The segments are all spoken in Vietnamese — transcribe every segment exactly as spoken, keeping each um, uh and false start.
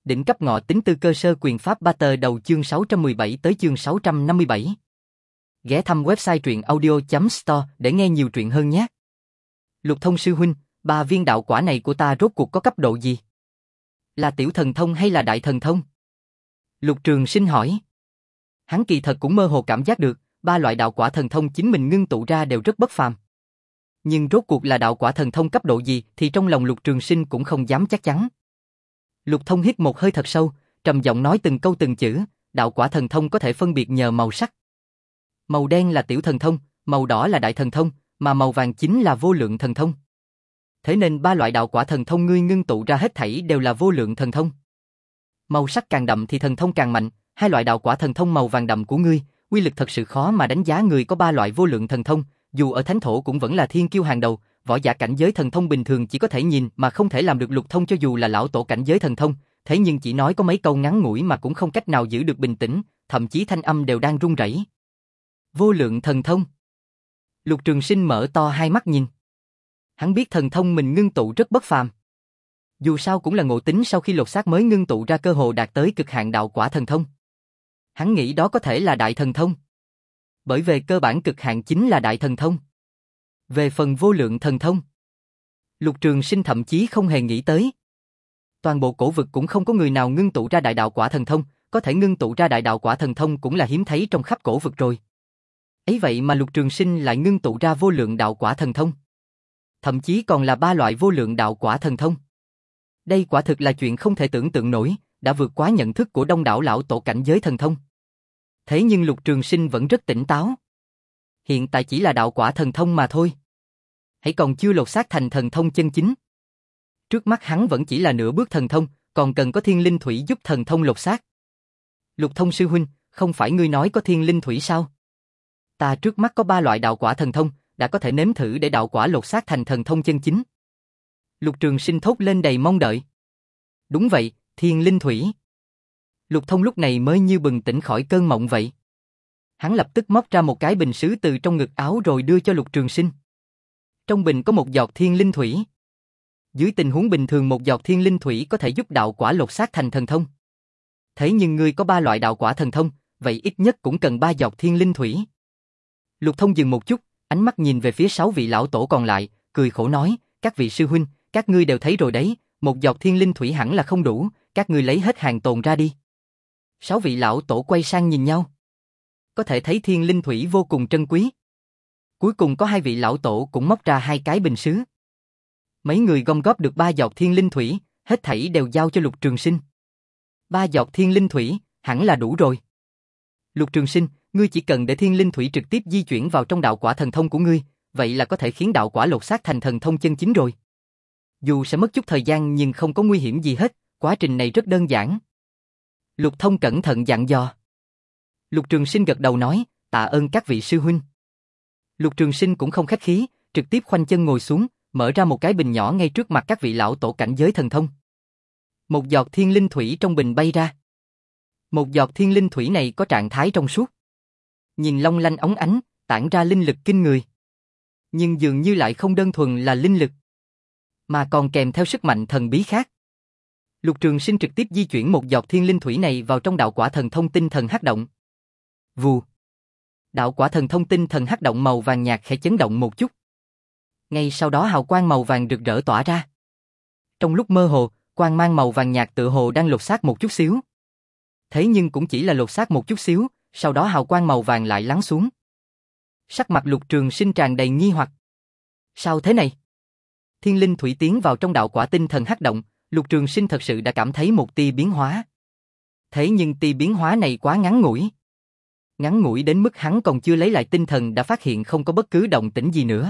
Đỉnh cấp ngọ tính tư cơ sơ quyền pháp ba tờ đầu chương sáu trăm mười bảy tới chương sáu trăm năm mươi bảy. Ghé thăm website truyện audio chấm store để nghe nhiều truyện hơn nhé. Lục Thông sư huynh, ba viên đạo quả này của ta rốt cuộc có cấp độ gì? Là tiểu thần thông hay là đại thần thông? Lục Trường Sinh hỏi. Hắn kỳ thật cũng mơ hồ cảm giác được, ba loại đạo quả thần thông chính mình ngưng tụ ra đều rất bất phàm. Nhưng rốt cuộc là đạo quả thần thông cấp độ gì thì trong lòng Lục Trường Sinh cũng không dám chắc chắn. Lục Thông hít một hơi thật sâu, trầm giọng nói từng câu từng chữ, đạo quả thần thông có thể phân biệt nhờ màu sắc. Màu đen là tiểu thần thông, màu đỏ là đại thần thông, mà màu vàng chính là vô lượng thần thông. Thế nên ba loại đạo quả thần thông ngươi ngưng tụ ra hết thảy đều là vô lượng thần thông. Màu sắc càng đậm thì thần thông càng mạnh, hai loại đạo quả thần thông màu vàng đậm của ngươi, uy lực thật sự khó mà đánh giá. Người có ba loại vô lượng thần thông, dù ở thánh thổ cũng vẫn là thiên kiêu hàng đầu, võ giả cảnh giới thần thông bình thường chỉ có thể nhìn mà không thể làm được. Lục Thông cho dù là lão tổ cảnh giới thần thông, thế nhưng chỉ nói có mấy câu ngắn ngủi mà cũng không cách nào giữ được bình tĩnh, thậm chí thanh âm đều đang run rẩy. Vô lượng thần thông. Lục Trường Sinh mở to hai mắt nhìn. Hắn biết thần thông mình ngưng tụ rất bất phàm. Dù sao cũng là ngộ tính sau khi lột xác mới ngưng tụ ra cơ hồ đạt tới cực hạn đạo quả thần thông. Hắn nghĩ đó có thể là đại thần thông. Bởi về cơ bản cực hạn chính là đại thần thông. Về phần vô lượng thần thông, Lục Trường Sinh thậm chí không hề nghĩ tới. Toàn bộ cổ vực cũng không có người nào ngưng tụ ra đại đạo quả thần thông, có thể ngưng tụ ra đại đạo quả thần thông cũng là hiếm thấy trong khắp cổ vực rồi. Ấy vậy mà Lục Trường Sinh lại ngưng tụ ra vô lượng đạo quả thần thông. Thậm chí còn là ba loại vô lượng đạo quả thần thông. Đây quả thực là chuyện không thể tưởng tượng nổi, đã vượt quá nhận thức của đông đảo lão tổ cảnh giới thần thông. Thế nhưng Lục Trường Sinh vẫn rất tỉnh táo. Hiện tại chỉ là đạo quả thần thông mà thôi. Hãy còn chưa lột xác thành thần thông chân chính. Trước mắt hắn vẫn chỉ là nửa bước thần thông, còn cần có thiên linh thủy giúp thần thông lột xác. Lục Thông sư huynh, không phải ngươi nói có thiên linh thủy sao? Ta trước mắt có ba loại đạo quả thần thông, đã có thể nếm thử để đạo quả lột xác thành thần thông chân chính. Lục Trường Sinh thốt lên đầy mong đợi. Đúng vậy, thiên linh thủy. Lục Thông lúc này mới như bừng tỉnh khỏi cơn mộng vậy. Hắn lập tức móc ra một cái bình sứ từ trong ngực áo rồi đưa cho Lục Trường Sinh. Trong bình có một giọt thiên linh thủy. Dưới tình huống bình thường một giọt thiên linh thủy có thể giúp đạo quả lột xác thành thần thông. Thế nhưng ngươi có ba loại đạo quả thần thông, vậy ít nhất cũng cần ba giọt thiên linh thủy. Lục Thông dừng một chút, ánh mắt nhìn về phía sáu vị lão tổ còn lại, cười khổ nói, các vị sư huynh, các ngươi đều thấy rồi đấy, một giọt thiên linh thủy hẳn là không đủ, các ngươi lấy hết hàng tồn ra đi. Sáu vị lão tổ quay sang nhìn nhau. Có thể thấy thiên linh thủy vô cùng trân quý. Cuối cùng có hai vị lão tổ cũng móc ra hai cái bình sứ. Mấy người gom góp được ba giọt thiên linh thủy, hết thảy đều giao cho Lục Trường Sinh. Ba giọt thiên linh thủy, hẳn là đủ rồi. Lục Trường Sinh, ngươi chỉ cần để thiên linh thủy trực tiếp di chuyển vào trong đạo quả thần thông của ngươi, vậy là có thể khiến đạo quả lột xác thành thần thông chân chính rồi. Dù sẽ mất chút thời gian nhưng không có nguy hiểm gì hết, quá trình này rất đơn giản. Lục Thông cẩn thận dặn dò. Lục Trường Sinh gật đầu nói, tạ ơn các vị sư huynh. Lục Trường Sinh cũng không khách khí, trực tiếp khoanh chân ngồi xuống, mở ra một cái bình nhỏ ngay trước mặt các vị lão tổ cảnh giới thần thông. Một giọt thiên linh thủy trong bình bay ra. Một giọt thiên linh thủy này có trạng thái trong suốt. Nhìn long lanh óng ánh, tản ra linh lực kinh người. Nhưng dường như lại không đơn thuần là linh lực, mà còn kèm theo sức mạnh thần bí khác. Lục Trường Sinh trực tiếp di chuyển một giọt thiên linh thủy này vào trong đạo quả thần thông tinh thần hắc động. Vù. Đạo quả thần thông tinh thần hắc động màu vàng nhạt khẽ chấn động một chút. Ngay sau đó hào quang màu vàng rực rỡ tỏa ra. Trong lúc mơ hồ, quang mang màu vàng nhạt tựa hồ đang lột xác một chút xíu. Thế nhưng cũng chỉ là lột xác một chút xíu, sau đó hào quang màu vàng lại lắng xuống. Sắc mặt Lục Trường Sinh tràn đầy nghi hoặc. Sao thế này? Thiên linh thủy tiến vào trong đạo quả tinh thần hắc động, Lục Trường Sinh thật sự đã cảm thấy một tia biến hóa. Thế nhưng tia biến hóa này quá ngắn ngủi. Ngắn ngủi đến mức hắn còn chưa lấy lại tinh thần đã phát hiện không có bất cứ động tĩnh gì nữa.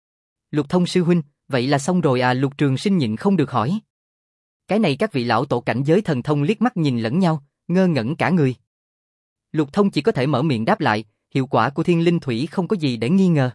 Lục Thông sư huynh, vậy là xong rồi à? Lục Trường Sinh nhịn không được hỏi. Cái này các vị lão tổ cảnh giới thần thông liếc mắt nhìn lẫn nhau, ngơ ngẩn cả người. Lục Thông chỉ có thể mở miệng đáp lại, hiệu quả của thiên linh thủy không có gì để nghi ngờ.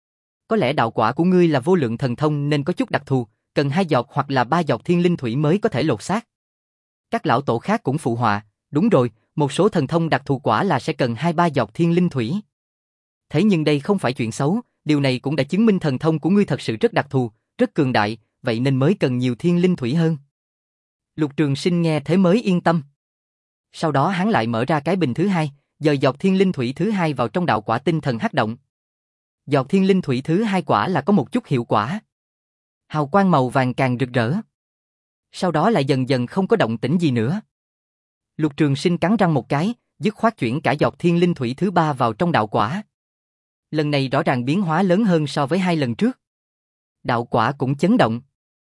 Có lẽ đạo quả của ngươi là vô lượng thần thông nên có chút đặc thù, cần hai giọt hoặc là ba giọt thiên linh thủy mới có thể lột xác. Các lão tổ khác cũng phụ họa, đúng rồi, một số thần thông đặc thù quả là sẽ cần hai ba giọt thiên linh thủy. Thế nhưng đây không phải chuyện xấu, điều này cũng đã chứng minh thần thông của ngươi thật sự rất đặc thù, rất cường đại, vậy nên mới cần nhiều thiên linh thủy hơn. Lục Trường Sinh nghe thế mới yên tâm. Sau đó hắn lại mở ra cái bình thứ hai, dời giọt thiên linh thủy thứ hai vào trong đạo quả tinh thần hắc động. Giọt thiên linh thủy thứ hai quả là có một chút hiệu quả. Hào quang màu vàng càng rực rỡ. Sau đó lại dần dần không có động tĩnh gì nữa. Lục Trường Sinh cắn răng một cái, dứt khoát chuyển cả giọt thiên linh thủy thứ ba vào trong đạo quả. Lần này rõ ràng biến hóa lớn hơn so với hai lần trước. Đạo quả cũng chấn động.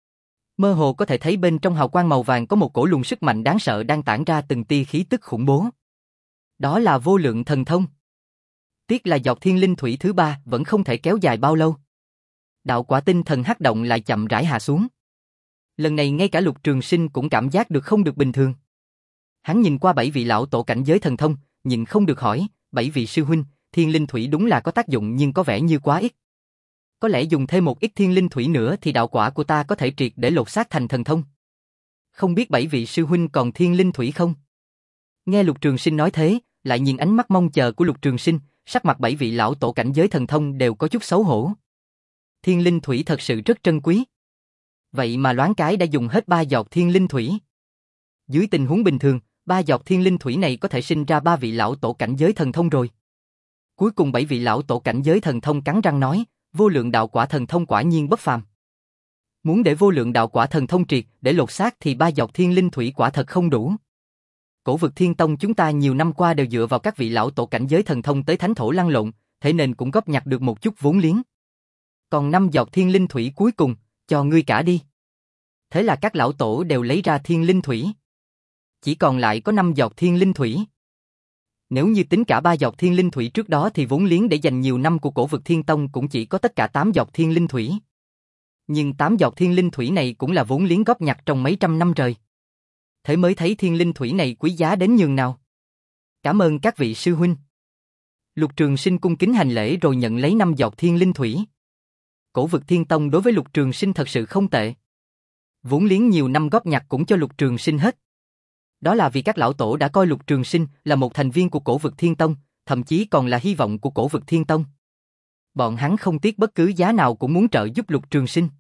Mơ hồ có thể thấy bên trong hào quang màu vàng có một cổ luồng sức mạnh đáng sợ đang tản ra từng tia khí tức khủng bố. Đó là vô lượng thần thông. Tiếc là giọt thiên linh thủy thứ ba vẫn không thể kéo dài bao lâu. Đạo quả tinh thần hắc động lại chậm rãi hạ xuống. Lần này ngay cả Lục Trường Sinh cũng cảm giác được không được bình thường. Hắn nhìn qua bảy vị lão tổ cảnh giới thần thông, nhìn không được hỏi, bảy vị sư huynh, thiên linh thủy đúng là có tác dụng nhưng có vẻ như quá ít. Có lẽ dùng thêm một ít thiên linh thủy nữa thì đạo quả của ta có thể triệt để lột xác thành thần thông. Không biết bảy vị sư huynh còn thiên linh thủy không? Nghe Lục Trường Sinh nói thế, lại nhìn ánh mắt mong chờ của Lục Trường Sinh, sắc mặt bảy vị lão tổ cảnh giới thần thông đều có chút xấu hổ. Thiên linh thủy thật sự rất trân quý. Vậy mà loáng cái đã dùng hết ba giọt thiên linh thủy. Dưới tình huống bình thường, ba giọt thiên linh thủy này có thể sinh ra ba vị lão tổ cảnh giới thần thông rồi. Cuối cùng bảy vị lão tổ cảnh giới thần thông cắn răng nói, vô lượng đạo quả thần thông quả nhiên bất phàm. Muốn để vô lượng đạo quả thần thông triệt để lột xác thì ba giọt thiên linh thủy quả thật không đủ. Cổ vực Thiên Tông chúng ta nhiều năm qua đều dựa vào các vị lão tổ cảnh giới thần thông tới thánh thổ lăn lộn, thế nên cũng góp nhặt được một chút vốn liếng. Còn năm giọt thiên linh thủy cuối cùng, cho ngươi cả đi. Thế là các lão tổ đều lấy ra thiên linh thủy. Chỉ còn lại có năm giọt thiên linh thủy. Nếu như tính cả ba giọt thiên linh thủy trước đó thì vốn liếng để dành nhiều năm của cổ vực Thiên Tông cũng chỉ có tất cả tám giọt thiên linh thủy. Nhưng tám giọt thiên linh thủy này cũng là vốn liếng góp nhặt trong mấy trăm năm trời. Thế mới thấy thiên linh thủy này quý giá đến nhường nào. Cảm ơn các vị sư huynh. Lục Trường Sinh cung kính hành lễ rồi nhận lấy năm giọt thiên linh thủy. Cổ vực Thiên Tông đối với Lục Trường Sinh thật sự không tệ. Vốn liếng nhiều năm góp nhặt cũng cho Lục Trường Sinh hết. Đó là vì các lão tổ đã coi Lục Trường Sinh là một thành viên của cổ vực Thiên Tông, thậm chí còn là hy vọng của cổ vực Thiên Tông. Bọn hắn không tiếc bất cứ giá nào cũng muốn trợ giúp Lục Trường Sinh.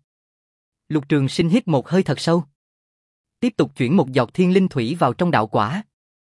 Lục Trường Sinh hít một hơi thật sâu. Tiếp tục chuyển một giọt thiên linh thủy vào trong đạo quả.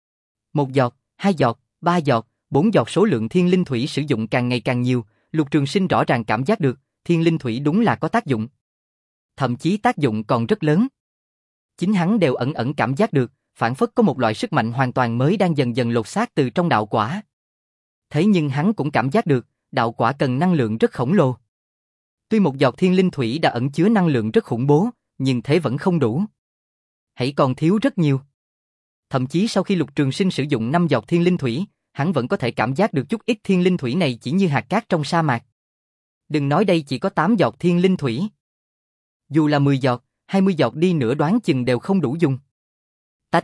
Một giọt, hai giọt, ba giọt, bốn giọt, số lượng thiên linh thủy sử dụng càng ngày càng nhiều, Lục Trường Sinh rõ ràng cảm giác được, thiên linh thủy đúng là có tác dụng. Thậm chí tác dụng còn rất lớn. Chính hắn đều ẩn ẩn cảm giác được, phản phất có một loại sức mạnh hoàn toàn mới đang dần dần lột xác từ trong đạo quả. Thế nhưng hắn cũng cảm giác được, đạo quả cần năng lượng rất khổng lồ. Tuy một giọt thiên linh thủy đã ẩn chứa năng lượng rất khủng bố, nhưng thế vẫn không đủ. Hãy còn thiếu rất nhiều. Thậm chí sau khi Lục Trường Sinh sử dụng năm giọt thiên linh thủy, hắn vẫn có thể cảm giác được chút ít thiên linh thủy này chỉ như hạt cát trong sa mạc. Đừng nói đây chỉ có tám giọt thiên linh thủy. Dù là mười giọt, hai mươi giọt đi nữa đoán chừng đều không đủ dùng. Tách.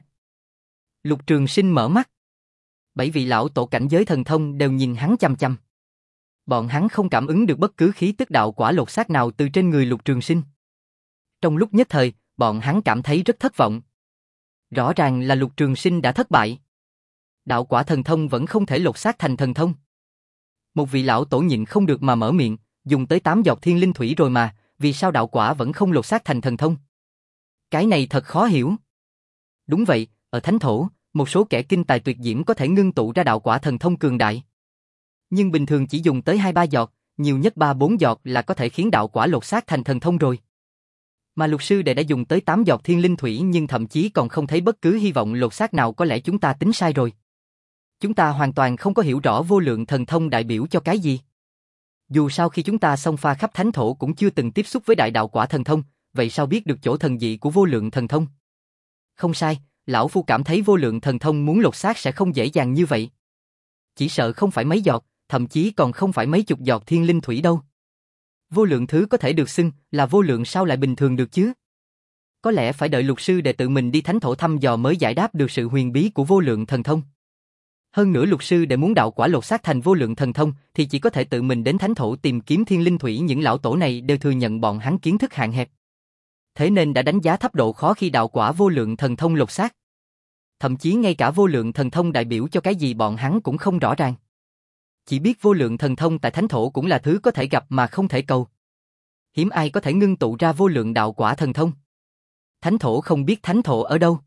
Lục Trường Sinh mở mắt. Bảy vị lão tổ cảnh giới thần thông đều nhìn hắn chăm chăm. Bọn hắn không cảm ứng được bất cứ khí tức đạo quả lột xác nào từ trên người Lục Trường Sinh. Trong lúc nhất thời, bọn hắn cảm thấy rất thất vọng. Rõ ràng là Lục Trường Sinh đã thất bại. Đạo quả thần thông vẫn không thể lột xác thành thần thông. Một vị lão tổ nhịn không được mà mở miệng, dùng tới tám giọt thiên linh thủy rồi mà, vì sao đạo quả vẫn không lột xác thành thần thông? Cái này thật khó hiểu. Đúng vậy, ở thánh thổ, một số kẻ kinh tài tuyệt diễm có thể ngưng tụ ra đạo quả thần thông cường đại. Nhưng bình thường chỉ dùng tới hai ba giọt, nhiều nhất ba bốn giọt là có thể khiến đạo quả lột xác thành thần thông rồi. Mà Lục sư đệ đã dùng tới tám giọt thiên linh thủy nhưng thậm chí còn không thấy bất cứ hy vọng lột xác nào, có lẽ chúng ta tính sai rồi. Chúng ta hoàn toàn không có hiểu rõ vô lượng thần thông đại biểu cho cái gì. Dù sao khi chúng ta xông pha khắp thánh thổ cũng chưa từng tiếp xúc với đại đạo quả thần thông, vậy sao biết được chỗ thần dị của vô lượng thần thông? Không sai, lão phu cảm thấy vô lượng thần thông muốn lột xác sẽ không dễ dàng như vậy. Chỉ sợ không phải mấy giọt, thậm chí còn không phải mấy chục giọt thiên linh thủy đâu. Vô lượng thứ có thể được xưng là vô lượng sao lại bình thường được chứ? Có lẽ phải đợi Lục sư đệ tự mình đi thánh thổ thăm dò mới giải đáp được sự huyền bí của vô lượng thần thông. Hơn nữa Lục sư đệ muốn đạo quả lột xác thành vô lượng thần thông thì chỉ có thể tự mình đến thánh thổ tìm kiếm thiên linh thủy, những lão tổ này đều thừa nhận bọn hắn kiến thức hạn hẹp. Thế nên đã đánh giá thấp độ khó khi đạo quả vô lượng thần thông lột xác. Thậm chí ngay cả vô lượng thần thông đại biểu cho cái gì bọn hắn cũng không rõ ràng. Chỉ biết vô lượng thần thông tại thánh thổ cũng là thứ có thể gặp mà không thể cầu. Hiếm ai có thể ngưng tụ ra vô lượng đạo quả thần thông. Thánh thổ không biết thánh thổ ở đâu.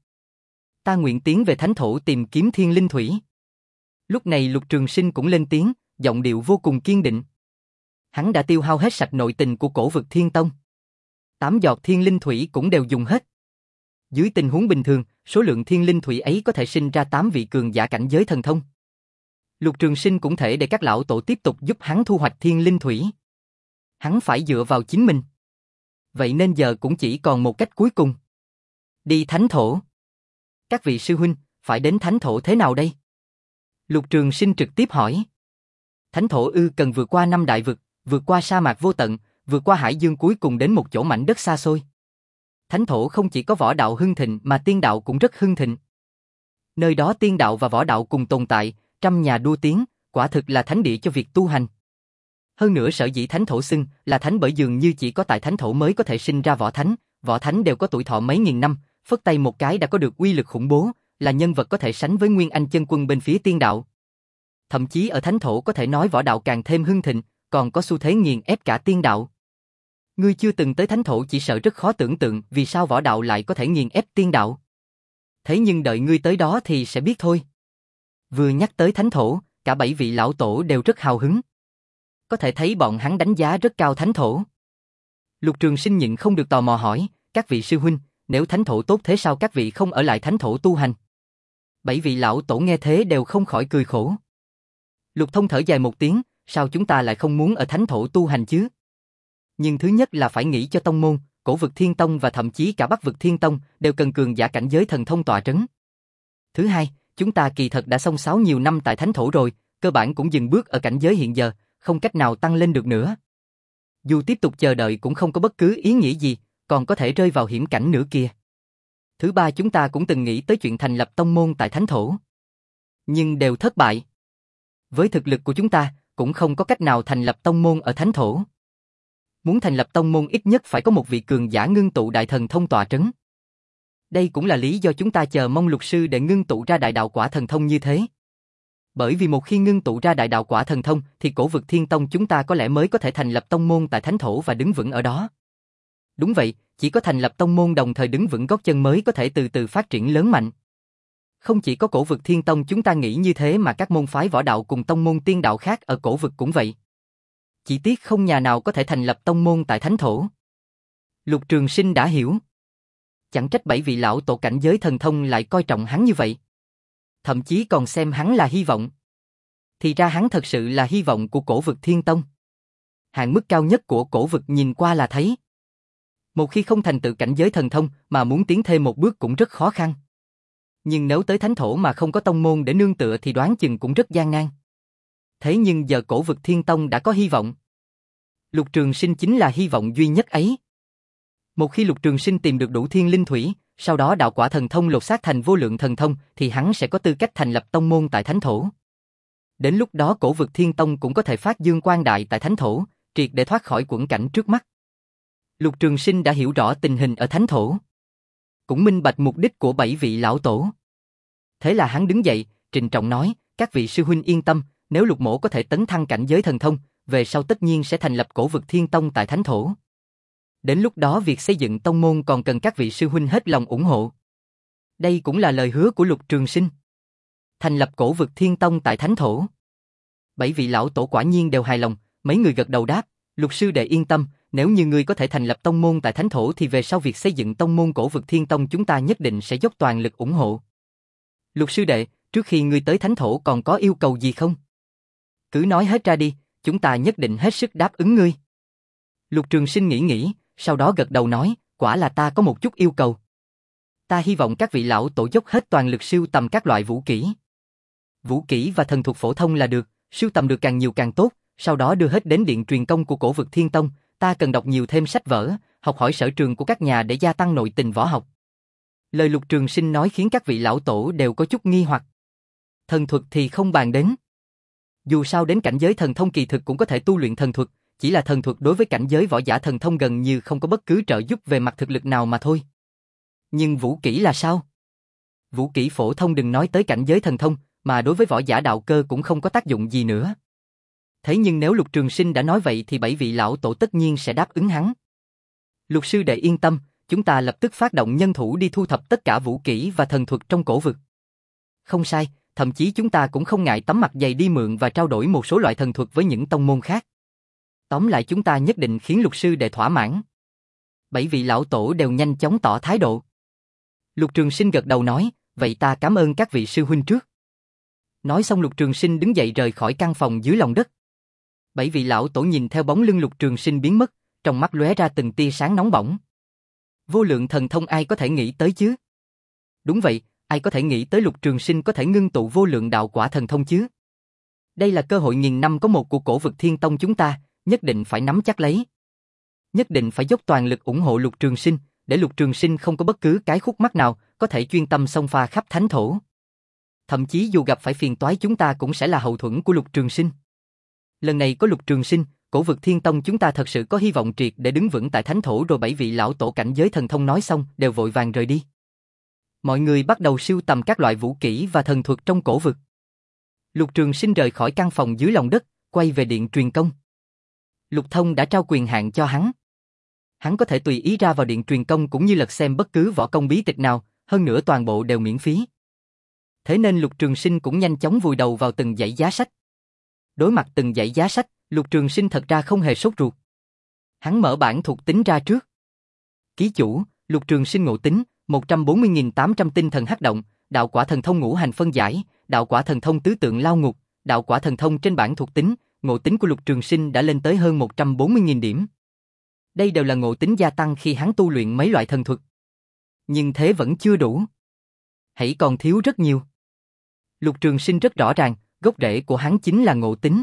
Ta nguyện tiến về thánh thổ tìm kiếm thiên linh thủy. Lúc này Lục Trường Sinh cũng lên tiếng, giọng điệu vô cùng kiên định. Hắn đã tiêu hao hết sạch nội tình của cổ vực Thiên Tông. Tám giọt thiên linh thủy cũng đều dùng hết. Dưới tình huống bình thường, số lượng thiên linh thủy ấy có thể sinh ra tám vị cường giả cảnh giới thần thông. Lục Trường Sinh cũng thể để các lão tổ tiếp tục giúp hắn thu hoạch thiên linh thủy. Hắn phải dựa vào chính mình. Vậy nên giờ cũng chỉ còn một cách cuối cùng. Đi thánh thổ. Các vị sư huynh, phải đến thánh thổ thế nào đây? Lục Trường Sinh trực tiếp hỏi. Thánh thổ ư, cần vượt qua năm đại vực, vượt qua sa mạc vô tận, vượt qua hải dương, cuối cùng đến một chỗ mảnh đất xa xôi. Thánh thổ không chỉ có võ đạo hưng thịnh mà tiên đạo cũng rất hưng thịnh. Nơi đó tiên đạo và võ đạo cùng tồn tại, trăm nhà đua tiếng, quả thực là thánh địa cho việc tu hành. Hơn nữa sở dĩ thánh thổ xưng là thánh bởi dường như chỉ có tại thánh thổ mới có thể sinh ra võ thánh, võ thánh đều có tuổi thọ mấy nghìn năm, phất tay một cái đã có được uy lực khủng bố, là nhân vật có thể sánh với Nguyên Anh chân quân bên phía tiên đạo. Thậm chí ở thánh thổ có thể nói võ đạo càng thêm hưng thịnh, còn có xu thế nghiền ép cả tiên đạo. Ngươi chưa từng tới thánh thổ chỉ sợ rất khó tưởng tượng vì sao võ đạo lại có thể nghiền ép tiên đạo. Thế nhưng đợi ngươi tới đó thì sẽ biết thôi. Vừa nhắc tới thánh thổ, cả bảy vị lão tổ đều rất hào hứng. Có thể thấy bọn hắn đánh giá rất cao thánh thổ. Lục Trường Sinh nhịn không được tò mò hỏi, các vị sư huynh, nếu thánh thổ tốt thế sao các vị không ở lại thánh thổ tu hành? Bảy vị lão tổ nghe thế đều không khỏi cười khổ. Lục Thông thở dài một tiếng, sao chúng ta lại không muốn ở thánh thổ tu hành chứ? Nhưng thứ nhất là phải nghĩ cho tông môn, cổ vực Thiên Tông và thậm chí cả Bắc vực Thiên Tông đều cần cường giả cảnh giới thần thông tọa trấn. Thứ hai, chúng ta kỳ thật đã xông xáo nhiều năm tại thánh thổ rồi, cơ bản cũng dừng bước ở cảnh giới hiện giờ, không cách nào tăng lên được nữa. Dù tiếp tục chờ đợi cũng không có bất cứ ý nghĩa gì, còn có thể rơi vào hiểm cảnh nữa kìa. Thứ ba, chúng ta cũng từng nghĩ tới chuyện thành lập tông môn tại thánh thổ, nhưng đều thất bại. Với thực lực của chúng ta, cũng không có cách nào thành lập tông môn ở thánh thổ. Muốn thành lập tông môn ít nhất phải có một vị cường giả ngưng tụ đại thần thông tọa trấn. Đây cũng là lý do chúng ta chờ mong Lục sư để ngưng tụ ra đại đạo quả thần thông như thế. Bởi vì một khi ngưng tụ ra đại đạo quả thần thông thì cổ vực Thiên Tông chúng ta có lẽ mới có thể thành lập tông môn tại thánh thổ và đứng vững ở đó. Đúng vậy, chỉ có thành lập tông môn đồng thời đứng vững gót chân mới có thể từ từ phát triển lớn mạnh. Không chỉ có cổ vực Thiên Tông chúng ta nghĩ như thế mà các môn phái võ đạo cùng tông môn tiên đạo khác ở cổ vực cũng vậy. Chỉ tiếc không nhà nào có thể thành lập tông môn tại thánh thổ. Lục Trường Sinh đã hiểu. Chẳng trách bảy vị lão tổ cảnh giới thần thông lại coi trọng hắn như vậy. Thậm chí còn xem hắn là hy vọng. Thì ra hắn thật sự là hy vọng của cổ vực Thiên Tông. Hạn mức cao nhất của cổ vực nhìn qua là thấy. Một khi không thành tựu cảnh giới thần thông mà muốn tiến thêm một bước cũng rất khó khăn. Nhưng nếu tới thánh thổ mà không có tông môn để nương tựa thì đoán chừng cũng rất gian nan. Thế nhưng giờ cổ vực Thiên Tông đã có hy vọng. Lục Trường Sinh chính là hy vọng duy nhất ấy. Một khi Lục Trường Sinh tìm được đủ thiên linh thủy, sau đó đạo quả thần thông lột xác thành vô lượng thần thông thì hắn sẽ có tư cách thành lập tông môn tại thánh thổ. Đến lúc đó cổ vực Thiên Tông cũng có thể phát dương quang đại tại thánh thổ, triệt để thoát khỏi quẫn cảnh trước mắt. Lục Trường Sinh đã hiểu rõ tình hình ở thánh thổ, cũng minh bạch mục đích của bảy vị lão tổ. Thế là hắn đứng dậy, trịnh trọng nói, các vị sư huynh yên tâm, nếu Lục mỗ có thể tấn thăng cảnh giới thần thông, về sau tất nhiên sẽ thành lập cổ vực Thiên Tông tại thánh thổ. Đến lúc đó việc xây dựng tông môn còn cần các vị sư huynh hết lòng ủng hộ. Đây cũng là lời hứa của Lục Trường Sinh. Thành lập cổ vực Thiên Tông tại thánh thổ. Bảy vị lão tổ quả nhiên đều hài lòng, mấy người gật đầu đáp, Lục sư đệ yên tâm, nếu như ngươi có thể thành lập tông môn tại thánh thổ thì về sau việc xây dựng tông môn cổ vực Thiên Tông chúng ta nhất định sẽ dốc toàn lực ủng hộ. Lục sư đệ, trước khi ngươi tới thánh thổ còn có yêu cầu gì không? Cứ nói hết ra đi, chúng ta nhất định hết sức đáp ứng ngươi. Lục Trường Sinh nghĩ nghĩ, sau đó gật đầu nói, quả là ta có một chút yêu cầu. Ta hy vọng các vị lão tổ dốc hết toàn lực sưu tầm các loại vũ kỹ. Vũ kỹ và thần thuật phổ thông là được, sưu tầm được càng nhiều càng tốt, sau đó đưa hết đến điện truyền công của cổ vực Thiên Tông, ta cần đọc nhiều thêm sách vở, học hỏi sở trường của các nhà để gia tăng nội tình võ học. Lời Lục Trường Sinh nói khiến các vị lão tổ đều có chút nghi hoặc. Thần thuật thì không bàn đến. Dù sao đến cảnh giới thần thông kỳ thực cũng có thể tu luyện thần thuật, chỉ là thần thuật đối với cảnh giới võ giả thần thông gần như không có bất cứ trợ giúp về mặt thực lực nào mà thôi. Nhưng vũ kỹ là sao? Vũ kỹ phổ thông đừng nói tới cảnh giới thần thông, mà đối với võ giả đạo cơ cũng không có tác dụng gì nữa. Thế nhưng nếu Lục Trường Sinh đã nói vậy thì bảy vị lão tổ tất nhiên sẽ đáp ứng hắn. Lục sư đệ yên tâm, chúng ta lập tức phát động nhân thủ đi thu thập tất cả vũ kỹ và thần thuật trong cổ vực. Không sai, thậm chí chúng ta cũng không ngại tấm mặt dày đi mượn và trao đổi một số loại thần thuật với những tông môn khác. Tóm lại chúng ta nhất định khiến lục sư đệ thỏa mãn. Bảy vị lão tổ đều nhanh chóng tỏ thái độ. Lục Trường Sinh gật đầu nói, vậy ta cảm ơn các vị sư huynh trước. Nói xong Lục Trường Sinh đứng dậy rời khỏi căn phòng dưới lòng đất. Bảy vị lão tổ nhìn theo bóng lưng Lục Trường Sinh biến mất, trong mắt lóe ra từng tia sáng nóng bỏng. Vô lượng thần thông ai có thể nghĩ tới chứ? Đúng vậy, ai có thể nghĩ tới Lục Trường Sinh có thể ngưng tụ vô lượng đạo quả thần thông chứ? Đây là cơ hội nghìn năm có một của cổ vực Thiên Tông chúng ta, nhất định phải nắm chắc lấy. Nhất định phải dốc toàn lực ủng hộ Lục Trường Sinh, để Lục Trường Sinh không có bất cứ cái khúc mắc nào, có thể chuyên tâm xông pha khắp thánh thổ. Thậm chí dù gặp phải phiền toái chúng ta cũng sẽ là hậu thuẫn của Lục Trường Sinh. Lần này có Lục Trường Sinh, cổ vực Thiên Tông chúng ta thật sự có hy vọng triệt để đứng vững tại thánh thổ. Rồi bảy vị lão tổ cảnh giới thần thông nói xong đều vội vàng rời đi. Mọi người bắt đầu sưu tầm các loại vũ kỹ và thần thuật trong cổ vực. Lục Trường Sinh rời khỏi căn phòng dưới lòng đất, quay về điện truyền công. Lục Thông đã trao quyền hạn cho hắn. Hắn có thể tùy ý ra vào điện truyền công cũng như lật xem bất cứ võ công bí tịch nào, hơn nữa toàn bộ đều miễn phí. Thế nên Lục Trường Sinh cũng nhanh chóng vùi đầu vào từng dãy giá sách. Đối mặt từng dãy giá sách, Lục Trường Sinh thật ra không hề sốt ruột. Hắn mở bản thuộc tính ra trước. Ký chủ, Lục Trường Sinh ngộ tính, một trăm bốn mươi nghìn tám trăm tinh thần hắc động, đạo quả thần thông ngũ hành phân giải, đạo quả thần thông tứ tượng lao ngục, đạo quả thần thông trên bản thuộc tính, ngộ tính của Lục Trường Sinh đã lên tới hơn một trăm bốn mươi nghìn điểm. Đây đều là ngộ tính gia tăng khi hắn tu luyện mấy loại thần thuật. Nhưng thế vẫn chưa đủ. Hãy còn thiếu rất nhiều. Lục Trường Sinh rất rõ ràng, gốc rễ của hắn chính là ngộ tính.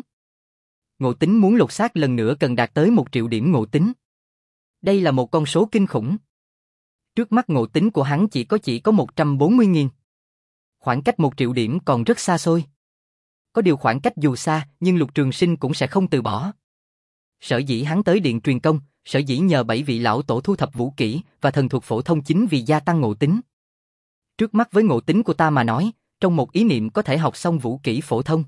Ngộ tính muốn lột xác lần nữa cần đạt tới một triệu điểm ngộ tính. Đây là một con số kinh khủng. Trước mắt ngộ tính của hắn chỉ có chỉ có một trăm bốn mươi nghìn. Khoảng cách một triệu điểm còn rất xa xôi. Có điều khoảng cách dù xa, nhưng Lục Trường Sinh cũng sẽ không từ bỏ. Sở dĩ hắn tới điện truyền công, sở dĩ nhờ bảy vị lão tổ thu thập vũ kỹ và thần thuật phổ thông chính vì gia tăng ngộ tính. Trước mắt với ngộ tính của ta mà nói, trong một ý niệm có thể học xong vũ kỹ phổ thông.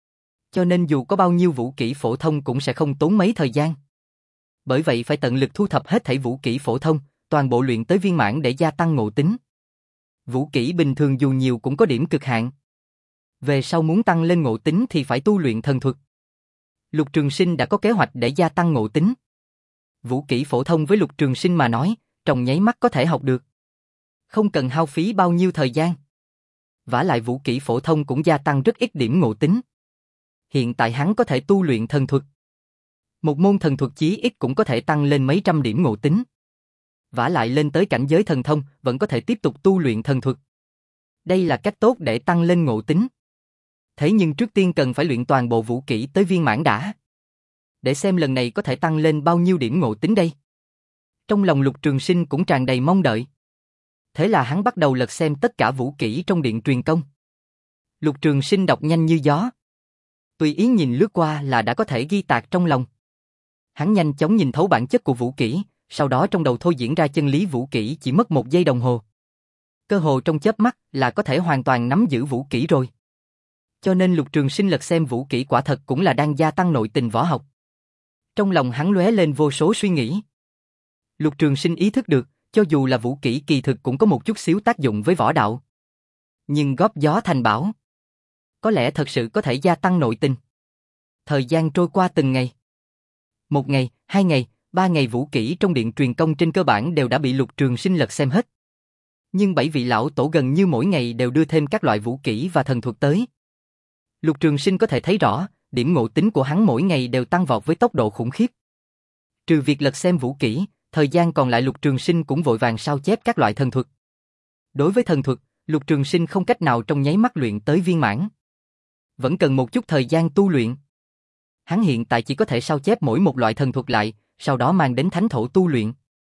Cho nên dù có bao nhiêu vũ kỹ phổ thông cũng sẽ không tốn mấy thời gian. Bởi vậy phải tận lực thu thập hết thảy vũ kỹ phổ thông, toàn bộ luyện tới viên mãn để gia tăng ngộ tính. Vũ kỹ bình thường dù nhiều cũng có điểm cực hạn. Về sau muốn tăng lên ngộ tính thì phải tu luyện thần thuật. Lục Trường Sinh đã có kế hoạch để gia tăng ngộ tính. Vũ kỹ phổ thông với Lục Trường Sinh mà nói, trong nháy mắt có thể học được. Không cần hao phí bao nhiêu thời gian. Vả lại vũ kỹ phổ thông cũng gia tăng rất ít điểm ngộ tính. Hiện tại hắn có thể tu luyện thần thuật. Một môn thần thuật chí ít cũng có thể tăng lên mấy trăm điểm ngộ tính. Vả lại lên tới cảnh giới thần thông vẫn có thể tiếp tục tu luyện thần thuật. Đây là cách tốt để tăng lên ngộ tính. Thế nhưng trước tiên cần phải luyện toàn bộ vũ kỹ tới viên mãn đã. Để xem lần này có thể tăng lên bao nhiêu điểm ngộ tính đây. Trong lòng Lục Trường Sinh cũng tràn đầy mong đợi. Thế là hắn bắt đầu lật xem tất cả vũ kỹ trong điện truyền công. Lục Trường Sinh đọc nhanh như gió. Tùy ý nhìn lướt qua là đã có thể ghi tạc trong lòng. Hắn nhanh chóng nhìn thấu bản chất của vũ kỹ, sau đó trong đầu thôi diễn ra chân lý vũ kỹ chỉ mất một giây đồng hồ. Cơ hồ trong chớp mắt là có thể hoàn toàn nắm giữ vũ kỹ rồi. Cho nên Lục Trường Sinh lật xem vũ kỹ quả thật cũng là đang gia tăng nội tình võ học. Trong lòng hắn lóe lên vô số suy nghĩ. Lục Trường Sinh ý thức được, cho dù là vũ kỹ kỳ thực cũng có một chút xíu tác dụng với võ đạo. Nhưng góp gió thành bão. Có lẽ thật sự có thể gia tăng nội tình. Thời gian trôi qua từng ngày. Một ngày, hai ngày, ba ngày vũ kỹ trong điện truyền công trên cơ bản đều đã bị Lục Trường Sinh lật xem hết. Nhưng bảy vị lão tổ gần như mỗi ngày đều đưa thêm các loại vũ kỹ và thần thuật tới. Lục Trường Sinh có thể thấy rõ, điểm ngộ tính của hắn mỗi ngày đều tăng vọt với tốc độ khủng khiếp. Trừ việc lật xem vũ kỹ, thời gian còn lại Lục Trường Sinh cũng vội vàng sao chép các loại thần thuật. Đối với thần thuật, Lục Trường Sinh không cách nào trong nháy mắt luyện tới viên mãn. Vẫn cần một chút thời gian tu luyện. Hắn hiện tại chỉ có thể sao chép mỗi một loại thần thuật lại, sau đó mang đến thánh thổ tu luyện.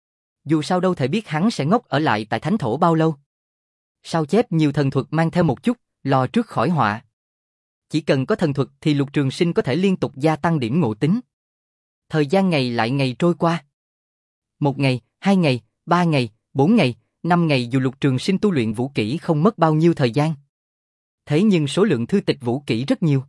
Dù sao đâu thể biết hắn sẽ ngốc ở lại tại thánh thổ bao lâu. Sao chép nhiều thần thuật mang theo một chút, lo trước khỏi họa. Chỉ cần có thần thuật thì Lục Trường Sinh có thể liên tục gia tăng điểm ngộ tính. Thời gian ngày lại ngày trôi qua. Một ngày, hai ngày, ba ngày, bốn ngày, năm ngày dù Lục Trường Sinh tu luyện vũ kỹ không mất bao nhiêu thời gian. Thế nhưng số lượng thư tịch vũ kỹ rất nhiều.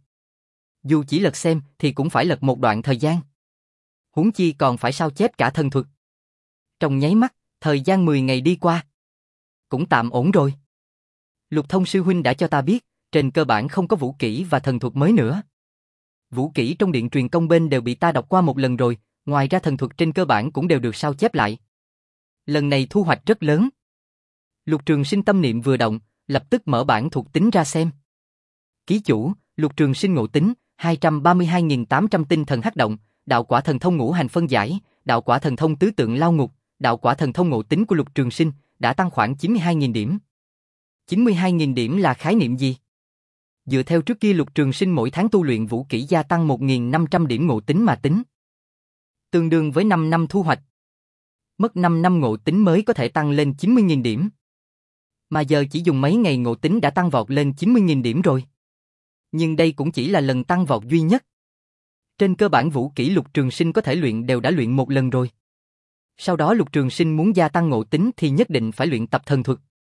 Dù chỉ lật xem thì cũng phải lật một đoạn thời gian. Huống chi còn phải sao chép cả thần thuật. Trong nháy mắt, Thời gian mười ngày đi qua. Cũng tạm ổn rồi. Lục Thông sư huynh đã cho ta biết, trên cơ bản không có vũ kỹ và thần thuật mới nữa. Vũ kỹ trong điện truyền công bên đều bị ta đọc qua một lần rồi, ngoài ra thần thuật trên cơ bản cũng đều được sao chép lại. Lần này thu hoạch rất lớn. Lục Trường Sinh tâm niệm vừa động, lập tức mở bản thuộc tính ra xem. Ký chủ, Lục Trường Sinh ngộ tính, hai trăm ba mươi hai nghìn tám trăm tinh thần hắc động, đạo quả thần thông ngũ hành phân giải, đạo quả thần thông tứ tượng lao ngục, đạo quả thần thông ngộ tính của Lục Trường Sinh đã tăng khoảng chín mươi hai nghìn điểm. chín mươi hai nghìn điểm là khái niệm gì? Dựa theo trước kia Lục Trường Sinh mỗi tháng tu luyện vũ kỹ gia tăng một nghìn năm trăm điểm ngộ tính mà tính. Tương đương với năm năm thu hoạch. Mất năm năm ngộ tính mới có thể tăng lên chín mươi nghìn điểm. Mà giờ chỉ dùng mấy ngày ngộ tính đã tăng vọt lên chín mươi nghìn điểm rồi. Nhưng đây cũng chỉ là lần tăng vọt duy nhất. Trên cơ bản vũ kỹ Lục Trường Sinh có thể luyện đều đã luyện một lần rồi. Sau đó Lục Trường Sinh muốn gia tăng ngộ tính thì nhất định phải luyện tập thần thuật.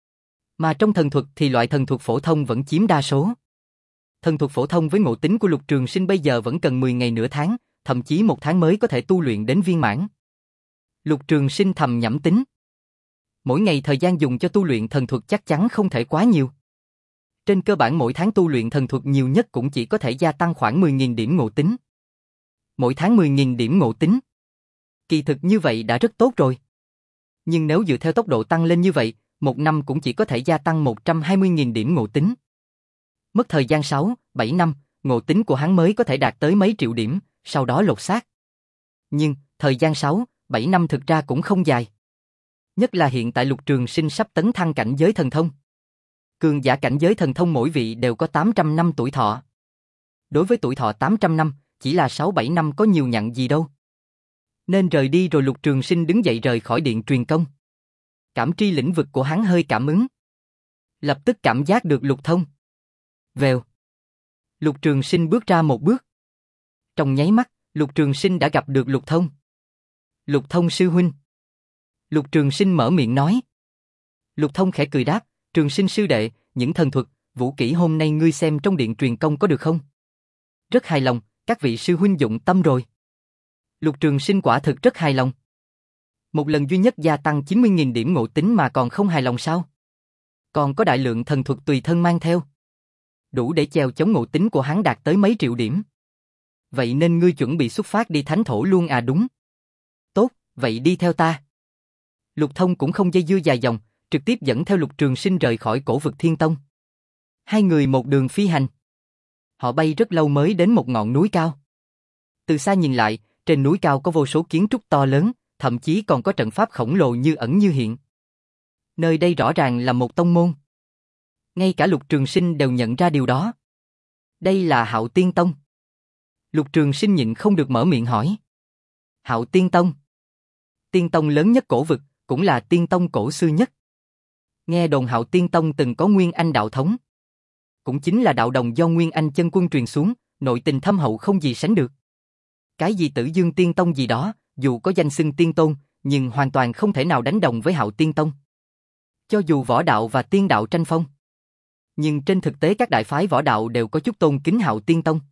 Mà trong thần thuật thì loại thần thuật phổ thông vẫn chiếm đa số. Thần thuật phổ thông với ngộ tính của Lục Trường Sinh bây giờ vẫn cần mười ngày nửa tháng, thậm chí một tháng mới có thể tu luyện đến viên mãn. Lục Trường Sinh thầm nhẩm tính. Mỗi ngày thời gian dùng cho tu luyện thần thuật chắc chắn không thể quá nhiều. Trên cơ bản mỗi tháng tu luyện thần thuật nhiều nhất cũng chỉ có thể gia tăng khoảng mười nghìn điểm ngộ tính. Mỗi tháng mười nghìn điểm ngộ tính. Kỳ thực như vậy đã rất tốt rồi. Nhưng nếu dựa theo tốc độ tăng lên như vậy, một năm cũng chỉ có thể gia tăng một trăm hai mươi nghìn điểm ngộ tính. Mất thời gian sáu, bảy năm, ngộ tính của hắn mới có thể đạt tới mấy triệu điểm, sau đó lột xác. Nhưng, thời gian sáu, bảy năm thực ra cũng không dài. Nhất là hiện tại Lục Trường Sinh sắp tấn thăng cảnh giới thần thông. Cường giả cảnh giới thần thông mỗi vị đều có tám trăm năm tuổi thọ. Đối với tuổi thọ tám trăm năm, chỉ là sáu bảy năm có nhiều nhặn gì đâu. Nên rời đi rồi Lục Trường Sinh đứng dậy rời khỏi điện truyền công. Cảm tri lĩnh vực của hắn hơi cảm ứng. Lập tức cảm giác được Lục Thông. Vèo. Lục Trường Sinh bước ra một bước. Trong nháy mắt, Lục Trường Sinh đã gặp được Lục Thông. Lục Thông sư huynh. Lục Trường Sinh mở miệng nói. Lục Thông khẽ cười đáp, Trường Sinh sư đệ, những thần thuật, vũ kỹ hôm nay ngươi xem trong điện truyền công có được không? Rất hài lòng, các vị sư huynh dụng tâm rồi. Lục Trường Sinh quả thực rất hài lòng. Một lần duy nhất gia tăng chín mươi nghìn điểm ngộ tính mà còn không hài lòng sao? Còn có đại lượng thần thuật tùy thân mang theo. Đủ để chèo chống ngộ tính của hắn đạt tới mấy triệu điểm. Vậy nên ngươi chuẩn bị xuất phát đi thánh thổ luôn à? Đúng. Tốt, vậy đi theo ta. Lục Thông cũng không dây dưa dài dòng, trực tiếp dẫn theo Lục Trường Sinh rời khỏi cổ vực Thiên Tông. Hai người một đường phi hành. Họ bay rất lâu mới đến một ngọn núi cao. Từ xa nhìn lại, trên núi cao có vô số kiến trúc to lớn, thậm chí còn có trận pháp khổng lồ như ẩn như hiện. Nơi đây rõ ràng là một tông môn. Ngay cả Lục Trường Sinh đều nhận ra điều đó. Đây là Hạo Tiên Tông. Lục Trường Sinh nhịn không được mở miệng hỏi. Hạo Tiên Tông. Tiên Tông lớn nhất cổ vực, cũng là Tiên Tông cổ xưa nhất. Nghe đồn Hạo Tiên Tông từng có Nguyên Anh đạo thống. Cũng chính là đạo đồng do Nguyên Anh chân quân truyền xuống, nội tình thâm hậu không gì sánh được. Cái gì Tử Dương Tiên Tông gì đó, dù có danh xưng tiên tôn, nhưng hoàn toàn không thể nào đánh đồng với Hạo Tiên Tông. Cho dù võ đạo và tiên đạo tranh phong. Nhưng trên thực tế các đại phái võ đạo đều có chút tôn kính Hạo Tiên Tông.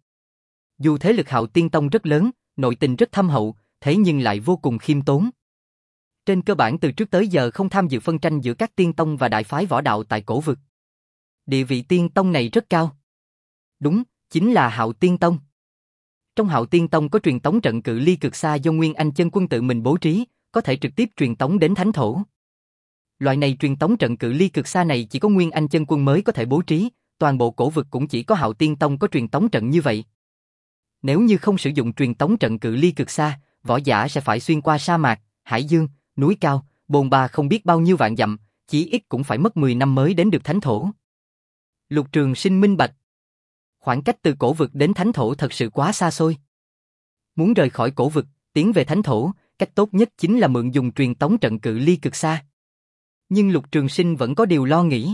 Dù thế lực Hạo Tiên Tông rất lớn, nội tình rất thâm hậu, thế nhưng lại vô cùng khiêm tốn. Trên cơ bản từ trước tới giờ không tham dự phân tranh giữa các tiên tông và đại phái võ đạo tại cổ vực. Địa vị tiên tông này rất cao. Đúng, chính là Hạo Tiên Tông. Trong Hạo Tiên Tông có truyền tống trận cự ly cực xa do Nguyên Anh chân quân tự mình bố trí, có thể trực tiếp truyền tống đến thánh thổ. Loại này truyền tống trận cự ly cực xa này chỉ có Nguyên Anh chân quân mới có thể bố trí, toàn bộ cổ vực cũng chỉ có Hạo Tiên Tông có truyền tống trận như vậy. Nếu như không sử dụng truyền tống trận cự ly cực xa, võ giả sẽ phải xuyên qua sa mạc, hải dương, núi cao, bồn ba không biết bao nhiêu vạn dặm, chí ít cũng phải mất mười năm mới đến được thánh thổ. Lục Trường Sinh minh bạch. Khoảng cách từ cổ vực đến thánh thổ thật sự quá xa xôi. Muốn rời khỏi cổ vực, tiến về thánh thổ, cách tốt nhất chính là mượn dùng truyền tống trận cự ly cực xa. Nhưng Lục Trường Sinh vẫn có điều lo nghĩ.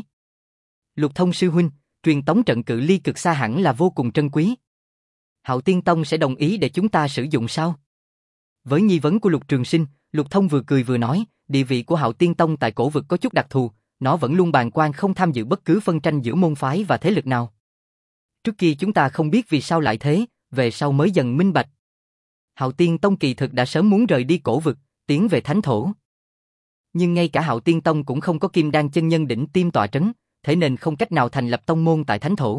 Lục Thông sư huynh, truyền tống trận cự ly cực xa hẳn là vô cùng trân quý. Hạo Tiên Tông sẽ đồng ý để chúng ta sử dụng sao? Với nghi vấn của Lục Trường Sinh, Lục Thông vừa cười vừa nói, địa vị của Hạo Tiên Tông tại cổ vực có chút đặc thù, nó vẫn luôn bàng quan không tham dự bất cứ phân tranh giữa môn phái và thế lực nào. Trước kia chúng ta không biết vì sao lại thế, về sau mới dần minh bạch. Hạo Tiên Tông kỳ thực đã sớm muốn rời đi cổ vực, tiến về thánh thổ. Nhưng ngay cả Hạo Tiên Tông cũng không có Kim Đan chân nhân đỉnh tiêm tọa trấn, thế nên không cách nào thành lập tông môn tại thánh thổ.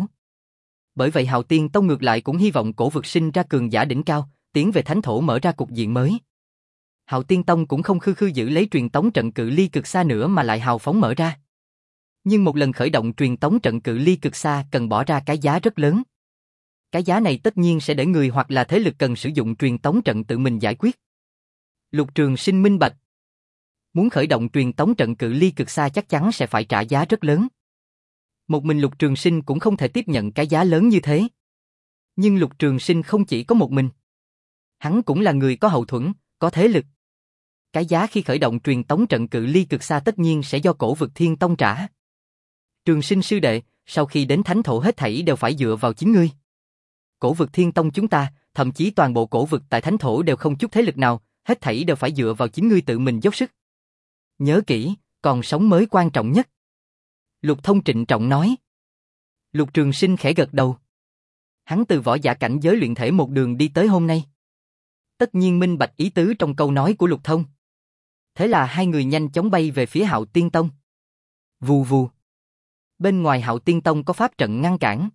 Bởi vậy Hạo Tiên Tông ngược lại cũng hy vọng cổ vực sinh ra cường giả đỉnh cao, tiến về thánh thổ mở ra cục diện mới. Hạo Tiên Tông cũng không khư khư giữ lấy truyền tống trận cự ly cực xa nữa mà lại hào phóng mở ra. Nhưng một lần khởi động truyền tống trận cự ly cực xa cần bỏ ra cái giá rất lớn. Cái giá này tất nhiên sẽ để người hoặc là thế lực cần sử dụng truyền tống trận tự mình giải quyết. Lục Trường Sinh minh bạch. Muốn khởi động truyền tống trận cự ly cực xa chắc chắn sẽ phải trả giá rất lớn. Một mình Lục Trường Sinh cũng không thể tiếp nhận cái giá lớn như thế. Nhưng Lục Trường Sinh không chỉ có một mình. Hắn cũng là người có hậu thuẫn, có thế lực. Cái giá khi khởi động truyền tống trận cự ly cực xa tất nhiên sẽ do Cổ Vực Thiên Tông trả. Trường Sinh sư đệ, sau khi đến thánh thổ hết thảy đều phải dựa vào chính ngươi. Cổ Vực Thiên Tông chúng ta, thậm chí toàn bộ cổ vực tại thánh thổ đều không chút thế lực nào, hết thảy đều phải dựa vào chính ngươi tự mình dốc sức. Nhớ kỹ, còn sống mới quan trọng nhất. Lục Thông trịnh trọng nói. Lục Trường Sinh khẽ gật đầu. Hắn từ võ giả cảnh giới luyện thể một đường đi tới hôm nay. Tất nhiên minh bạch ý tứ trong câu nói của Lục Thông. Thế là hai người nhanh chóng bay về phía Hạo Tiên Tông. Vù vù. Bên ngoài Hạo Tiên Tông có pháp trận ngăn cản.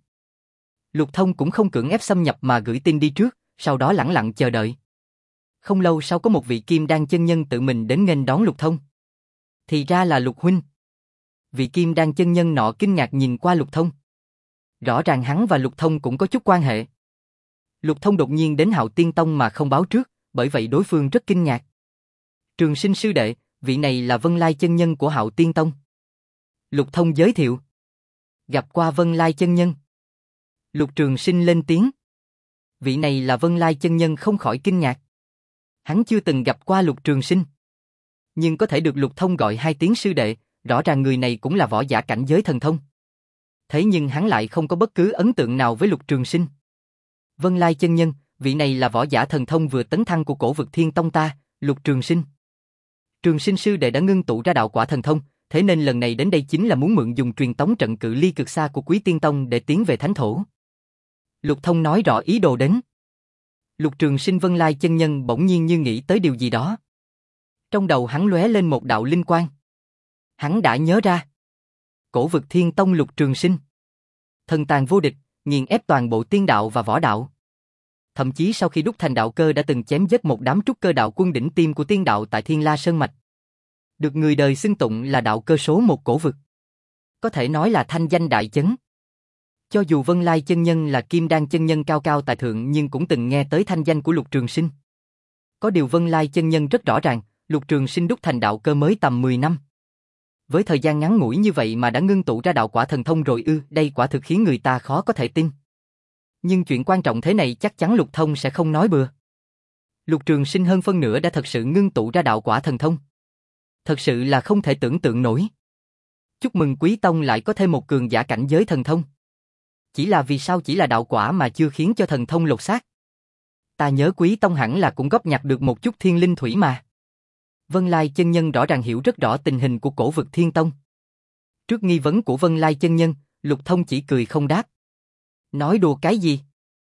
Lục Thông cũng không cưỡng ép xâm nhập mà gửi tin đi trước, sau đó lẳng lặng chờ đợi. Không lâu sau có một vị Kim Đan chân nhân tự mình đến nghênh đón Lục Thông. Thì ra là Lục huynh. Vị Kim Đan chân nhân nọ kinh ngạc nhìn qua Lục Thông. Rõ ràng hắn và Lục Thông cũng có chút quan hệ. Lục Thông đột nhiên đến Hạo Tiên Tông mà không báo trước, bởi vậy đối phương rất kinh ngạc. Trường Sinh sư đệ, vị này là Vân Lai chân nhân của Hạo Tiên Tông. Lục Thông giới thiệu. Gặp qua Vân Lai chân nhân. Lục Trường Sinh lên tiếng. Vị này là Vân Lai chân nhân không khỏi kinh ngạc. Hắn chưa từng gặp qua Lục Trường Sinh. Nhưng có thể được Lục Thông gọi hai tiếng sư đệ, rõ ràng người này cũng là võ giả cảnh giới thần thông. Thế nhưng hắn lại không có bất cứ ấn tượng nào với Lục Trường Sinh. Vân Lai chân nhân, vị này là võ giả thần thông vừa tấn thăng của Cổ Vực Thiên Tông ta, Lục Trường Sinh. Trường Sinh sư đệ đã ngưng tụ ra đạo quả thần thông, thế nên lần này đến đây chính là muốn mượn dùng truyền tống trận cự ly cực xa của Quý Tiên Tông để tiến về thánh thổ. Lục Thông nói rõ ý đồ đến. Lục Trường Sinh Vân Lai chân nhân bỗng nhiên như nghĩ tới điều gì đó. Trong đầu hắn lóe lên một đạo linh quang. Hắn đã nhớ ra. Cổ Vực Thiên Tông Lục Trường Sinh. Thần tàn vô địch, nghiền ép toàn bộ tiên đạo và võ đạo. Thậm chí sau khi đúc thành đạo cơ đã từng chém giết một đám trúc cơ đạo quân đỉnh tiêm của tiên đạo tại Thiên La Sơn Mạch. Được người đời xưng tụng là đạo cơ số một cổ vực. Có thể nói là thanh danh đại chấn. Cho dù Vân Lai chân nhân là Kim Đan chân nhân cao cao tại thượng nhưng cũng từng nghe tới thanh danh của Lục Trường Sinh. Có điều Vân Lai chân nhân rất rõ ràng, Lục Trường Sinh đúc thành đạo cơ mới tầm mười năm. Với thời gian ngắn ngủi như vậy mà đã ngưng tụ ra đạo quả thần thông rồi ư, đây quả thực khiến người ta khó có thể tin. Nhưng chuyện quan trọng thế này chắc chắn Lục Thông sẽ không nói bừa. Lục Trường Sinh hơn phân nửa đã thật sự ngưng tụ ra đạo quả thần thông. Thật sự là không thể tưởng tượng nổi. Chúc mừng Quý Tông lại có thêm một cường giả cảnh giới thần thông. Chỉ là vì sao chỉ là đạo quả mà chưa khiến cho thần thông lột xác? Ta nhớ Quý Tông hẳn là cũng góp nhặt được một chút thiên linh thủy mà. Vân Lai chân nhân rõ ràng hiểu rất rõ tình hình của Cổ Vực Thiên Tông. Trước nghi vấn của Vân Lai chân nhân, Lục Thông chỉ cười không đáp. Nói đùa cái gì?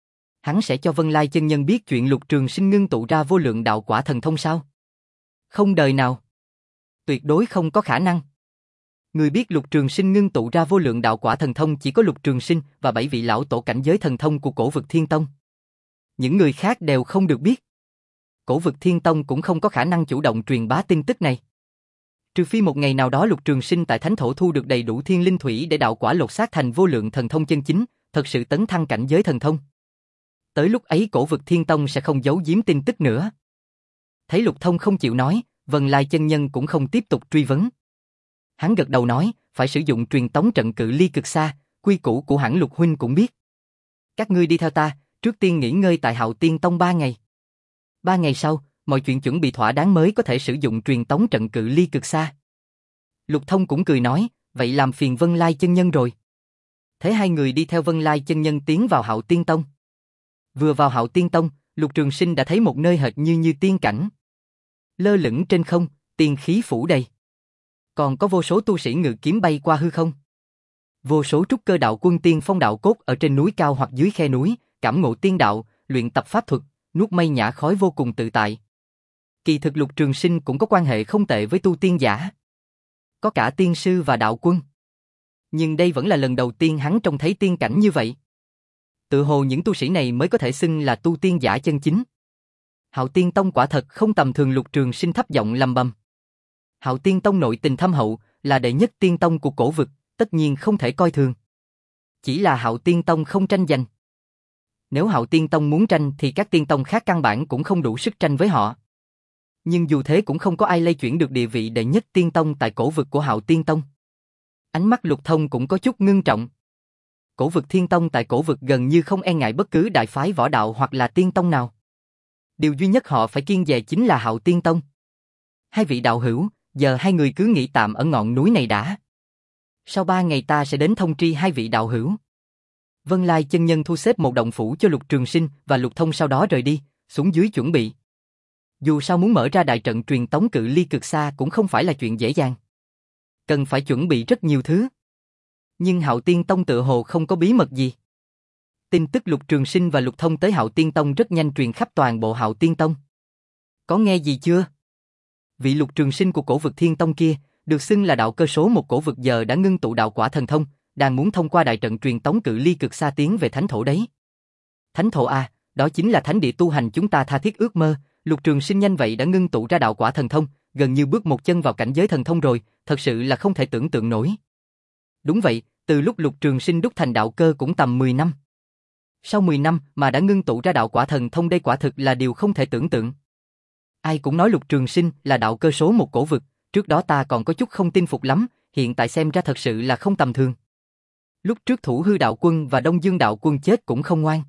Hắn sẽ cho Vân Lai chân nhân biết chuyện Lục Trường Sinh ngưng tụ ra vô lượng đạo quả thần thông sao? Không đời nào. Tuyệt đối không có khả năng. Người biết Lục Trường Sinh ngưng tụ ra vô lượng đạo quả thần thông chỉ có Lục Trường Sinh và bảy vị lão tổ cảnh giới thần thông của Cổ Vực Thiên Tông. Những người khác đều không được biết. Cổ Vực Thiên Tông cũng không có khả năng chủ động truyền bá tin tức này. Trừ phi một ngày nào đó Lục Trường Sinh tại thánh thổ thu được đầy đủ thiên linh thủy để đạo quả lột xác thành vô lượng thần thông chân chính, thật sự tấn thăng cảnh giới thần thông. Tới lúc ấy Cổ Vực Thiên Tông sẽ không giấu giếm tin tức nữa. Thấy Lục Thông không chịu nói, Vân Lai chân nhân cũng không tiếp tục truy vấn. Hắn gật đầu nói, phải sử dụng truyền tống trận cự ly cực xa, quy củ của hẳn Lục huynh cũng biết. Các ngươi đi theo ta, trước tiên nghỉ ngơi tại Hạo Tiên Tông ba ngày. Ba ngày sau, mọi chuyện chuẩn bị thỏa đáng mới có thể sử dụng truyền tống trận cự ly cực xa. Lục Thông cũng cười nói, vậy làm phiền Vân Lai chân nhân rồi. Thế hai người đi theo Vân Lai chân nhân tiến vào Hạo Tiên Tông. Vừa vào Hạo Tiên Tông, Lục Trường Sinh đã thấy một nơi hệt như như tiên cảnh. Lơ lửng trên không, tiên khí phủ đầy. Còn có vô số tu sĩ ngự kiếm bay qua hư không. Vô số trúc cơ đạo quân tiên phong đạo cốt ở trên núi cao hoặc dưới khe núi, cảm ngộ tiên đạo, luyện tập pháp thuật, nuốt mây nhả khói vô cùng tự tại. Kỳ thực Lục Trường Sinh cũng có quan hệ không tệ với tu tiên giả. Có cả tiên sư và đạo quân. Nhưng đây vẫn là lần đầu tiên hắn trông thấy tiên cảnh như vậy. Tự hồ những tu sĩ này mới có thể xưng là tu tiên giả chân chính. Hạo Tiên Tông quả thật không tầm thường. Lục Trường Sinh thấp giọng lầm bầm. Hạo Tiên Tông nội tình thâm hậu, là đệ nhất tiên tông của cổ vực, tất nhiên không thể coi thường. Chỉ là Hạo Tiên Tông không tranh giành. Nếu Hạo Tiên Tông muốn tranh thì các tiên tông khác căn bản cũng không đủ sức tranh với họ. Nhưng dù thế cũng không có ai lay chuyển được địa vị đệ nhất tiên tông tại cổ vực của Hạo Tiên Tông. Ánh mắt Lục Thông cũng có chút ngưng trọng. Cổ vực thiên tông tại cổ vực gần như không e ngại bất cứ đại phái võ đạo hoặc là tiên tông nào. Điều duy nhất họ phải kiêng dè chính là Hạo Tiên Tông. Hai vị đạo hữu, giờ hai người cứ nghỉ tạm ở ngọn núi này đã. Sau ba ngày ta sẽ đến thông tri hai vị đạo hữu. Vân Lai chân nhân thu xếp một động phủ cho Lục Trường Sinh và Lục Thông, sau đó rời đi, xuống dưới chuẩn bị. Dù sao muốn mở ra đại trận truyền tống cự ly cực xa cũng không phải là chuyện dễ dàng. Cần phải chuẩn bị rất nhiều thứ. Nhưng Hạo Tiên Tông tự hồ không có bí mật gì. Tin tức Lục Trường Sinh và Lục Thông tới Hạo Tiên Tông rất nhanh truyền khắp toàn bộ Hạo Tiên Tông. Có nghe gì chưa? Vị Lục Trường Sinh của cổ vực Thiên Tông kia, được xưng là đạo cơ số một cổ vực, giờ đã ngưng tụ đạo quả thần thông, đang muốn thông qua đại trận truyền tống cự ly cực xa tiến về thánh thổ đấy. Thánh thổ a, đó chính là thánh địa tu hành chúng ta tha thiết ước mơ. Lục Trường Sinh nhanh vậy đã ngưng tụ ra đạo quả thần thông, gần như bước một chân vào cảnh giới thần thông rồi, thật sự là không thể tưởng tượng nổi. Đúng vậy, từ lúc Lục Trường Sinh đúc thành đạo cơ cũng tầm mười năm. Sau mười năm mà đã ngưng tụ ra đạo quả thần thông, đây quả thực là điều không thể tưởng tượng. Ai cũng nói Lục Trường Sinh là đạo cơ số một cổ vực, trước đó ta còn có chút không tin phục lắm, hiện tại xem ra thật sự là không tầm thường. Lúc trước Thủ Hư đạo quân và Đông Dương đạo quân chết cũng không ngoan.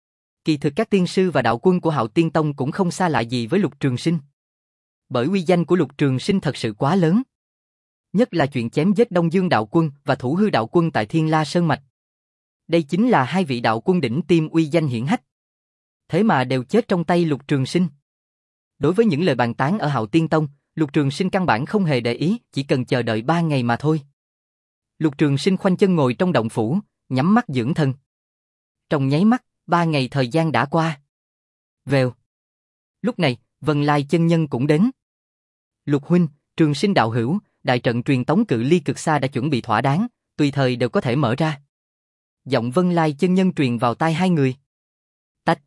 Kỳ thực các tiên sư và đạo quân của Hạo Tiên Tông cũng không xa lạ gì với Lục Trường Sinh. Bởi uy danh của Lục Trường Sinh thật sự quá lớn. Nhất là chuyện chém giết Đông Dương đạo quân và Thủ Hư đạo quân tại Thiên La Sơn Mạch. Đây chính là hai vị đạo quân đỉnh tiêm uy danh hiển hách. Thế mà đều chết trong tay Lục Trường Sinh. Đối với những lời bàn tán ở Hạo Tiên Tông, Lục Trường Sinh căn bản không hề để ý, chỉ cần chờ đợi ba ngày mà thôi. Lục Trường Sinh khoanh chân ngồi trong động phủ, nhắm mắt dưỡng thần. Trong nháy mắt, ba ngày thời gian đã qua. Vèo. Lúc này, Vân Lai chân nhân cũng đến. Lục huynh, Trường Sinh đạo hữu, đại trận truyền tống cự ly cực xa đã chuẩn bị thỏa đáng, tùy thời đều có thể mở ra. Giọng Vân Lai chân nhân truyền vào tai hai người. Tách.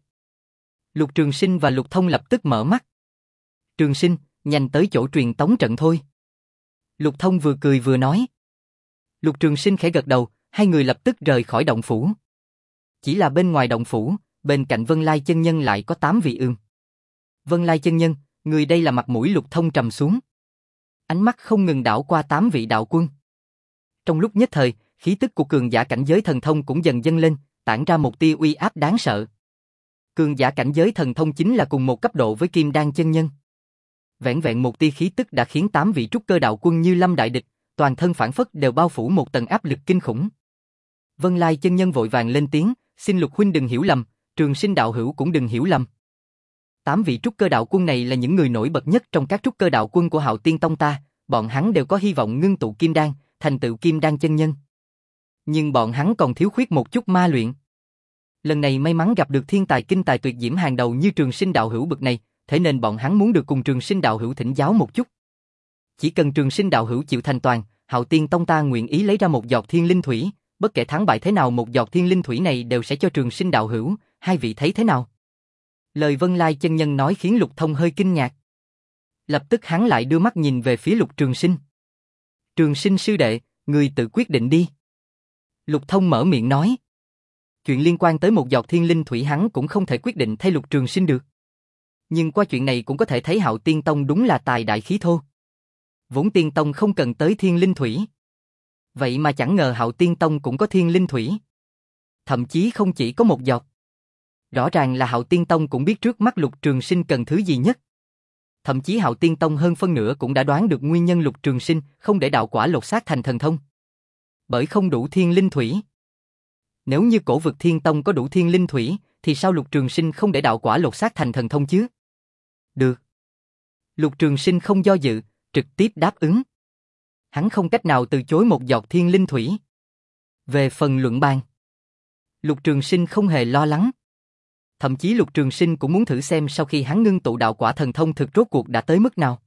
Lục Trường Sinh và Lục Thông lập tức mở mắt. Trường Sinh, nhanh tới chỗ truyền tống trận thôi. Lục Thông vừa cười vừa nói. Lục Trường Sinh khẽ gật đầu, hai người lập tức rời khỏi động phủ. Chỉ là bên ngoài động phủ, bên cạnh Vân Lai chân nhân lại có tám vị ương. Vân Lai chân nhân, người đây là mặt mũi Lục Thông trầm xuống. Ánh mắt không ngừng đảo qua tám vị đạo quân. Trong lúc nhất thời, khí tức của cường giả cảnh giới thần thông cũng dần dâng lên, tản ra một tia uy áp đáng sợ. Cường giả cảnh giới thần thông chính là cùng một cấp độ với Kim Đan chân nhân. Vẹn vẹn một tia khí tức đã khiến tám vị trúc cơ đạo quân như lâm đại địch, toàn thân phản phất đều bao phủ một tầng áp lực kinh khủng. Vân Lai chân nhân vội vàng lên tiếng, xin Lục huynh đừng hiểu lầm, Trường Sinh đạo hữu cũng đừng hiểu lầm. Tám vị trúc cơ đạo quân này là những người nổi bật nhất trong các trúc cơ đạo quân của Hạo Tiên Tông ta, bọn hắn đều có hy vọng ngưng tụ kim đan, thành tựu kim đan chân nhân. Nhưng bọn hắn còn thiếu khuyết một chút ma luyện. Lần này may mắn gặp được thiên tài kinh tài tuyệt diễm hàng đầu như Trường Sinh đạo hữu bậc này, thế nên bọn hắn muốn được cùng Trường Sinh đạo hữu thỉnh giáo một chút. Chỉ cần Trường Sinh đạo hữu chịu thành toàn, Hạo Tiên Tông ta nguyện ý lấy ra một giọt thiên linh thủy, bất kể thắng bại thế nào một giọt thiên linh thủy này đều sẽ cho Trường Sinh đạo hữu, hai vị thấy thế nào? Lời Vân Lai chân nhân nói khiến Lục Thông hơi kinh ngạc. Lập tức hắn lại đưa mắt nhìn về phía Lục Trường Sinh. Trường Sinh sư đệ, người tự quyết định đi. Lục Thông mở miệng nói. Chuyện liên quan tới một giọt thiên linh thủy hắn cũng không thể quyết định thay Lục Trường Sinh được. Nhưng qua chuyện này cũng có thể thấy Hạo Tiên Tông đúng là tài đại khí thô. Vốn Tiên Tông không cần tới thiên linh thủy. Vậy mà chẳng ngờ Hạo Tiên Tông cũng có thiên linh thủy. Thậm chí không chỉ có một giọt. Rõ ràng là Hạo Tiên Tông cũng biết trước mắt Lục Trường Sinh cần thứ gì nhất. Thậm chí Hạo Tiên Tông hơn phân nửa cũng đã đoán được nguyên nhân Lục Trường Sinh không để đạo quả lột xác thành thần thông. Bởi không đủ thiên linh thủy. Nếu như cổ vực Thiên Tông có đủ thiên linh thủy, thì sao Lục Trường Sinh không để đạo quả lột xác thành thần thông chứ? Được. Lục Trường Sinh không do dự, trực tiếp đáp ứng. Hắn không cách nào từ chối một giọt thiên linh thủy. Về phần luận bàn, Lục Trường Sinh không hề lo lắng. Thậm chí Lục Trường Sinh cũng muốn thử xem sau khi hắn ngưng tụ đạo quả thần thông thực rốt cuộc đã tới mức nào.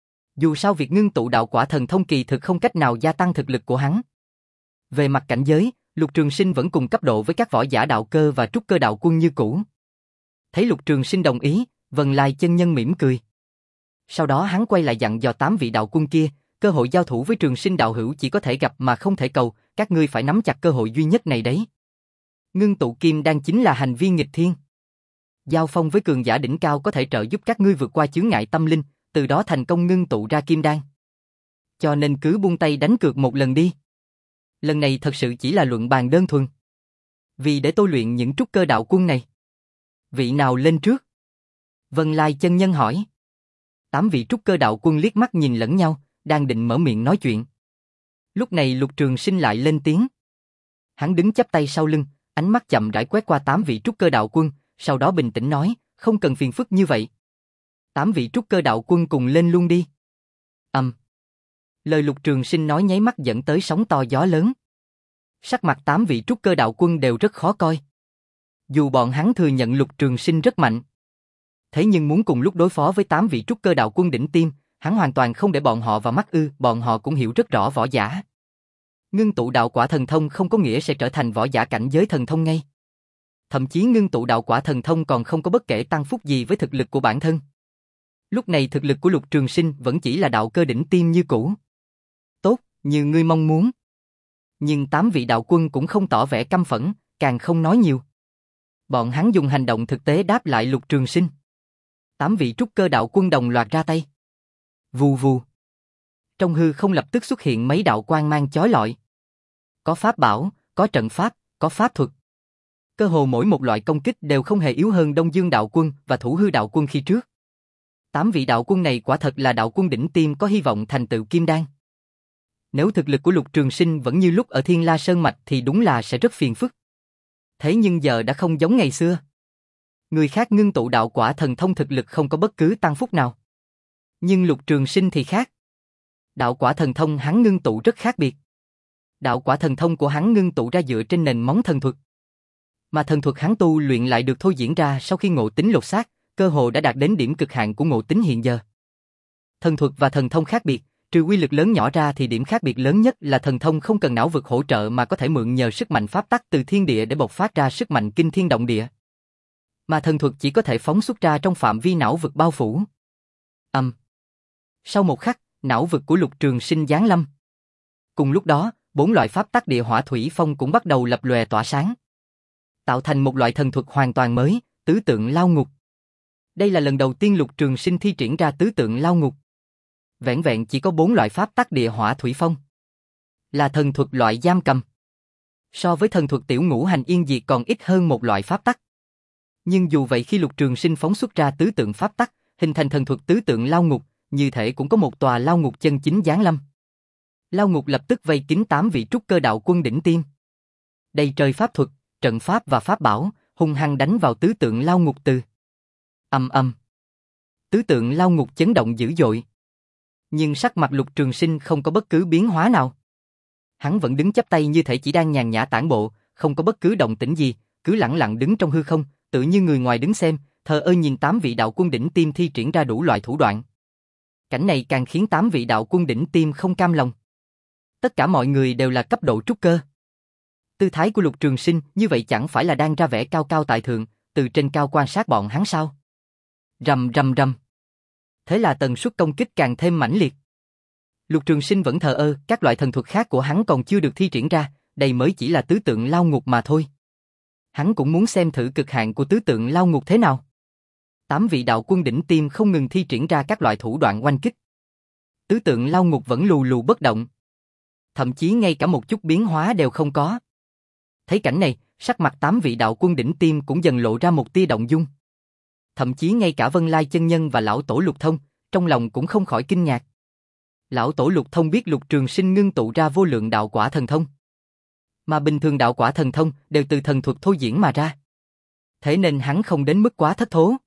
Dù sao việc ngưng tụ đạo quả thần thông kỳ thực không cách nào gia tăng thực lực của hắn. Về mặt cảnh giới, Lục Trường Sinh vẫn cùng cấp độ với các võ giả đạo cơ và trúc cơ đạo quân như cũ. Thấy Lục Trường Sinh đồng ý, Vân Lai chân nhân mỉm cười. Sau đó hắn quay lại dặn dò tám vị đạo quân kia, cơ hội giao thủ với Trường Sinh đạo hữu chỉ có thể gặp mà không thể cầu, các ngươi phải nắm chặt cơ hội duy nhất này đấy. Ngưng tụ kim đan chính là hành vi nghịch thiên. Giao phong với cường giả đỉnh cao có thể trợ giúp các ngươi vượt qua chướng ngại tâm linh, từ đó thành công ngưng tụ ra kim đan. Cho nên cứ buông tay đánh cược một lần đi. Lần này thật sự chỉ là luận bàn đơn thuần. Vì để tôi luyện những trúc cơ đạo quân này. Vị nào lên trước? Vân Lai chân nhân hỏi. Tám vị trúc cơ đạo quân liếc mắt nhìn lẫn nhau, đang định mở miệng nói chuyện. Lúc này Lục Trường Sinh lại lên tiếng. Hắn đứng chắp tay sau lưng, ánh mắt chậm rãi quét qua tám vị trúc cơ đạo quân, sau đó bình tĩnh nói, không cần phiền phức như vậy. Tám vị trúc cơ đạo quân cùng lên luôn đi. Ầm. Um. Lời Lục Trường Sinh nói nháy mắt dẫn tới sóng to gió lớn. Sắc mặt tám vị trúc cơ đạo quân đều rất khó coi. Dù bọn hắn thừa nhận Lục Trường Sinh rất mạnh, thế nhưng muốn cùng lúc đối phó với tám vị trúc cơ đạo quân đỉnh tiêm, hắn hoàn toàn không để bọn họ vào mắt ư, bọn họ cũng hiểu rất rõ võ giả. Ngưng tụ đạo quả thần thông không có nghĩa sẽ trở thành võ giả cảnh giới thần thông ngay. Thậm chí ngưng tụ đạo quả thần thông còn không có bất kể tăng phúc gì với thực lực của bản thân. Lúc này thực lực của Lục Trường Sinh vẫn chỉ là đạo cơ đỉnh tiêm như cũ. Tốt, như ngươi mong muốn. Nhưng tám vị đạo quân cũng không tỏ vẻ căm phẫn, càng không nói nhiều. Bọn hắn dùng hành động thực tế đáp lại Lục Trường Sinh. Tám vị trúc cơ đạo quân đồng loạt ra tay. Vù vù. Trong hư không lập tức xuất hiện mấy đạo quang mang chói lọi. Có pháp bảo, có trận pháp, có pháp thuật. Cơ hồ mỗi một loại công kích đều không hề yếu hơn Đông Dương đạo quân và Thủ Hư đạo quân khi trước. Tám vị đạo quân này quả thật là đạo quân đỉnh tiêm có hy vọng thành tựu kim đan. Nếu thực lực của Lục Trường Sinh vẫn như lúc ở Thiên La Sơn Mạch thì đúng là sẽ rất phiền phức. Thế nhưng giờ đã không giống ngày xưa. Người khác ngưng tụ đạo quả thần thông thực lực không có bất cứ tăng phúc nào. Nhưng Lục Trường Sinh thì khác. Đạo quả thần thông hắn ngưng tụ rất khác biệt. Đạo quả thần thông của hắn ngưng tụ ra dựa trên nền móng thần thuật. Mà thần thuật hắn tu luyện lại được thôi diễn ra sau khi ngộ tính lột xác, cơ hồ đã đạt đến điểm cực hạn của ngộ tính hiện giờ. Thần thuật và thần thông khác biệt, trừ quy lực lớn nhỏ ra thì điểm khác biệt lớn nhất là thần thông không cần não vực hỗ trợ mà có thể mượn nhờ sức mạnh pháp tắc từ thiên địa để bộc phát ra sức mạnh kinh thiên động địa. Mà thần thuật chỉ có thể phóng xuất ra trong phạm vi não vực bao phủ. Ầm. Um. Sau một khắc, não vực của Lục Trường Sinh giáng lâm. Cùng lúc đó, bốn loại pháp tắc địa hỏa thủy phong cũng bắt đầu lập lòe tỏa sáng, tạo thành một loại thần thuật hoàn toàn mới, tứ tượng lao ngục. Đây là lần đầu tiên Lục Trường Sinh thi triển ra tứ tượng lao ngục. Vẹn vẹn chỉ có bốn loại pháp tắc địa hỏa thủy phong. Là thần thuật loại giam cầm. So với thần thuật tiểu ngũ hành yên diệt còn ít hơn một loại pháp tắc. Nhưng dù vậy khi Lục Trường Sinh phóng xuất ra tứ tượng pháp tắc, hình thành thần thuật tứ tượng lao ngục, như thể cũng có một tòa lao ngục chân chính giáng lâm. Lao ngục lập tức vây kín tám vị trúc cơ đạo quân đỉnh tiêm. Đầy trời pháp thuật, trận pháp và pháp bảo, hung hăng đánh vào tứ tượng lao ngục từ. Ầm ầm. Tứ tượng lao ngục chấn động dữ dội. Nhưng sắc mặt Lục Trường Sinh không có bất cứ biến hóa nào. Hắn vẫn đứng chắp tay như thể chỉ đang nhàn nhã tản bộ, không có bất cứ động tĩnh gì, cứ lẳng lặng đứng trong hư không, tự như người ngoài đứng xem, thờ ơ nhìn tám vị đạo quân đỉnh tiêm thi triển ra đủ loại thủ đoạn. Cảnh này càng khiến tám vị đạo quân đỉnh tiêm không cam lòng. Tất cả mọi người đều là cấp độ trúc cơ. Tư thái của Lục Trường Sinh như vậy chẳng phải là đang ra vẻ cao cao tại thượng, từ trên cao quan sát bọn hắn sao? Rầm rầm rầm. Thế là tần suất công kích càng thêm mãnh liệt. Lục Trường Sinh vẫn thờ ơ, các loại thần thuật khác của hắn còn chưa được thi triển ra, đây mới chỉ là tứ tượng lao ngục mà thôi. Hắn cũng muốn xem thử cực hạn của tứ tượng lao ngục thế nào. Tám vị đạo quân đỉnh tiêm không ngừng thi triển ra các loại thủ đoạn oanh kích. Tứ tượng lao ngục vẫn lù lù bất động. Thậm chí ngay cả một chút biến hóa đều không có. Thấy cảnh này, sắc mặt tám vị đạo quân đỉnh tiêm cũng dần lộ ra một tia động dung. Thậm chí ngay cả Vân Lai chân nhân và lão tổ Lục Thông, trong lòng cũng không khỏi kinh ngạc. Lão tổ Lục Thông biết Lục Trường Sinh ngưng tụ ra vô lượng đạo quả thần thông. Mà bình thường đạo quả thần thông đều từ thần thuật thôi diễn mà ra. Thế nên hắn không đến mức quá thất thố.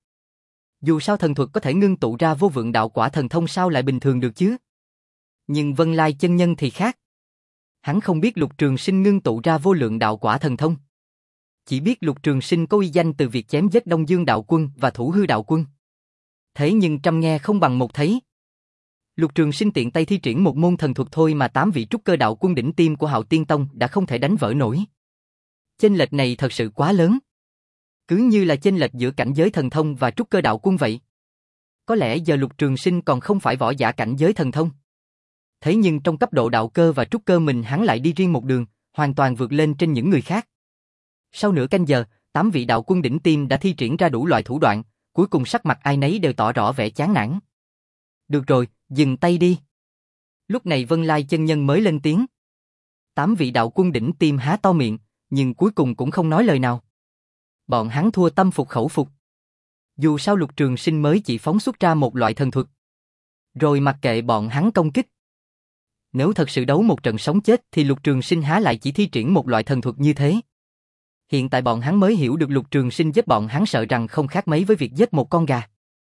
Dù sao thần thuật có thể ngưng tụ ra vô vượng đạo quả thần thông sao lại bình thường được chứ? Nhưng Vân Lai chân nhân thì khác. Hắn không biết Lục Trường Sinh ngưng tụ ra vô lượng đạo quả thần thông. Chỉ biết Lục Trường Sinh có uy danh từ việc chém giết Đông Dương đạo quân và Thủ Hư đạo quân. Thế nhưng trăm nghe không bằng một thấy. Lục Trường Sinh tiện tay thi triển một môn thần thuật thôi mà tám vị trúc cơ đạo quân đỉnh tiêm của Hạo Tiên Tông đã không thể đánh vỡ nổi. Chênh lệch này thật sự quá lớn. Cứ như là chênh lệch giữa cảnh giới thần thông và trúc cơ đạo quân vậy. Có lẽ giờ Lục Trường Sinh còn không phải võ giả cảnh giới thần thông. Thế nhưng trong cấp độ đạo cơ và trúc cơ mình hắn lại đi riêng một đường, hoàn toàn vượt lên trên những người khác. Sau nửa canh giờ, tám vị đạo quân đỉnh tiêm đã thi triển ra đủ loại thủ đoạn, cuối cùng sắc mặt ai nấy đều tỏ rõ vẻ chán nản. Được rồi, dừng tay đi. Lúc này Vân Lai chân nhân mới lên tiếng. Tám vị đạo quân đỉnh tiêm há to miệng, nhưng cuối cùng cũng không nói lời nào. Bọn hắn thua tâm phục khẩu phục. Dù sao Lục Trường Sinh mới chỉ phóng xuất ra một loại thần thuật. Rồi mặc kệ bọn hắn công kích. Nếu thật sự đấu một trận sống chết thì Lục Trường Sinh há lại chỉ thi triển một loại thần thuật như thế. Hiện tại bọn hắn mới hiểu được Lục Trường Sinh giết bọn hắn sợ rằng không khác mấy với việc giết một con gà.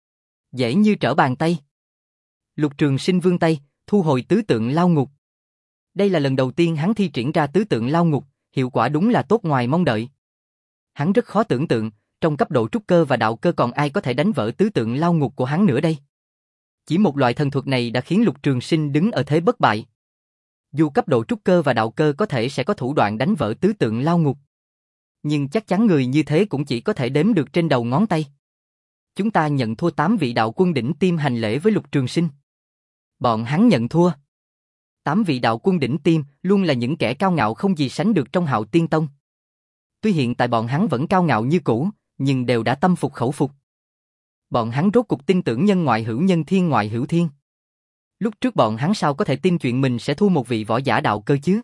Dễ như trở bàn tay. Lục Trường Sinh vươn tay, thu hồi tứ tượng lao ngục. Đây là lần đầu tiên hắn thi triển ra tứ tượng lao ngục, hiệu quả đúng là tốt ngoài mong đợi. Hắn rất khó tưởng tượng, trong cấp độ trúc cơ và đạo cơ còn ai có thể đánh vỡ tứ tượng lao ngục của hắn nữa đây. Chỉ một loại thần thuật này đã khiến Lục Trường Sinh đứng ở thế bất bại. Dù cấp độ trúc cơ và đạo cơ có thể sẽ có thủ đoạn đánh vỡ tứ tượng lao ngục, nhưng chắc chắn người như thế cũng chỉ có thể đếm được trên đầu ngón tay. Chúng ta nhận thua tám vị đạo quân đỉnh tiêm hành lễ với Lục Trường Sinh. Bọn hắn nhận thua. Tám vị đạo quân đỉnh tiêm luôn là những kẻ cao ngạo không gì sánh được trong Hạo Tiên Tông. Tuy hiện tại bọn hắn vẫn cao ngạo như cũ, nhưng đều đã tâm phục khẩu phục. Bọn hắn rốt cuộc tin tưởng nhân ngoại hữu nhân thiên ngoại hữu thiên. Lúc trước bọn hắn sao có thể tin chuyện mình sẽ thua một vị võ giả đạo cơ chứ?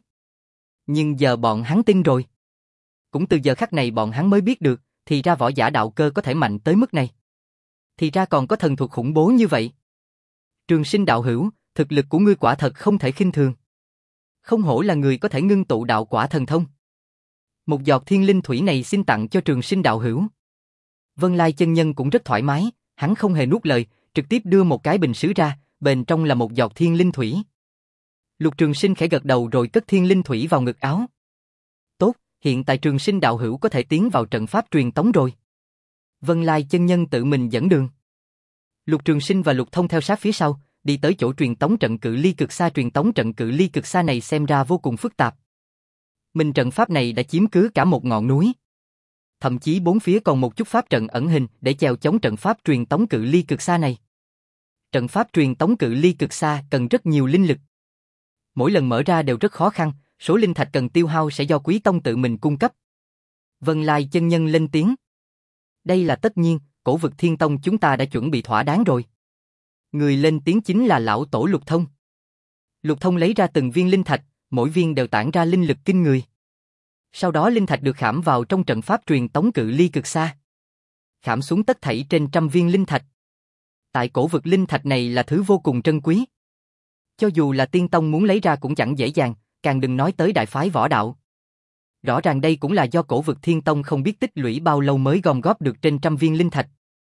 Nhưng giờ bọn hắn tin rồi. Cũng từ giờ khắc này bọn hắn mới biết được, thì ra võ giả đạo cơ có thể mạnh tới mức này. Thì ra còn có thần thuật khủng bố như vậy. Trường Sinh đạo hữu, thực lực của ngươi quả thật không thể khinh thường. Không hổ là người có thể ngưng tụ đạo quả thần thông. Một giọt thiên linh thủy này xin tặng cho Trường Sinh đạo hữu. Vân Lai chân nhân cũng rất thoải mái, hắn không hề nuốt lời, trực tiếp đưa một cái bình sứ ra, bên trong là một giọt thiên linh thủy. Lục Trường Sinh khẽ gật đầu rồi cất thiên linh thủy vào ngực áo. Tốt, hiện tại Trường Sinh đạo hữu có thể tiến vào trận pháp truyền tống rồi. Vân Lai chân nhân tự mình dẫn đường. Lục Trường Sinh và Lục Thông theo sát phía sau, đi tới chỗ truyền tống trận cự ly cực xa. Truyền tống trận cự ly cực xa này xem ra vô cùng phức tạp. Mình trận pháp này đã chiếm cứ cả một ngọn núi. Thậm chí bốn phía còn một chút pháp trận ẩn hình để chèo chống trận pháp truyền tống cự ly cực xa này. Trận pháp truyền tống cự ly cực xa cần rất nhiều linh lực. Mỗi lần mở ra đều rất khó khăn, số linh thạch cần tiêu hao sẽ do Quý Tông tự mình cung cấp. Vân Lai chân nhân lên tiếng. Đây là tất nhiên, Cổ Vực Thiên Tông chúng ta đã chuẩn bị thỏa đáng rồi. Người lên tiếng chính là lão tổ Lục Thông. Lục Thông lấy ra từng viên linh thạch, mỗi viên đều tản ra linh lực kinh người. Sau đó linh thạch được khảm vào trong trận pháp truyền tống cự ly cực xa. Khảm xuống tất thảy trên trăm viên linh thạch. Tại Cổ Vực linh thạch này là thứ vô cùng trân quý. Cho dù là Tiên Tông muốn lấy ra cũng chẳng dễ dàng, càng đừng nói tới đại phái võ đạo. Rõ ràng đây cũng là do Cổ Vực Thiên Tông không biết tích lũy bao lâu mới gom góp được trên trăm viên linh thạch.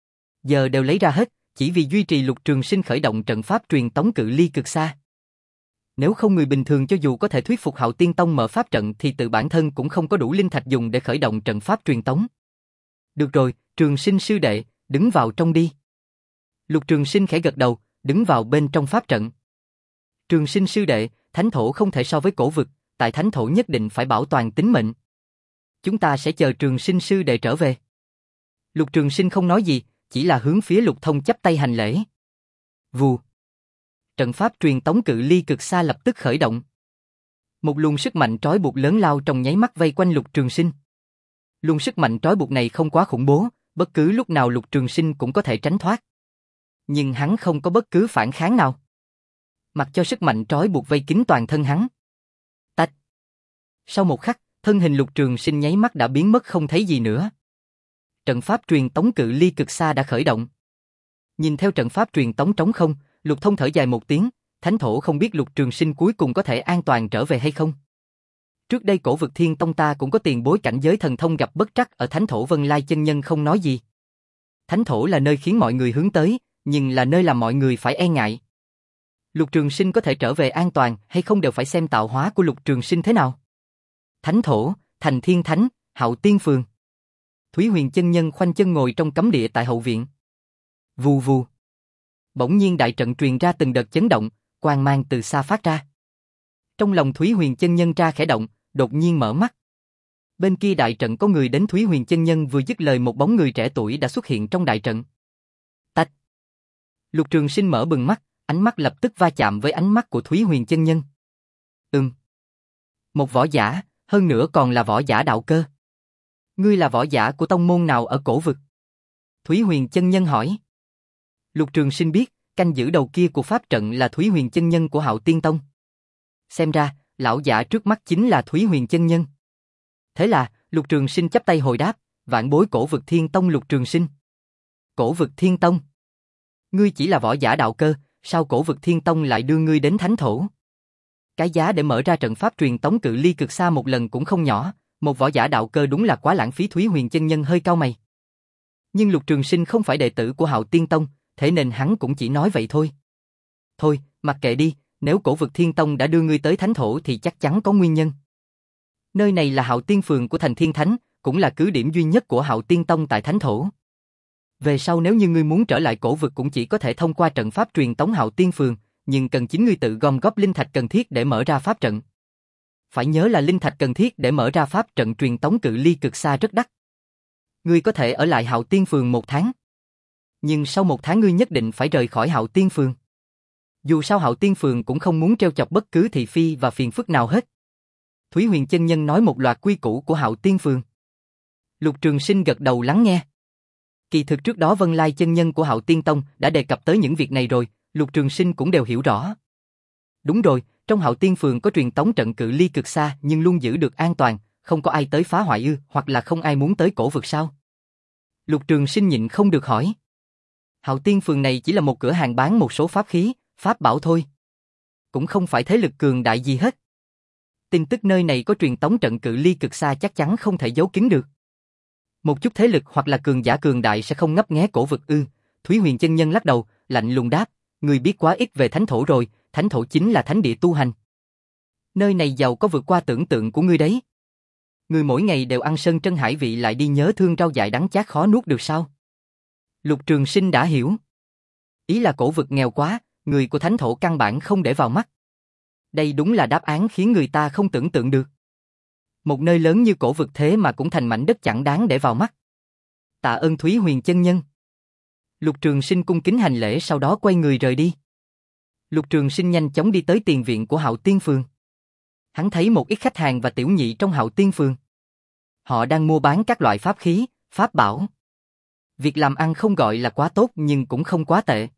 Giờ đều lấy ra hết, chỉ vì duy trì Lục Trường Sinh khởi động trận pháp truyền tống cự ly cực xa. Nếu không người bình thường cho dù có thể thuyết phục Hạo Tiên Tông mở pháp trận thì tự bản thân cũng không có đủ linh thạch dùng để khởi động trận pháp truyền tống. Được rồi, Trường Sinh sư đệ, đứng vào trong đi. Lục Trường Sinh khẽ gật đầu, đứng vào bên trong pháp trận. Trường Sinh sư đệ, thánh thổ không thể so với Cổ Vực, tại thánh thổ nhất định phải bảo toàn tính mệnh. Chúng ta sẽ chờ Trường Sinh sư đệ trở về. Lục Trường Sinh không nói gì, chỉ là hướng phía Lục Thông chắp tay hành lễ. Vù. Trận pháp truyền tống cự ly cực xa lập tức khởi động. Một luồng sức mạnh trói buộc lớn lao trong nháy mắt vây quanh Lục Trường Sinh. Luồng sức mạnh trói buộc này không quá khủng bố, bất cứ lúc nào Lục Trường Sinh cũng có thể tránh thoát. Nhưng hắn không có bất cứ phản kháng nào. Mặc cho sức mạnh trói buộc vây kín toàn thân hắn. Tách. Sau một khắc, thân hình Lục Trường Sinh nháy mắt đã biến mất không thấy gì nữa. Trận pháp truyền tống cự ly cực xa đã khởi động. Nhìn theo trận pháp truyền tống trống không, Lục Thông thở dài một tiếng, thánh thổ không biết Lục Trường Sinh cuối cùng có thể an toàn trở về hay không. Trước đây Cổ Vực Thiên Tông ta cũng có tiền bối cảnh giới thần thông gặp bất trắc ở thánh thổ. Vân Lai chân nhân không nói gì. Thánh thổ là nơi khiến mọi người hướng tới, nhưng là nơi làm mọi người phải e ngại. Lục Trường Sinh có thể trở về an toàn hay không đều phải xem tạo hóa của Lục Trường Sinh thế nào. Thánh thổ, Thành Thiên Thánh, Hạo Tiên Phường. Thúy Huyền chân nhân khoanh chân ngồi trong cấm địa tại hậu viện. Vù vù. Bỗng nhiên đại trận truyền ra từng đợt chấn động, quang mang từ xa phát ra. Trong lòng Thúy Huyền chân nhân ra khẽ động, đột nhiên mở mắt. Bên kia đại trận có người đến. Thúy Huyền chân nhân vừa dứt lời một bóng người trẻ tuổi đã xuất hiện trong đại trận. Tạch. Lục Trường Sinh mở bừng mắt, ánh mắt lập tức va chạm với ánh mắt của Thúy Huyền chân nhân. Ừm. Một võ giả, hơn nữa còn là võ giả đạo cơ. Ngươi là võ giả của tông môn nào ở cổ vực? Thúy Huyền chân nhân hỏi. Lục Trường Sinh biết, canh giữ đầu kia của pháp trận là Thúy Huyền chân nhân của Hạo Tiên Tông. Xem ra, lão giả trước mắt chính là Thúy Huyền chân nhân. Thế là, Lục Trường Sinh chắp tay hồi đáp, vạn bối cổ vực Thiên Tông Lục Trường Sinh. Cổ vực Thiên Tông? Ngươi chỉ là võ giả đạo cơ, sao cổ vực Thiên Tông lại đưa ngươi đến thánh thổ? Cái giá để mở ra trận pháp truyền tống cự ly cực xa một lần cũng không nhỏ, một võ giả đạo cơ đúng là quá lãng phí. Thúy Huyền chân nhân hơi cau mày. Nhưng Lục Trường Sinh không phải đệ tử của Hạo Tiên Tông, thế nên hắn cũng chỉ nói vậy thôi. Thôi, mặc kệ đi, nếu cổ vực Thiên Tông đã đưa ngươi tới thánh thổ thì chắc chắn có nguyên nhân. Nơi này là Hạo Tiên Phường của thành Thiên Thánh, cũng là cứ điểm duy nhất của Hạo Tiên Tông tại thánh thổ. Về sau nếu như ngươi muốn trở lại cổ vực cũng chỉ có thể thông qua trận pháp truyền tống Hạo Tiên Phường, nhưng cần chính ngươi tự gom góp linh thạch cần thiết để mở ra pháp trận. Phải nhớ là linh thạch cần thiết để mở ra pháp trận truyền tống cự ly cực xa rất đắt. Ngươi có thể ở lại Hạo Tiên Phường một tháng. Nhưng sau một tháng ngươi nhất định phải rời khỏi Hạo Tiên Phường. Dù sao Hạo Tiên Phường cũng không muốn trêu chọc bất cứ thị phi và phiền phức nào hết. Thúy Huyền chân nhân nói một loạt quy củ của Hạo Tiên Phường. Lục Trường Sinh gật đầu lắng nghe. Kỳ thực trước đó Vân Lai chân nhân của Hạo Tiên Tông đã đề cập tới những việc này rồi, Lục Trường Sinh cũng đều hiểu rõ. Đúng rồi, trong Hạo Tiên Phường có truyền tống trận cự ly cực xa nhưng luôn giữ được an toàn, không có ai tới phá hoại ư, hoặc là không ai muốn tới cổ vực sao? Lục Trường Sinh nhịn không được hỏi. Hạo Tiên Phường này chỉ là một cửa hàng bán một số pháp khí, pháp bảo thôi. Cũng không phải thế lực cường đại gì hết. Tin tức nơi này có truyền tống trận cự ly cực xa chắc chắn không thể giấu kín được. Một chút thế lực hoặc là cường giả cường đại sẽ không ngấp nghé cổ vực ư? Thúy Huyền chân nhân lắc đầu, lạnh lùng đáp, ngươi biết quá ít về thánh thổ rồi, thánh thổ chính là thánh địa tu hành. Nơi này giàu có vượt qua tưởng tượng của ngươi đấy. Ngươi mỗi ngày đều ăn sơn trân hải vị lại đi nhớ thương rau dại đắng chát khó nuốt được sao? Lục Trường Sinh đã hiểu. Ý là cổ vực nghèo quá, người của thánh thổ căn bản không để vào mắt. Đây đúng là đáp án khiến người ta không tưởng tượng được. Một nơi lớn như cổ vực thế mà cũng thành mảnh đất chẳng đáng để vào mắt. Tạ ơn Thúy Huyền chân nhân. Lục Trường Sinh cung kính hành lễ sau đó quay người rời đi. Lục Trường Sinh nhanh chóng đi tới tiền viện của Hạo Tiên Phường. Hắn thấy một ít khách hàng và tiểu nhị trong Hạo Tiên Phường. Họ đang mua bán các loại pháp khí, pháp bảo. Việc làm ăn không gọi là quá tốt nhưng cũng không quá tệ.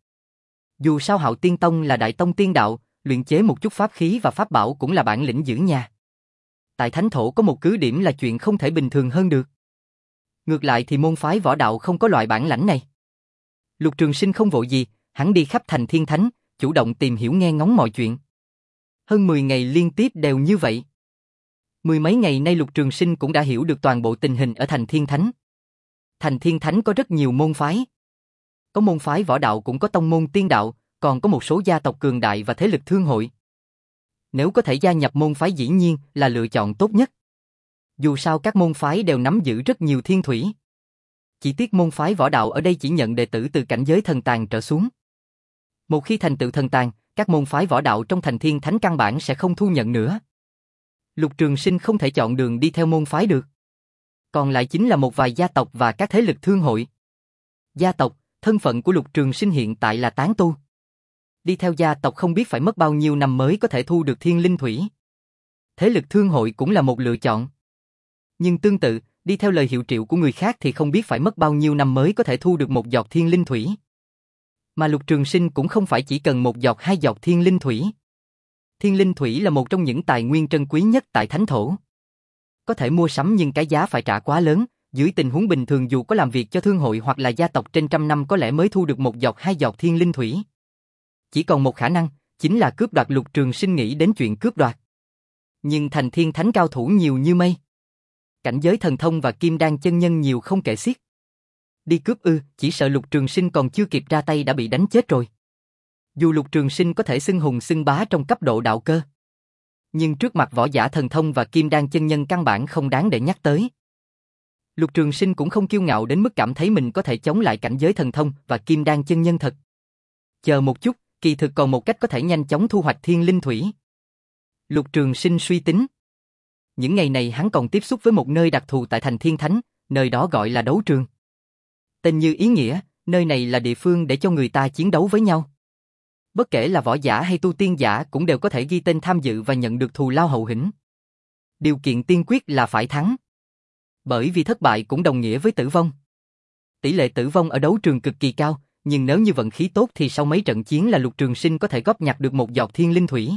Dù sao Hạo Tiên Tông là đại tông tiên đạo, luyện chế một chút pháp khí và pháp bảo cũng là bản lĩnh giữ nhà. Tại thánh thổ có một cứ điểm là chuyện không thể bình thường hơn được. Ngược lại thì môn phái võ đạo không có loại bản lãnh này. Lục Trường Sinh không vội gì, hắn đi khắp thành Thiên Thánh, chủ động tìm hiểu nghe ngóng mọi chuyện. Hơn mười ngày liên tiếp đều như vậy. Mười mấy ngày nay Lục Trường Sinh cũng đã hiểu được toàn bộ tình hình ở thành Thiên Thánh. Thành Thiên Thánh có rất nhiều môn phái. Có môn phái võ đạo cũng có tông môn tiên đạo, còn có một số gia tộc cường đại và thế lực thương hội. Nếu có thể gia nhập môn phái dĩ nhiên là lựa chọn tốt nhất. Dù sao các môn phái đều nắm giữ rất nhiều thiên thủy. Chỉ tiếc môn phái võ đạo ở đây chỉ nhận đệ tử từ cảnh giới thần tàng trở xuống. Một khi thành tựu thần tàng, các môn phái võ đạo trong thành Thiên Thánh căn bản sẽ không thu nhận nữa. Lục Trường Sinh không thể chọn đường đi theo môn phái được. Còn lại chính là một vài gia tộc và các thế lực thương hội. Gia tộc, thân phận của Lục Trường Sinh hiện tại là tán tu. Đi theo gia tộc không biết phải mất bao nhiêu năm mới có thể thu được thiên linh thủy. Thế lực thương hội cũng là một lựa chọn. Nhưng tương tự, đi theo lời hiệu triệu của người khác thì không biết phải mất bao nhiêu năm mới có thể thu được một giọt thiên linh thủy. Mà Lục Trường Sinh cũng không phải chỉ cần một giọt hai giọt thiên linh thủy. Thiên linh thủy là một trong những tài nguyên trân quý nhất tại thánh thổ. Có thể mua sắm nhưng cái giá phải trả quá lớn, dưới tình huống bình thường dù có làm việc cho thương hội hoặc là gia tộc trên trăm năm có lẽ mới thu được một giọt hai giọt thiên linh thủy. Chỉ còn một khả năng, chính là cướp đoạt. Lục Trường Sinh nghĩ đến chuyện cướp đoạt. Nhưng thành Thiên Thánh cao thủ nhiều như mây. Cảnh giới thần thông và kim đan chân nhân nhiều không kể xiết. Đi cướp ư, chỉ sợ Lục Trường Sinh còn chưa kịp ra tay đã bị đánh chết rồi. Dù Lục Trường Sinh có thể xưng hùng xưng bá trong cấp độ đạo cơ, nhưng trước mặt võ giả thần thông và kim đan chân nhân căn bản không đáng để nhắc tới. Lục Trường Sinh cũng không kiêu ngạo đến mức cảm thấy mình có thể chống lại cảnh giới thần thông và kim đan chân nhân thật. Chờ một chút, kỳ thực còn một cách có thể nhanh chóng thu hoạch thiên linh thủy. Lục Trường Sinh suy tính. Những ngày này hắn còn tiếp xúc với một nơi đặc thù tại thành Thiên Thánh, nơi đó gọi là đấu trường. Tên như ý nghĩa, nơi này là địa phương để cho người ta chiến đấu với nhau. Bất kể là võ giả hay tu tiên giả cũng đều có thể ghi tên tham dự và nhận được thù lao hậu hĩnh. Điều kiện tiên quyết là phải thắng. Bởi vì thất bại cũng đồng nghĩa với tử vong. Tỷ lệ tử vong ở đấu trường cực kỳ cao, nhưng nếu như vận khí tốt thì sau mấy trận chiến là Lục Trường Sinh có thể góp nhặt được một giọt thiên linh thủy.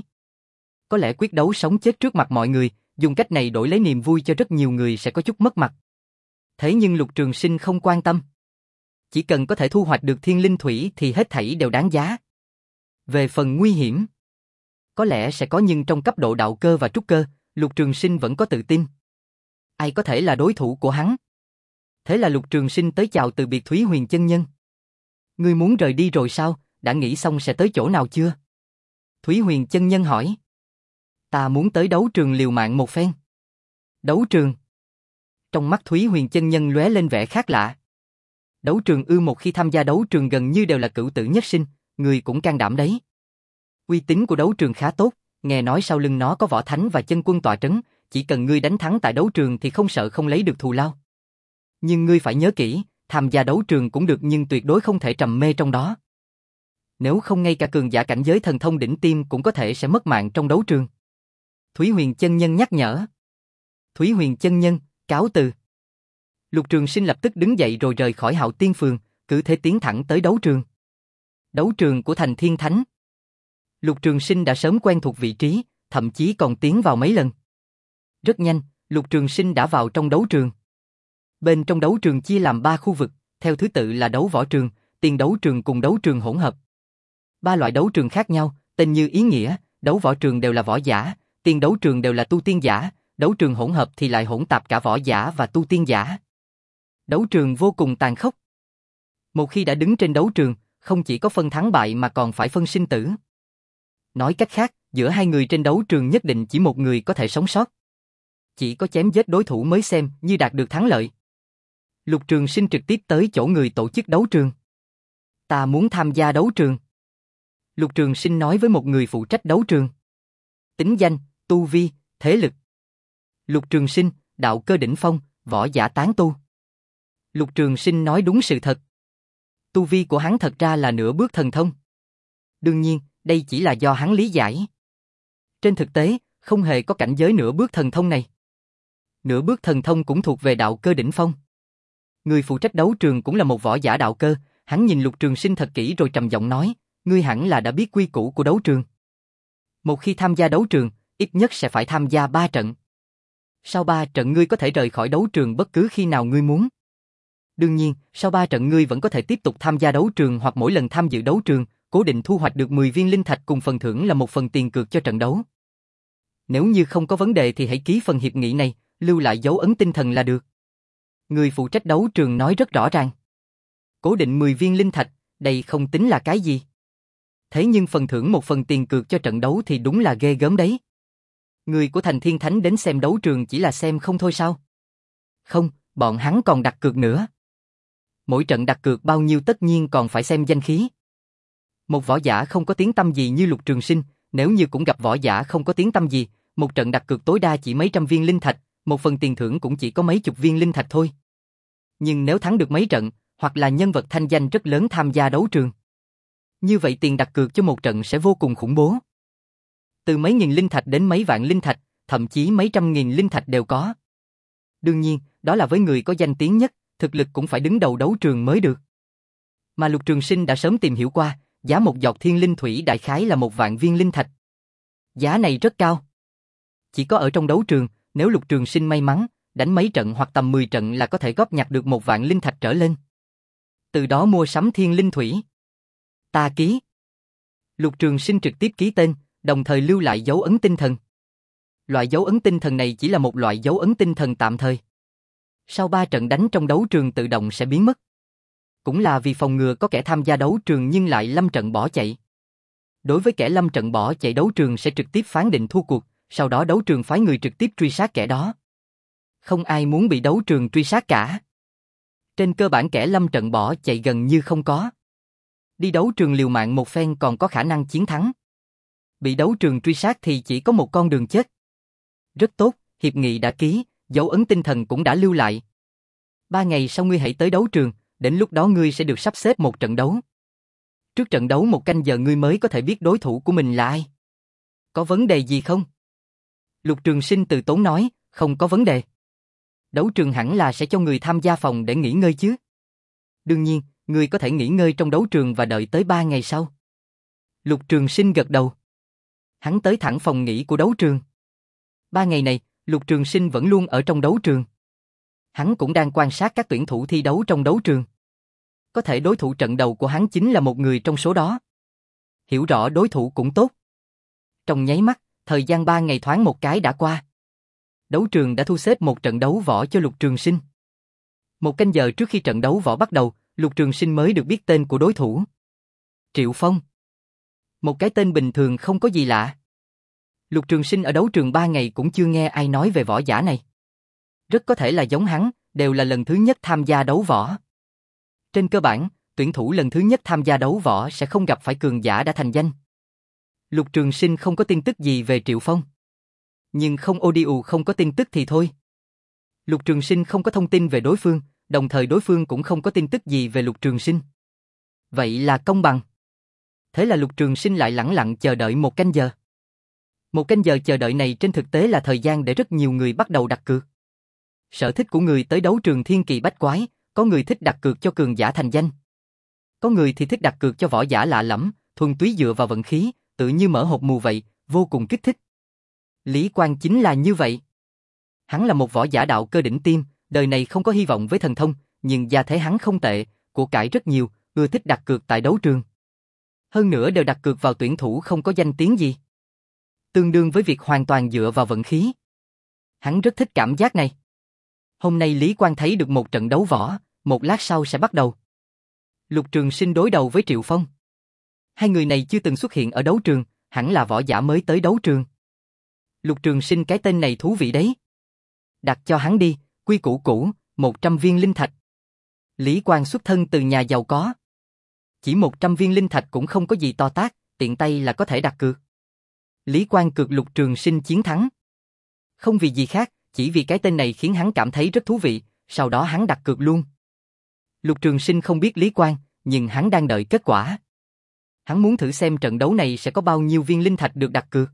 Có lẽ quyết đấu sống chết trước mặt mọi người, dùng cách này đổi lấy niềm vui cho rất nhiều người sẽ có chút mất mặt. Thế nhưng Lục Trường Sinh không quan tâm. Chỉ cần có thể thu hoạch được thiên linh thủy thì hết thảy đều đáng giá. Về phần nguy hiểm, có lẽ sẽ có, nhưng trong cấp độ đạo cơ và trúc cơ, Lục Trường Sinh vẫn có tự tin. Ai có thể là đối thủ của hắn? Thế là Lục Trường Sinh tới chào từ biệt Thúy Huyền chân nhân. Ngươi muốn rời đi rồi sao, đã nghĩ xong sẽ tới chỗ nào chưa? Thúy Huyền chân nhân hỏi. Ta muốn tới đấu trường liều mạng một phen. Đấu trường? Trong mắt Thúy Huyền chân nhân lóe lên vẻ khác lạ. Đấu trường ư? Một khi tham gia đấu trường gần như đều là cửu tử nhất sinh, người cũng can đảm đấy. Uy tín của đấu trường khá tốt, nghe nói sau lưng nó có võ thánh và chân quân tọa trấn, chỉ cần ngươi đánh thắng tại đấu trường thì không sợ không lấy được thù lao. Nhưng ngươi phải nhớ kỹ, tham gia đấu trường cũng được nhưng tuyệt đối không thể trầm mê trong đó. Nếu không ngay cả cường giả cảnh giới thần thông đỉnh tiêm cũng có thể sẽ mất mạng trong đấu trường. Thúy Huyền chân nhân nhắc nhở. Thúy Huyền chân nhân, cáo từ. Lục Trường Sinh lập tức đứng dậy rồi rời khỏi Hạo Tiên Phường, cứ thế tiến thẳng tới đấu trường. Đấu trường của thành Thiên Thánh. Lục Trường Sinh đã sớm quen thuộc vị trí, thậm chí còn tiến vào mấy lần. Rất nhanh, Lục Trường Sinh đã vào trong đấu trường. Bên trong đấu trường chia làm ba khu vực, theo thứ tự là đấu võ trường, tiền đấu trường cùng đấu trường hỗn hợp. Ba loại đấu trường khác nhau, tên như ý nghĩa, đấu võ trường đều là võ giả, tiền đấu trường đều là tu tiên giả, đấu trường hỗn hợp thì lại hỗn tạp cả võ giả và tu tiên giả. Đấu trường vô cùng tàn khốc. Một khi đã đứng trên đấu trường, không chỉ có phân thắng bại mà còn phải phân sinh tử. Nói cách khác, giữa hai người trên đấu trường nhất định chỉ một người có thể sống sót. Chỉ có chém giết đối thủ mới xem như đạt được thắng lợi. Lục Trường Sinh trực tiếp tới chỗ người tổ chức đấu trường. Ta muốn tham gia đấu trường. Lục Trường Sinh nói với một người phụ trách đấu trường. Tính danh, tu vi, thế lực. Lục Trường Sinh, đạo cơ đỉnh phong, võ giả tán tu. Lục Trường Sinh nói đúng sự thật. Tu vi của hắn thật ra là nửa bước thần thông. Đương nhiên, đây chỉ là do hắn lý giải. Trên thực tế, không hề có cảnh giới nửa bước thần thông này. Nửa bước thần thông cũng thuộc về đạo cơ đỉnh phong. Người phụ trách đấu trường cũng là một võ giả đạo cơ, hắn nhìn Lục Trường Sinh thật kỹ rồi trầm giọng nói, ngươi hẳn là đã biết quy củ của đấu trường. Một khi tham gia đấu trường, ít nhất sẽ phải tham gia ba trận. Sau ba trận ngươi có thể rời khỏi đấu trường bất cứ khi nào ngươi muốn. Đương nhiên, sau ba trận ngươi vẫn có thể tiếp tục tham gia đấu trường hoặc mỗi lần tham dự đấu trường, cố định thu hoạch được mười viên linh thạch cùng phần thưởng là một phần tiền cược cho trận đấu. Nếu như không có vấn đề thì hãy ký phần hiệp nghị này, lưu lại dấu ấn tinh thần là được. Người phụ trách đấu trường nói rất rõ ràng. Cố định mười viên linh thạch, đây không tính là cái gì. Thế nhưng phần thưởng một phần tiền cược cho trận đấu thì đúng là ghê gớm đấy. Người của thành Thiên Thánh đến xem đấu trường chỉ là xem không thôi sao? Không, bọn hắn còn đặt cược nữa. Mỗi trận đặt cược bao nhiêu tất nhiên còn phải xem danh khí. Một võ giả không có tiếng tăm gì như Lục Trường Sinh, nếu như cũng gặp võ giả không có tiếng tăm gì, một trận đặt cược tối đa chỉ mấy trăm viên linh thạch, một phần tiền thưởng cũng chỉ có mấy chục viên linh thạch thôi. Nhưng nếu thắng được mấy trận, hoặc là nhân vật thanh danh rất lớn tham gia đấu trường, như vậy tiền đặt cược cho một trận sẽ vô cùng khủng bố. Từ mấy nghìn linh thạch đến mấy vạn linh thạch, thậm chí mấy trăm nghìn linh thạch đều có. Đương nhiên, đó là với người có danh tiếng nhất, thực lực cũng phải đứng đầu đấu trường mới được. Mà Lục Trường Sinh đã sớm tìm hiểu qua, giá một giọt thiên linh thủy đại khái là một vạn viên linh thạch. Giá này rất cao. Chỉ có ở trong đấu trường, nếu Lục Trường Sinh may mắn, đánh mấy trận hoặc tầm mười trận là có thể góp nhặt được một vạn linh thạch trở lên. Từ đó mua sắm thiên linh thủy. Ta ký. Lục Trường Sinh trực tiếp ký tên, đồng thời lưu lại dấu ấn tinh thần. Loại dấu ấn tinh thần này chỉ là một loại dấu ấn tinh thần tạm thời. Sau ba trận đánh trong đấu trường tự động sẽ biến mất. Cũng là vì phòng ngừa có kẻ tham gia đấu trường nhưng lại lâm trận bỏ chạy. Đối với kẻ lâm trận bỏ chạy, đấu trường sẽ trực tiếp phán định thua cuộc, sau đó đấu trường phái người trực tiếp truy sát kẻ đó. Không ai muốn bị đấu trường truy sát cả. Trên cơ bản kẻ lâm trận bỏ chạy gần như không có. Đi đấu trường liều mạng một phen còn có khả năng chiến thắng. Bị đấu trường truy sát thì chỉ có một con đường chết. Rất tốt, hiệp nghị đã ký, dấu ấn tinh thần cũng đã lưu lại. Ba ngày sau ngươi hãy tới đấu trường, đến lúc đó ngươi sẽ được sắp xếp một trận đấu. Trước trận đấu một canh giờ ngươi mới có thể biết đối thủ của mình là ai. Có vấn đề gì không? Lục Trường Sinh từ tốn nói, không có vấn đề. Đấu trường hẳn là sẽ cho người tham gia phòng để nghỉ ngơi chứ. Đương nhiên, ngươi có thể nghỉ ngơi trong đấu trường và đợi tới ba ngày sau. Lục Trường Sinh gật đầu. Hắn tới thẳng phòng nghỉ của đấu trường. Ba ngày này, Lục Trường Sinh vẫn luôn ở trong đấu trường. Hắn cũng đang quan sát các tuyển thủ thi đấu trong đấu trường. Có thể đối thủ trận đầu của hắn chính là một người trong số đó. Hiểu rõ đối thủ cũng tốt. Trong nháy mắt, thời gian ba ngày thoáng một cái đã qua. Đấu trường đã thu xếp một trận đấu võ cho Lục Trường Sinh. Một canh giờ trước khi trận đấu võ bắt đầu, Lục Trường Sinh mới được biết tên của đối thủ. Triệu Phong. Một cái tên bình thường không có gì lạ. Lục Trường Sinh ở đấu trường ba ngày cũng chưa nghe ai nói về võ giả này. Rất có thể là giống hắn, đều là lần thứ nhất tham gia đấu võ. Trên cơ bản, tuyển thủ lần thứ nhất tham gia đấu võ sẽ không gặp phải cường giả đã thành danh. Lục Trường Sinh không có tin tức gì về Triệu Phong. Nhưng không audio không có tin tức thì thôi. Lục Trường Sinh không có thông tin về đối phương, đồng thời đối phương cũng không có tin tức gì về Lục Trường Sinh. Vậy là công bằng. Thế là Lục Trường Sinh lại lẳng lặng chờ đợi một canh giờ. Một canh giờ chờ đợi này trên thực tế là thời gian để rất nhiều người bắt đầu đặt cược. Sở thích của người tới đấu trường thiên kỳ bách quái, có người thích đặt cược cho cường giả thành danh. Có người thì thích đặt cược cho võ giả lạ lẫm, thuần túy dựa vào vận khí, tự như mở hộp mù vậy, vô cùng kích thích. Lý Quang chính là như vậy. Hắn là một võ giả đạo cơ đỉnh tiêm, đời này không có hy vọng với thần thông, nhưng gia thế hắn không tệ, của cải rất nhiều, ưa thích đặt cược tại đấu trường. Hơn nữa đều đặt cược vào tuyển thủ không có danh tiếng gì. Tương đương với việc hoàn toàn dựa vào vận khí. Hắn rất thích cảm giác này. Hôm nay Lý Quang thấy được một trận đấu võ, một lát sau sẽ bắt đầu. Lục Trường Sinh đối đầu với Triệu Phong. Hai người này chưa từng xuất hiện ở đấu trường, hẳn là võ giả mới tới đấu trường. Lục Trường Sinh cái tên này thú vị đấy. Đặt cho hắn đi, quy củ cũ, một trăm viên linh thạch. Lý Quang xuất thân từ nhà giàu có. Chỉ một trăm viên linh thạch cũng không có gì to tát, tiện tay là có thể đặt cược. Lý Quang cược Lục Trường Sinh chiến thắng. Không vì gì khác, chỉ vì cái tên này khiến hắn cảm thấy rất thú vị, sau đó hắn đặt cược luôn. Lục Trường Sinh không biết Lý Quang, nhưng hắn đang đợi kết quả. Hắn muốn thử xem trận đấu này sẽ có bao nhiêu viên linh thạch được đặt cược.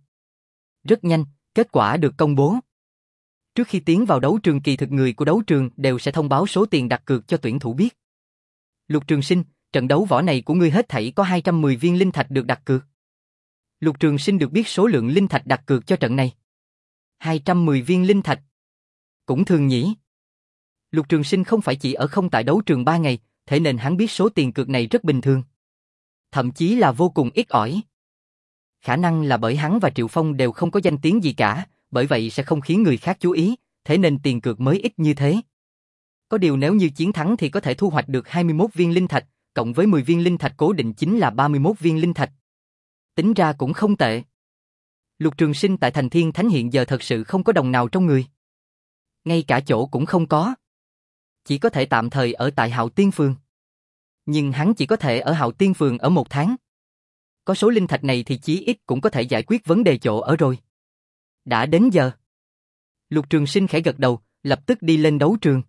Rất nhanh, kết quả được công bố. Trước khi tiến vào đấu trường kỳ thực người của đấu trường đều sẽ thông báo số tiền đặt cược cho tuyển thủ biết. Lục Trường Sinh, trận đấu võ này của ngươi hết thảy có hai trăm mười viên linh thạch được đặt cược. Lục Trường Sinh được biết số lượng linh thạch đặt cược cho trận này. hai trăm mười viên linh thạch. Cũng thường nhỉ. Lục Trường Sinh không phải chỉ ở không tại đấu trường ba ngày, thế nên hắn biết số tiền cược này rất bình thường. Thậm chí là vô cùng ít ỏi. Khả năng là bởi hắn và Triệu Phong đều không có danh tiếng gì cả, bởi vậy sẽ không khiến người khác chú ý, thế nên tiền cược mới ít như thế. Có điều nếu như chiến thắng thì có thể thu hoạch được hai mươi mốt viên linh thạch, cộng với mười viên linh thạch cố định chính là ba mươi mốt viên linh thạch. Tính ra cũng không tệ. Lục Trường Sinh tại thành Thiên Thánh hiện giờ thật sự không có đồng nào trong người. Ngay cả chỗ cũng không có. Chỉ có thể tạm thời ở tại Hạo Tiên Phường. Nhưng hắn chỉ có thể ở Hạo Tiên Phường ở một tháng. Có số linh thạch này thì chí ít cũng có thể giải quyết vấn đề chỗ ở rồi. Đã đến giờ. Lục Trường Sinh khẽ gật đầu, lập tức đi lên đấu trường.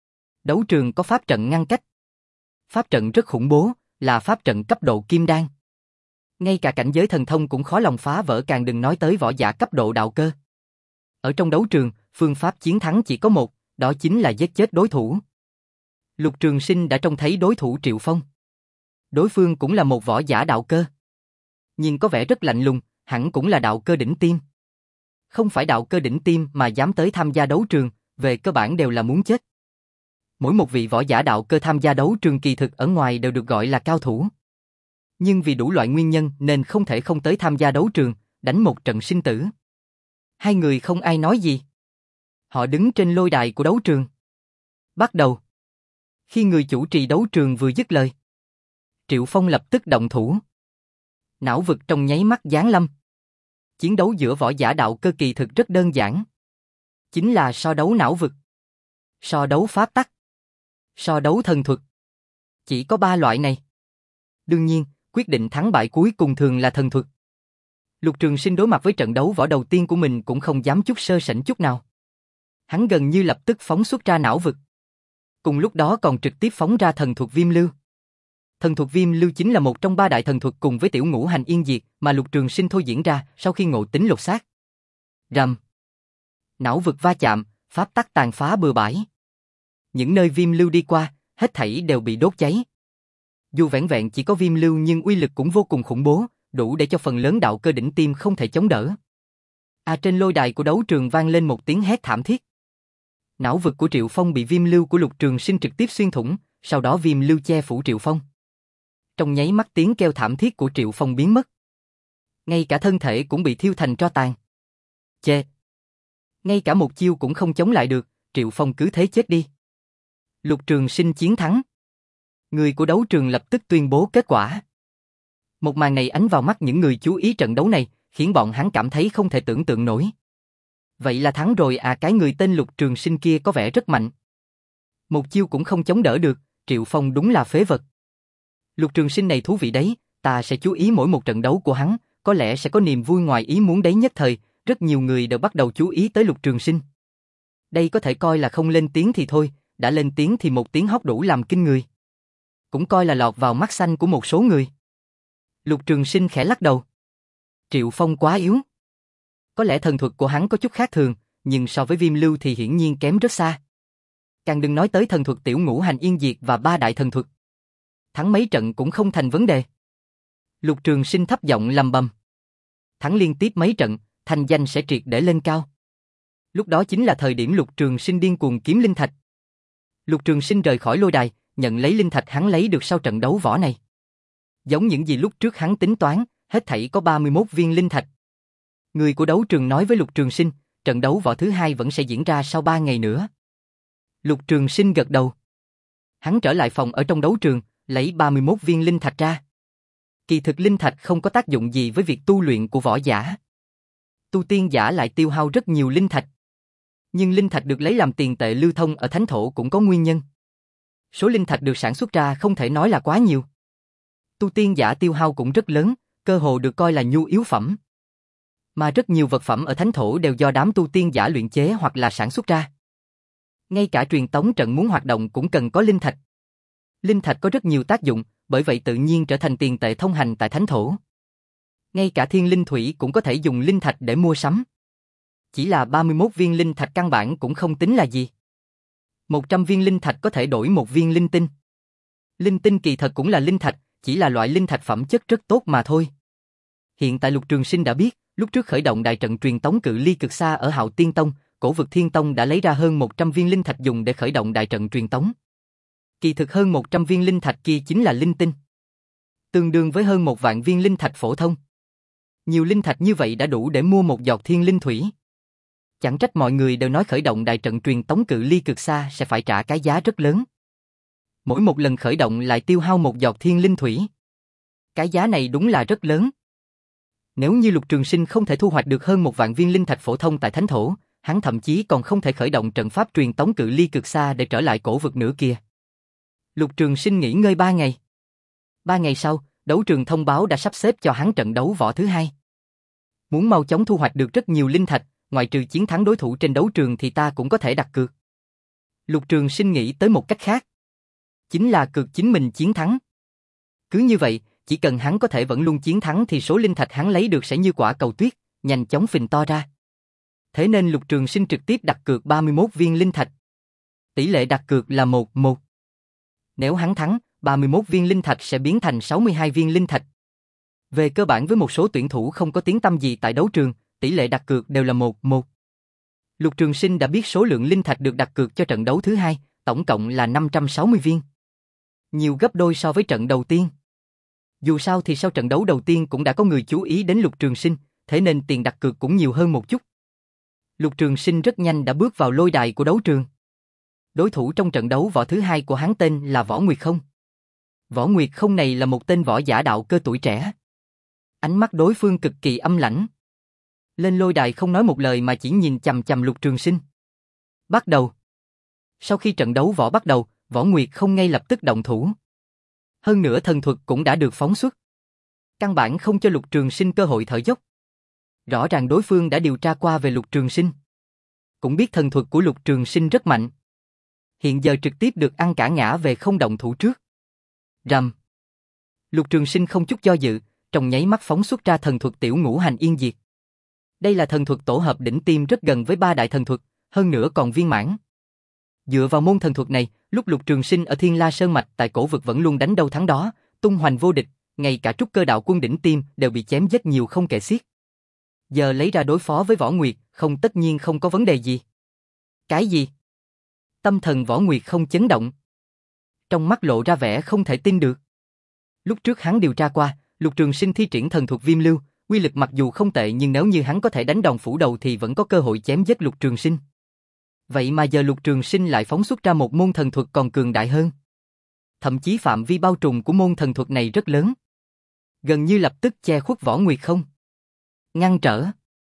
Đấu trường có pháp trận ngăn cách. Pháp trận rất khủng bố, là pháp trận cấp độ kim đan. Ngay cả cảnh giới thần thông cũng khó lòng phá vỡ, càng đừng nói tới võ giả cấp độ đạo cơ. Ở trong đấu trường, phương pháp chiến thắng chỉ có một, đó chính là giết chết đối thủ. Lục Trường Sinh đã trông thấy đối thủ Triệu Phong. Đối phương cũng là một võ giả đạo cơ. Nhưng có vẻ rất lạnh lùng, hẳn cũng là đạo cơ đỉnh tiêm. Không phải đạo cơ đỉnh tiêm mà dám tới tham gia đấu trường, về cơ bản đều là muốn chết. Mỗi một vị võ giả đạo cơ tham gia đấu trường kỳ thực ở ngoài đều được gọi là cao thủ. Nhưng vì đủ loại nguyên nhân nên không thể không tới tham gia đấu trường, đánh một trận sinh tử. Hai người không ai nói gì. Họ đứng trên lôi đài của đấu trường. Bắt đầu. Khi người chủ trì đấu trường vừa dứt lời, Triệu Phong lập tức động thủ. Não vực trong nháy mắt giáng lâm. Chiến đấu giữa võ giả đạo cơ kỳ thực rất đơn giản. Chính là so đấu não vực. So đấu pháp tắc, so đấu thần thuật. Chỉ có ba loại này. Đương nhiên, quyết định thắng bại cuối cùng thường là thần thuật. Lục Trường Sinh đối mặt với trận đấu võ đầu tiên của mình cũng không dám chút sơ sảnh chút nào. Hắn gần như lập tức phóng xuất ra não vực. Cùng lúc đó còn trực tiếp phóng ra thần thuật Viêm Lưu. Thần thuật Viêm Lưu chính là một trong ba đại thần thuật cùng với tiểu ngũ hành yên diệt mà Lục Trường Sinh thôi diễn ra sau khi ngộ tính lột xác. Rầm. Não vực va chạm, pháp tắc tàn phá bừa bãi. Những nơi Viêm Lưu đi qua, hết thảy đều bị đốt cháy. Dù vẻn vẹn chỉ có Viêm Lưu nhưng uy lực cũng vô cùng khủng bố, đủ để cho phần lớn đạo cơ đỉnh tiêm không thể chống đỡ. À, trên lôi đài của đấu trường vang lên một tiếng hét thảm thiết. Não vực của Triệu Phong bị Viêm Lưu của Lục Trường Sinh trực tiếp xuyên thủng, sau đó Viêm Lưu che phủ Triệu Phong. Trong nháy mắt tiếng kêu thảm thiết của Triệu Phong biến mất. Ngay cả thân thể cũng bị thiêu thành tro tàn. Chê! Ngay cả một chiêu cũng không chống lại được, Triệu Phong cứ thế chết đi. Lục Trường Sinh chiến thắng. Người của đấu trường lập tức tuyên bố kết quả. Một màn này ánh vào mắt những người chú ý trận đấu này, khiến bọn hắn cảm thấy không thể tưởng tượng nổi. Vậy là thắng rồi à, cái người tên Lục Trường Sinh kia có vẻ rất mạnh. Một chiêu cũng không chống đỡ được, Triệu Phong đúng là phế vật. Lục Trường Sinh này thú vị đấy, ta sẽ chú ý mỗi một trận đấu của hắn, có lẽ sẽ có niềm vui ngoài ý muốn đấy. Nhất thời, rất nhiều người đều bắt đầu chú ý tới Lục Trường Sinh. Đây có thể coi là không lên tiếng thì thôi, đã lên tiếng thì một tiếng hót đủ làm kinh người. Cũng coi là lọt vào mắt xanh của một số người. Lục Trường Sinh khẽ lắc đầu. Triệu Phong quá yếu. Có lẽ thần thuật của hắn có chút khác thường, nhưng so với Viêm Lưu thì hiển nhiên kém rất xa. Càng đừng nói tới thần thuật tiểu ngũ hành yên diệt và ba đại thần thuật. Thắng mấy trận cũng không thành vấn đề. Lục Trường Sinh thấp giọng lầm bầm. Thắng liên tiếp mấy trận, thành danh sẽ triệt để lên cao. Lúc đó chính là thời điểm Lục Trường Sinh điên cuồng kiếm linh thạch. Lục Trường Sinh rời khỏi lôi đài, nhận lấy linh thạch hắn lấy được sau trận đấu võ này. Giống những gì lúc trước hắn tính toán, hết thảy có ba mươi mốt viên linh thạch. Người của đấu trường nói với Lục Trường Sinh, trận đấu võ thứ hai vẫn sẽ diễn ra sau ba ngày nữa. Lục Trường Sinh gật đầu. Hắn trở lại phòng ở trong đấu trường, lấy ba mươi mốt viên linh thạch ra. Kỳ thực linh thạch không có tác dụng gì với việc tu luyện của võ giả. Tu tiên giả lại tiêu hao rất nhiều linh thạch. Nhưng linh thạch được lấy làm tiền tệ lưu thông ở thánh thổ cũng có nguyên nhân. Số linh thạch được sản xuất ra không thể nói là quá nhiều. Tu tiên giả tiêu hao cũng rất lớn, cơ hồ được coi là nhu yếu phẩm. Mà rất nhiều vật phẩm ở thánh thổ đều do đám tu tiên giả luyện chế hoặc là sản xuất ra. Ngay cả truyền tống trận muốn hoạt động cũng cần có linh thạch. Linh thạch có rất nhiều tác dụng, bởi vậy tự nhiên trở thành tiền tệ thông hành tại thánh thổ. Ngay cả thiên linh thủy cũng có thể dùng linh thạch để mua sắm. Chỉ là ba mươi mốt viên linh thạch căn bản cũng không tính là gì. một trăm viên linh thạch có thể đổi một viên linh tinh. Linh tinh kỳ thật cũng là linh thạch, chỉ là loại linh thạch phẩm chất rất tốt mà thôi. Hiện tại Lục Trường Sinh đã biết, lúc trước khởi động đại trận truyền tống cự ly cực xa ở Hạo Tiên Tông, Cổ Vực Thiên Tông đã lấy ra hơn một trăm viên linh thạch dùng để khởi động đại trận truyền tống. Kỳ thực hơn một trăm viên linh thạch kia chính là linh tinh. Tương đương với hơn một vạn viên linh thạch phổ thông. Nhiều linh thạch như vậy đã đủ để mua một giọt thiên linh thủy. Chẳng trách mọi người đều nói khởi động đại trận truyền tống cự ly cực xa sẽ phải trả cái giá rất lớn. Mỗi một lần khởi động lại tiêu hao một giọt thiên linh thủy. Cái giá này đúng là rất lớn. Nếu như Lục Trường Sinh không thể thu hoạch được hơn một vạn viên linh thạch phổ thông tại thánh thổ, hắn thậm chí còn không thể khởi động trận pháp truyền tống cự ly cực xa để trở lại cổ vực nữa kia. Lục Trường Sinh nghỉ ngơi ba ngày. Ba ngày sau, đấu trường thông báo đã sắp xếp cho hắn trận đấu võ thứ hai. Muốn mau chóng thu hoạch được rất nhiều linh thạch, ngoài trừ chiến thắng đối thủ trên đấu trường thì ta cũng có thể đặt cược. Lục Trường Sinh nghĩ tới một cách khác. Chính là cược chính mình chiến thắng. Cứ như vậy, chỉ cần hắn có thể vẫn luôn chiến thắng thì số linh thạch hắn lấy được sẽ như quả cầu tuyết, nhanh chóng phình to ra. Thế nên Lục Trường Sinh trực tiếp đặt cược ba mươi mốt viên linh thạch. Tỷ lệ đặt cược là một một. Nếu hắn thắng, ba mươi mốt viên linh thạch sẽ biến thành sáu mươi hai viên linh thạch. Về cơ bản với một số tuyển thủ không có tiếng tăm gì tại đấu trường, tỷ lệ đặt cược đều là một một. Lục Trường Sinh đã biết số lượng linh thạch được đặt cược cho trận đấu thứ hai, tổng cộng là năm trăm sáu mươi viên. Nhiều gấp đôi so với trận đầu tiên. Dù sao thì sau trận đấu đầu tiên cũng đã có người chú ý đến Lục Trường Sinh, thế nên tiền đặt cược cũng nhiều hơn một chút. Lục Trường Sinh rất nhanh đã bước vào lôi đài của đấu trường. Đối thủ trong trận đấu võ thứ hai của hắn tên là Võ Nguyệt Không. Võ Nguyệt Không này là một tên võ giả đạo cơ tuổi trẻ. Ánh mắt đối phương cực kỳ âm lãnh. Lên lôi đài không nói một lời mà chỉ nhìn chằm chằm Lục Trường Sinh. Bắt đầu. Sau khi trận đấu võ bắt đầu, Võ Nguyệt không ngay lập tức động thủ. Hơn nữa thần thuật cũng đã được phóng xuất. Căn bản không cho Lục Trường Sinh cơ hội thở dốc. Rõ ràng đối phương đã điều tra qua về Lục Trường Sinh. Cũng biết thần thuật của Lục Trường Sinh rất mạnh. Hiện giờ trực tiếp được ăn cả ngã về không động thủ trước. Rầm. Lục Trường Sinh không chút do dự, trong nháy mắt phóng xuất ra thần thuật Tiểu Ngũ Hành Yên Diệt. Đây là thần thuật tổ hợp đỉnh tiêm rất gần với ba đại thần thuật, hơn nữa còn viên mãn. Dựa vào môn thần thuật này, lúc Lục Trường Sinh ở Thiên La Sơn Mạch tại cổ vực vẫn luôn đánh đâu thắng đó, tung hoành vô địch, ngay cả trúc cơ đạo quân đỉnh tiêm đều bị chém giết nhiều không kể xiết. Giờ lấy ra đối phó với Võ Nguyệt, không tất nhiên không có vấn đề gì. Cái gì? Tâm thần Võ Nguyệt không chấn động. Trong mắt lộ ra vẻ không thể tin được. Lúc trước hắn điều tra qua, Lục Trường Sinh thi triển thần thuật Viêm Lưu, uy lực mặc dù không tệ nhưng nếu như hắn có thể đánh đòn phủ đầu thì vẫn có cơ hội chém giết Lục Trường Sinh. Vậy mà giờ Lục Trường Sinh lại phóng xuất ra một môn thần thuật còn cường đại hơn. Thậm chí phạm vi bao trùm của môn thần thuật này rất lớn. Gần như lập tức che khuất Võ Nguyệt không. Ngăn trở.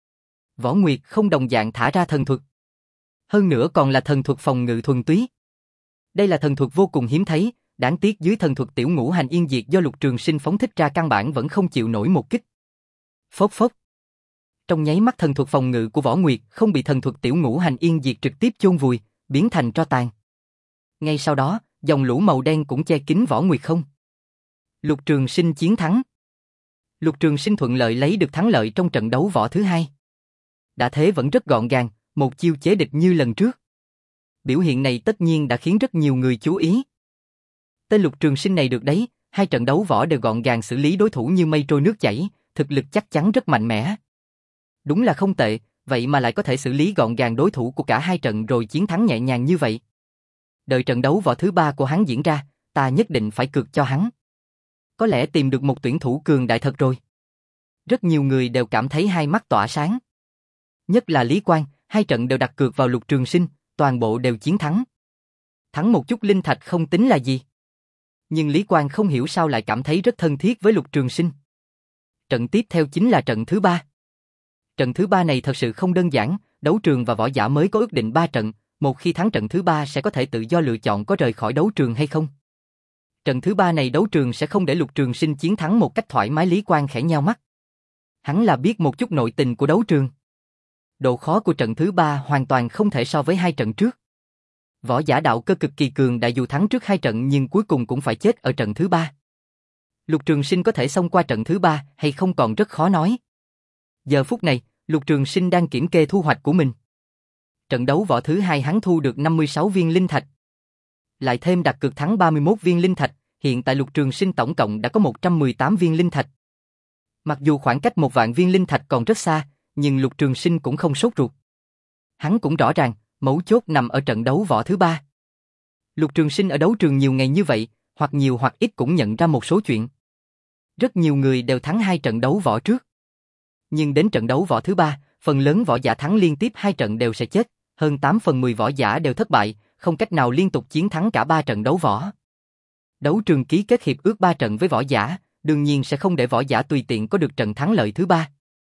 Võ Nguyệt không đồng dạng thả ra thần thuật. Hơn nữa còn là thần thuật phòng ngự thuần túy. Đây là thần thuật vô cùng hiếm thấy, đáng tiếc dưới thần thuật Tiểu Ngũ Hành Yên Diệt do Lục Trường Sinh phóng thích ra căn bản vẫn không chịu nổi một kích. Phốc phốc. Trong nháy mắt thần thuật phòng ngự của Võ Nguyệt không bị thần thuật Tiểu Ngũ Hành Yên Diệt trực tiếp chôn vùi, biến thành tro tàn. Ngay sau đó, dòng lũ màu đen cũng che kín Võ Nguyệt không. Lục Trường Sinh chiến thắng. Lục Trường Sinh thuận lợi lấy được thắng lợi trong trận đấu võ thứ hai. Đã thế vẫn rất gọn gàng, một chiêu chế địch như lần trước. Biểu hiện này tất nhiên đã khiến rất nhiều người chú ý. Tên Lục Trường Sinh này được đấy, hai trận đấu võ đều gọn gàng xử lý đối thủ như mây trôi nước chảy, thực lực chắc chắn rất mạnh mẽ. Đúng là không tệ, vậy mà lại có thể xử lý gọn gàng đối thủ của cả hai trận rồi chiến thắng nhẹ nhàng như vậy. Đợi trận đấu võ thứ ba của hắn diễn ra, ta nhất định phải cược cho hắn. Có lẽ tìm được một tuyển thủ cường đại thật rồi. Rất nhiều người đều cảm thấy hai mắt tỏa sáng. Nhất là Lý Quang, hai trận đều đặt cược vào Lục Trường Sinh, toàn bộ đều chiến thắng. Thắng một chút linh thạch không tính là gì. Nhưng Lý Quang không hiểu sao lại cảm thấy rất thân thiết với Lục Trường Sinh. Trận tiếp theo chính là trận thứ ba. Trận thứ ba này thật sự không đơn giản, đấu trường và võ giả mới có ước định ba trận, một khi thắng trận thứ ba sẽ có thể tự do lựa chọn có rời khỏi đấu trường hay không. Trận thứ ba này đấu trường sẽ không để Lục Trường Sinh chiến thắng một cách thoải mái. Lý Quang khẽ nheo mắt. Hắn là biết một chút nội tình của đấu trường. Độ khó của trận thứ ba hoàn toàn không thể so với hai trận trước. Võ giả đạo cơ cực kỳ cường đại dù thắng trước hai trận nhưng cuối cùng cũng phải chết ở trận thứ ba. Lục Trường Sinh có thể xông qua trận thứ ba hay không còn rất khó nói. Giờ phút này, Lục Trường Sinh đang kiểm kê thu hoạch của mình. Trận đấu võ thứ hai hắn thu được năm mươi sáu viên linh thạch. Lại thêm đặt cược thắng ba mươi mốt viên linh thạch, hiện tại Lục Trường Sinh tổng cộng đã có một trăm mười tám viên linh thạch. Mặc dù khoảng cách một vạn viên linh thạch còn rất xa, nhưng Lục Trường Sinh cũng không sốt ruột. Hắn cũng rõ ràng, mấu chốt nằm ở trận đấu võ thứ ba. Lục Trường Sinh ở đấu trường nhiều ngày như vậy, hoặc nhiều hoặc ít cũng nhận ra một số chuyện. Rất nhiều người đều thắng hai trận đấu võ trước. Nhưng đến trận đấu võ thứ ba, phần lớn võ giả thắng liên tiếp hai trận đều sẽ chết, hơn tám phần mười võ giả đều thất bại, không cách nào liên tục chiến thắng cả ba trận đấu võ. Đấu trường ký kết hiệp ước ba trận với võ giả, đương nhiên sẽ không để võ giả tùy tiện có được trận thắng lợi thứ ba.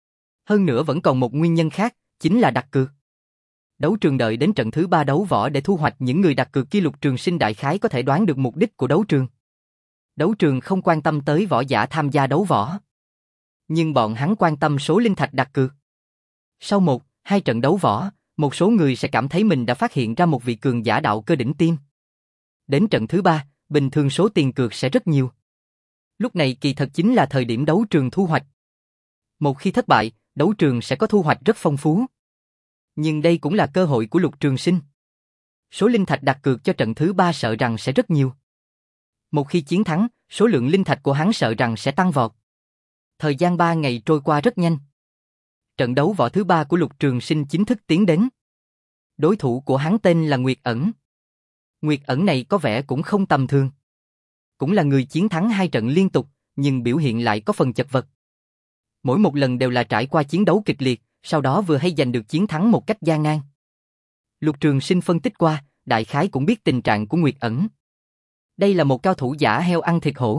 Hơn nữa vẫn còn một nguyên nhân khác, chính là đặt cược. Đấu trường đợi đến trận thứ ba đấu võ để thu hoạch những người đặt cược kia. Lục Trường Sinh đại khái có thể đoán được mục đích của đấu trường. Đấu trường không quan tâm tới võ giả tham gia đấu võ. Nhưng bọn hắn quan tâm số linh thạch đặt cược. Sau một, hai trận đấu võ, một số người sẽ cảm thấy mình đã phát hiện ra một vị cường giả đạo cơ đỉnh tiêm. Đến trận thứ ba, bình thường số tiền cược sẽ rất nhiều. Lúc này kỳ thật chính là thời điểm đấu trường thu hoạch. Một khi thất bại, đấu trường sẽ có thu hoạch rất phong phú. Nhưng đây cũng là cơ hội của Lục Trường Sinh. Số linh thạch đặt cược cho trận thứ ba sợ rằng sẽ rất nhiều. Một khi chiến thắng, số lượng linh thạch của hắn sợ rằng sẽ tăng vọt. Thời gian ba ngày trôi qua rất nhanh. Trận đấu võ thứ ba của Lục Trường Sinh chính thức tiến đến. Đối thủ của hắn tên là Nguyệt Ẩn. Nguyệt Ẩn này có vẻ cũng không tầm thường. Cũng là người chiến thắng hai trận liên tục, nhưng biểu hiện lại có phần chật vật. Mỗi một lần đều là trải qua chiến đấu kịch liệt, sau đó vừa hay giành được chiến thắng một cách gian nan. Lục Trường Sinh phân tích qua, đại khái cũng biết tình trạng của Nguyệt Ẩn. Đây là một cao thủ giả heo ăn thịt hổ.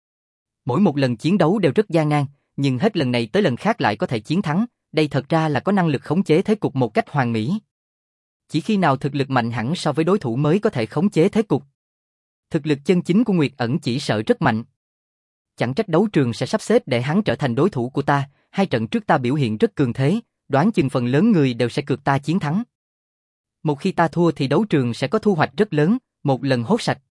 Mỗi một lần chiến đấu đều rất gian nan, nhưng hết lần này tới lần khác lại có thể chiến thắng, đây thật ra là có năng lực khống chế thế cục một cách hoàn mỹ. chỉ khi nào thực lực mạnh hẳn so với đối thủ mới có thể khống chế thế cục. Thực lực chân chính của Nguyệt Ẩn chỉ sợ rất mạnh. Chẳng trách đấu trường sẽ sắp xếp để hắn trở thành đối thủ của ta, hai trận trước ta biểu hiện rất cường thế, đoán chừng phần lớn người đều sẽ cược ta chiến thắng. Một khi ta thua thì đấu trường sẽ có thu hoạch rất lớn, một lần hốt sạch.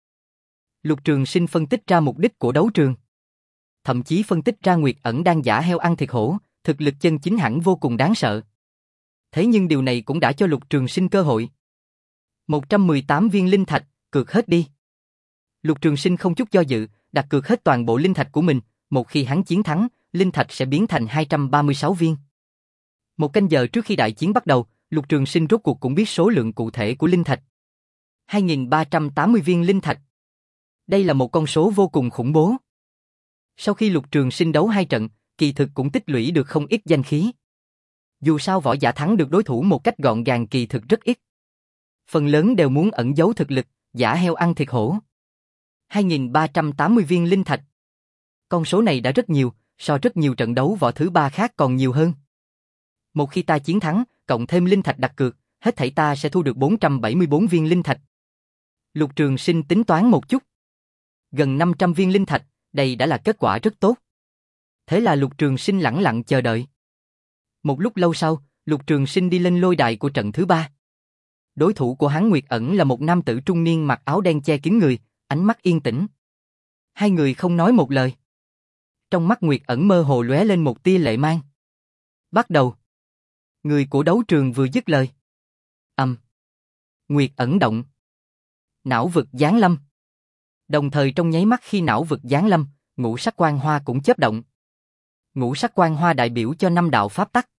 Lục Trường Sinh phân tích ra mục đích của đấu trường. Thậm chí phân tích ra Nguyệt Ẩn đang giả heo ăn thịt hổ, thực lực chân chính hẳn vô cùng đáng sợ. Thế nhưng điều này cũng đã cho Lục Trường Sinh cơ hội. một trăm mười tám viên linh thạch, cược hết đi. Lục Trường Sinh không chút do dự, đặt cược hết toàn bộ linh thạch của mình, một khi hắn chiến thắng, linh thạch sẽ biến thành hai trăm ba mươi sáu viên. Một canh giờ trước khi đại chiến bắt đầu, Lục Trường Sinh rốt cuộc cũng biết số lượng cụ thể của linh thạch. hai nghìn ba trăm tám mươi viên linh thạch. Đây là một con số vô cùng khủng bố. Sau khi Lục Trường Sinh đấu hai trận, kỳ thực cũng tích lũy được không ít danh khí. Dù sao võ giả thắng được đối thủ một cách gọn gàng kỳ thực rất ít. Phần lớn đều muốn ẩn giấu thực lực, giả heo ăn thịt hổ. hai nghìn ba trăm tám mươi viên linh thạch. Con số này đã rất nhiều, so rất nhiều trận đấu võ thứ ba khác còn nhiều hơn. Một khi ta chiến thắng, cộng thêm linh thạch đặt cược, hết thảy ta sẽ thu được bốn trăm bảy mươi bốn viên linh thạch. Lục Trường Sinh tính toán một chút. Gần năm trăm viên linh thạch, đây đã là kết quả rất tốt. Thế là Lục Trường Sinh lẳng lặng chờ đợi. Một lúc lâu sau, Lục Trường Sinh đi lên lôi đài của trận thứ ba. Đối thủ của hắn Nguyệt Ẩn là một nam tử trung niên mặc áo đen che kín người, ánh mắt yên tĩnh. Hai người không nói một lời. Trong mắt Nguyệt Ẩn mơ hồ lóe lên một tia lệ mang. Bắt đầu. Người của đấu trường vừa dứt lời. Ầm. Nguyệt Ẩn động. Não vực giáng lâm. Đồng thời trong nháy mắt khi não vực giáng lâm, ngũ sắc quang hoa cũng chớp động. Ngũ sắc quang hoa đại biểu cho năm đạo pháp tắc.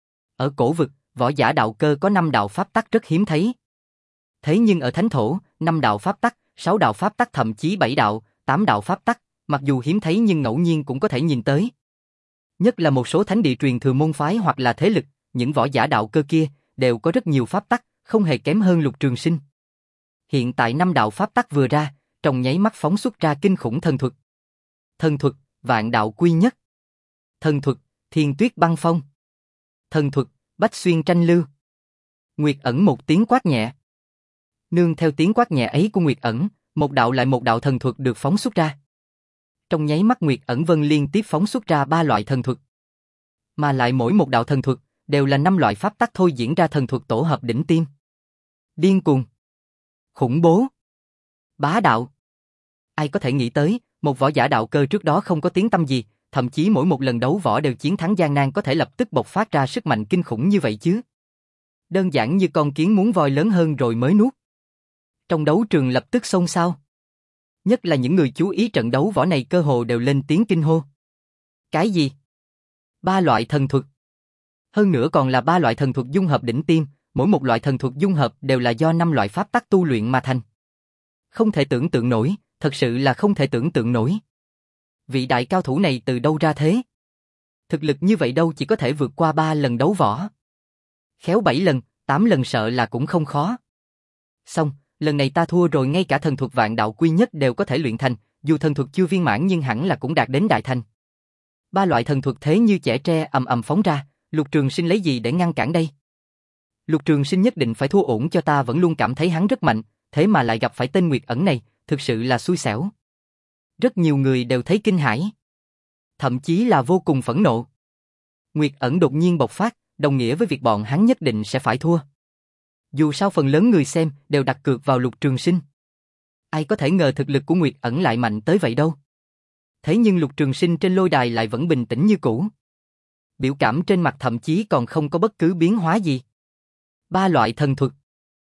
Ở cổ vực, võ giả đạo cơ có năm đạo pháp tắc rất hiếm thấy. Thế nhưng ở thánh thổ, năm đạo pháp tắc, sáu đạo pháp tắc thậm chí bảy đạo, tám đạo pháp tắc, mặc dù hiếm thấy nhưng ngẫu nhiên cũng có thể nhìn tới. Nhất là một số thánh địa truyền thừa môn phái hoặc là thế lực, những võ giả đạo cơ kia đều có rất nhiều pháp tắc, không hề kém hơn Lục Trường Sinh. Hiện tại năm đạo pháp tắc vừa ra, trong nháy mắt phóng xuất ra kinh khủng thần thuật. Thần thuật, vạn đạo quy nhất. Thần thuật, thiên tuyết băng phong. Thần thuật, bách xuyên tranh lưu. Nguyệt Ẩn một tiếng quát nhẹ. Nương theo tiếng quát nhẹ ấy của Nguyệt Ẩn, một đạo lại một đạo thần thuật được phóng xuất ra. Trong nháy mắt Nguyệt Ẩn Vân liên tiếp phóng xuất ra ba loại thần thuật. Mà lại mỗi một đạo thần thuật đều là năm loại pháp tắc thôi diễn ra thần thuật tổ hợp đỉnh tiêm. Điên cuồng, khủng bố, bá đạo. Ai có thể nghĩ tới, một võ giả đạo cơ trước đó không có tiếng tăm gì, thậm chí mỗi một lần đấu võ đều chiến thắng gian nan có thể lập tức bộc phát ra sức mạnh kinh khủng như vậy chứ. Đơn giản như con kiến muốn voi lớn hơn rồi mới nuốt. Trong đấu trường lập tức xôn xao. Nhất là những người chú ý trận đấu võ này cơ hồ đều lên tiếng kinh hô. Cái gì? Ba loại thần thuật. Hơn nữa còn là ba loại thần thuật dung hợp đỉnh tiêm, mỗi một loại thần thuật dung hợp đều là do năm loại pháp tắc tu luyện mà thành. Không thể tưởng tượng nổi, thật sự là không thể tưởng tượng nổi. Vị đại cao thủ này từ đâu ra thế? Thực lực như vậy đâu chỉ có thể vượt qua ba lần đấu võ. Khéo bảy lần, tám lần sợ là cũng không khó. Xong, lần này ta thua rồi, ngay cả thần thuật vạn đạo quy nhất đều có thể luyện thành, dù thần thuật chưa viên mãn nhưng hẳn là cũng đạt đến đại thành. Ba loại thần thuật thế như chẻ tre ầm ầm phóng ra, Lục Trường Sinh lấy gì để ngăn cản đây? Lục Trường Sinh nhất định phải thua ổn cho ta, vẫn luôn cảm thấy hắn rất mạnh, thế mà lại gặp phải tên Nguyệt Ẩn này, thực sự là xui xẻo. Rất nhiều người đều thấy kinh hãi, thậm chí là vô cùng phẫn nộ. Nguyệt Ẩn đột nhiên bộc phát, đồng nghĩa với việc bọn hắn nhất định sẽ phải thua. Dù sao phần lớn người xem đều đặt cược vào Lục Trường Sinh. Ai có thể ngờ thực lực của Nguyệt Ẩn lại mạnh tới vậy đâu. Thế nhưng Lục Trường Sinh trên lôi đài lại vẫn bình tĩnh như cũ. Biểu cảm trên mặt thậm chí còn không có bất cứ biến hóa gì. Ba loại thần thuật.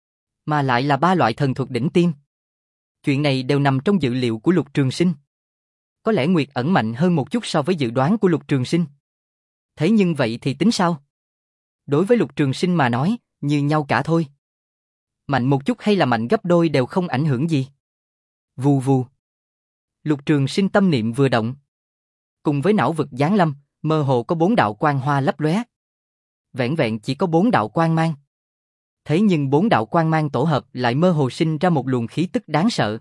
Mà lại là ba loại thần thuật đỉnh tiêm. Chuyện này đều nằm trong dự liệu của Lục Trường Sinh. Có lẽ Nguyệt Ẩn mạnh hơn một chút so với dự đoán của Lục Trường Sinh. Thế nhưng vậy thì tính sao? Đối với Lục Trường Sinh mà nói, như nhau cả thôi. Mạnh một chút hay là mạnh gấp đôi đều không ảnh hưởng gì. Vù vù. Lục Trường Sinh tâm niệm vừa động. Cùng với não vực giáng lâm, mơ hồ có bốn đạo quang hoa lấp lóe. Vẹn vẹn chỉ có bốn đạo quang mang. Thế nhưng bốn đạo quang mang tổ hợp lại mơ hồ sinh ra một luồng khí tức đáng sợ.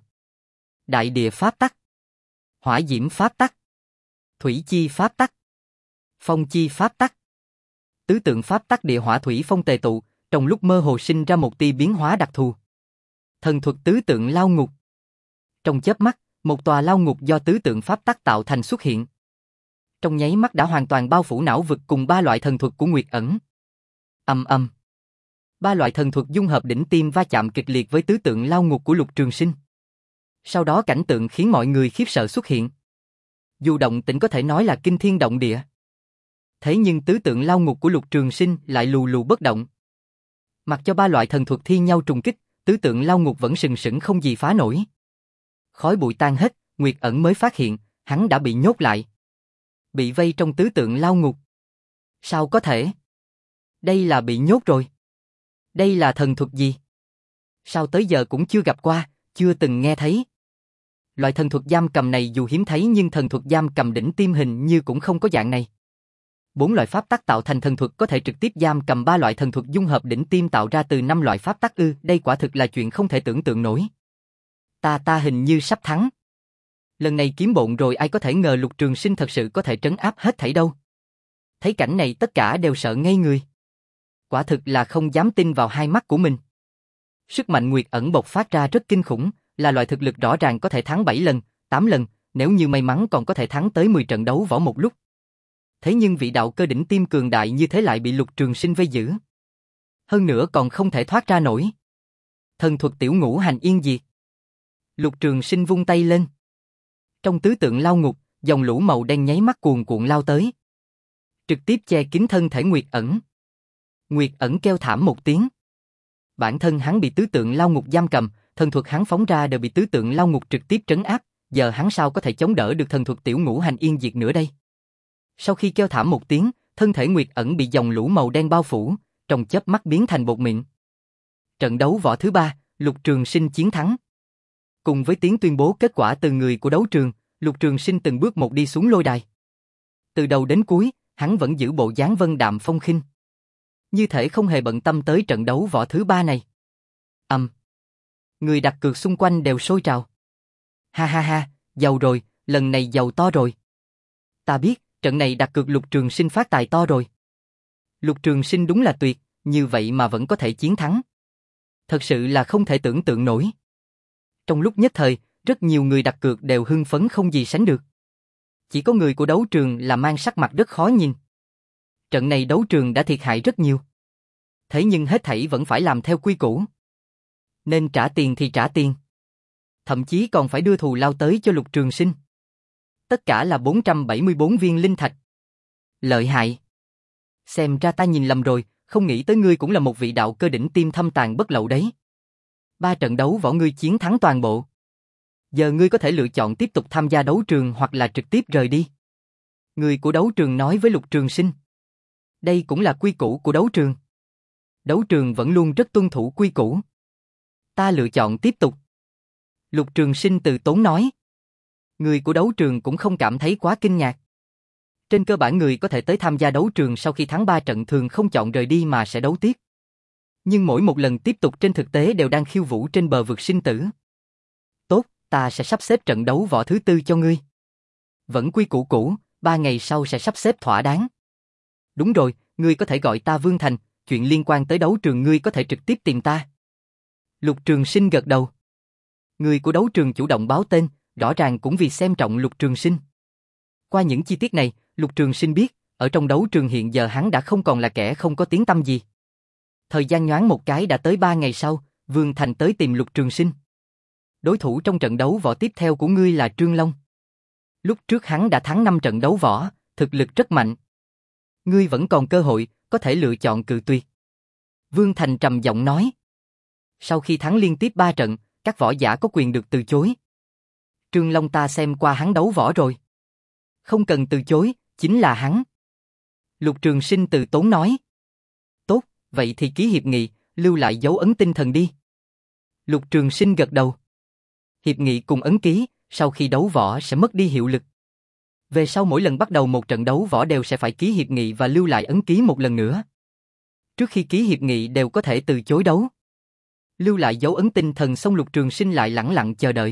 Đại địa pháp tắc, hỏa diễm pháp tắc, thủy chi pháp tắc, phong chi pháp tắc. Tứ tượng pháp tắc địa hỏa thủy phong tề tụ, trong lúc mơ hồ sinh ra một tia biến hóa đặc thù. Thần thuật tứ tượng lao ngục. Trong chớp mắt, một tòa lao ngục do tứ tượng pháp tắc tạo thành xuất hiện. Trong nháy mắt đã hoàn toàn bao phủ não vực cùng ba loại thần thuật của Nguyệt ẩn. Ầm ầm. Ba loại thần thuật dung hợp đỉnh tiêm va chạm kịch liệt với tứ tượng lao ngục của Lục Trường Sinh. Sau đó cảnh tượng khiến mọi người khiếp sợ xuất hiện. Dù động tĩnh có thể nói là kinh thiên động địa. Thế nhưng tứ tượng lao ngục của Lục Trường Sinh lại lù lù bất động. Mặc cho ba loại thần thuật thi nhau trùng kích, tứ tượng lao ngục vẫn sừng sững không gì phá nổi. Khói bụi tan hết, Nguyệt ẩn mới phát hiện, hắn đã bị nhốt lại. Bị vây trong tứ tượng lao ngục. Sao có thể? Đây là bị nhốt rồi. Đây là thần thuật gì? Sao tới giờ cũng chưa gặp qua, chưa từng nghe thấy. Loại thần thuật giam cầm này dù hiếm thấy nhưng thần thuật giam cầm đỉnh tiêm hình như cũng không có dạng này. Bốn loại pháp tắc tạo thành thần thuật có thể trực tiếp giam cầm ba loại thần thuật dung hợp đỉnh tiêm tạo ra từ năm loại pháp tắc ư, đây quả thực là chuyện không thể tưởng tượng nổi. Ta ta hình như sắp thắng. Lần này kiếm bộn rồi, ai có thể ngờ Lục Trường Sinh thật sự có thể trấn áp hết thảy đâu. Thấy cảnh này tất cả đều sợ ngây người. Quả thực là không dám tin vào hai mắt của mình. Sức mạnh Nguyệt ẩn bộc phát ra rất kinh khủng, là loại thực lực rõ ràng có thể thắng bảy lần, tám lần, nếu như may mắn còn có thể thắng tới mười trận đấu võ một lúc. Thế nhưng vị đạo cơ đỉnh tiêm cường đại như thế lại bị Lục Trường Sinh vây giữ. Hơn nữa còn không thể thoát ra nổi. Thần thuật tiểu ngũ hành yên diệt. Lục Trường Sinh vung tay lên. Trong tứ tượng lao ngục, dòng lũ màu đen nháy mắt cuồn cuộn lao tới. Trực tiếp che kín thân thể Nguyệt ẩn. Nguyệt ẩn kêu thảm một tiếng. Bản thân hắn bị tứ tượng lao ngục giam cầm, thần thuật hắn phóng ra đều bị tứ tượng lao ngục trực tiếp trấn áp, giờ hắn sao có thể chống đỡ được thần thuật tiểu ngũ hành yên diệt nữa đây? Sau khi kêu thảm một tiếng, thân thể Nguyệt ẩn bị dòng lũ màu đen bao phủ, trong chớp mắt biến thành bột mịn. Trận đấu võ thứ ba, Lục Trường Sinh chiến thắng. Cùng với tiếng tuyên bố kết quả từ người của đấu trường, Lục Trường Sinh từng bước một đi xuống lôi đài. Từ đầu đến cuối, hắn vẫn giữ bộ dáng vân đạm phong khinh. Như thể không hề bận tâm tới trận đấu võ thứ ba này. Ầm. Um. Người đặt cược xung quanh đều sôi trào. Ha ha ha, giàu rồi, lần này giàu to rồi. Ta biết, trận này đặt cược Lục Trường Sinh phát tài to rồi. Lục Trường Sinh đúng là tuyệt, như vậy mà vẫn có thể chiến thắng. Thật sự là không thể tưởng tượng nổi. Trong lúc nhất thời, rất nhiều người đặt cược đều hưng phấn không gì sánh được. Chỉ có người của đấu trường là mang sắc mặt rất khó nhìn. Trận này đấu trường đã thiệt hại rất nhiều. Thế nhưng hết thảy vẫn phải làm theo quy củ. Nên trả tiền thì trả tiền. Thậm chí còn phải đưa thù lao tới cho Lục Trường Sinh. Tất cả là bốn trăm bảy mươi bốn viên linh thạch. Lợi hại. Xem ra ta nhìn lầm rồi, không nghĩ tới ngươi cũng là một vị đạo cơ đỉnh tiêm thâm tàn bất lậu đấy. Ba trận đấu võ ngươi chiến thắng toàn bộ. Giờ ngươi có thể lựa chọn tiếp tục tham gia đấu trường hoặc là trực tiếp rời đi. Người của đấu trường nói với Lục Trường Sinh. Đây cũng là quy củ của đấu trường. Đấu trường vẫn luôn rất tuân thủ quy củ. Ta lựa chọn tiếp tục. Lục Trường Sinh từ tốn nói. Người của đấu trường cũng không cảm thấy quá kinh ngạc. Trên cơ bản người có thể tới tham gia đấu trường sau khi thắng ba trận thường không chọn rời đi mà sẽ đấu tiếp. Nhưng mỗi một lần tiếp tục trên thực tế đều đang khiêu vũ trên bờ vực sinh tử. Tốt, ta sẽ sắp xếp trận đấu võ thứ tư cho ngươi. Vẫn quy củ cũ, ba ngày sau sẽ sắp xếp thỏa đáng. Đúng rồi, ngươi có thể gọi ta Vương Thành, chuyện liên quan tới đấu trường ngươi có thể trực tiếp tìm ta. Lục Trường Sinh gật đầu. Người của đấu trường chủ động báo tên, rõ ràng cũng vì xem trọng Lục Trường Sinh. Qua những chi tiết này, Lục Trường Sinh biết, ở trong đấu trường hiện giờ hắn đã không còn là kẻ không có tiếng tăm gì. Thời gian nhoáng một cái đã tới ba ngày sau, Vương Thành tới tìm Lục Trường Sinh. Đối thủ trong trận đấu võ tiếp theo của ngươi là Trương Long. Lúc trước hắn đã thắng năm trận đấu võ, thực lực rất mạnh. Ngươi vẫn còn cơ hội, có thể lựa chọn cự tuyệt. Vương Thành trầm giọng nói. Sau khi thắng liên tiếp ba trận, các võ giả có quyền được từ chối. Trương Long ta xem qua hắn đấu võ rồi. Không cần từ chối, chính là hắn. Lục Trường Sinh từ tốn nói. Tốt, vậy thì ký hiệp nghị, lưu lại dấu ấn tinh thần đi. Lục Trường Sinh gật đầu. Hiệp nghị cùng ấn ký, sau khi đấu võ sẽ mất đi hiệu lực. Về sau mỗi lần bắt đầu một trận đấu võ đều sẽ phải ký hiệp nghị và lưu lại ấn ký một lần nữa. Trước khi ký hiệp nghị đều có thể từ chối đấu. Lưu lại dấu ấn tinh thần xong Lục Trường Sinh lại lẳng lặng chờ đợi.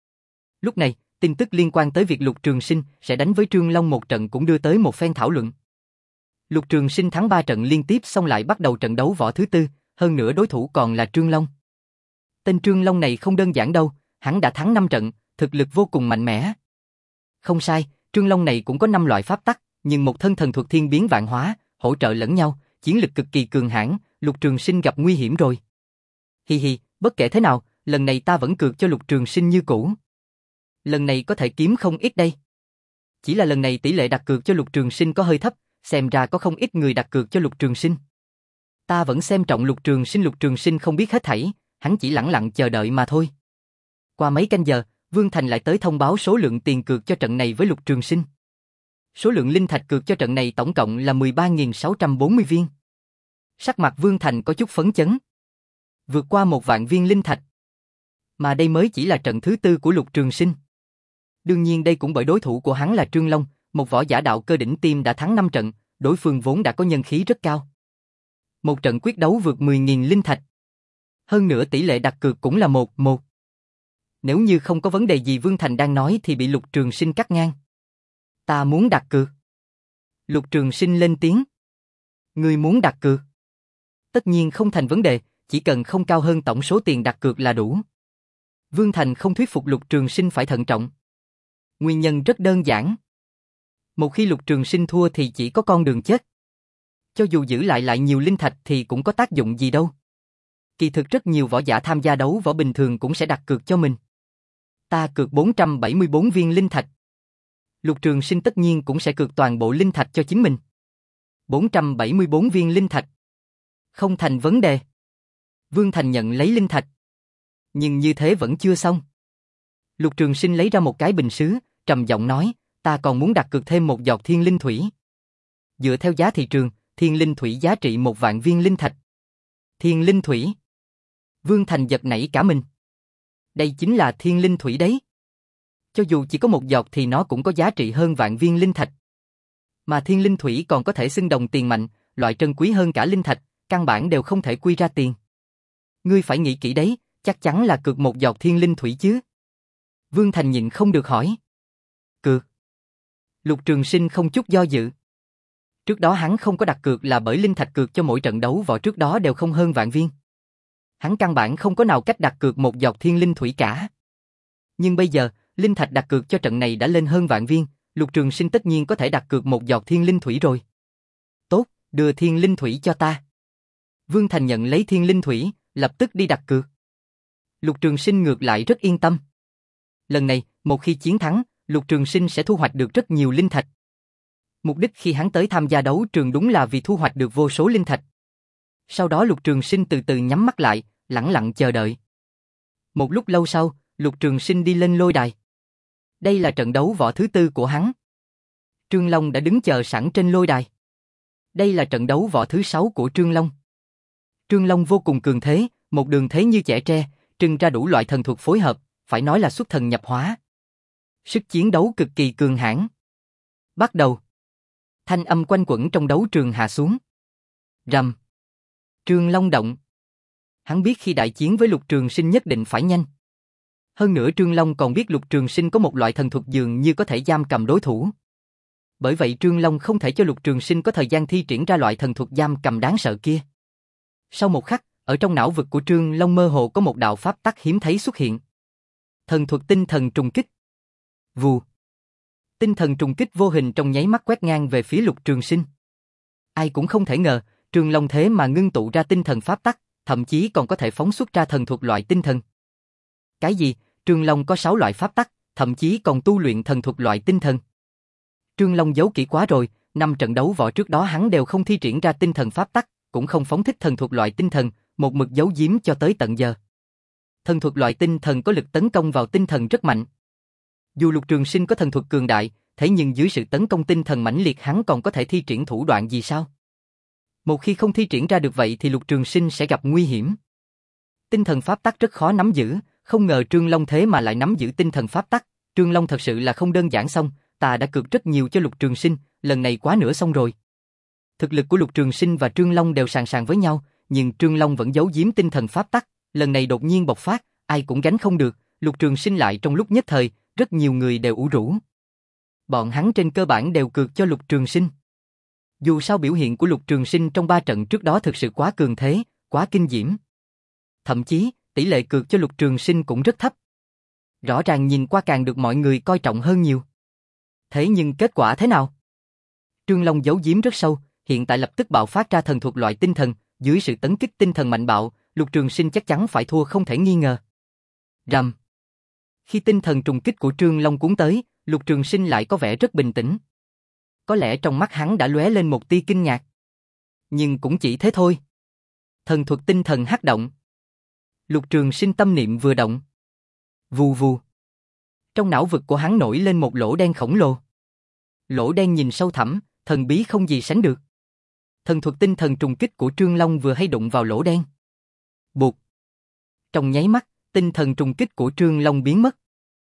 Lúc này, tin tức liên quan tới việc Lục Trường Sinh sẽ đánh với Trương Long một trận cũng đưa tới một phen thảo luận. Lục Trường Sinh thắng ba trận liên tiếp xong lại bắt đầu trận đấu võ thứ tư, hơn nữa đối thủ còn là Trương Long. Tên Trương Long này không đơn giản đâu, hắn đã thắng năm trận, thực lực vô cùng mạnh mẽ. Không sai, Trương Long này cũng có năm loại pháp tắc, nhưng một thân thần thuật thiên biến vạn hóa, hỗ trợ lẫn nhau, chiến lực cực kỳ cường hãn, Lục Trường Sinh gặp nguy hiểm rồi. Hi hi, bất kể thế nào, lần này ta vẫn cược cho Lục Trường Sinh như cũ. Lần này có thể kiếm không ít đây. Chỉ là lần này tỷ lệ đặt cược cho Lục Trường Sinh có hơi thấp, xem ra có không ít người đặt cược cho Lục Trường Sinh. Ta vẫn xem trọng Lục Trường Sinh, Lục Trường Sinh không biết hết thảy, hắn chỉ lẳng lặng chờ đợi mà thôi. Qua mấy canh giờ, Vương Thành lại tới thông báo số lượng tiền cược cho trận này với Lục Trường Sinh. Số lượng linh thạch cược cho trận này tổng cộng là mười ba nghìn sáu trăm bốn mươi viên. Sắc mặt Vương Thành có chút phấn chấn. Vượt qua một vạn viên linh thạch. Mà đây mới chỉ là trận thứ tư của Lục Trường Sinh. Đương nhiên đây cũng bởi đối thủ của hắn là Trương Long, một võ giả đạo cơ đỉnh tiêm đã thắng năm trận, đối phương vốn đã có nhân khí rất cao. Một trận quyết đấu vượt mười nghìn linh thạch. Hơn nữa tỷ lệ đặt cược cũng là một một. Nếu như không có vấn đề gì Vương Thành đang nói thì bị Lục Trường Sinh cắt ngang. Ta muốn đặt cược. Lục Trường Sinh lên tiếng. Ngươi muốn đặt cược? Tất nhiên không thành vấn đề, chỉ cần không cao hơn tổng số tiền đặt cược là đủ. Vương Thành không thuyết phục Lục Trường Sinh phải thận trọng. Nguyên nhân rất đơn giản. Một khi Lục Trường Sinh thua thì chỉ có con đường chết. Cho dù giữ lại lại nhiều linh thạch thì cũng có tác dụng gì đâu. Kỳ thực rất nhiều võ giả tham gia đấu võ bình thường cũng sẽ đặt cược cho mình. Ta cược bốn trăm bảy mươi bốn viên linh thạch. Lục Trường Sinh tất nhiên cũng sẽ cược toàn bộ linh thạch cho chính mình. bốn trăm bảy mươi bốn viên linh thạch. Không thành vấn đề. Vương Thành nhận lấy linh thạch. Nhưng như thế vẫn chưa xong. Lục Trường Sinh lấy ra một cái bình sứ, trầm giọng nói, ta còn muốn đặt cược thêm một giọt thiên linh thủy. Dựa theo giá thị trường, thiên linh thủy giá trị một vạn viên linh thạch. Thiên linh thủy. Vương Thành giật nảy cả mình. Đây chính là thiên linh thủy đấy. Cho dù chỉ có một giọt thì nó cũng có giá trị hơn vạn viên linh thạch. Mà thiên linh thủy còn có thể xưng đồng tiền mạnh, loại trân quý hơn cả linh thạch, căn bản đều không thể quy ra tiền. Ngươi phải nghĩ kỹ đấy, chắc chắn là cược một giọt thiên linh thủy chứ. Vương Thành nhịn không được hỏi. Cược. Lục Trường Sinh không chút do dự. Trước đó hắn không có đặt cược là bởi linh thạch cược cho mỗi trận đấu võ trước đó đều không hơn vạn viên. Hắn căn bản không có nào cách đặt cược một giọt thiên linh thủy cả. Nhưng bây giờ, linh thạch đặt cược cho trận này đã lên hơn vạn viên, Lục Trường Sinh tất nhiên có thể đặt cược một giọt thiên linh thủy rồi. Tốt, đưa thiên linh thủy cho ta. Vương Thành nhận lấy thiên linh thủy, lập tức đi đặt cược. Lục Trường Sinh ngược lại rất yên tâm. Lần này, một khi chiến thắng, Lục Trường Sinh sẽ thu hoạch được rất nhiều linh thạch. Mục đích khi hắn tới tham gia đấu trường đúng là vì thu hoạch được vô số linh thạch. Sau đó Lục Trường Sinh từ từ nhắm mắt lại, lẳng lặng chờ đợi. Một lúc lâu sau, Lục Trường Sinh đi lên lôi đài. Đây là trận đấu võ thứ tư của hắn. Trương Long đã đứng chờ sẵn trên lôi đài. Đây là trận đấu võ thứ sáu của Trương Long. Trương Long vô cùng cường thế, một đường thế như chẻ tre, trưng ra đủ loại thần thuật phối hợp, phải nói là xuất thần nhập hóa. Sức chiến đấu cực kỳ cường hãn. Bắt đầu. Thanh âm quanh quẩn trong đấu trường hạ xuống. Rầm. Trương Long động. Hắn biết khi đại chiến với Lục Trường Sinh nhất định phải nhanh. Hơn nữa Trương Long còn biết Lục Trường Sinh có một loại thần thuật dường như có thể giam cầm đối thủ. Bởi vậy Trương Long không thể cho Lục Trường Sinh có thời gian thi triển ra loại thần thuật giam cầm đáng sợ kia. Sau một khắc, ở trong não vực của Trương Long mơ hồ có một đạo pháp tắc hiếm thấy xuất hiện. Thần thuật tinh thần trùng kích. Vù. Tinh thần trùng kích vô hình trong nháy mắt quét ngang về phía Lục Trường Sinh. Ai cũng không thể ngờ, Trương Long thế mà ngưng tụ ra tinh thần pháp tắc, thậm chí còn có thể phóng xuất ra thần thuật loại tinh thần. Cái gì? Trương Long có sáu loại pháp tắc, thậm chí còn tu luyện thần thuật loại tinh thần. Trương Long giấu kỹ quá rồi, năm trận đấu võ trước đó hắn đều không thi triển ra tinh thần pháp tắc, cũng không phóng thích thần thuật loại tinh thần, một mực giấu giếm cho tới tận giờ. Thần thuật loại tinh thần có lực tấn công vào tinh thần rất mạnh. Dù Lục Trường Sinh có thần thuật cường đại, thế nhưng dưới sự tấn công tinh thần mãnh liệt hắn còn có thể thi triển thủ đoạn gì sao? Một khi không thi triển ra được vậy thì Lục Trường Sinh sẽ gặp nguy hiểm. Tinh thần pháp tắc rất khó nắm giữ, không ngờ Trương Long thế mà lại nắm giữ tinh thần pháp tắc. Trương Long thật sự là không đơn giản. Xong, ta đã cược rất nhiều cho Lục Trường Sinh, lần này quá nửa xong rồi. Thực lực của Lục Trường Sinh và Trương Long đều sàn sàn với nhau, nhưng Trương Long vẫn giấu giếm tinh thần pháp tắc, lần này đột nhiên bộc phát, ai cũng gánh không được, Lục Trường Sinh lại trong lúc nhất thời, rất nhiều người đều ủ rũ. Bọn hắn trên cơ bản đều cược cho Lục Trường Sinh. Dù sao biểu hiện của Lục Trường Sinh trong ba trận trước đó thực sự quá cường thế, quá kinh diễm. Thậm chí, tỷ lệ cược cho Lục Trường Sinh cũng rất thấp. Rõ ràng nhìn qua càng được mọi người coi trọng hơn nhiều. Thế nhưng kết quả thế nào? Trương Long giấu giếm rất sâu, hiện tại lập tức bạo phát ra thần thuật loại tinh thần, dưới sự tấn kích tinh thần mạnh bạo, Lục Trường Sinh chắc chắn phải thua không thể nghi ngờ. Rầm. Khi tinh thần trùng kích của Trương Long cuốn tới, Lục Trường Sinh lại có vẻ rất bình tĩnh. Có lẽ trong mắt hắn đã lóe lên một tia kinh ngạc. Nhưng cũng chỉ thế thôi. Thần thuật tinh thần hắc động. Lục Trường Sinh tâm niệm vừa động. Vù vù. Trong não vực của hắn nổi lên một lỗ đen khổng lồ. Lỗ đen nhìn sâu thẳm, thần bí không gì sánh được. Thần thuật tinh thần trùng kích của Trương Long vừa hay đụng vào lỗ đen. Bụt. Trong nháy mắt, tinh thần trùng kích của Trương Long biến mất.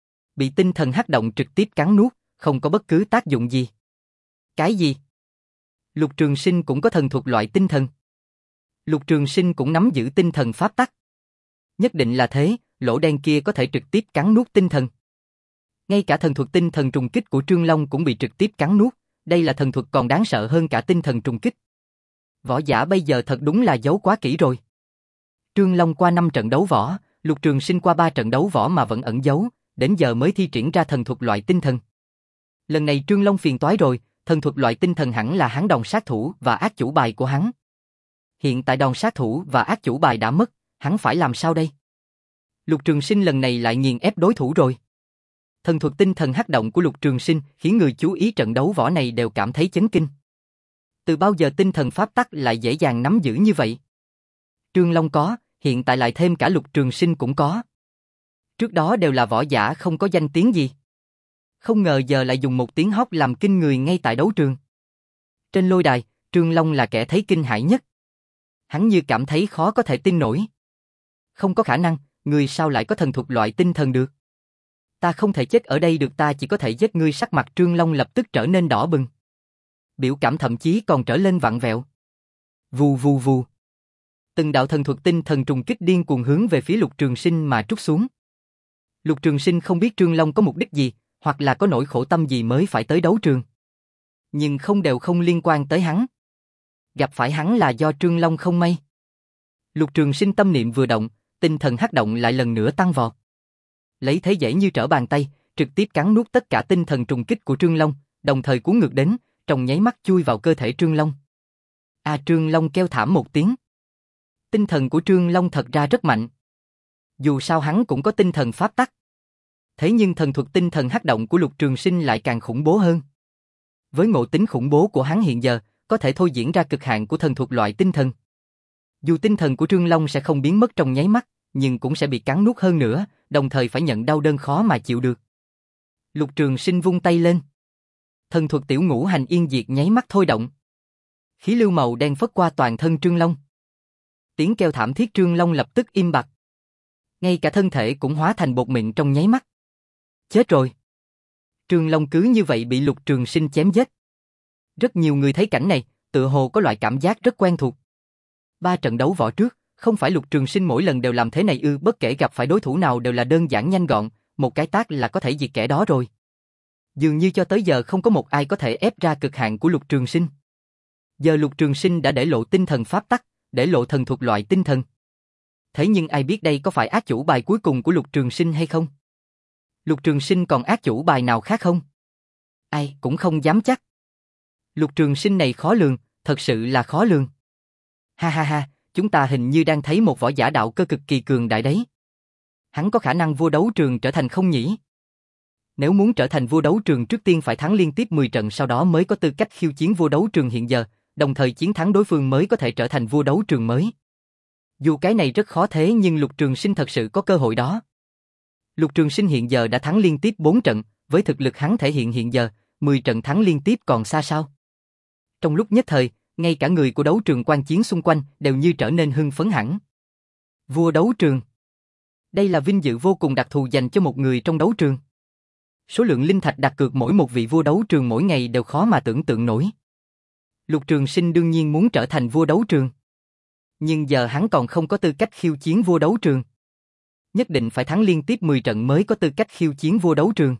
Bị tinh thần hắc động trực tiếp cắn nuốt, không có bất cứ tác dụng gì. Cái gì? Lục Trường Sinh cũng có thần thuật loại tinh thần. Lục Trường Sinh cũng nắm giữ tinh thần pháp tắc. Nhất định là thế, lỗ đen kia có thể trực tiếp cắn nuốt tinh thần. Ngay cả thần thuật tinh thần trùng kích của Trương Long cũng bị trực tiếp cắn nuốt, đây là thần thuật còn đáng sợ hơn cả tinh thần trùng kích. Võ giả bây giờ thật đúng là giấu quá kỹ rồi. Trương Long qua năm trận đấu võ, Lục Trường Sinh qua ba trận đấu võ mà vẫn ẩn giấu, đến giờ mới thi triển ra thần thuật loại tinh thần. Lần này Trương Long phiền toái rồi, thần thuật loại tinh thần hẳn là hắn đòn sát thủ và ác chủ bài của hắn. Hiện tại đòn sát thủ và ác chủ bài đã mất, hắn phải làm sao đây? Lục Trường Sinh lần này lại nghiền ép đối thủ rồi. Thần thuật tinh thần hắc động của Lục Trường Sinh khiến người chú ý trận đấu võ này đều cảm thấy chấn kinh. Từ bao giờ tinh thần pháp tắc lại dễ dàng nắm giữ như vậy? Trương Long có, hiện tại lại thêm cả Lục Trường Sinh cũng có. Trước đó đều là võ giả không có danh tiếng gì. Không ngờ giờ lại dùng một tiếng hót làm kinh người ngay tại đấu trường. Trên lôi đài, Trương Long là kẻ thấy kinh hãi nhất. Hắn như cảm thấy khó có thể tin nổi. Không có khả năng, người sao lại có thần thuật loại tinh thần được? Ta không thể chết ở đây được, ta chỉ có thể giết ngươi. Sắc mặt Trương Long lập tức trở nên đỏ bừng. Biểu cảm thậm chí còn trở lên vặn vẹo. Vù vù vù. Từng đạo thần thuật tinh thần trùng kích điên cuồng hướng về phía Lục Trường Sinh mà trút xuống. Lục Trường Sinh không biết Trương Long có mục đích gì, hoặc là có nỗi khổ tâm gì mới phải tới đấu trường. Nhưng không đều không liên quan tới hắn. Gặp phải hắn là do Trương Long không may. Lục Trường Sinh tâm niệm vừa động, tinh thần hắc động lại lần nữa tăng vọt. Lấy thế dễ như trở bàn tay, trực tiếp cắn nuốt tất cả tinh thần trùng kích của Trương Long, đồng thời cuốn ngược đến, trong nháy mắt chui vào cơ thể Trương Long. A Trương Long kêu thảm một tiếng. Tinh thần của Trương Long thật ra rất mạnh. Dù sao hắn cũng có tinh thần pháp tắc. Thế nhưng thần thuật tinh thần hắc động của Lục Trường Sinh lại càng khủng bố hơn. Với ngộ tính khủng bố của hắn hiện giờ, có thể thôi diễn ra cực hạn của thần thuật loại tinh thần. Dù tinh thần của Trương Long sẽ không biến mất trong nháy mắt, nhưng cũng sẽ bị cắn nuốt hơn nữa, đồng thời phải nhận đau đớn khó mà chịu được. Lục Trường Sinh vung tay lên. Thần thuật tiểu ngũ hành yên diệt nháy mắt thôi động. Khí lưu màu đen phất qua toàn thân Trương Long. Tiếng kêu thảm thiết Trương Long lập tức im bặt. Ngay cả thân thể cũng hóa thành bột mịn trong nháy mắt. Chết rồi. Trương Long cứ như vậy bị Lục Trường Sinh chém giết. Rất nhiều người thấy cảnh này, tựa hồ có loại cảm giác rất quen thuộc. Ba trận đấu võ trước, không phải Lục Trường Sinh mỗi lần đều làm thế này ư? Bất kể gặp phải đối thủ nào đều là đơn giản nhanh gọn, một cái tát là có thể diệt kẻ đó rồi. Dường như cho tới giờ không có một ai có thể ép ra cực hạn của Lục Trường Sinh. Giờ Lục Trường Sinh đã để lộ tinh thần pháp tắc, để lộ thần thuật loại tinh thần. Thế nhưng ai biết đây có phải ác chủ bài cuối cùng của Lục Trường Sinh hay không? Lục Trường Sinh còn ác chủ bài nào khác không? Ai cũng không dám chắc. Lục Trường Sinh này khó lường, thật sự là khó lường. Ha ha ha, chúng ta hình như đang thấy một võ giả đạo cơ cực kỳ cường đại đấy. Hắn có khả năng vua đấu trường trở thành không nhỉ? Nếu muốn trở thành vua đấu trường trước tiên phải thắng liên tiếp mười trận, sau đó mới có tư cách khiêu chiến vua đấu trường hiện giờ, đồng thời chiến thắng đối phương mới có thể trở thành vua đấu trường mới. Dù cái này rất khó thế nhưng Lục Trường Sinh thật sự có cơ hội đó. Lục Trường Sinh hiện giờ đã thắng liên tiếp bốn trận, với thực lực hắn thể hiện hiện giờ, mười trận thắng liên tiếp còn xa sao. Trong lúc nhất thời, ngay cả người của đấu trường quan chiến xung quanh đều như trở nên hưng phấn hẳn. Vua đấu trường. Đây là vinh dự vô cùng đặc thù dành cho một người trong đấu trường. Số lượng linh thạch đặt cược mỗi một vị vua đấu trường mỗi ngày đều khó mà tưởng tượng nổi. Lục Trường Sinh đương nhiên muốn trở thành vua đấu trường. Nhưng giờ hắn còn không có tư cách khiêu chiến vua đấu trường. Nhất định phải thắng liên tiếp mười trận mới có tư cách khiêu chiến vua đấu trường.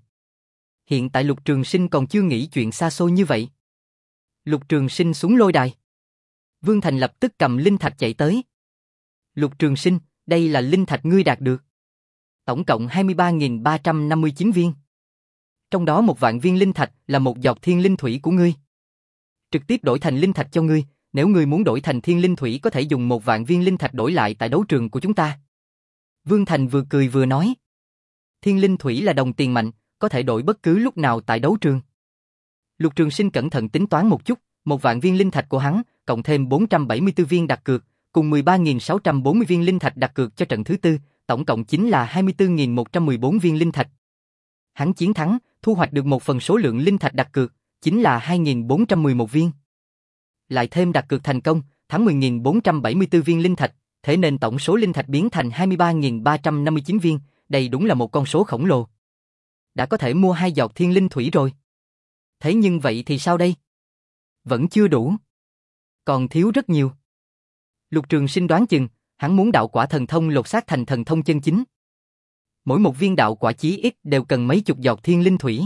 Hiện tại Lục Trường Sinh còn chưa nghĩ chuyện xa xôi như vậy. Lục Trường Sinh xuống lôi đài. Vương Thành lập tức cầm linh thạch chạy tới. Lục Trường Sinh, đây là linh thạch ngươi đạt được. Tổng cộng hai mươi ba nghìn ba trăm năm mươi chín viên. Trong đó một vạn viên linh thạch là một giọt thiên linh thủy của ngươi. Trực tiếp đổi thành linh thạch cho ngươi, nếu ngươi muốn đổi thành thiên linh thủy có thể dùng một vạn viên linh thạch đổi lại tại đấu trường của chúng ta. Vương Thành vừa cười vừa nói. Thiên linh thủy là đồng tiền mạnh, có thể đổi bất cứ lúc nào tại đấu trường. Lục Trường Sinh cẩn thận tính toán một chút, một vạn viên linh thạch của hắn, cộng thêm bốn trăm bảy mươi tư viên đặt cược, cùng mười ba nghìn sáu trăm bốn mươi viên linh thạch đặt cược cho trận thứ tư, tổng cộng chính là hai mươi tư nghìn một trăm mười bốn viên linh thạch. Hắn chiến thắng, thu hoạch được một phần số lượng linh thạch đặt cược, chính là hai nghìn bốn trăm mười một viên. Lại thêm đặt cược thành công, thắng mười nghìn bốn trăm bảy mươi tư viên linh thạch, thế nên tổng số linh thạch biến thành hai mươi ba nghìn ba trăm năm mươi chín viên, đây đúng là một con số khổng lồ. Đã có thể mua hai giọt thiên linh thủy rồi. Thế nhưng vậy thì sao đây? Vẫn chưa đủ. Còn thiếu rất nhiều. Lục Trường Sinh đoán chừng, hắn muốn đạo quả thần thông lột xác thành thần thông chân chính. Mỗi một viên đạo quả chí ít đều cần mấy chục giọt thiên linh thủy.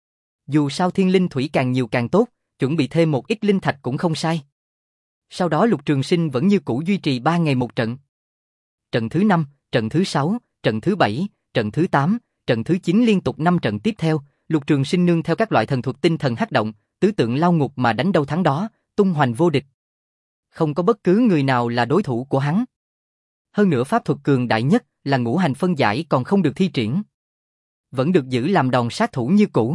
Dù sao thiên linh thủy càng nhiều càng tốt, chuẩn bị thêm một ít linh thạch cũng không sai. Sau đó Lục Trường Sinh vẫn như cũ duy trì ba ngày một trận. Trận thứ năm, trận thứ sáu, trận thứ bảy, trận thứ tám, trận thứ chín liên tục năm trận tiếp theo, Lục Trường Sinh nương theo các loại thần thuật tinh thần hắc động, tứ tượng lao ngục mà đánh đâu thắng đó, tung hoành vô địch. Không có bất cứ người nào là đối thủ của hắn. Hơn nữa pháp thuật cường đại nhất là ngũ hành phân giải còn không được thi triển. Vẫn được giữ làm đòn sát thủ như cũ.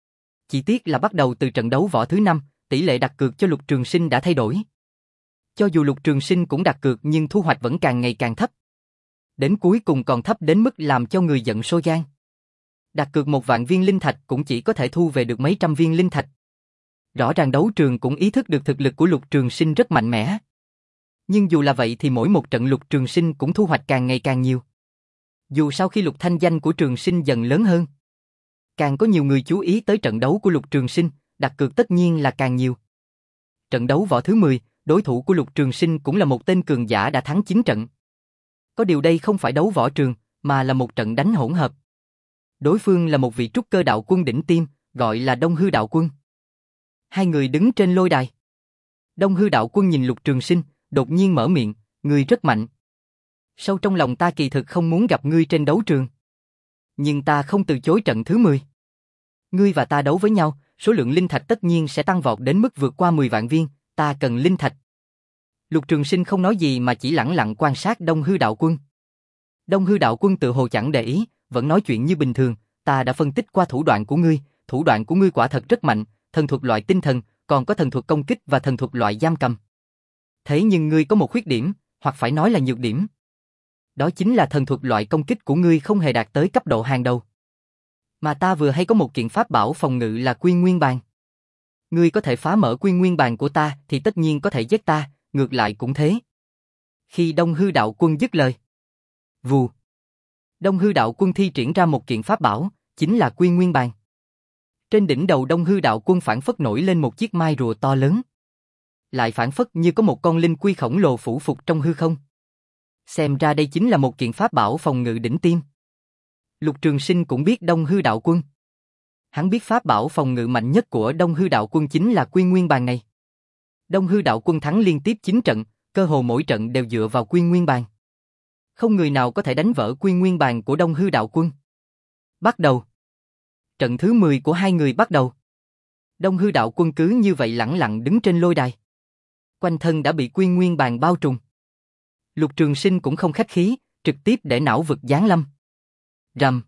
Chỉ tiếc là bắt đầu từ trận đấu võ thứ năm, tỷ lệ đặt cược cho Lục Trường Sinh đã thay đổi. Cho dù Lục Trường Sinh cũng đặt cược nhưng thu hoạch vẫn càng ngày càng thấp. Đến cuối cùng còn thấp đến mức làm cho người giận sôi gan. Đặt cược một vạn viên linh thạch cũng chỉ có thể thu về được mấy trăm viên linh thạch. Rõ ràng đấu trường cũng ý thức được thực lực của Lục Trường Sinh rất mạnh mẽ. Nhưng dù là vậy thì mỗi một trận Lục Trường Sinh cũng thu hoạch càng ngày càng nhiều. Dù sau khi Lục thanh danh của Trường Sinh dần lớn hơn, càng có nhiều người chú ý tới trận đấu của Lục Trường Sinh, đặt cược tất nhiên là càng nhiều. Trận đấu võ thứ mười, đối thủ của Lục Trường Sinh cũng là một tên cường giả đã thắng chín trận. Có điều đây không phải đấu võ trường, mà là một trận đánh hỗn hợp. Đối phương là một vị trúc cơ đạo quân đỉnh tiêm, gọi là Đông Hư đạo quân. Hai người đứng trên lôi đài. Đông Hư đạo quân nhìn Lục Trường Sinh, đột nhiên mở miệng, ngươi rất mạnh. Sâu trong lòng ta kỳ thực không muốn gặp ngươi trên đấu trường. Nhưng ta không từ chối trận thứ mười. Ngươi và ta đấu với nhau, số lượng linh thạch tất nhiên sẽ tăng vọt đến mức vượt qua mười vạn viên, ta cần linh thạch. Lục Trường Sinh không nói gì mà chỉ lẳng lặng quan sát Đông Hư đạo quân. Đông Hư đạo quân tự hồ chẳng để ý, vẫn nói chuyện như bình thường, ta đã phân tích qua thủ đoạn của ngươi, thủ đoạn của ngươi quả thật rất mạnh, thần thuật loại tinh thần, còn có thần thuật công kích và thần thuật loại giam cầm. Thế nhưng ngươi có một khuyết điểm, hoặc phải nói là nhược điểm. Đó chính là thần thuật loại công kích của ngươi không hề đạt tới cấp độ hàng đầu. Mà ta vừa hay có một kiện pháp bảo phòng ngự là Quy Nguyên Bàn. Ngươi có thể phá mở Quy Nguyên Bàn của ta thì tất nhiên có thể giết ta, ngược lại cũng thế. Khi Đông Hư đạo quân dứt lời, vù, Đông Hư đạo quân thi triển ra một kiện pháp bảo, chính là Quy Nguyên Bàn. Trên đỉnh đầu Đông Hư đạo quân phản phất nổi lên một chiếc mai rùa to lớn. Lại phản phất như có một con linh quy khổng lồ phủ phục trong hư không. Xem ra đây chính là một kiện pháp bảo phòng ngự đỉnh tiêm. Lục Trường Sinh cũng biết Đông Hư đạo quân. Hắn biết pháp bảo phòng ngự mạnh nhất của Đông Hư đạo quân chính là Quy Nguyên Bàn này. Đông Hư đạo quân thắng liên tiếp chín trận, cơ hồ mỗi trận đều dựa vào Quy Nguyên Bàn. Không người nào có thể đánh vỡ Quy Nguyên Bàn của Đông Hư đạo quân. Bắt đầu. Trận thứ mười của hai người bắt đầu. Đông Hư đạo quân cứ như vậy lẳng lặng đứng trên lôi đài. Quanh thân đã bị Quy Nguyên Bàn bao trùm. Lục Trường Sinh cũng không khách khí, trực tiếp để não vực giáng lâm. Rầm.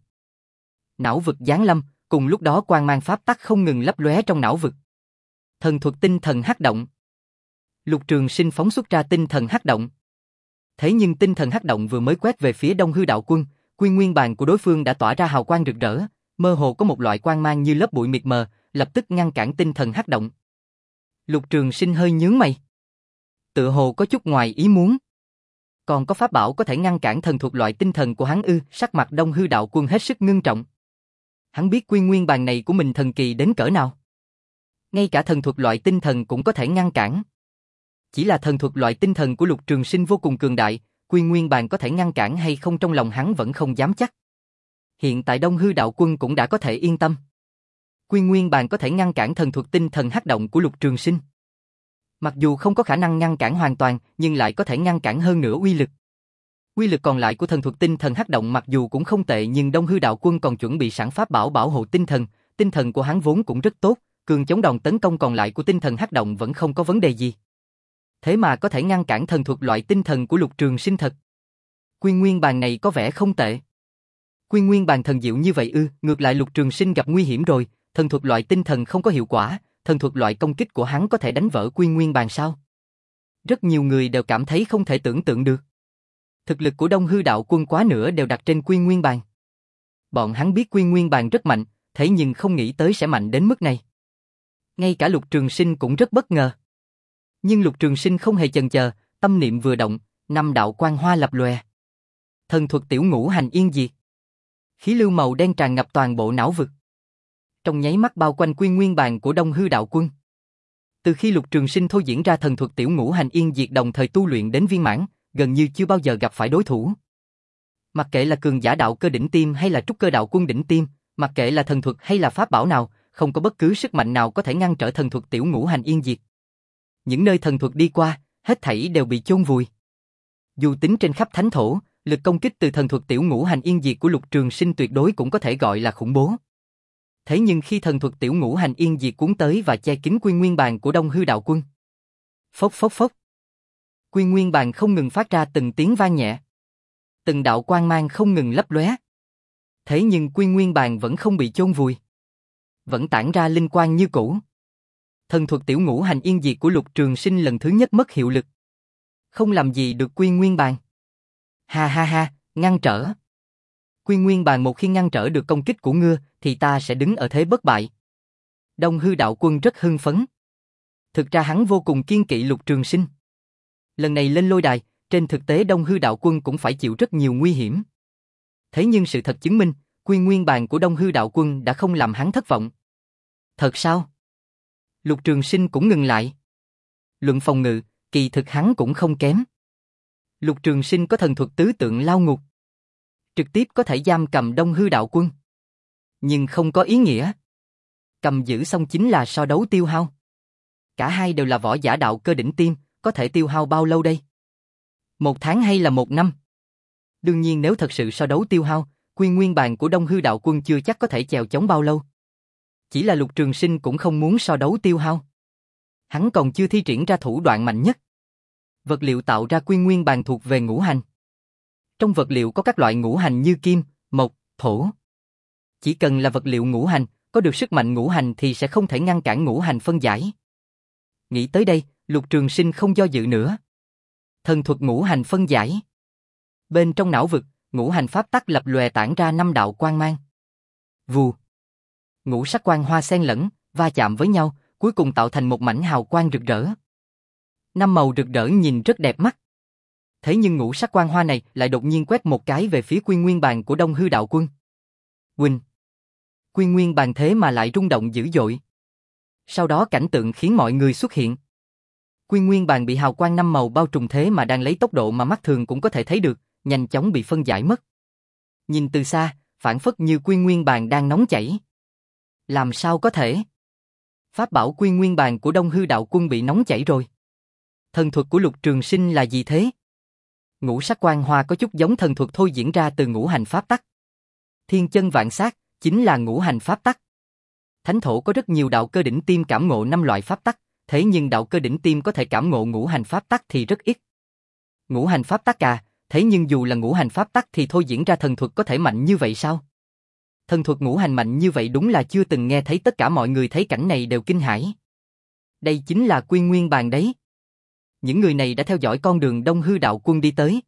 Não vực giáng lâm, cùng lúc đó quang mang pháp tắc không ngừng lấp lóe trong não vực. Thần thuật tinh thần hắc động. Lục Trường Sinh phóng xuất ra tinh thần hắc động. Thế nhưng tinh thần hắc động vừa mới quét về phía Đông Hư đạo quân, Quy Nguyên Bàn của đối phương đã tỏa ra hào quang rực rỡ, mơ hồ có một loại quang mang như lớp bụi mịt mờ, lập tức ngăn cản tinh thần hắc động. Lục Trường Sinh hơi nhướng mày. Tựa hồ có chút ngoài ý muốn. Còn có pháp bảo có thể ngăn cản thần thuật loại tinh thần của hắn ư? Sắc mặt Đông Hư đạo quân hết sức ngưng trọng. Hắn biết Quy Nguyên Bàn này của mình thần kỳ đến cỡ nào. Ngay cả thần thuật loại tinh thần cũng có thể ngăn cản. Chỉ là thần thuật loại tinh thần của Lục Trường Sinh vô cùng cường đại, Quy Nguyên Bàn có thể ngăn cản hay không trong lòng hắn vẫn không dám chắc. Hiện tại Đông Hư đạo quân cũng đã có thể yên tâm. Quy Nguyên Bàn có thể ngăn cản thần thuật tinh thần hắc động của Lục Trường Sinh. Mặc dù không có khả năng ngăn cản hoàn toàn, nhưng lại có thể ngăn cản hơn nữa uy lực. Quy lực còn lại của thần thuật tinh thần hắc động mặc dù cũng không tệ nhưng Đông Hư Đạo Quân còn chuẩn bị sẵn pháp bảo bảo hộ tinh thần, tinh thần của hắn vốn cũng rất tốt, cường chống đòn tấn công còn lại của tinh thần hắc động vẫn không có vấn đề gì. Thế mà có thể ngăn cản thần thuật loại tinh thần của Lục Trường Sinh thật. Quy Nguyên Bàn này có vẻ không tệ. Quy Nguyên Bàn thần diệu như vậy ư? Ngược lại Lục Trường Sinh gặp nguy hiểm rồi, thần thuật loại tinh thần không có hiệu quả, thần thuật loại công kích của hắn có thể đánh vỡ Quy Nguyên Bàn sao? Rất nhiều người đều cảm thấy không thể tưởng tượng được. Thực lực của Đông Hư Đạo Quân quá nửa đều đặt trên Quy Nguyên Bàn. Bọn hắn biết Quy Nguyên Bàn rất mạnh, thế nhưng không nghĩ tới sẽ mạnh đến mức này. Ngay cả Lục Trường Sinh cũng rất bất ngờ. Nhưng Lục Trường Sinh không hề chần chờ, tâm niệm vừa động, năm đạo quang hoa lập lòe. Thần thuật tiểu ngũ hành yên diệt. Khí lưu màu đen tràn ngập toàn bộ não vực. Trong nháy mắt bao quanh Quy Nguyên Bàn của Đông Hư Đạo Quân. Từ khi Lục Trường Sinh thôi diễn ra thần thuật tiểu ngũ hành yên diệt đồng thời tu luyện đến viên mãn, gần như chưa bao giờ gặp phải đối thủ. Mặc kệ là cường giả đạo cơ đỉnh tiêm hay là trúc cơ đạo quân đỉnh tiêm, mặc kệ là thần thuật hay là pháp bảo nào, không có bất cứ sức mạnh nào có thể ngăn trở thần thuật tiểu ngũ hành yên diệt. Những nơi thần thuật đi qua, hết thảy đều bị chôn vùi. Dù tính trên khắp thánh thổ, lực công kích từ thần thuật tiểu ngũ hành yên diệt của Lục Trường Sinh tuyệt đối cũng có thể gọi là khủng bố. Thế nhưng khi thần thuật tiểu ngũ hành yên diệt cuốn tới và che kín Quy Nguyên Bàn của Đông Hư Đạo Quân, phốc phốc phốc, Quy Nguyên Bàn không ngừng phát ra từng tiếng vang nhẹ, từng đạo quang mang không ngừng lấp lóe. Thế nhưng Quy Nguyên Bàn vẫn không bị chôn vùi, vẫn tản ra linh quang như cũ. Thần thuật tiểu ngũ hành yên diệt của Lục Trường Sinh lần thứ nhất mất hiệu lực, không làm gì được Quy Nguyên Bàn. Ha ha ha, ngăn trở. Quy Nguyên Bàn một khi ngăn trở được công kích của ngươi, thì ta sẽ đứng ở thế bất bại. Đông Hư Đạo Quân rất hưng phấn. Thực ra hắn vô cùng kiên kỵ Lục Trường Sinh. Lần này lên lôi đài, trên thực tế Đông Hư Đạo Quân cũng phải chịu rất nhiều nguy hiểm. Thế nhưng sự thật chứng minh, Quy Nguyên Bàn của Đông Hư Đạo Quân đã không làm hắn thất vọng. Thật sao? Lục Trường Sinh cũng ngừng lại. Luận phòng ngự, kỳ thực hắn cũng không kém. Lục Trường Sinh có thần thuật tứ tượng lao ngục, trực tiếp có thể giam cầm Đông Hư Đạo Quân. Nhưng không có ý nghĩa. Cầm giữ xong chính là so đấu tiêu hao. Cả hai đều là võ giả đạo cơ đỉnh tiêm, có thể tiêu hao bao lâu đây? Một tháng hay là một năm? Đương nhiên nếu thật sự so đấu tiêu hao, Quy Nguyên Bàn của Đông Hư Đạo Quân chưa chắc có thể chèo chống bao lâu. Chỉ là Lục Trường Sinh cũng không muốn so đấu tiêu hao. Hắn còn chưa thi triển ra thủ đoạn mạnh nhất. Vật liệu tạo ra Quy Nguyên Bàn thuộc về ngũ hành. Trong vật liệu có các loại ngũ hành như kim, mộc, thổ. Chỉ cần là vật liệu ngũ hành, có được sức mạnh ngũ hành thì sẽ không thể ngăn cản ngũ hành phân giải. Nghĩ tới đây, Lục Trường Sinh không do dự nữa. Thần thuật ngũ hành phân giải. Bên trong não vực, ngũ hành pháp tắc lập lòe tản ra năm đạo quang mang. Vù. Ngũ sắc quang hoa xen lẫn, va chạm với nhau, cuối cùng tạo thành một mảnh hào quang rực rỡ. Năm màu rực rỡ nhìn rất đẹp mắt. Thế nhưng ngũ sắc quang hoa này lại đột nhiên quét một cái về phía Quy Nguyên Bàn của Đông Hư Đạo Quân. Quỳnh. Quy Nguyên Bàn thế mà lại rung động dữ dội. Sau đó cảnh tượng khiến mọi người xuất hiện. Quy Nguyên Bàn bị hào quang năm màu bao trùm thế mà đang lấy tốc độ mà mắt thường cũng có thể thấy được, nhanh chóng bị phân giải mất. Nhìn từ xa, phản phất như Quy Nguyên Bàn đang nóng chảy. Làm sao có thể? Pháp bảo Quy Nguyên Bàn của Đông Hư Đạo Quân bị nóng chảy rồi. Thần thuật của Lục Trường Sinh là gì thế? Ngũ sắc quang hoa có chút giống thần thuật thôi diễn ra từ ngũ hành pháp tắc. Thiên chân vạn sát chính là ngũ hành pháp tắc. Thánh thổ có rất nhiều đạo cơ đỉnh tiêm cảm ngộ năm loại pháp tắc, thế nhưng đạo cơ đỉnh tiêm có thể cảm ngộ ngũ hành pháp tắc thì rất ít. Ngũ hành pháp tắc à, thế nhưng dù là ngũ hành pháp tắc thì thôi diễn ra thần thuật có thể mạnh như vậy sao? Thần thuật ngũ hành mạnh như vậy đúng là chưa từng nghe thấy, tất cả mọi người thấy cảnh này đều kinh hãi. Đây chính là Quy Nguyên Bàn đấy. Những người này đã theo dõi con đường Đông Hư Đạo Quân đi tới.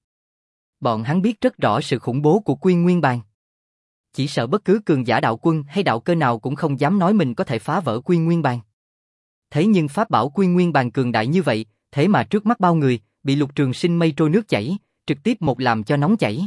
Bọn hắn biết rất rõ sự khủng bố của Quy Nguyên Bàn. Chỉ sợ bất cứ cường giả đạo quân hay đạo cơ nào cũng không dám nói mình có thể phá vỡ Quy Nguyên Bàn. Thế nhưng pháp bảo Quy Nguyên Bàn cường đại như vậy, thế mà trước mắt bao người, bị Lục Trường Sinh mây trôi nước chảy, trực tiếp một làm cho nóng chảy.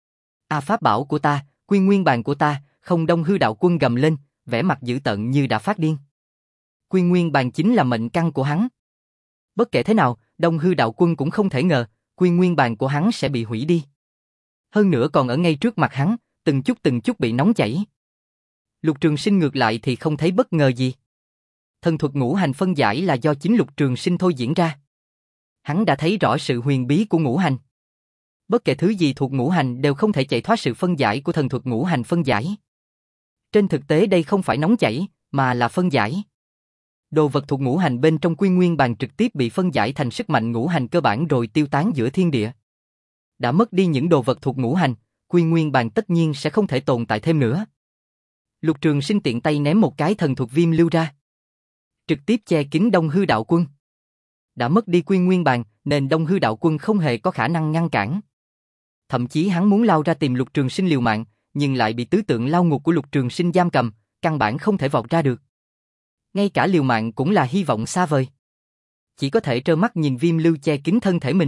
A pháp bảo của ta, Quy Nguyên Bàn của ta, không. Đông Hư Đạo Quân gầm lên, vẻ mặt dữ tợn như đã phát điên. Quy Nguyên Bàn chính là mệnh căn của hắn. Bất kể thế nào, Đông Hư Đạo Quân cũng không thể ngờ, Quy Nguyên Bàn của hắn sẽ bị hủy đi. Hơn nữa còn ở ngay trước mặt hắn, từng chút từng chút bị nóng chảy. Lục Trường Sinh ngược lại thì không thấy bất ngờ gì. Thần thuật ngũ hành phân giải là do chính Lục Trường Sinh thôi diễn ra. Hắn đã thấy rõ sự huyền bí của ngũ hành. Bất kể thứ gì thuộc ngũ hành đều không thể chạy thoát sự phân giải của thần thuật ngũ hành phân giải. Trên thực tế đây không phải nóng chảy, mà là phân giải. Đồ vật thuộc ngũ hành bên trong quy nguyên bàn trực tiếp bị phân giải thành sức mạnh ngũ hành cơ bản rồi tiêu tán giữa thiên địa. Đã mất đi những đồ vật thuộc ngũ hành, quy nguyên bàn tất nhiên sẽ không thể tồn tại thêm nữa. Lục Trường Sinh tiện tay ném một cái thần thuật viêm lưu ra, trực tiếp che kín Đông Hư Đạo Quân. Đã mất đi quy nguyên bàn, nên Đông Hư Đạo Quân không hề có khả năng ngăn cản. Thậm chí hắn muốn lao ra tìm Lục Trường Sinh liều mạng, nhưng lại bị tứ tượng lao ngục của Lục Trường Sinh giam cầm, căn bản không thể vọt ra được. Ngay cả liều mạng cũng là hy vọng xa vời. Chỉ có thể trơ mắt nhìn viêm lưu che kín thân thể mình.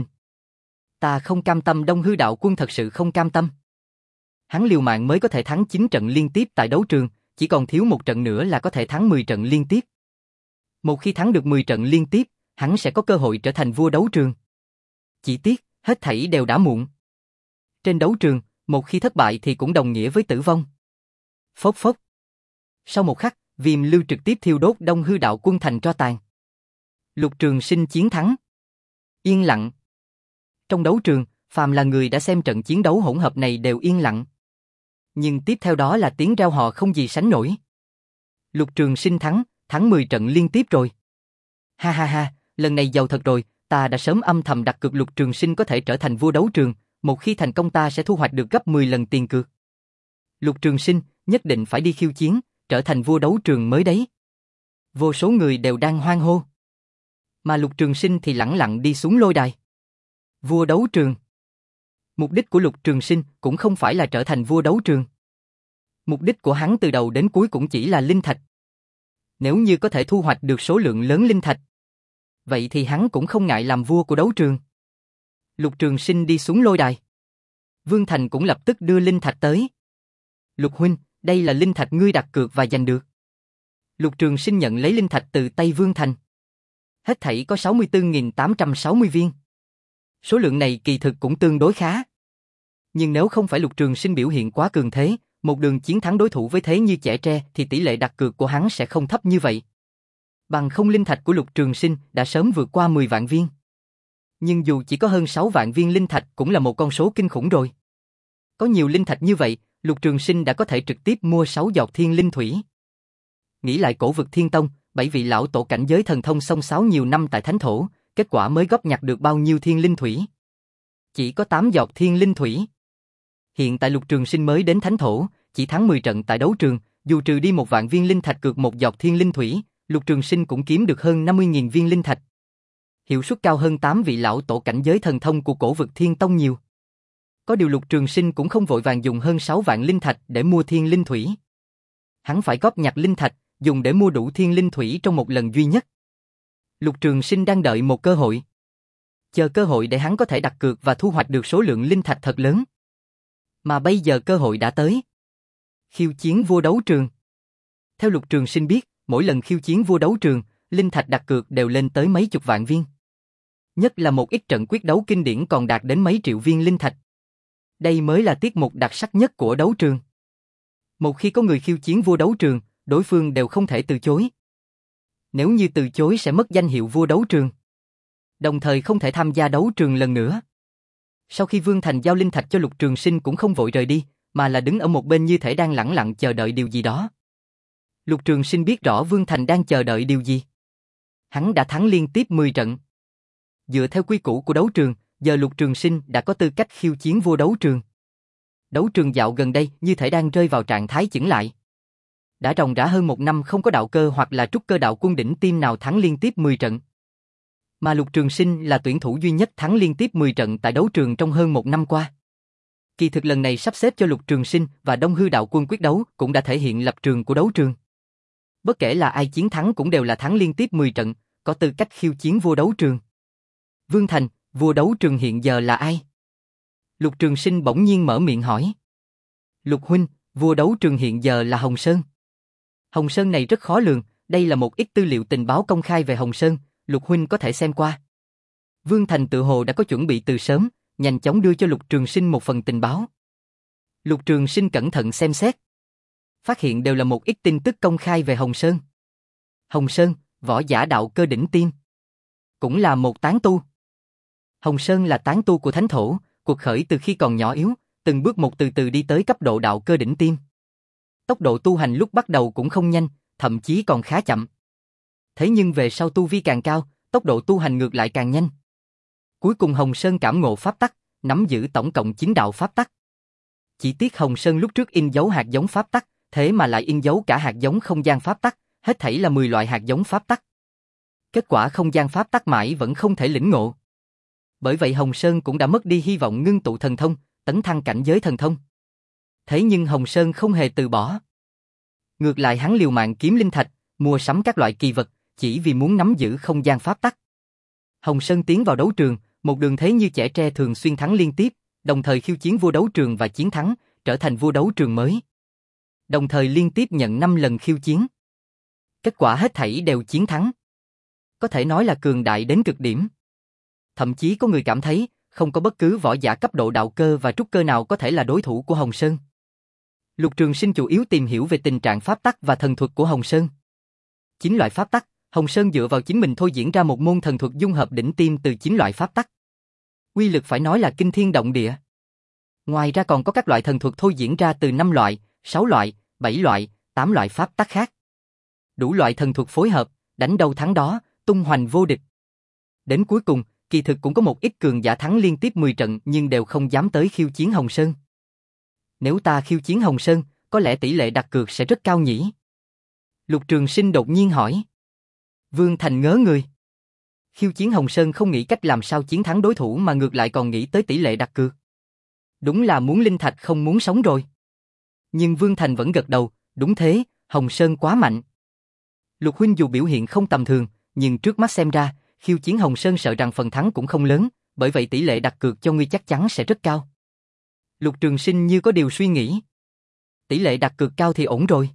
Ta không cam tâm, Đông Hư Đạo Quân thật sự không cam tâm. Hắn liều mạng mới có thể thắng chín trận liên tiếp tại đấu trường, chỉ còn thiếu một trận nữa là có thể thắng mười trận liên tiếp. Một khi thắng được mười trận liên tiếp, hắn sẽ có cơ hội trở thành vua đấu trường. Chỉ tiếc, hết thảy đều đã muộn. Trên đấu trường, một khi thất bại thì cũng đồng nghĩa với tử vong. Phốc phốc. Sau một khắc, viêm lưu trực tiếp thiêu đốt Đông Hư Đạo Quân thành tro tàn. Lục Trường Sinh chiến thắng. Yên lặng. Trong đấu trường, phàm là người đã xem trận chiến đấu hỗn hợp này đều yên lặng. Nhưng tiếp theo đó là tiếng reo hò không gì sánh nổi. Lục Trường Sinh thắng, thắng mười trận liên tiếp rồi. Ha ha ha, lần này giàu thật rồi, ta đã sớm âm thầm đặt cược Lục Trường Sinh có thể trở thành vua đấu trường, một khi thành công ta sẽ thu hoạch được gấp mười lần tiền cược. Lục Trường Sinh nhất định phải đi khiêu chiến, trở thành vua đấu trường mới đấy. Vô số người đều đang hoan hô. Mà Lục Trường Sinh thì lẳng lặng đi xuống lôi đài. Vua đấu trường. Mục đích của Lục Trường Sinh cũng không phải là trở thành vua đấu trường. Mục đích của hắn từ đầu đến cuối cũng chỉ là linh thạch. Nếu như có thể thu hoạch được số lượng lớn linh thạch, vậy thì hắn cũng không ngại làm vua của đấu trường. Lục Trường Sinh đi xuống lôi đài. Vương Thành cũng lập tức đưa linh thạch tới. Lục huynh, đây là linh thạch ngươi đặt cược và giành được. Lục Trường Sinh nhận lấy linh thạch từ tay Vương Thành. Hết thảy có sáu mươi tư nghìn tám trăm sáu mươi viên. Số lượng này kỳ thực cũng tương đối khá. Nhưng nếu không phải Lục Trường Sinh biểu hiện quá cường thế, một đường chiến thắng đối thủ với thế như chẻ tre thì tỷ lệ đặt cược của hắn sẽ không thấp như vậy. Bằng không linh thạch của Lục Trường Sinh đã sớm vượt qua mười vạn viên. Nhưng dù chỉ có hơn sáu vạn viên linh thạch cũng là một con số kinh khủng rồi. Có nhiều linh thạch như vậy, Lục Trường Sinh đã có thể trực tiếp mua sáu giọt thiên linh thủy. Nghĩ lại Cổ Vực Thiên Tông, bảy vị lão tổ cảnh giới thần thông xông xáo nhiều năm tại thánh thổ, kết quả mới góp nhặt được bao nhiêu thiên linh thủy? Chỉ có tám giọt thiên linh thủy. Hiện tại Lục Trường Sinh mới đến thánh thổ, chỉ thắng mười trận tại đấu trường, dù trừ đi một vạn viên linh thạch cược một giọt thiên linh thủy, Lục Trường Sinh cũng kiếm được hơn năm mươi nghìn viên linh thạch. Hiệu suất cao hơn tám vị lão tổ cảnh giới thần thông của Cổ Vực Thiên Tông nhiều. Có điều Lục Trường Sinh cũng không vội vàng dùng hơn sáu vạn linh thạch để mua thiên linh thủy. Hắn phải góp nhặt linh thạch, dùng để mua đủ thiên linh thủy trong một lần duy nhất. Lục Trường Sinh đang đợi một cơ hội. Chờ cơ hội để hắn có thể đặt cược và thu hoạch được số lượng linh thạch thật lớn. Mà bây giờ cơ hội đã tới. Khiêu chiến vua đấu trường. Theo Lục Trường Sinh biết, mỗi lần khiêu chiến vua đấu trường, linh thạch đặt cược đều lên tới mấy chục vạn viên. Nhất là một ít trận quyết đấu kinh điển còn đạt đến mấy triệu viên linh thạch. Đây mới là tiết mục đặc sắc nhất của đấu trường. Một khi có người khiêu chiến vua đấu trường, đối phương đều không thể từ chối. Nếu như từ chối sẽ mất danh hiệu vua đấu trường. Đồng thời không thể tham gia đấu trường lần nữa. Sau khi Vương Thành giao linh thạch cho Lục Trường Sinh cũng không vội rời đi, mà là đứng ở một bên như thể đang lẳng lặng chờ đợi điều gì đó. Lục Trường Sinh biết rõ Vương Thành đang chờ đợi điều gì. Hắn đã thắng liên tiếp mười trận. Dựa theo quy củ của đấu trường, giờ Lục Trường Sinh đã có tư cách khiêu chiến vua đấu trường. Đấu trường dạo gần đây như thể đang rơi vào trạng thái chững lại. Đã ròng rã hơn một năm không có đạo cơ hoặc là trúc cơ đạo quân đỉnh tiêm nào thắng liên tiếp mười trận. Mà Lục Trường Sinh là tuyển thủ duy nhất thắng liên tiếp mười trận tại đấu trường trong hơn một năm qua. Kỳ thực lần này sắp xếp cho Lục Trường Sinh và Đông Hư Đạo Quân quyết đấu cũng đã thể hiện lập trường của đấu trường. Bất kể là ai chiến thắng cũng đều là thắng liên tiếp mười trận, có tư cách khiêu chiến vua đấu trường. Vương Thành, vua đấu trường hiện giờ là ai? Lục Trường Sinh bỗng nhiên mở miệng hỏi. Lục huynh, vua đấu trường hiện giờ là Hồng Sơn. Hồng Sơn này rất khó lường, đây là một ít tư liệu tình báo công khai về Hồng Sơn, Lục huynh có thể xem qua. Vương Thành tự hồ đã có chuẩn bị từ sớm, nhanh chóng đưa cho Lục Trường Sinh một phần tình báo. Lục Trường Sinh cẩn thận xem xét. Phát hiện đều là một ít tin tức công khai về Hồng Sơn. Hồng Sơn, võ giả đạo cơ đỉnh tiêm. Cũng là một tán tu. Hồng Sơn là tán tu của thánh thổ, cuộc khởi từ khi còn nhỏ yếu, từng bước một từ từ đi tới cấp độ đạo cơ đỉnh tiêm. Tốc độ tu hành lúc bắt đầu cũng không nhanh, thậm chí còn khá chậm. Thế nhưng về sau tu vi càng cao, tốc độ tu hành ngược lại càng nhanh. Cuối cùng Hồng Sơn cảm ngộ pháp tắc, nắm giữ tổng cộng chín đạo pháp tắc. Chỉ tiếc Hồng Sơn lúc trước in dấu hạt giống pháp tắc, thế mà lại in dấu cả hạt giống không gian pháp tắc, hết thảy là mười loại hạt giống pháp tắc. Kết quả không gian pháp tắc mãi vẫn không thể lĩnh ngộ. Bởi vậy Hồng Sơn cũng đã mất đi hy vọng ngưng tụ thần thông, tấn thăng cảnh giới thần thông. Thế nhưng Hồng Sơn không hề từ bỏ. Ngược lại hắn liều mạng kiếm linh thạch, mua sắm các loại kỳ vật, chỉ vì muốn nắm giữ không gian pháp tắc. Hồng Sơn tiến vào đấu trường, một đường thế như chẻ tre thường xuyên thắng liên tiếp, đồng thời khiêu chiến vua đấu trường và chiến thắng, trở thành vua đấu trường mới. Đồng thời liên tiếp nhận năm lần khiêu chiến. Kết quả hết thảy đều chiến thắng. Có thể nói là cường đại đến cực điểm. Thậm chí có người cảm thấy, không có bất cứ võ giả cấp độ đạo cơ và trúc cơ nào có thể là đối thủ của Hồng Sơn. Lục Trường Sinh chủ yếu tìm hiểu về tình trạng pháp tắc và thần thuật của Hồng Sơn. Chín loại pháp tắc, Hồng Sơn dựa vào chính mình thôi diễn ra một môn thần thuật dung hợp đỉnh tiêm từ chín loại pháp tắc. Uy lực phải nói là kinh thiên động địa. Ngoài ra còn có các loại thần thuật thôi diễn ra từ năm loại, sáu loại, bảy loại, tám loại pháp tắc khác. Đủ loại thần thuật phối hợp, đánh đâu thắng đó, tung hoành vô địch. Đến cuối cùng, kỳ thực cũng có một ít cường giả thắng liên tiếp mười trận nhưng đều không dám tới khiêu chiến Hồng Sơn. Nếu ta khiêu chiến Hồng Sơn, có lẽ tỷ lệ đặt cược sẽ rất cao nhỉ? Lục Trường Sinh đột nhiên hỏi. Vương Thành ngớ người. Khiêu chiến Hồng Sơn không nghĩ cách làm sao chiến thắng đối thủ mà ngược lại còn nghĩ tới tỷ lệ đặt cược. Đúng là muốn linh thạch không muốn sống rồi. Nhưng Vương Thành vẫn gật đầu, đúng thế, Hồng Sơn quá mạnh. Lục huynh dù biểu hiện không tầm thường, nhưng trước mắt xem ra, khiêu chiến Hồng Sơn sợ rằng phần thắng cũng không lớn, bởi vậy tỷ lệ đặt cược cho ngươi chắc chắn sẽ rất cao. Lục Trường Sinh như có điều suy nghĩ. Tỷ lệ đặt cược cao thì ổn rồi.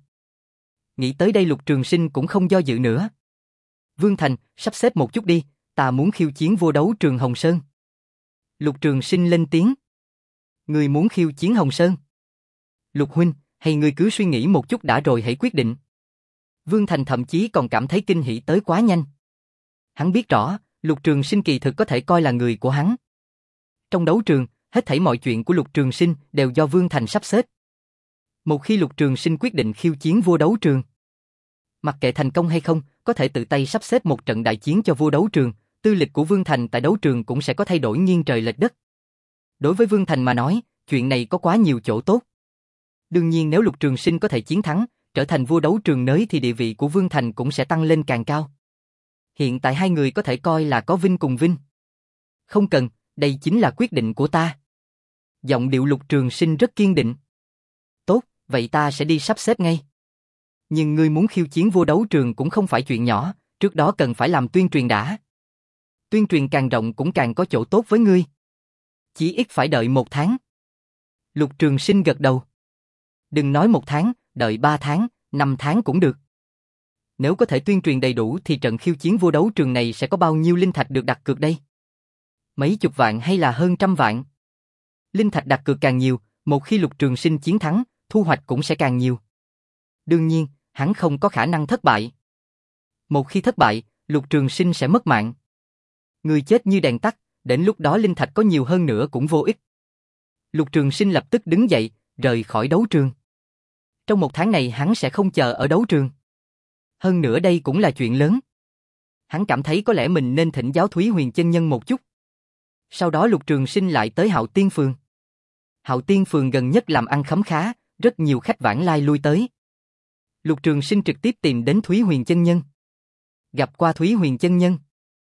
Nghĩ tới đây Lục Trường Sinh cũng không do dự nữa. Vương Thành, sắp xếp một chút đi, ta muốn khiêu chiến vua đấu trường Hồng Sơn. Lục Trường Sinh lên tiếng. Ngươi muốn khiêu chiến Hồng Sơn? Lục huynh, hay ngươi cứ suy nghĩ một chút đã rồi hãy quyết định. Vương Thành thậm chí còn cảm thấy kinh hỉ tới quá nhanh. Hắn biết rõ, Lục Trường Sinh kỳ thực có thể coi là người của hắn. Trong đấu trường, hết thảy mọi chuyện của Lục Trường Sinh đều do Vương Thành sắp xếp. Một khi Lục Trường Sinh quyết định khiêu chiến vua đấu trường, mặc kệ thành công hay không, có thể tự tay sắp xếp một trận đại chiến cho vua đấu trường, tư lịch của Vương Thành tại đấu trường cũng sẽ có thay đổi nghiêng trời lệch đất. Đối với Vương Thành mà nói, chuyện này có quá nhiều chỗ tốt. Đương nhiên nếu Lục Trường Sinh có thể chiến thắng, trở thành vua đấu trường nới thì địa vị của Vương Thành cũng sẽ tăng lên càng cao. Hiện tại hai người có thể coi là có vinh cùng vinh. Không cần, đây chính là quyết định của ta. Giọng điệu Lục Trường Sinh rất kiên định. Tốt, vậy ta sẽ đi sắp xếp ngay. Nhưng ngươi muốn khiêu chiến vua đấu trường cũng không phải chuyện nhỏ, trước đó cần phải làm tuyên truyền đã. Tuyên truyền càng rộng cũng càng có chỗ tốt với ngươi. Chỉ ít phải đợi một tháng. Lục Trường Sinh gật đầu. Đừng nói một tháng, đợi ba tháng, năm tháng cũng được. Nếu có thể tuyên truyền đầy đủ thì trận khiêu chiến vua đấu trường này sẽ có bao nhiêu linh thạch được đặt cược đây? Mấy chục vạn hay là hơn trăm vạn? Linh thạch đặt cược càng nhiều, một khi Lục Trường Sinh chiến thắng, thu hoạch cũng sẽ càng nhiều. Đương nhiên, hắn không có khả năng thất bại. Một khi thất bại, Lục Trường Sinh sẽ mất mạng. Người chết như đèn tắt, đến lúc đó linh thạch có nhiều hơn nữa cũng vô ích. Lục Trường Sinh lập tức đứng dậy, rời khỏi đấu trường. Trong một tháng này hắn sẽ không chờ ở đấu trường. Hơn nữa đây cũng là chuyện lớn. Hắn cảm thấy có lẽ mình nên thỉnh giáo Thúy Huyền chân nhân một chút. Sau đó Lục Trường Sinh lại tới Hạo Tiên Phường. Hạo Tiên Phường gần nhất làm ăn khấm khá, rất nhiều khách vãng lai lui tới. Lục Trường Sinh trực tiếp tìm đến Thúy Huyền chân nhân. Gặp qua Thúy Huyền chân nhân.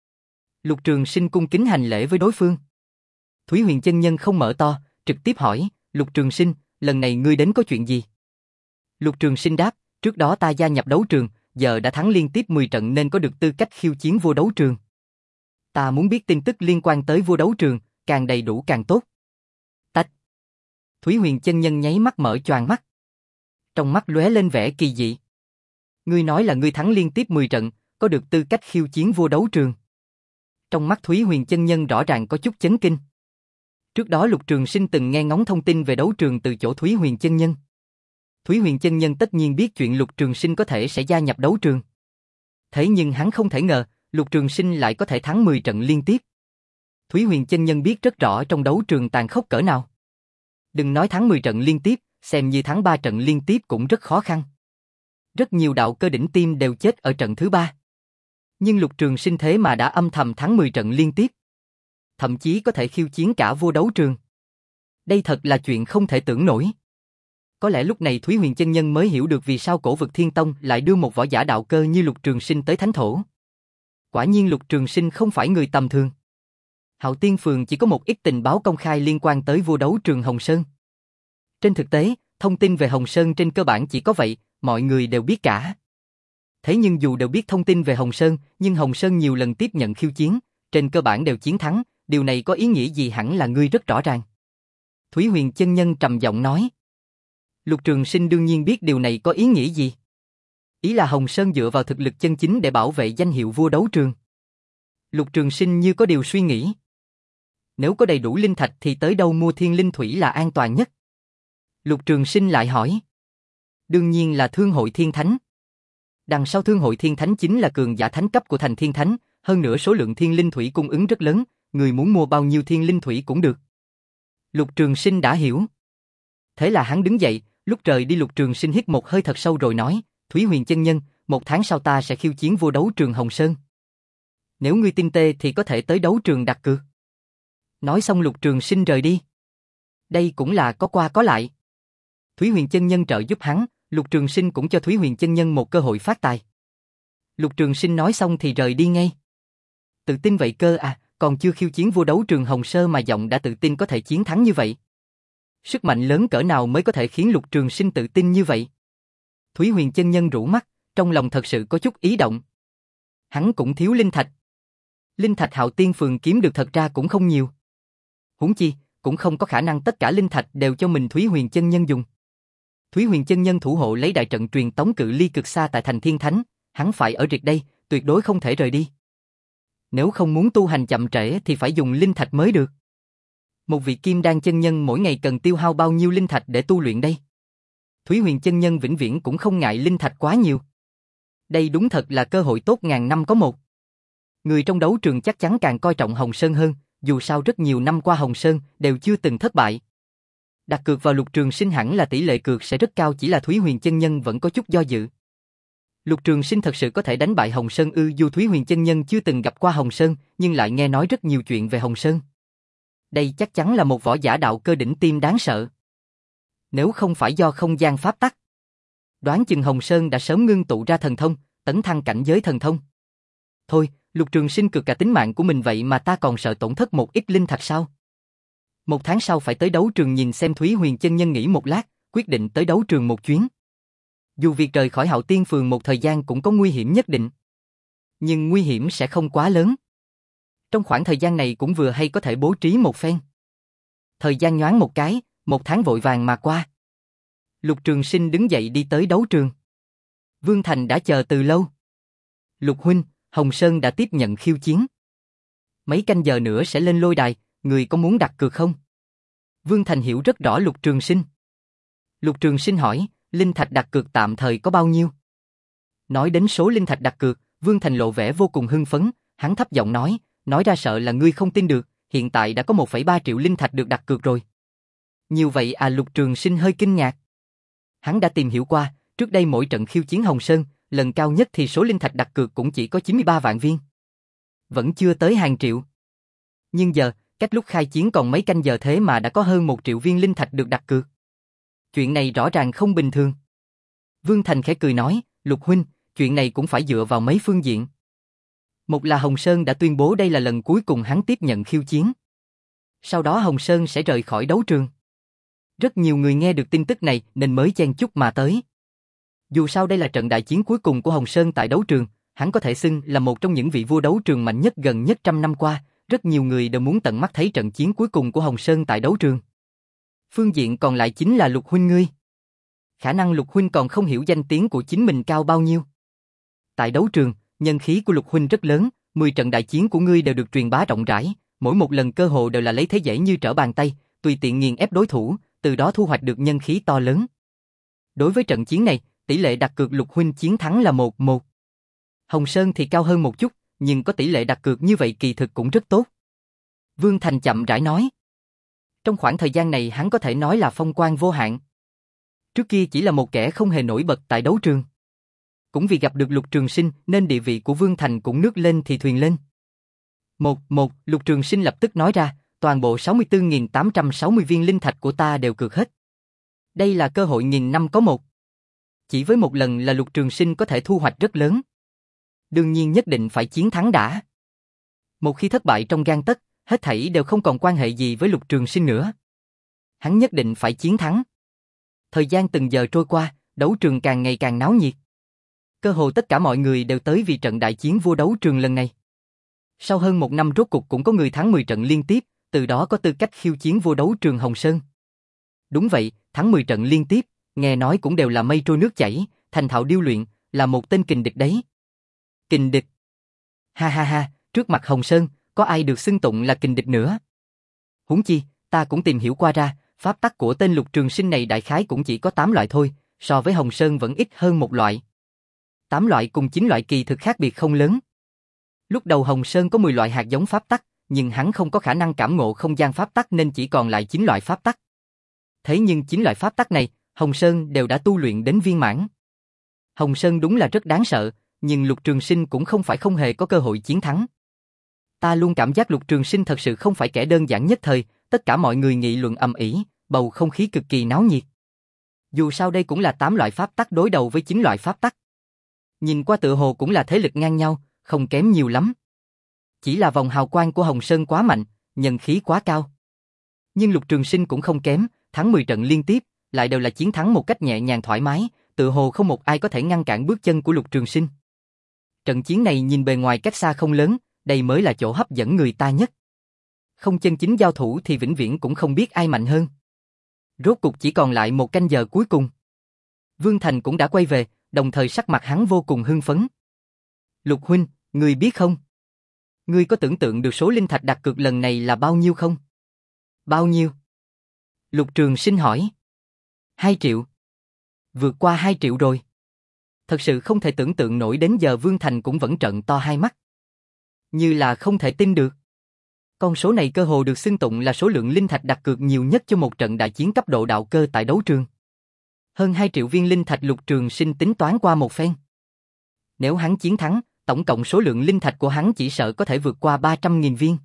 Lục Trường Sinh cung kính hành lễ với đối phương. Thúy Huyền chân nhân không mở to, trực tiếp hỏi, Lục Trường Sinh, lần này ngươi đến có chuyện gì? Lục Trường Sinh đáp, trước đó ta gia nhập đấu trường, giờ đã thắng liên tiếp mười trận nên có được tư cách khiêu chiến vua đấu trường. Ta muốn biết tin tức liên quan tới vua đấu trường, càng đầy đủ càng tốt. Tách. Thúy Huyền chân nhân nháy mắt mở choàng mắt. Trong mắt lóe lên vẻ kỳ dị. Ngươi nói là ngươi thắng liên tiếp mười trận, có được tư cách khiêu chiến vua đấu trường. Trong mắt Thúy Huyền chân nhân rõ ràng có chút chấn kinh. Trước đó Lục Trường Sinh từng nghe ngóng thông tin về đấu trường từ chỗ Thúy Huyền chân nhân. Thúy Huyền chân nhân tất nhiên biết chuyện Lục Trường Sinh có thể sẽ gia nhập đấu trường. Thế nhưng hắn không thể ngờ, Lục Trường Sinh lại có thể thắng mười trận liên tiếp. Thúy Huyền chân nhân biết rất rõ trong đấu trường tàn khốc cỡ nào. Đừng nói thắng mười trận liên tiếp, xem như thắng ba trận liên tiếp cũng rất khó khăn. Rất nhiều đạo cơ đỉnh tiêm đều chết ở trận thứ ba. Nhưng Lục Trường Sinh thế mà đã âm thầm thắng mười trận liên tiếp. Thậm chí có thể khiêu chiến cả vua đấu trường. Đây thật là chuyện không thể tưởng nổi. Có lẽ lúc này Thúy Huyền chân nhân mới hiểu được vì sao Cổ Vực Thiên Tông lại đưa một võ giả đạo cơ như Lục Trường Sinh tới thánh thổ. Quả nhiên Lục Trường Sinh không phải người tầm thường. Hạo Tiên Phường chỉ có một ít tình báo công khai liên quan tới vua đấu trường Hồng Sơn. Trên thực tế, thông tin về Hồng Sơn trên cơ bản chỉ có vậy, mọi người đều biết cả. Thế nhưng dù đều biết thông tin về Hồng Sơn, nhưng Hồng Sơn nhiều lần tiếp nhận khiêu chiến, trên cơ bản đều chiến thắng, điều này có ý nghĩa gì hẳn là ngươi rất rõ ràng. Thúy Huyền chân nhân trầm giọng nói. Lục Trường Sinh đương nhiên biết điều này có ý nghĩa gì. Ý là Hồng Sơn dựa vào thực lực chân chính để bảo vệ danh hiệu vua đấu trường. Lục Trường Sinh như có điều suy nghĩ. Nếu có đầy đủ linh thạch thì tới đâu mua thiên linh thủy là an toàn nhất? Lục Trường Sinh lại hỏi. Đương nhiên là Thương hội Thiên Thánh. Đằng sau Thương hội Thiên Thánh chính là cường giả thánh cấp của thành Thiên Thánh, hơn nữa số lượng thiên linh thủy cung ứng rất lớn, người muốn mua bao nhiêu thiên linh thủy cũng được. Lục Trường Sinh đã hiểu. Thế là hắn đứng dậy, lúc rời đi Lục Trường Sinh hít một hơi thật sâu rồi nói, Thúy Huyền chân nhân, một tháng sau ta sẽ khiêu chiến vua đấu trường Hồng Sơn. Nếu ngươi tin tê thì có thể tới đấu trường đặt cược. Nói xong Lục Trường Sinh rời đi. Đây cũng là có qua có lại. Thúy Huyền chân nhân trợ giúp hắn, Lục Trường Sinh cũng cho Thúy Huyền chân nhân một cơ hội phát tài. Lục Trường Sinh nói xong thì rời đi ngay. Tự tin vậy cơ à, còn chưa khiêu chiến vua đấu trường Hồng Sơn mà giọng đã tự tin có thể chiến thắng như vậy. Sức mạnh lớn cỡ nào mới có thể khiến Lục Trường Sinh tự tin như vậy? Thúy Huyền chân nhân rũ mắt, trong lòng thật sự có chút ý động. Hắn cũng thiếu linh thạch. Linh thạch Hạo Tiên Phường kiếm được thật ra cũng không nhiều. Huống chi, cũng không có khả năng tất cả linh thạch đều cho mình Thúy Huyền chân nhân dùng. Thúy Huyền chân nhân thủ hộ lấy đại trận truyền tống cự ly cực xa tại thành Thiên Thánh, hắn phải ở riệt đây, tuyệt đối không thể rời đi. Nếu không muốn tu hành chậm trễ thì phải dùng linh thạch mới được. Một vị kim đan chân nhân mỗi ngày cần tiêu hao bao nhiêu linh thạch để tu luyện đây? Thúy Huyền chân nhân vĩnh viễn cũng không ngại linh thạch quá nhiều. Đây đúng thật là cơ hội tốt ngàn năm có một. Người trong đấu trường chắc chắn càng coi trọng Hồng Sơn hơn, dù sao rất nhiều năm qua Hồng Sơn đều chưa từng thất bại. Đặt cược vào Lục Trường Sinh hẳn là tỷ lệ cược sẽ rất cao, chỉ là Thúy Huyền chân nhân vẫn có chút do dự. Lục Trường Sinh thật sự có thể đánh bại Hồng Sơn ư? Dù Thúy Huyền chân nhân chưa từng gặp qua Hồng Sơn, nhưng lại nghe nói rất nhiều chuyện về Hồng Sơn. Đây chắc chắn là một võ giả đạo cơ đỉnh tiêm đáng sợ. Nếu không phải do không gian pháp tắc, đoán chừng Hồng Sơn đã sớm ngưng tụ ra thần thông, tấn thăng cảnh giới thần thông. Thôi, Lục Trường Sinh cược cả tính mạng của mình vậy mà ta còn sợ tổn thất một ít linh thạch sao? Một tháng sau phải tới đấu trường nhìn xem. Thúy Huyền chân nhân nghĩ một lát, quyết định tới đấu trường một chuyến. Dù việc rời khỏi Hạo Tiên Phường một thời gian cũng có nguy hiểm nhất định, nhưng nguy hiểm sẽ không quá lớn. Trong khoảng thời gian này cũng vừa hay có thể bố trí một phen. Thời gian nhoáng một cái, một tháng vội vàng mà qua. Lục Trường Sinh đứng dậy đi tới đấu trường. Vương Thành đã chờ từ lâu. Lục huynh, Hồng Sơn đã tiếp nhận khiêu chiến. Mấy canh giờ nữa sẽ lên lôi đài, người có muốn đặt cược không? Vương Thành hiểu rất rõ Lục Trường Sinh. Lục Trường Sinh hỏi, linh thạch đặt cược tạm thời có bao nhiêu? Nói đến số linh thạch đặt cược, Vương Thành lộ vẻ vô cùng hưng phấn, hắn thấp giọng nói, nói ra sợ là ngươi không tin được, hiện tại đã có một phẩy ba triệu linh thạch được đặt cược rồi. Nhiều vậy à? Lục Trường Sinh hơi kinh ngạc. Hắn đã tìm hiểu qua, trước đây mỗi trận khiêu chiến Hồng Sơn, lần cao nhất thì số linh thạch đặt cược cũng chỉ có chín mươi ba vạn viên. Vẫn chưa tới hàng triệu. Nhưng giờ, cách lúc khai chiến còn mấy canh giờ thế mà đã có hơn một triệu viên linh thạch được đặt cược. Chuyện này rõ ràng không bình thường. Vương Thành khẽ cười nói, Lục huynh, chuyện này cũng phải dựa vào mấy phương diện. Một là Hồng Sơn đã tuyên bố đây là lần cuối cùng hắn tiếp nhận khiêu chiến. Sau đó Hồng Sơn sẽ rời khỏi đấu trường. Rất nhiều người nghe được tin tức này nên mới chen chúc mà tới. Dù sao đây là trận đại chiến cuối cùng của Hồng Sơn tại đấu trường, hắn có thể xưng là một trong những vị vua đấu trường mạnh nhất gần nhất trăm năm qua, rất nhiều người đều muốn tận mắt thấy trận chiến cuối cùng của Hồng Sơn tại đấu trường. Phương diện còn lại chính là Lục huynh ngươi. Khả năng Lục huynh còn không hiểu danh tiếng của chính mình cao bao nhiêu. Tại đấu trường, nhân khí của Lục huynh rất lớn, mười trận đại chiến của ngươi đều được truyền bá rộng rãi, mỗi một lần cơ hội đều là lấy thế dễ như trở bàn tay, tùy tiện nghiền ép đối thủ, từ đó thu hoạch được nhân khí to lớn. Đối với trận chiến này, tỷ lệ đặt cược Lục huynh chiến thắng là một một. Hồng Sơn thì cao hơn một chút, nhưng có tỷ lệ đặt cược như vậy kỳ thực cũng rất tốt. Vương Thành chậm rãi nói. Trong khoảng thời gian này hắn có thể nói là phong quang vô hạn. Trước kia chỉ là một kẻ không hề nổi bật tại đấu trường. Cũng vì gặp được Lục Trường Sinh nên địa vị của Vương Thành cũng nước lên thì thuyền lên. Một, một, Lục Trường Sinh lập tức nói ra, toàn bộ sáu mươi tư nghìn tám trăm sáu mươi viên linh thạch của ta đều cược hết. Đây là cơ hội nghìn năm có một. Chỉ với một lần là Lục Trường Sinh có thể thu hoạch rất lớn. Đương nhiên nhất định phải chiến thắng đã. Một khi thất bại trong gang tấc, hết thảy đều không còn quan hệ gì với Lục Trường Sinh nữa. Hắn nhất định phải chiến thắng. Thời gian từng giờ trôi qua, đấu trường càng ngày càng náo nhiệt. Cơ hồ tất cả mọi người đều tới vì trận đại chiến vua đấu trường lần này. Sau hơn một năm rốt cục cũng có người thắng mười trận liên tiếp, từ đó có tư cách khiêu chiến vua đấu trường Hồng Sơn. Đúng vậy, thắng mười trận liên tiếp, nghe nói cũng đều là mây trôi nước chảy, thành thạo điêu luyện, là một tên kình địch đấy. Kình địch? Ha ha ha, trước mặt Hồng Sơn, có ai được xưng tụng là kình địch nữa? Huống chi, ta cũng tìm hiểu qua ra, pháp tắc của tên Lục Trường Sinh này đại khái cũng chỉ có tám loại thôi, so với Hồng Sơn vẫn ít hơn một loại. tám loại cùng chín loại kỳ thực khác biệt không lớn. Lúc đầu Hồng Sơn có mười loại hạt giống pháp tắc, nhưng hắn không có khả năng cảm ngộ không gian pháp tắc nên chỉ còn lại chín loại pháp tắc. Thế nhưng chín loại pháp tắc này, Hồng Sơn đều đã tu luyện đến viên mãn. Hồng Sơn đúng là rất đáng sợ, nhưng Lục Trường Sinh cũng không phải không hề có cơ hội chiến thắng. Ta luôn cảm giác Lục Trường Sinh thật sự không phải kẻ đơn giản nhất thời, tất cả mọi người nghị luận ầm ĩ, bầu không khí cực kỳ náo nhiệt. Dù sao đây cũng là tám loại pháp tắc đối đầu với chín loại pháp tắc. Nhìn qua tựa hồ cũng là thế lực ngang nhau, không kém nhiều lắm. Chỉ là vòng hào quang của Hồng Sơn quá mạnh, nhân khí quá cao. Nhưng Lục Trường Sinh cũng không kém, thắng mười trận liên tiếp, lại đều là chiến thắng một cách nhẹ nhàng thoải mái, tựa hồ không một ai có thể ngăn cản bước chân của Lục Trường Sinh. Trận chiến này nhìn bề ngoài cách xa không lớn, đây mới là chỗ hấp dẫn người ta nhất. Không chân chính giao thủ thì vĩnh viễn cũng không biết ai mạnh hơn. Rốt cục chỉ còn lại một canh giờ cuối cùng. Vương Thành cũng đã quay về, đồng thời sắc mặt hắn vô cùng hưng phấn. Lục huynh, ngươi biết không? Ngươi có tưởng tượng được số linh thạch đặt cược lần này là bao nhiêu không? Bao nhiêu? Lục Trường Sinh hỏi. Hai triệu. Vượt qua hai triệu rồi. Thật sự không thể tưởng tượng nổi, đến giờ Vương Thành cũng vẫn trợn to hai mắt. Như là không thể tin được. Con số này cơ hồ được xưng tụng là số lượng linh thạch đặt cược nhiều nhất cho một trận đại chiến cấp độ đạo cơ tại đấu trường. Hơn hai triệu viên linh thạch. Lục Trường Sinh tính toán qua một phen. Nếu hắn chiến thắng, tổng cộng số lượng linh thạch của hắn chỉ sợ có thể vượt qua ba trăm nghìn viên.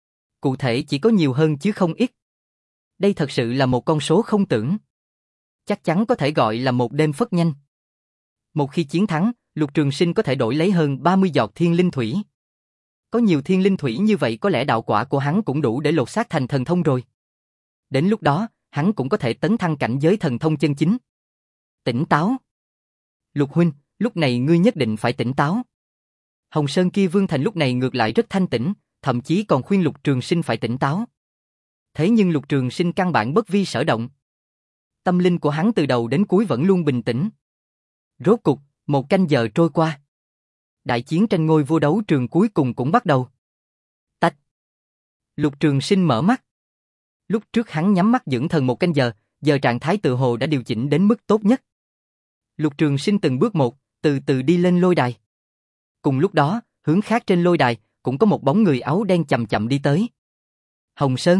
Cụ thể chỉ có nhiều hơn chứ không ít. Đây thật sự là một con số không tưởng. Chắc chắn có thể gọi là một đêm phất nhanh. Một khi chiến thắng, Lục Trường Sinh có thể đổi lấy hơn ba mươi giọt thiên linh thủy. Có nhiều thiên linh thủy như vậy có lẽ đạo quả của hắn cũng đủ để lột xác thành thần thông rồi. Đến lúc đó, hắn cũng có thể tấn thăng cảnh giới thần thông chân chính. Tỉnh táo. Lục huynh, lúc này ngươi nhất định phải tỉnh táo. Hồng Sơn kia Vương Thành lúc này ngược lại rất thanh tĩnh, thậm chí còn khuyên Lục Trường Sinh phải tỉnh táo. Thế nhưng Lục Trường Sinh căn bản bất vi sở động. Tâm linh của hắn từ đầu đến cuối vẫn luôn bình tĩnh. Rốt cục, một canh giờ trôi qua. Đại chiến tranh ngôi vua đấu trường cuối cùng cũng bắt đầu. Tách. Lục Trường Sinh mở mắt. Lúc trước hắn nhắm mắt dưỡng thần một canh giờ, giờ trạng thái tự hồ đã điều chỉnh đến mức tốt nhất. Lục Trường Sinh từng bước một, từ từ đi lên lôi đài. Cùng lúc đó, hướng khác trên lôi đài, cũng có một bóng người áo đen chậm chậm đi tới. Hồng Sơn.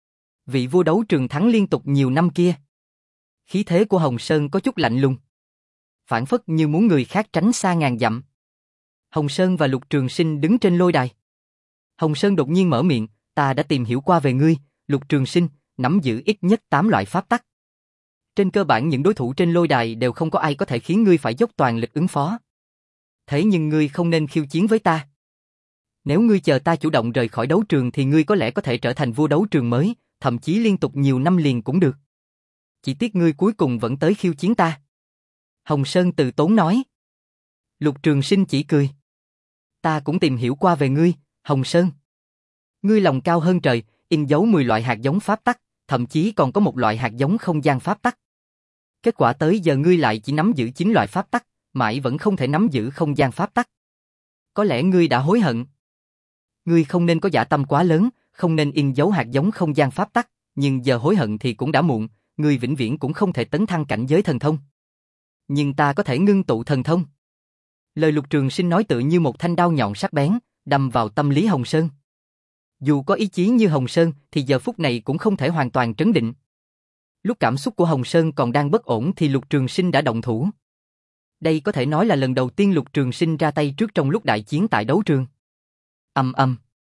Vị vua đấu trường thắng liên tục nhiều năm kia. Khí thế của Hồng Sơn có chút lạnh lùng. Phản phất như muốn người khác tránh xa ngàn dặm. Hồng Sơn và Lục Trường Sinh đứng trên lôi đài. Hồng Sơn đột nhiên mở miệng, ta đã tìm hiểu qua về ngươi, Lục Trường Sinh, nắm giữ ít nhất tám loại pháp tắc. Trên cơ bản những đối thủ trên lôi đài đều không có ai có thể khiến ngươi phải dốc toàn lực ứng phó. Thế nhưng ngươi không nên khiêu chiến với ta. Nếu ngươi chờ ta chủ động rời khỏi đấu trường thì ngươi có lẽ có thể trở thành vua đấu trường mới, thậm chí liên tục nhiều năm liền cũng được. Chỉ tiếc ngươi cuối cùng vẫn tới khiêu chiến ta. Hồng Sơn từ tốn nói. Lục Trường Sinh chỉ cười. Ta cũng tìm hiểu qua về ngươi, Hồng Sơn. Ngươi lòng cao hơn trời, in dấu mười loại hạt giống pháp tắc, thậm chí còn có một loại hạt giống không gian pháp tắc. Kết quả tới giờ ngươi lại chỉ nắm giữ chín loại pháp tắc, mãi vẫn không thể nắm giữ không gian pháp tắc. Có lẽ ngươi đã hối hận. Ngươi không nên có dạ tâm quá lớn, không nên in dấu hạt giống không gian pháp tắc, nhưng giờ hối hận thì cũng đã muộn, ngươi vĩnh viễn cũng không thể tấn thăng cảnh giới thần thông. Nhưng ta có thể ngưng tụ thần thông. Lời Lục Trường Sinh nói tự như một thanh đao nhọn sắc bén, đâm vào tâm lý Hồng Sơn. Dù có ý chí như Hồng Sơn thì giờ phút này cũng không thể hoàn toàn trấn định. Lúc cảm xúc của Hồng Sơn còn đang bất ổn thì Lục Trường Sinh đã động thủ. Đây có thể nói là lần đầu tiên Lục Trường Sinh ra tay trước trong lúc đại chiến tại đấu trường. Ầm ầm.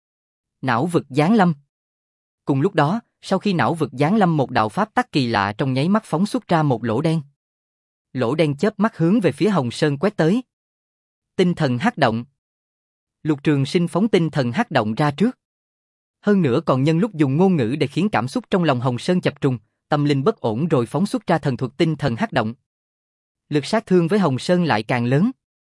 Não vực giáng lâm. Cùng lúc đó, sau khi não vực giáng lâm, một đạo pháp tắc kỳ lạ trong nháy mắt phóng xuất ra một lỗ đen. Lỗ đen chớp mắt hướng về phía Hồng Sơn quét tới. Tinh thần hắc động. Lục Trường Sinh phóng tinh thần hắc động ra trước. Hơn nữa còn nhân lúc dùng ngôn ngữ để khiến cảm xúc trong lòng Hồng Sơn chập trùng, tâm linh bất ổn rồi phóng xuất ra thần thuật tinh thần hắc động. Lực sát thương với Hồng Sơn lại càng lớn.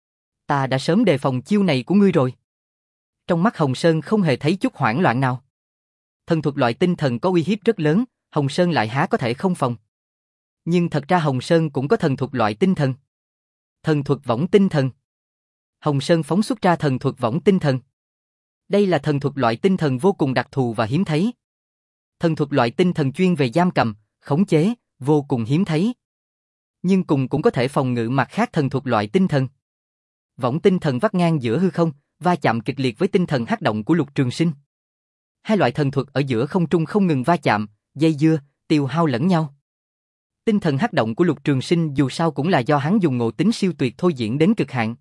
Ta đã sớm đề phòng chiêu này của ngươi rồi. Trong mắt Hồng Sơn không hề thấy chút hoảng loạn nào. Thần thuật loại tinh thần có uy hiếp rất lớn, Hồng Sơn lại há có thể không phòng. Nhưng thật ra Hồng Sơn cũng có thần thuật loại tinh thần. Thần thuật võng tinh thần. Hồng Sơn phóng xuất ra thần thuật võng tinh thần. Đây là thần thuật loại tinh thần vô cùng đặc thù và hiếm thấy. Thần thuật loại tinh thần chuyên về giam cầm, khống chế, vô cùng hiếm thấy. Nhưng cùng cũng có thể phòng ngự mặt khác thần thuật loại tinh thần. Võng tinh thần vắt ngang giữa hư không, va chạm kịch liệt với tinh thần hắc động của Lục Trường Sinh. Hai loại thần thuật ở giữa không trung không ngừng va chạm, dây dưa, tiêu hao lẫn nhau. Tinh thần hắc động của Lục Trường Sinh dù sao cũng là do hắn dùng ngộ tính siêu tuyệt thôi diễn đến cực hạn.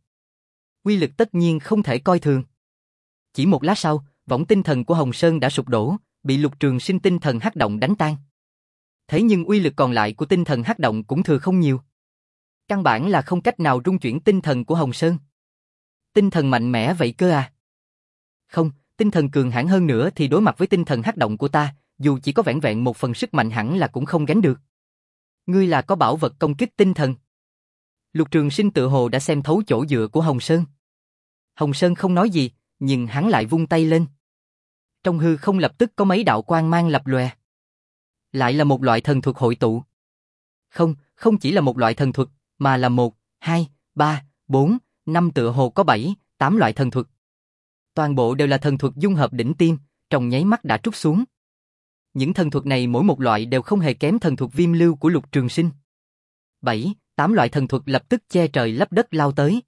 Uy lực tất nhiên không thể coi thường. Chỉ một lát sau, võng tinh thần của Hồng Sơn đã sụp đổ, bị Lục Trường Sinh tinh thần hắc động đánh tan. Thế nhưng uy lực còn lại của tinh thần hắc động cũng thừa không nhiều. Căn bản là không cách nào rung chuyển tinh thần của Hồng Sơn. Tinh thần mạnh mẽ vậy cơ à? Không, tinh thần cường hãn hơn nữa thì đối mặt với tinh thần hắc động của ta, dù chỉ có vẻn vẹn một phần sức mạnh hẳn là cũng không gánh được. Ngươi là có bảo vật công kích tinh thần. Lục Trường Sinh tự hồ đã xem thấu chỗ dựa của Hồng Sơn. Hồng Sơn không nói gì, nhưng hắn lại vung tay lên. Trong hư không lập tức có mấy đạo quang mang lập lòe. Lại là một loại thần thuật hội tụ. Không, không chỉ là một loại thần thuật, mà là một, hai, ba, bốn, năm tựa hồ có bảy, tám loại thần thuật. Toàn bộ đều là thần thuật dung hợp đỉnh tiêm, trong nháy mắt đã trút xuống. Những thần thuật này mỗi một loại đều không hề kém thần thuật viêm lưu của Lục Trường Sinh. Bảy, tám loại thần thuật lập tức che trời lấp đất lao tới.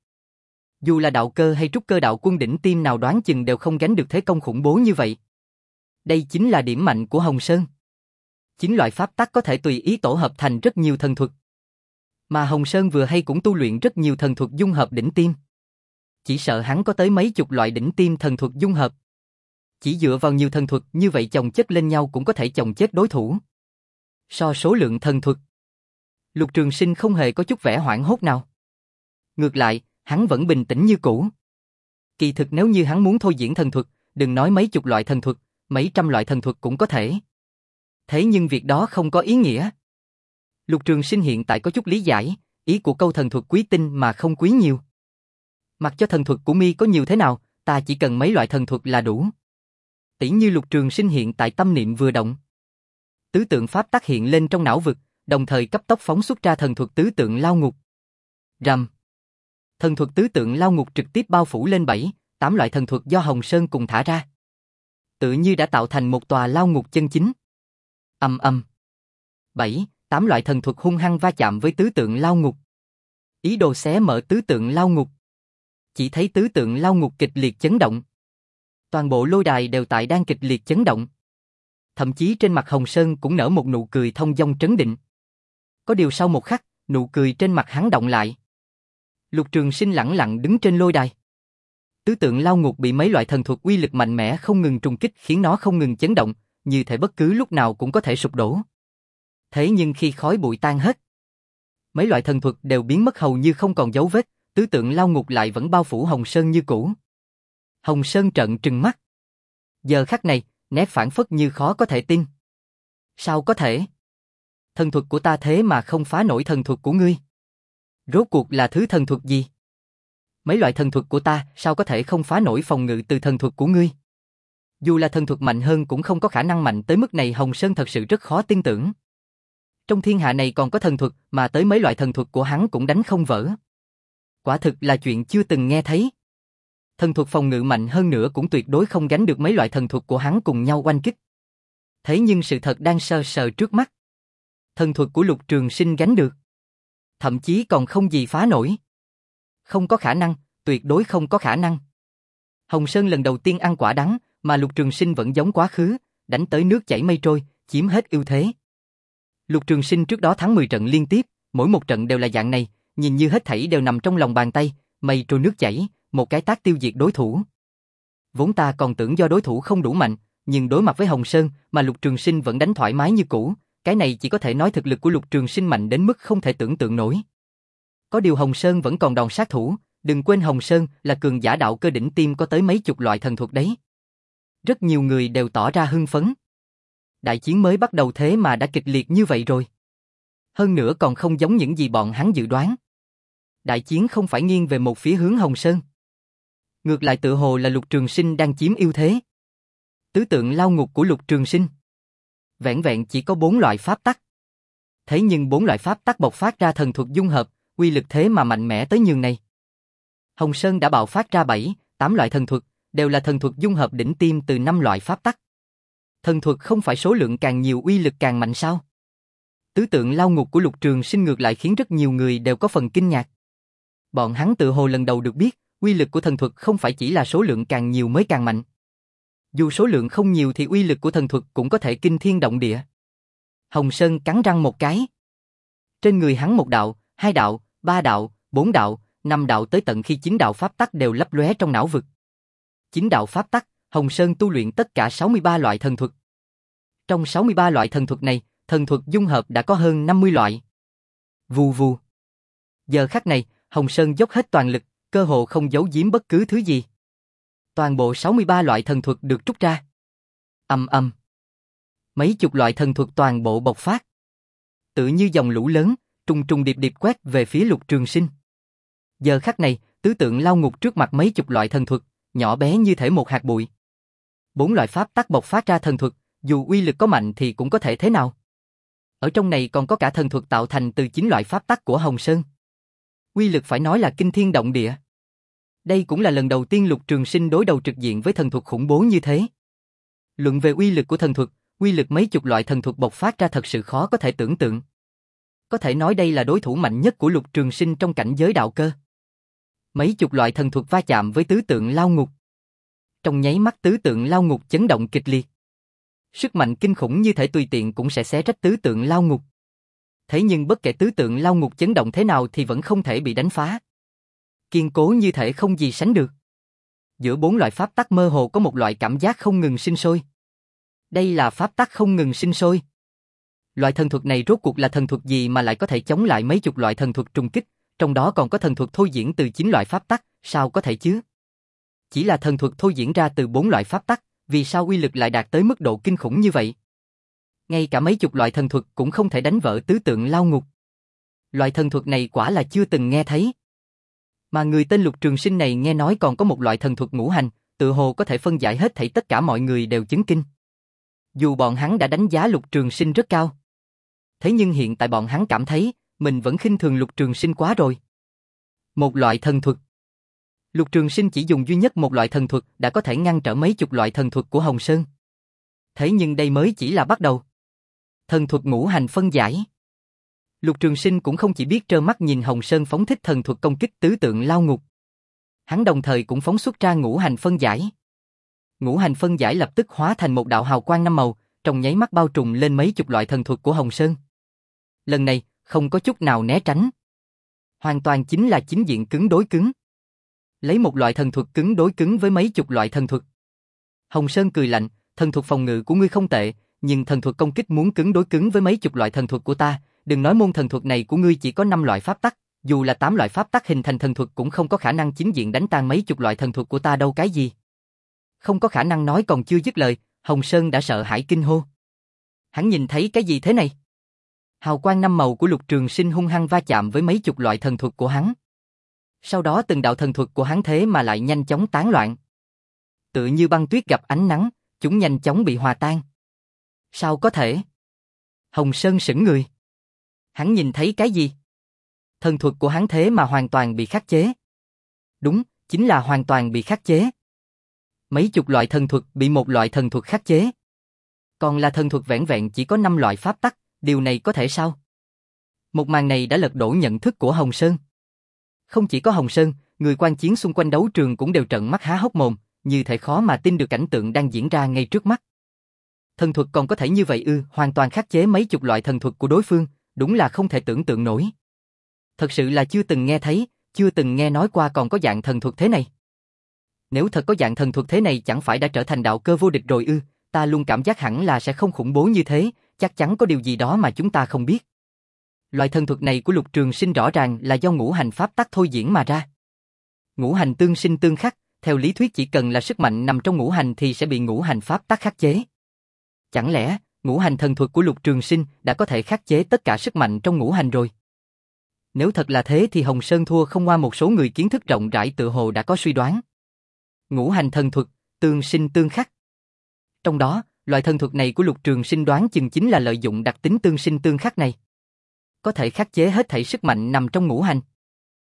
Dù là đạo cơ hay trúc cơ đạo quân đỉnh tiêm nào đoán chừng đều không gánh được thế công khủng bố như vậy. Đây chính là điểm mạnh của Hồng Sơn. Chính loại pháp tắc có thể tùy ý tổ hợp thành rất nhiều thần thuật. Mà Hồng Sơn vừa hay cũng tu luyện rất nhiều thần thuật dung hợp đỉnh tiêm. Chỉ sợ hắn có tới mấy chục loại đỉnh tiêm thần thuật dung hợp. Chỉ dựa vào nhiều thần thuật như vậy chồng chất lên nhau cũng có thể chồng chết đối thủ. So số lượng thần thuật, Lục Trường Sinh không hề có chút vẻ hoảng hốt nào. Ngược lại, hắn vẫn bình tĩnh như cũ. Kỳ thực nếu như hắn muốn thôi diễn thần thuật, đừng nói mấy chục loại thần thuật, mấy trăm loại thần thuật cũng có thể. Thế nhưng việc đó không có ý nghĩa. Lục Trường Sinh hiện tại có chút lý giải, ý của câu thần thuật quý tinh mà không quý nhiều. Mặc cho thần thuật của mi có nhiều thế nào, ta chỉ cần mấy loại thần thuật là đủ. Tỷ như Lục Trường Sinh hiện tại tâm niệm vừa động. Tứ tượng pháp tắc hiện lên trong não vực, đồng thời cấp tốc phóng xuất ra thần thuật tứ tượng lao ngục. Rầm. Thần thuật tứ tượng lao ngục trực tiếp bao phủ lên bảy, tám loại thần thuật do Hồng Sơn cùng thả ra. Tự như đã tạo thành một tòa lao ngục chân chính. Ầm ầm. Bảy, tám loại thần thuật hung hăng va chạm với tứ tượng lao ngục. Ý đồ xé mở tứ tượng lao ngục. Chỉ thấy tứ tượng lao ngục kịch liệt chấn động. Toàn bộ lôi đài đều tại đang kịch liệt chấn động. Thậm chí trên mặt Hồng Sơn cũng nở một nụ cười thông dong trấn định. Có điều sau một khắc, nụ cười trên mặt hắn động lại. Lục Trường Sinh lẳng lặng đứng trên lôi đài. Tứ tượng lao ngục bị mấy loại thần thuật uy lực mạnh mẽ không ngừng trùng kích khiến nó không ngừng chấn động, như thể bất cứ lúc nào cũng có thể sụp đổ. Thế nhưng khi khói bụi tan hết, mấy loại thần thuật đều biến mất hầu như không còn dấu vết, tứ tượng lao ngục lại vẫn bao phủ Hồng Sơn như cũ. Hồng Sơn trợn trừng mắt. Giờ khắc này, nét phảng phất như khó có thể tin. Sao có thể? Thần thuật của ta thế mà không phá nổi thần thuật của ngươi. Rốt cuộc là thứ thần thuật gì? Mấy loại thần thuật của ta sao có thể không phá nổi phòng ngự từ thần thuật của ngươi? Dù là thần thuật mạnh hơn cũng không có khả năng mạnh tới mức này. Hồng Sơn thật sự rất khó tin tưởng. Trong thiên hạ này còn có thần thuật mà tới mấy loại thần thuật của hắn cũng đánh không vỡ. Quả thực là chuyện chưa từng nghe thấy. Thần thuật phòng ngự mạnh hơn nữa cũng tuyệt đối không gánh được mấy loại thần thuật của hắn cùng nhau oanh kích. Thế nhưng sự thật đang sờ sờ trước mắt. Thần thuật của Lục Trường Sinh gánh được. Thậm chí còn không gì phá nổi. Không có khả năng, tuyệt đối không có khả năng. Hồng Sơn lần đầu tiên ăn quả đắng, mà Lục Trường Sinh vẫn giống quá khứ, đánh tới nước chảy mây trôi, chiếm hết ưu thế. Lục Trường Sinh trước đó thắng mười trận liên tiếp, mỗi một trận đều là dạng này, nhìn như hết thảy đều nằm trong lòng bàn tay, mây trôi nước chảy, một cái tát tiêu diệt đối thủ. Vốn ta còn tưởng do đối thủ không đủ mạnh, nhưng đối mặt với Hồng Sơn mà Lục Trường Sinh vẫn đánh thoải mái như cũ, cái này chỉ có thể nói thực lực của Lục Trường Sinh mạnh đến mức không thể tưởng tượng nổi. Có điều Hồng Sơn vẫn còn đòn sát thủ, đừng quên Hồng Sơn là cường giả đạo cơ đỉnh tiêm có tới mấy chục loại thần thuật đấy. Rất nhiều người đều tỏ ra hưng phấn. Đại chiến mới bắt đầu thế mà đã kịch liệt như vậy rồi. Hơn nữa còn không giống những gì bọn hắn dự đoán. Đại chiến không phải nghiêng về một phía hướng Hồng Sơn. Ngược lại tự hồ là Lục Trường Sinh đang chiếm ưu thế. Tứ tượng lao ngục của Lục Trường Sinh vẹn vẹn chỉ có bốn loại pháp tắc. Thế nhưng bốn loại pháp tắc bộc phát ra thần thuật dung hợp, uy lực thế mà mạnh mẽ tới nhường này. Hồng Sơn đã bạo phát ra bảy, tám loại thần thuật, đều là thần thuật dung hợp đỉnh tiêm từ năm loại pháp tắc. Thần thuật không phải số lượng càng nhiều uy lực càng mạnh sao? Tứ tượng lao ngục của Lục Trường Sinh ngược lại khiến rất nhiều người đều có phần kinh ngạc. Bọn hắn tự hồ lần đầu được biết, uy lực của thần thuật không phải chỉ là số lượng càng nhiều mới càng mạnh. Dù số lượng không nhiều thì uy lực của thần thuật cũng có thể kinh thiên động địa. Hồng Sơn cắn răng một cái. Trên người hắn một đạo, hai đạo, ba đạo, bốn đạo, năm đạo tới tận khi chín đạo pháp tắc đều lấp lóe trong não vực. Chín đạo pháp tắc, Hồng Sơn tu luyện tất cả sáu mươi ba loại thần thuật. Trong sáu mươi ba loại thần thuật này, thần thuật dung hợp đã có hơn năm mươi loại. Vù vù. Giờ khắc này, Hồng Sơn dốc hết toàn lực, cơ hồ không giấu giếm bất cứ thứ gì. Toàn bộ sáu mươi ba loại thần thuật được trút ra. Ầm ầm. Mấy chục loại thần thuật toàn bộ bộc phát. Tự như dòng lũ lớn, trùng trùng điệp điệp quét về phía Lục Trường Sinh. Giờ khắc này, tứ tượng lao ngục trước mặt mấy chục loại thần thuật, nhỏ bé như thể một hạt bụi. Bốn loại pháp tắc bộc phát ra thần thuật, dù uy lực có mạnh thì cũng có thể thế nào. Ở trong này còn có cả thần thuật tạo thành từ chín loại pháp tắc của Hồng Sơn. Uy lực phải nói là kinh thiên động địa. Đây cũng là lần đầu tiên Lục Trường Sinh đối đầu trực diện với thần thuật khủng bố như thế. Luận về uy lực của thần thuật, uy lực mấy chục loại thần thuật bộc phát ra thật sự khó có thể tưởng tượng. Có thể nói đây là đối thủ mạnh nhất của Lục Trường Sinh trong cảnh giới đạo cơ. Mấy chục loại thần thuật va chạm với tứ tượng lao ngục. Trong nháy mắt tứ tượng lao ngục chấn động kịch liệt. Sức mạnh kinh khủng như thể tùy tiện cũng sẽ xé rách tứ tượng lao ngục. Thế nhưng bất kể tứ tượng lao ngục chấn động thế nào thì vẫn không thể bị đánh phá. Kiên cố như thể không gì sánh được. Giữa bốn loại pháp tắc mơ hồ có một loại cảm giác không ngừng sinh sôi. Đây là pháp tắc không ngừng sinh sôi. Loại thần thuật này rốt cuộc là thần thuật gì mà lại có thể chống lại mấy chục loại thần thuật trùng kích, trong đó còn có thần thuật thôi diễn từ chín loại pháp tắc, sao có thể chứ? Chỉ là thần thuật thôi diễn ra từ bốn loại pháp tắc, vì sao uy lực lại đạt tới mức độ kinh khủng như vậy? Ngay cả mấy chục loại thần thuật cũng không thể đánh vỡ tứ tượng lao ngục. Loại thần thuật này quả là chưa từng nghe thấy. Mà người tên Lục Trường Sinh này nghe nói còn có một loại thần thuật ngũ hành, tự hồ có thể phân giải hết thảy tất cả mọi người đều chấn kinh. Dù bọn hắn đã đánh giá Lục Trường Sinh rất cao. Thế nhưng hiện tại bọn hắn cảm thấy, mình vẫn khinh thường Lục Trường Sinh quá rồi. Một loại thần thuật. Lục Trường Sinh chỉ dùng duy nhất một loại thần thuật đã có thể ngăn trở mấy chục loại thần thuật của Hồng Sơn. Thế nhưng đây mới chỉ là bắt đầu. Thần thuật ngũ hành phân giải. Lục Trường Sinh cũng không chỉ biết trơ mắt nhìn Hồng Sơn phóng thích thần thuật công kích tứ tượng lao ngục. Hắn đồng thời cũng phóng xuất ra ngũ hành phân giải. Ngũ hành phân giải lập tức hóa thành một đạo hào quang năm màu, trong nháy mắt bao trùm lên mấy chục loại thần thuật của Hồng Sơn. Lần này, không có chút nào né tránh. Hoàn toàn chính là chính diện cứng đối cứng. Lấy một loại thần thuật cứng đối cứng với mấy chục loại thần thuật. Hồng Sơn cười lạnh, thần thuật phòng ngự của ngươi không tệ, nhưng thần thuật công kích muốn cứng đối cứng với mấy chục loại thần thuật của ta, đừng nói môn thần thuật này của ngươi chỉ có năm loại pháp tắc, dù là tám loại pháp tắc hình thành thần thuật cũng không có khả năng chính diện đánh tan mấy chục loại thần thuật của ta đâu cái gì. Không có khả năng nói còn chưa dứt lời, Hồng Sơn đã sợ hãi kinh hô. Hắn nhìn thấy cái gì thế này? Hào quang năm màu của Lục Trường Sinh hung hăng va chạm với mấy chục loại thần thuật của hắn. Sau đó từng đạo thần thuật của hắn thế mà lại nhanh chóng tán loạn. Tựa như băng tuyết gặp ánh nắng, chúng nhanh chóng bị hòa tan. Sao có thể? Hồng Sơn sững người. Hắn nhìn thấy cái gì? Thần thuật của hắn thế mà hoàn toàn bị khắc chế. Đúng, chính là hoàn toàn bị khắc chế. Mấy chục loại thần thuật bị một loại thần thuật khắc chế. Còn là thần thuật vẻn vẹn chỉ có năm loại pháp tắc, điều này có thể sao? Một màn này đã lật đổ nhận thức của Hồng Sơn. Không chỉ có Hồng Sơn, người quan chiến xung quanh đấu trường cũng đều trợn mắt há hốc mồm, như thể khó mà tin được cảnh tượng đang diễn ra ngay trước mắt. Thần thuật còn có thể như vậy ư, hoàn toàn khắc chế mấy chục loại thần thuật của đối phương, đúng là không thể tưởng tượng nổi. Thật sự là chưa từng nghe thấy, chưa từng nghe nói qua còn có dạng thần thuật thế này. Nếu thật có dạng thần thuật thế này chẳng phải đã trở thành đạo cơ vô địch rồi ư, ta luôn cảm giác hẳn là sẽ không khủng bố như thế, chắc chắn có điều gì đó mà chúng ta không biết. Loại thần thuật này của Lục Trường Sinh rõ ràng là do ngũ hành pháp tắc thôi diễn mà ra. Ngũ hành tương sinh tương khắc, theo lý thuyết chỉ cần là sức mạnh nằm trong ngũ hành thì sẽ bị ngũ hành pháp tắc khắc chế. Chẳng lẽ, ngũ hành thần thuật của Lục Trường Sinh đã có thể khắc chế tất cả sức mạnh trong ngũ hành rồi? Nếu thật là thế thì Hồng Sơn thua không qua một số người kiến thức rộng rãi tự hồ đã có suy đoán. Ngũ hành thần thuật, tương sinh tương khắc. Trong đó, loại thần thuật này của Lục Trường Sinh đoán chừng chính là lợi dụng đặc tính tương sinh tương khắc này. Có thể khắc chế hết thảy sức mạnh nằm trong ngũ hành.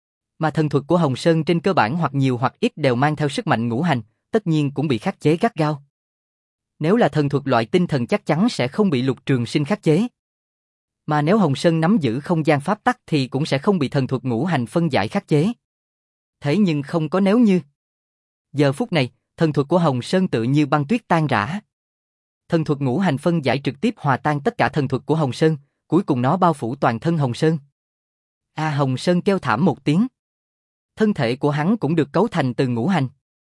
Mà thần thuật của Hồng Sơn trên cơ bản hoặc nhiều hoặc ít đều mang theo sức mạnh ngũ hành, tất nhiên cũng bị khắc chế gắt gao. Nếu là thần thuật loại tinh thần chắc chắn sẽ không bị Lục Trường Sinh khắc chế. Mà nếu Hồng Sơn nắm giữ không gian pháp tắc thì cũng sẽ không bị thần thuật ngũ hành phân giải khắc chế. Thế nhưng không có nếu như. Giờ phút này, thần thuật của Hồng Sơn tự như băng tuyết tan rã. Thần thuật ngũ hành phân giải trực tiếp hòa tan tất cả thần thuật của Hồng Sơn, cuối cùng nó bao phủ toàn thân Hồng Sơn. A à, Hồng Sơn kêu thảm một tiếng. Thân thể của hắn cũng được cấu thành từ ngũ hành.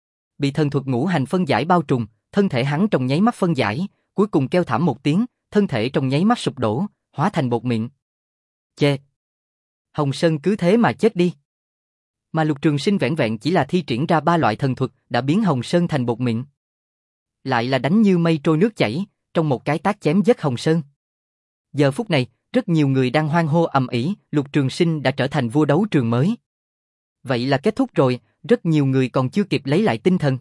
Bị thần thuật ngũ hành phân giải bao trùm, thân thể hắn trong nháy mắt phân giải, cuối cùng kêu thảm một tiếng, thân thể trong nháy mắt sụp đổ, hóa thành bột mịn. Chê! Hồng Sơn cứ thế mà chết đi. Mà Lục Trường Sinh vẻn vẹn chỉ là thi triển ra ba loại thần thuật đã biến Hồng Sơn thành bột mịn. Lại là đánh như mây trôi nước chảy, trong một cái tát chém giết Hồng Sơn. Giờ phút này, rất nhiều người đang hoan hô ầm ĩ, Lục Trường Sinh đã trở thành vua đấu trường mới. Vậy là kết thúc rồi, rất nhiều người còn chưa kịp lấy lại tinh thần.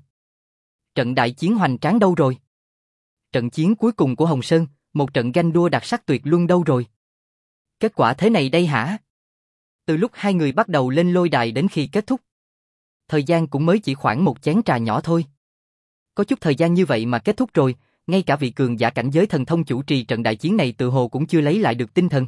Trận đại chiến hoành tráng đâu rồi? Trận chiến cuối cùng của Hồng Sơn, một trận ganh đua đặc sắc tuyệt luân đâu rồi? Kết quả thế này đây hả? Từ lúc hai người bắt đầu lên lôi đài đến khi kết thúc, thời gian cũng mới chỉ khoảng một chén trà nhỏ thôi. Có chút thời gian như vậy mà kết thúc rồi, ngay cả vị cường giả cảnh giới thần thông chủ trì trận đại chiến này tự hồ cũng chưa lấy lại được tinh thần.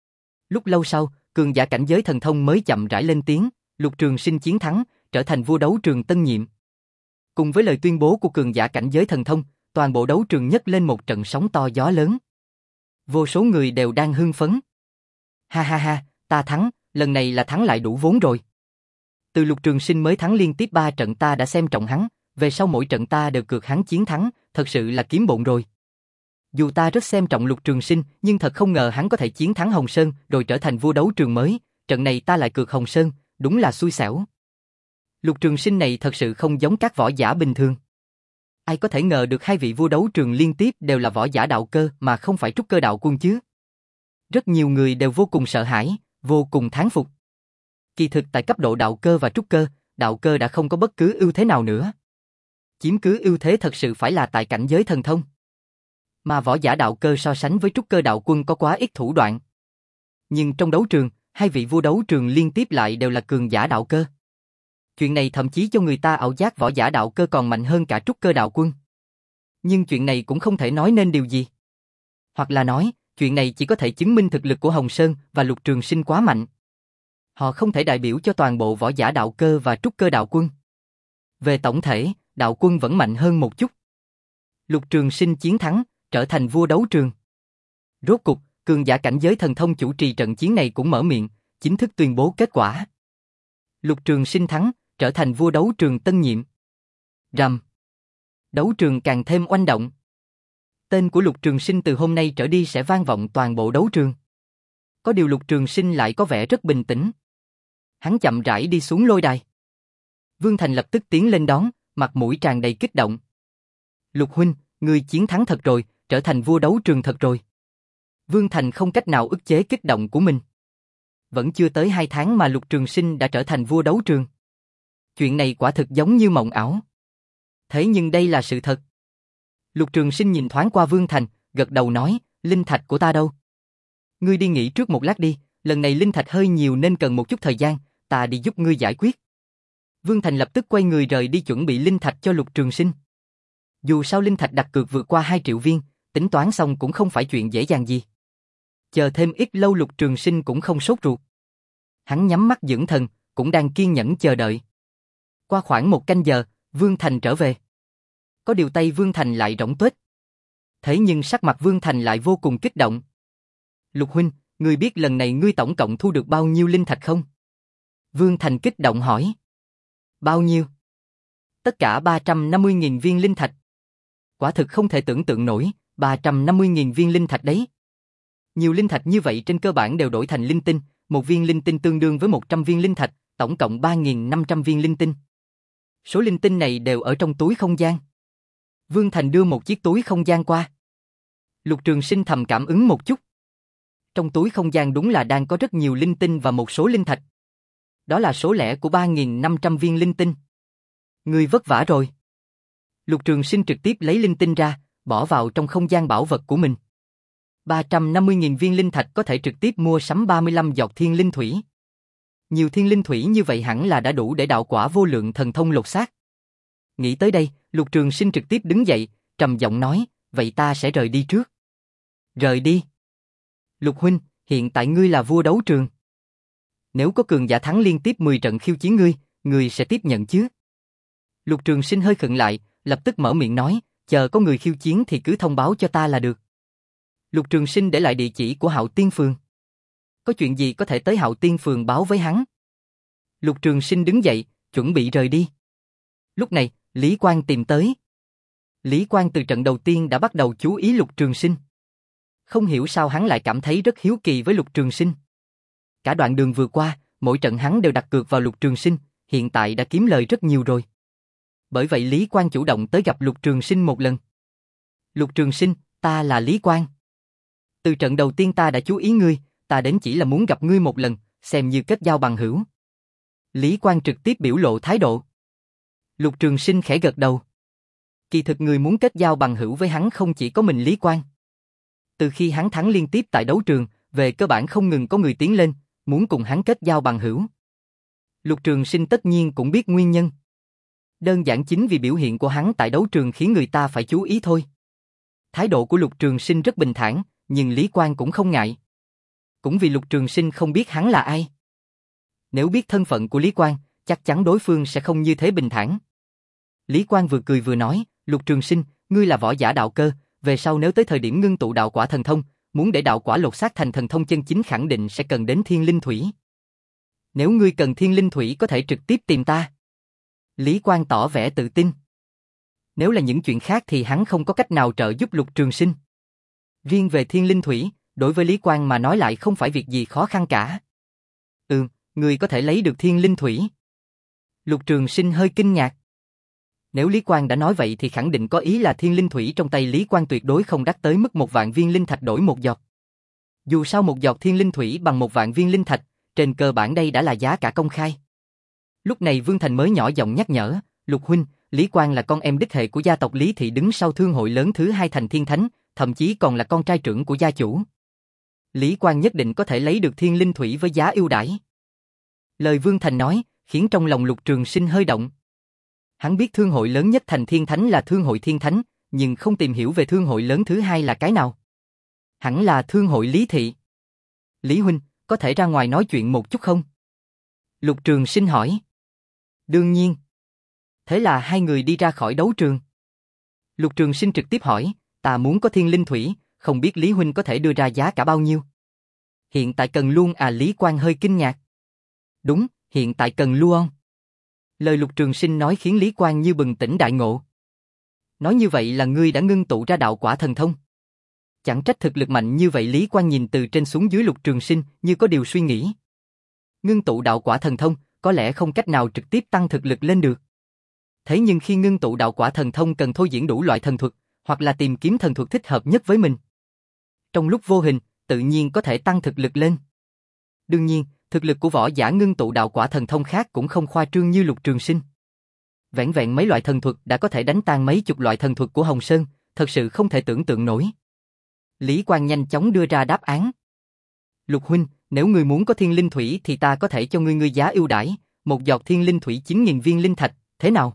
Lúc lâu sau, cường giả cảnh giới thần thông mới chậm rãi lên tiếng, Lục Trường Sinh chiến thắng, trở thành vua đấu trường tân nhiệm. Cùng với lời tuyên bố của cường giả cảnh giới thần thông, toàn bộ đấu trường nhấc lên một trận sóng to gió lớn. Vô số người đều đang hưng phấn. Ha ha ha, ta thắng, lần này là thắng lại đủ vốn rồi. Từ Lục Trường Sinh mới thắng liên tiếp ba trận ta đã xem trọng hắn, về sau mỗi trận ta đều cược hắn chiến thắng, thật sự là kiếm bộn rồi. Dù ta rất xem trọng Lục Trường Sinh, nhưng thật không ngờ hắn có thể chiến thắng Hồng Sơn, rồi trở thành vua đấu trường mới, trận này ta lại cược Hồng Sơn, đúng là xui xẻo. Lục Trường Sinh này thật sự không giống các võ giả bình thường. Ai có thể ngờ được hai vị vua đấu trường liên tiếp đều là võ giả đạo cơ mà không phải trúc cơ đạo quân chứ. Rất nhiều người đều vô cùng sợ hãi, vô cùng thán phục. Kỳ thực tại cấp độ đạo cơ và trúc cơ, đạo cơ đã không có bất cứ ưu thế nào nữa. Chiếm cứ ưu thế thật sự phải là tại cảnh giới thần thông. Mà võ giả đạo cơ so sánh với trúc cơ đạo quân có quá ít thủ đoạn. Nhưng trong đấu trường, hai vị vua đấu trường liên tiếp lại đều là cường giả đạo cơ. Chuyện này thậm chí cho người ta ảo giác võ giả đạo cơ còn mạnh hơn cả trúc cơ đạo quân. Nhưng chuyện này cũng không thể nói nên điều gì. Hoặc là nói, chuyện này chỉ có thể chứng minh thực lực của Hồng Sơn và Lục Trường Sinh quá mạnh. Họ không thể đại biểu cho toàn bộ võ giả đạo cơ và trúc cơ đạo quân. Về tổng thể, đạo quân vẫn mạnh hơn một chút. Lục Trường Sinh chiến thắng, trở thành vua đấu trường. Rốt cục, cường giả cảnh giới thần thông chủ trì trận chiến này cũng mở miệng, chính thức tuyên bố kết quả. Lục Trường Sinh thắng, trở thành vua đấu trường tân nhiệm. Rầm. Đấu trường càng thêm oanh động. Tên của Lục Trường Sinh từ hôm nay trở đi sẽ vang vọng toàn bộ đấu trường. Có điều Lục Trường Sinh lại có vẻ rất bình tĩnh. Hắn chậm rãi đi xuống lôi đài. Vương Thành lập tức tiến lên đón, mặt mũi tràn đầy kích động. Lục huynh, ngươi chiến thắng thật rồi, trở thành vua đấu trường thật rồi. Vương Thành không cách nào ức chế kích động của mình. Vẫn chưa tới hai tháng mà Lục Trường Sinh đã trở thành vua đấu trường. Chuyện này quả thực giống như mộng ảo. Thế nhưng đây là sự thật. Lục Trường Sinh nhìn thoáng qua Vương Thành, gật đầu nói, linh thạch của ta đâu? Ngươi đi nghỉ trước một lát đi, lần này linh thạch hơi nhiều nên cần một chút thời gian, ta đi giúp ngươi giải quyết. Vương Thành lập tức quay người rời đi chuẩn bị linh thạch cho Lục Trường Sinh. Dù sao linh thạch đặt cược vượt qua hai triệu viên, tính toán xong cũng không phải chuyện dễ dàng gì. Chờ thêm ít lâu Lục Trường Sinh cũng không sốt ruột. Hắn nhắm mắt dưỡng thần, cũng đang kiên nhẫn chờ đợi. Qua khoảng một canh giờ, Vương Thành trở về. Có điều tay Vương Thành lại rỗng tuếch. Thế nhưng sắc mặt Vương Thành lại vô cùng kích động. Lục huynh, ngươi biết lần này ngươi tổng cộng thu được bao nhiêu linh thạch không? Vương Thành kích động hỏi. Bao nhiêu? Tất cả ba trăm năm mươi nghìn viên linh thạch. Quả thực không thể tưởng tượng nổi, ba trăm năm mươi nghìn viên linh thạch đấy. Nhiều linh thạch như vậy trên cơ bản đều đổi thành linh tinh, một viên linh tinh tương đương với một trăm viên linh thạch, tổng cộng ba nghìn năm trăm viên linh tinh. Số linh tinh này đều ở trong túi không gian. Vương Thành đưa một chiếc túi không gian qua. Lục Trường Sinh thầm cảm ứng một chút. Trong túi không gian đúng là đang có rất nhiều linh tinh và một số linh thạch. Đó là số lẻ của ba nghìn năm trăm viên linh tinh. Ngươi vất vả rồi. Lục Trường Sinh trực tiếp lấy linh tinh ra, bỏ vào trong không gian bảo vật của mình. ba trăm năm mươi nghìn viên linh thạch có thể trực tiếp mua sắm ba mươi lăm giọt thiên linh thủy. Nhiều thiên linh thủy như vậy hẳn là đã đủ để đạo quả vô lượng thần thông lột xác. Nghĩ tới đây, Lục Trường Sinh trực tiếp đứng dậy, trầm giọng nói, vậy ta sẽ rời đi trước. Rời đi? Lục huynh, hiện tại ngươi là vua đấu trường. Nếu có cường giả thắng liên tiếp mười trận khiêu chiến ngươi, ngươi sẽ tiếp nhận chứ? Lục Trường Sinh hơi khựng lại, lập tức mở miệng nói, chờ có người khiêu chiến thì cứ thông báo cho ta là được. Lục Trường Sinh để lại địa chỉ của Hạo Tiên Phường. Có chuyện gì có thể tới Hạo Tiên Phường báo với hắn. Lục Trường Sinh đứng dậy, chuẩn bị rời đi. Lúc này, Lý Quang tìm tới. Lý Quang từ trận đầu tiên đã bắt đầu chú ý Lục Trường Sinh. Không hiểu sao hắn lại cảm thấy rất hiếu kỳ với Lục Trường Sinh. Cả đoạn đường vừa qua, mỗi trận hắn đều đặt cược vào Lục Trường Sinh, hiện tại đã kiếm lời rất nhiều rồi. Bởi vậy Lý Quang chủ động tới gặp Lục Trường Sinh một lần. Lục Trường Sinh, ta là Lý Quang. Từ trận đầu tiên ta đã chú ý ngươi, ta đến chỉ là muốn gặp ngươi một lần, xem như kết giao bằng hữu. Lý Quang trực tiếp biểu lộ thái độ. Lục Trường Sinh khẽ gật đầu. Kỳ thực người muốn kết giao bằng hữu với hắn không chỉ có mình Lý Quang. Từ khi hắn thắng liên tiếp tại đấu trường, về cơ bản không ngừng có người tiến lên, muốn cùng hắn kết giao bằng hữu. Lục Trường Sinh tất nhiên cũng biết nguyên nhân. Đơn giản chính vì biểu hiện của hắn tại đấu trường khiến người ta phải chú ý thôi. Thái độ của Lục Trường Sinh rất bình thản, nhưng Lý Quang cũng không ngại. Cũng vì Lục Trường Sinh không biết hắn là ai. Nếu biết thân phận của Lý Quang, chắc chắn đối phương sẽ không như thế bình thản. Lý Quang vừa cười vừa nói, Lục Trường Sinh, ngươi là võ giả đạo cơ, về sau nếu tới thời điểm ngưng tụ đạo quả thần thông, muốn để đạo quả lột xác thành thần thông chân chính khẳng định sẽ cần đến thiên linh thủy. Nếu ngươi cần thiên linh thủy có thể trực tiếp tìm ta. Lý Quang tỏ vẻ tự tin. Nếu là những chuyện khác thì hắn không có cách nào trợ giúp Lục Trường Sinh. Riêng về thiên linh thủy, đối với Lý Quang mà nói lại không phải việc gì khó khăn cả. Ừ, ngươi có thể lấy được thiên linh thủy. Lục Trường Sinh hơi kinh ngạc. Nếu Lý Quang đã nói vậy thì khẳng định có ý là thiên linh thủy trong tay Lý Quang tuyệt đối không đắt tới mức một vạn viên linh thạch đổi một giọt. Dù sao một giọt thiên linh thủy bằng một vạn viên linh thạch, trên cơ bản đây đã là giá cả công khai. Lúc này Vương Thành mới nhỏ giọng nhắc nhở, Lục huynh, Lý Quang là con em đích hệ của gia tộc Lý Thị đứng sau thương hội lớn thứ hai thành Thiên Thánh, thậm chí còn là con trai trưởng của gia chủ. Lý Quang nhất định có thể lấy được thiên linh thủy với giá ưu đãi. Lời Vương Thành nói, khiến trong lòng Lục Trường Sinh hơi động. Hắn biết thương hội lớn nhất thành Thiên Thánh là thương hội Thiên Thánh, nhưng không tìm hiểu về thương hội lớn thứ hai là cái nào. Hẳn là thương hội Lý Thị. Lý huynh, có thể ra ngoài nói chuyện một chút không? Lục Trường Sinh hỏi. Đương nhiên. Thế là hai người đi ra khỏi đấu trường. Lục Trường Sinh trực tiếp hỏi, ta muốn có thiên linh thủy, không biết Lý huynh có thể đưa ra giá cả bao nhiêu? Hiện tại cần luôn à? Lý Quang hơi kinh ngạc. Đúng, hiện tại cần luôn. Lời Lục Trường Sinh nói khiến Lý Quang như bừng tỉnh đại ngộ. Nói như vậy là ngươi đã ngưng tụ ra đạo quả thần thông. Chẳng trách thực lực mạnh như vậy. Lý Quang nhìn từ trên xuống dưới Lục Trường Sinh như có điều suy nghĩ. Ngưng tụ đạo quả thần thông có lẽ không cách nào trực tiếp tăng thực lực lên được. Thế nhưng khi ngưng tụ đạo quả thần thông cần thôi diễn đủ loại thần thuật, hoặc là tìm kiếm thần thuật thích hợp nhất với mình. Trong lúc vô hình, tự nhiên có thể tăng thực lực lên. Đương nhiên, thực lực của võ giả ngưng tụ đạo quả thần thông khác cũng không khoa trương như Lục Trường Sinh. Vẹn vẹn mấy loại thần thuật đã có thể đánh tan mấy chục loại thần thuật của Hồng Sơn, thật sự không thể tưởng tượng nổi. Lý Quang nhanh chóng đưa ra đáp án. Lục huynh, nếu ngươi muốn có thiên linh thủy thì ta có thể cho ngươi ngươi giá ưu đãi, một giọt thiên linh thủy chín nghìn viên linh thạch, thế nào?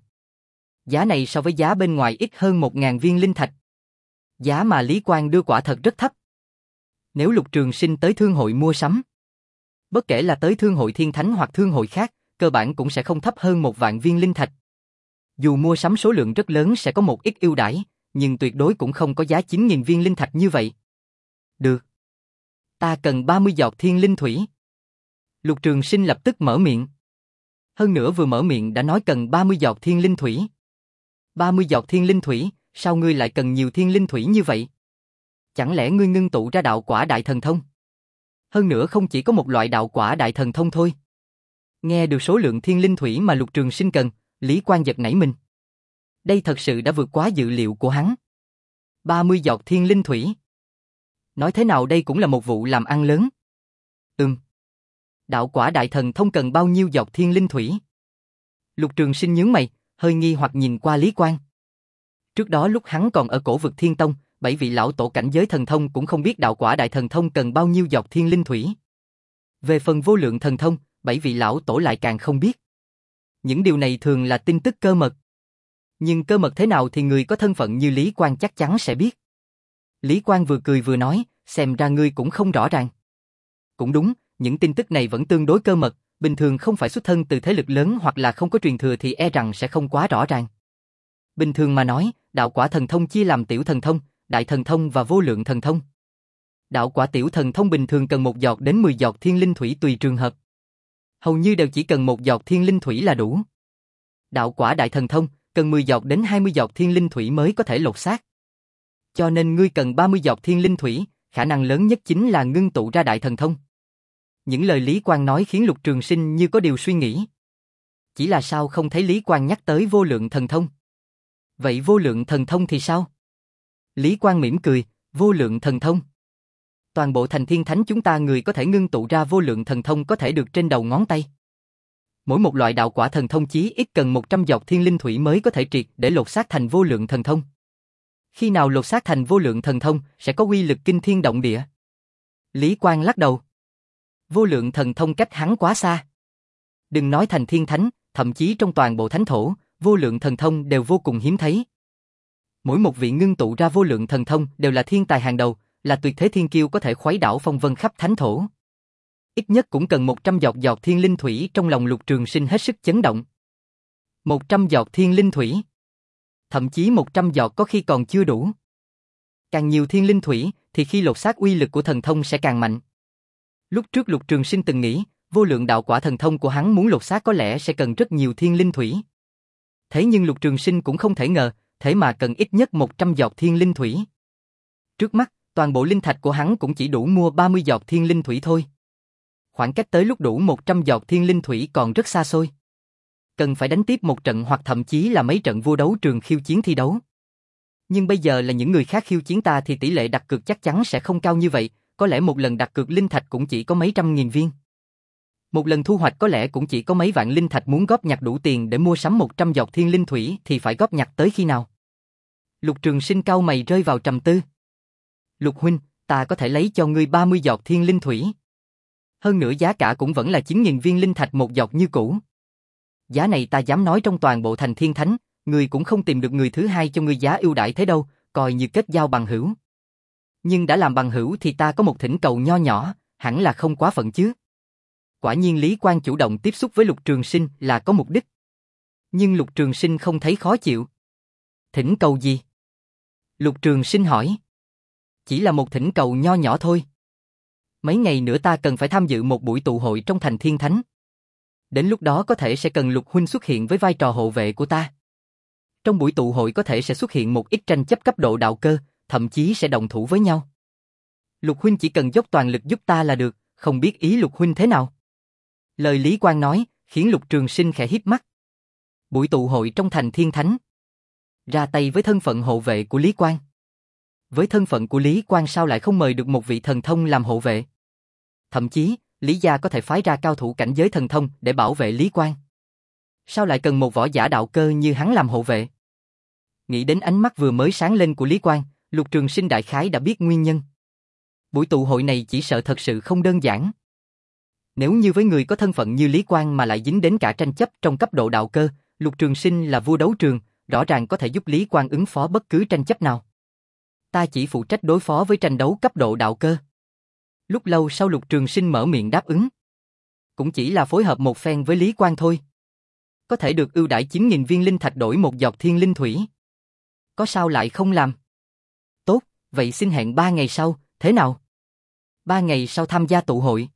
Giá này so với giá bên ngoài ít hơn một nghìn viên linh thạch. Giá mà Lý Quang đưa quả thật rất thấp. Nếu Lục Trường Sinh tới thương hội mua sắm, bất kể là tới thương hội Thiên Thánh hoặc thương hội khác, cơ bản cũng sẽ không thấp hơn một vạn viên linh thạch. Dù mua sắm số lượng rất lớn sẽ có một ít ưu đãi, nhưng tuyệt đối cũng không có giá chín nghìn viên linh thạch như vậy. Được. Ta cần ba mươi giọt thiên linh thủy. Lục Trường Sinh lập tức mở miệng. Hơn nữa vừa mở miệng đã nói cần ba mươi giọt thiên linh thủy. ba mươi giọt thiên linh thủy, sao ngươi lại cần nhiều thiên linh thủy như vậy? Chẳng lẽ ngươi ngưng tụ ra đạo quả đại thần thông? Hơn nữa không chỉ có một loại đạo quả đại thần thông thôi. Nghe được số lượng thiên linh thủy mà Lục Trường Sinh cần, Lý Quang giật nảy mình. Đây thật sự đã vượt quá dự liệu của hắn. ba mươi giọt thiên linh thủy. Nói thế nào đây cũng là một vụ làm ăn lớn. Ừm. Đạo quả đại thần thông cần bao nhiêu giọt thiên linh thủy? Lục Trường Sinh nhướng mày, hơi nghi hoặc nhìn qua Lý Quang. Trước đó lúc hắn còn ở cổ vực Thiên Tông, bảy vị lão tổ cảnh giới thần thông cũng không biết đạo quả đại thần thông cần bao nhiêu giọt thiên linh thủy. Về phần vô lượng thần thông, bảy vị lão tổ lại càng không biết. Những điều này thường là tin tức cơ mật. Nhưng cơ mật thế nào thì người có thân phận như Lý Quang chắc chắn sẽ biết. Lý Quang vừa cười vừa nói, xem ra ngươi cũng không rõ ràng. Cũng đúng, những tin tức này vẫn tương đối cơ mật, bình thường không phải xuất thân từ thế lực lớn hoặc là không có truyền thừa thì e rằng sẽ không quá rõ ràng. Bình thường mà nói, đạo quả thần thông chia làm tiểu thần thông, đại thần thông và vô lượng thần thông. Đạo quả tiểu thần thông bình thường cần một giọt đến mười giọt thiên linh thủy tùy trường hợp. Hầu như đều chỉ cần một giọt thiên linh thủy là đủ. Đạo quả đại thần thông cần mười giọt đến hai mươi giọt thiên linh thủy mới có thể lột xác. Cho nên ngươi cần ba mươi giọt thiên linh thủy, khả năng lớn nhất chính là ngưng tụ ra đại thần thông. Những lời Lý Quang nói khiến Lục Trường Sinh như có điều suy nghĩ. Chỉ là sao không thấy Lý Quang nhắc tới vô lượng thần thông? Vậy vô lượng thần thông thì sao? Lý Quang mỉm cười, vô lượng thần thông. Toàn bộ thành thiên thánh chúng ta người có thể ngưng tụ ra vô lượng thần thông có thể được trên đầu ngón tay. Mỗi một loại đạo quả thần thông chí ít cần một trăm giọt thiên linh thủy mới có thể triệt để lột xác thành vô lượng thần thông. Khi nào lột xác thành vô lượng thần thông sẽ có uy lực kinh thiên động địa. Lý Quang lắc đầu. Vô lượng thần thông cách hắn quá xa. Đừng nói thành thiên thánh, thậm chí trong toàn bộ thánh thổ, vô lượng thần thông đều vô cùng hiếm thấy. Mỗi một vị ngưng tụ ra vô lượng thần thông đều là thiên tài hàng đầu, là tuyệt thế thiên kiêu có thể khuấy đảo phong vân khắp thánh thổ. Ít nhất cũng cần một trăm giọt giọt thiên linh thủy. Trong lòng Lục Trường Sinh hết sức chấn động. một trăm giọt thiên linh thủy. Thậm chí một trăm giọt có khi còn chưa đủ. Càng nhiều thiên linh thủy thì khi lột xác uy lực của thần thông sẽ càng mạnh. Lúc trước Lục Trường Sinh từng nghĩ, vô lượng đạo quả thần thông của hắn muốn lột xác có lẽ sẽ cần rất nhiều thiên linh thủy. Thế nhưng Lục Trường Sinh cũng không thể ngờ, thế mà cần ít nhất một trăm giọt thiên linh thủy. Trước mắt, toàn bộ linh thạch của hắn cũng chỉ đủ mua ba mươi giọt thiên linh thủy thôi. Khoảng cách tới lúc đủ một trăm giọt thiên linh thủy còn rất xa xôi. Cần phải đánh tiếp một trận hoặc thậm chí là mấy trận vua đấu trường khiêu chiến thi đấu. Nhưng bây giờ là những người khác khiêu chiến ta thì tỷ lệ đặt cược chắc chắn sẽ không cao như vậy, có lẽ một lần đặt cược linh thạch cũng chỉ có mấy trăm nghìn viên. Một lần thu hoạch có lẽ cũng chỉ có mấy vạn linh thạch, muốn góp nhặt đủ tiền để mua sắm một trăm giọt thiên linh thủy thì phải góp nhặt tới khi nào? Lục Trường Sinh cau mày rơi vào trầm tư. Lục huynh, ta có thể lấy cho ngươi ba mươi giọt thiên linh thủy. Hơn nữa giá cả cũng vẫn là chín nghìn viên linh thạch một giọt như cũ. Giá này ta dám nói trong toàn bộ thành thiên thánh, ngươi cũng không tìm được người thứ hai cho ngươi giá ưu đãi thế đâu, coi như kết giao bằng hữu. Nhưng đã làm bằng hữu thì ta có một thỉnh cầu nho nhỏ, hẳn là không quá phận chứ. Quả nhiên Lý Quang chủ động tiếp xúc với Lục Trường Sinh là có mục đích. Nhưng Lục Trường Sinh không thấy khó chịu. Thỉnh cầu gì? Lục Trường Sinh hỏi. Chỉ là một thỉnh cầu nho nhỏ thôi. Mấy ngày nữa ta cần phải tham dự một buổi tụ hội trong thành thiên thánh. Đến lúc đó có thể sẽ cần Lục huynh xuất hiện với vai trò hộ vệ của ta. Trong buổi tụ hội có thể sẽ xuất hiện một ít tranh chấp cấp độ đạo cơ, thậm chí sẽ động thủ với nhau. Lục huynh chỉ cần dốc toàn lực giúp ta là được, không biết ý Lục huynh thế nào? Lời Lý Quang nói, khiến Lục Trường Sinh khẽ híp mắt. Buổi tụ hội trong thành thiên thánh. Ra tay với thân phận hộ vệ của Lý Quang. Với thân phận của Lý Quang sao lại không mời được một vị thần thông làm hộ vệ? Thậm chí, Lý gia có thể phái ra cao thủ cảnh giới thần thông để bảo vệ Lý Quang. Sao lại cần một võ giả đạo cơ như hắn làm hộ vệ? Nghĩ đến ánh mắt vừa mới sáng lên của Lý Quang, Lục Trường Sinh đại khái đã biết nguyên nhân. Buổi tụ hội này chỉ sợ thật sự không đơn giản. Nếu như với người có thân phận như Lý Quang mà lại dính đến cả tranh chấp trong cấp độ đạo cơ, Lục Trường Sinh là vua đấu trường, rõ ràng có thể giúp Lý Quang ứng phó bất cứ tranh chấp nào. Ta chỉ phụ trách đối phó với tranh đấu cấp độ đạo cơ. Lúc lâu sau Lục Trường Sinh mở miệng đáp ứng. Cũng chỉ là phối hợp một phen với Lý Quang thôi. Có thể được ưu đãi chín nghìn viên linh thạch đổi một giọt thiên linh thủy. Có sao lại không làm? Tốt, vậy xin hẹn ba ngày sau, thế nào? Ba ngày sau tham gia tụ hội.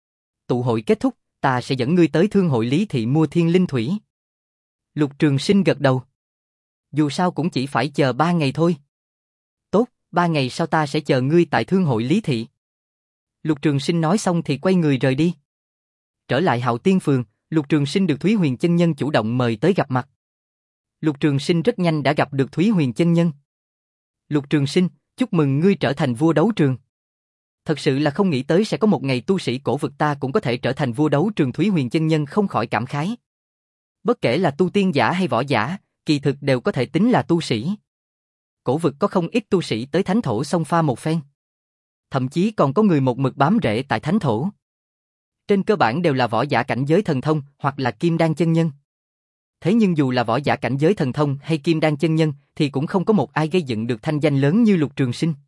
Tụ hội kết thúc, ta sẽ dẫn ngươi tới thương hội Lý Thị mua thiên linh thủy. Lục Trường Sinh gật đầu. Dù sao cũng chỉ phải chờ ba ngày thôi. Tốt, ba ngày sau ta sẽ chờ ngươi tại thương hội Lý Thị. Lục Trường Sinh nói xong thì quay người rời đi. Trở lại Hạo Tiên Phường, Lục Trường Sinh được Thúy Huyền chân nhân chủ động mời tới gặp mặt. Lục Trường Sinh rất nhanh đã gặp được Thúy Huyền chân nhân. Lục Trường Sinh, chúc mừng ngươi trở thành vua đấu trường. Thật sự là không nghĩ tới sẽ có một ngày tu sĩ cổ vực ta cũng có thể trở thành vua đấu trường. Thúy Huyền chân nhân không khỏi cảm khái. Bất kể là tu tiên giả hay võ giả, kỳ thực đều có thể tính là tu sĩ. Cổ vực có không ít tu sĩ tới thánh thổ xông pha một phen. Thậm chí còn có người một mực bám rễ tại thánh thổ. Trên cơ bản đều là võ giả cảnh giới thần thông hoặc là kim đan chân nhân. Thế nhưng dù là võ giả cảnh giới thần thông hay kim đan chân nhân thì cũng không có một ai gây dựng được thanh danh lớn như Lục Trường Sinh.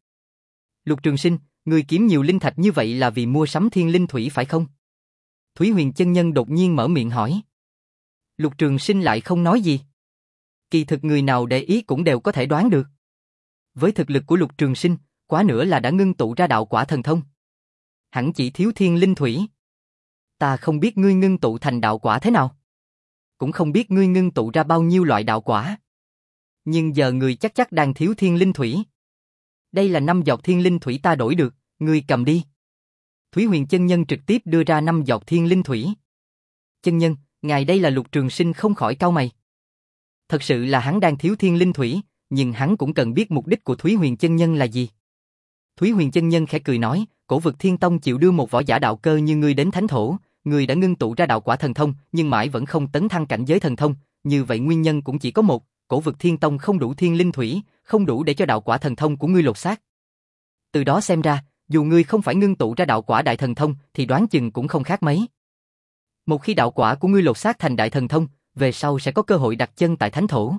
Lục Trường Sinh, ngươi kiếm nhiều linh thạch như vậy là vì mua sắm thiên linh thủy phải không? Thúy Huyền chân nhân đột nhiên mở miệng hỏi. Lục Trường Sinh lại không nói gì. Kỳ thực người nào để ý cũng đều có thể đoán được. Với thực lực của Lục Trường Sinh, quá nữa là đã ngưng tụ ra đạo quả thần thông. Hẳn chỉ thiếu thiên linh thủy. Ta không biết ngươi ngưng tụ thành đạo quả thế nào. Cũng không biết ngươi ngưng tụ ra bao nhiêu loại đạo quả. Nhưng giờ ngươi chắc chắc đang thiếu thiên linh thủy. Đây là năm giọt thiên linh thủy ta đổi được, ngươi cầm đi. Thúy Huyền chân nhân trực tiếp đưa ra năm giọt thiên linh thủy. Chân nhân, ngài đây là Lục Trường Sinh không khỏi cau mày. Thật sự là hắn đang thiếu thiên linh thủy, nhưng hắn cũng cần biết mục đích của Thúy Huyền chân nhân là gì. Thúy Huyền chân nhân khẽ cười nói, cổ vực Thiên Tông chịu đưa một võ giả đạo cơ như ngươi đến thánh thổ, ngươi đã ngưng tụ ra đạo quả thần thông, nhưng mãi vẫn không tấn thăng cảnh giới thần thông, như vậy nguyên nhân cũng chỉ có một, cổ vực Thiên Tông không đủ thiên linh thủy, không đủ để cho đạo quả thần thông của ngươi lột xác. Từ đó xem ra, dù ngươi không phải ngưng tụ ra đạo quả đại thần thông thì đoán chừng cũng không khác mấy. Một khi đạo quả của ngươi lột xác thành đại thần thông, về sau sẽ có cơ hội đặt chân tại thánh thổ.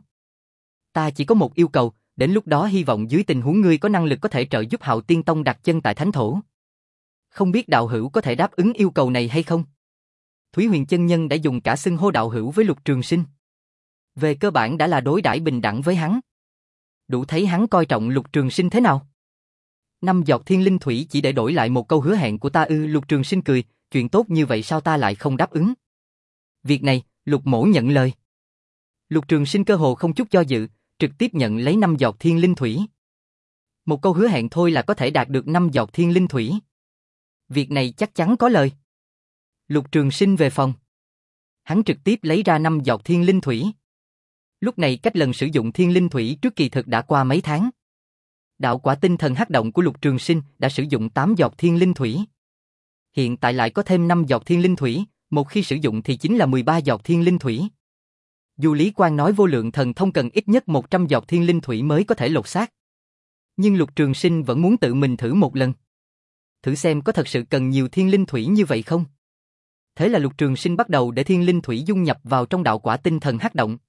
Ta chỉ có một yêu cầu, đến lúc đó hy vọng dưới tình huống ngươi có năng lực có thể trợ giúp Hạo Tiên Tông đặt chân tại thánh thổ. Không biết đạo hữu có thể đáp ứng yêu cầu này hay không? Thúy Huyền chân nhân đã dùng cả xưng hô đạo hữu với Lục Trường Sinh. Về cơ bản đã là đối đãi bình đẳng với hắn. Đủ thấy hắn coi trọng Lục Trường Sinh thế nào. Năm giọt thiên linh thủy chỉ để đổi lại một câu hứa hẹn của ta ư? Lục Trường Sinh cười, chuyện tốt như vậy sao ta lại không đáp ứng? Việc này, Lục mỗ nhận lời. Lục Trường Sinh cơ hồ không chút do dự, trực tiếp nhận lấy năm giọt thiên linh thủy. Một câu hứa hẹn thôi là có thể đạt được năm giọt thiên linh thủy. Việc này chắc chắn có lời. Lục Trường Sinh về phòng. Hắn trực tiếp lấy ra năm giọt thiên linh thủy. Lúc này cách lần sử dụng thiên linh thủy trước kỳ thực đã qua mấy tháng. Đạo quả tinh thần hắc động của Lục Trường Sinh đã sử dụng tám giọt thiên linh thủy. Hiện tại lại có thêm năm giọt thiên linh thủy, một khi sử dụng thì chính là mười ba giọt thiên linh thủy. Dù Lý Quang nói vô lượng thần thông cần ít nhất một trăm giọt thiên linh thủy mới có thể lột xác. Nhưng Lục Trường Sinh vẫn muốn tự mình thử một lần. Thử xem có thật sự cần nhiều thiên linh thủy như vậy không? Thế là Lục Trường Sinh bắt đầu để thiên linh thủy dung nhập vào trong đạo quả tinh thần hắc động.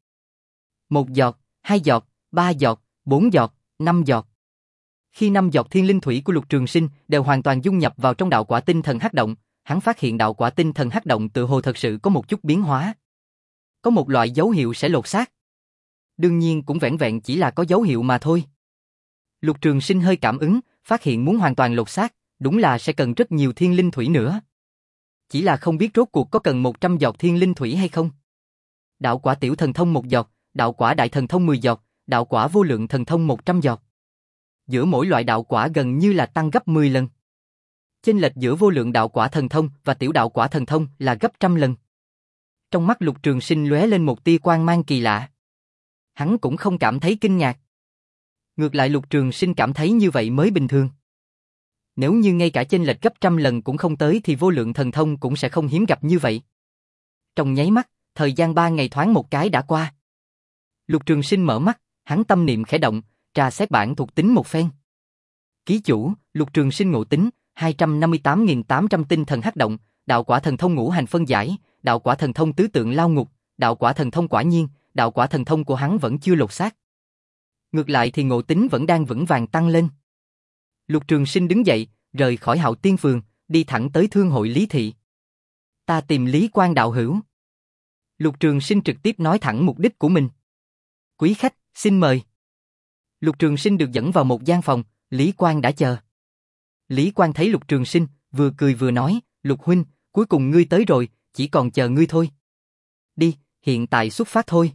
Một giọt, hai giọt, ba giọt, bốn giọt, năm giọt. Khi năm giọt thiên linh thủy của Lục Trường Sinh đều hoàn toàn dung nhập vào trong đạo quả tinh thần hắc động, hắn phát hiện đạo quả tinh thần hắc động tự hồ thật sự có một chút biến hóa. Có một loại dấu hiệu sẽ lột xác. Đương nhiên cũng vẻn vẹn chỉ là có dấu hiệu mà thôi. Lục Trường Sinh hơi cảm ứng, phát hiện muốn hoàn toàn lột xác, đúng là sẽ cần rất nhiều thiên linh thủy nữa. Chỉ là không biết rốt cuộc có cần một trăm giọt thiên linh thủy hay không. Đạo quả tiểu thần thông một giọt, đạo quả đại thần thông mười giọt, đạo quả vô lượng thần thông một trăm giọt. Giữa mỗi loại đạo quả gần như là tăng gấp mười lần. Chênh lệch giữa vô lượng đạo quả thần thông và tiểu đạo quả thần thông là gấp trăm lần. Trong mắt Lục Trường Sinh lóe lên một tia quang mang kỳ lạ. Hắn cũng không cảm thấy kinh ngạc. Ngược lại Lục Trường Sinh cảm thấy như vậy mới bình thường. Nếu như ngay cả chênh lệch gấp trăm lần cũng không tới thì vô lượng thần thông cũng sẽ không hiếm gặp như vậy. Trong nháy mắt, thời gian ba ngày thoáng một cái đã qua. Lục Trường Sinh mở mắt, hắn tâm niệm khẽ động, tra xét bảng thuộc tính một phen. Ký chủ, Lục Trường Sinh ngộ tính, hai trăm năm mươi tám nghìn tám trăm tinh thần hắc động, đạo quả thần thông ngũ hành phân giải, đạo quả thần thông tứ tượng lao ngục, đạo quả thần thông quả nhiên, đạo quả thần thông của hắn vẫn chưa lột xác. Ngược lại thì ngộ tính vẫn đang vững vàng tăng lên. Lục Trường Sinh đứng dậy, rời khỏi Hạo Tiên Phường, đi thẳng tới thương hội Lý Thị. Ta tìm Lý Quang đạo hữu. Lục Trường Sinh trực tiếp nói thẳng mục đích của mình. Quý khách, xin mời. Lục Trường Sinh được dẫn vào một gian phòng, Lý Quang đã chờ. Lý Quang thấy Lục Trường Sinh, vừa cười vừa nói, Lục huynh, cuối cùng ngươi tới rồi, chỉ còn chờ ngươi thôi. Đi, hiện tại xuất phát thôi.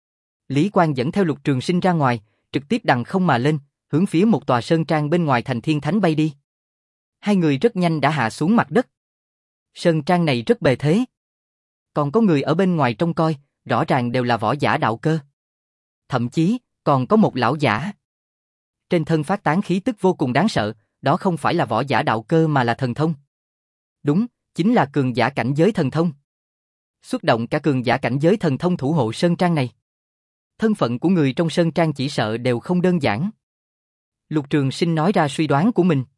Lý Quang dẫn theo Lục Trường Sinh ra ngoài, trực tiếp đằng không mà lên, hướng phía một tòa sơn trang bên ngoài thành Thiên Thánh bay đi. Hai người rất nhanh đã hạ xuống mặt đất. Sơn trang này rất bề thế. Còn có người ở bên ngoài trông coi, rõ ràng đều là võ giả đạo cơ. Thậm chí, còn có một lão giả. Trên thân phát tán khí tức vô cùng đáng sợ, đó không phải là võ giả đạo cơ mà là thần thông. Đúng, chính là cường giả cảnh giới thần thông. Xuất động cả cường giả cảnh giới thần thông thủ hộ sơn trang này. Thân phận của người trong sơn trang chỉ sợ đều không đơn giản. Lục Trường Sinh nói ra suy đoán của mình.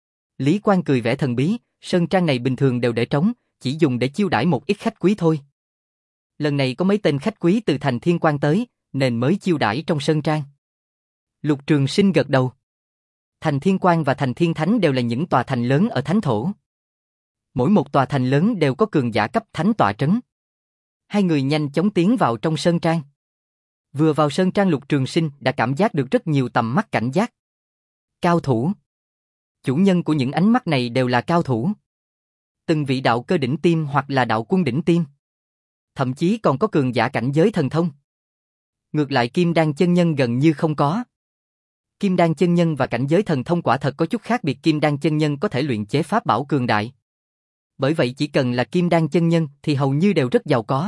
Lý Quang cười vẻ thần bí, sơn trang này bình thường đều để trống, chỉ dùng để chiêu đãi một ít khách quý thôi. Lần này có mấy tên khách quý từ thành Thiên Quan tới, nên mới chiêu đãi trong sơn trang. Lục Trường Sinh gật đầu. Thành Thiên Quan và thành Thiên Thánh đều là những tòa thành lớn ở thánh thổ. Mỗi một tòa thành lớn đều có cường giả cấp thánh tọa trấn. Hai người nhanh chóng tiến vào trong sơn trang. Vừa vào sơn trang, Lục Trường Sinh đã cảm giác được rất nhiều tầm mắt cảnh giác. Cao thủ. Chủ nhân của những ánh mắt này đều là cao thủ. Từng vị đạo cơ đỉnh tiêm hoặc là đạo quân đỉnh tiêm. Thậm chí còn có cường giả cảnh giới thần thông. Ngược lại Kim Đan chân nhân gần như không có. Kim Đan chân nhân và cảnh giới thần thông quả thật có chút khác biệt. Kim Đan chân nhân có thể luyện chế pháp bảo cường đại. Bởi vậy chỉ cần là Kim Đan chân nhân thì hầu như đều rất giàu có.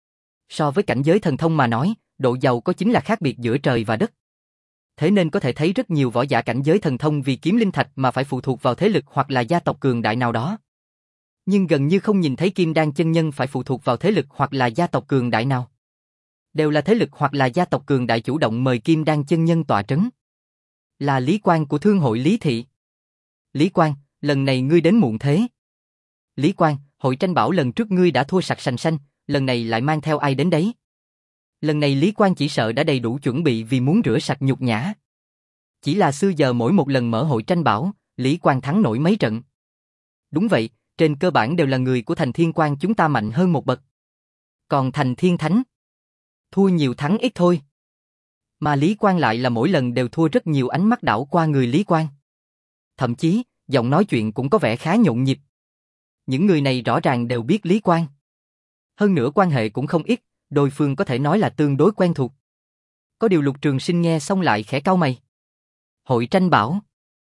So với cảnh giới thần thông mà nói, độ giàu có chính là khác biệt giữa trời và đất. Thế nên có thể thấy rất nhiều võ giả cảnh giới thần thông vì kiếm linh thạch mà phải phụ thuộc vào thế lực hoặc là gia tộc cường đại nào đó. Nhưng gần như không nhìn thấy Kim Đan chân nhân phải phụ thuộc vào thế lực hoặc là gia tộc cường đại nào. Đều là thế lực hoặc là gia tộc cường đại chủ động mời Kim Đan chân nhân tọa trấn. Là Lý Quang của Thương hội Lý Thị. Lý Quang, lần này ngươi đến muộn thế. Lý Quang, hội tranh bảo lần trước ngươi đã thua sạch sành xanh, lần này lại mang theo ai đến đấy? Lần này Lý Quang chỉ sợ đã đầy đủ chuẩn bị vì muốn rửa sạch nhục nhã. Chỉ là xưa giờ mỗi một lần mở hội tranh bảo, Lý Quang thắng nổi mấy trận. Đúng vậy, trên cơ bản đều là người của thành Thiên Quan chúng ta mạnh hơn một bậc. Còn thành Thiên Thánh, thua nhiều thắng ít thôi. Mà Lý Quang lại là mỗi lần đều thua rất nhiều. Ánh mắt đảo qua người Lý Quang. Thậm chí, giọng nói chuyện cũng có vẻ khá nhộn nhịp. Những người này rõ ràng đều biết Lý Quang. Hơn nữa quan hệ cũng không ít, đối phương có thể nói là tương đối quen thuộc. Có điều Lục Trường Sinh nghe xong lại khẽ cau mày. Hội tranh bảo.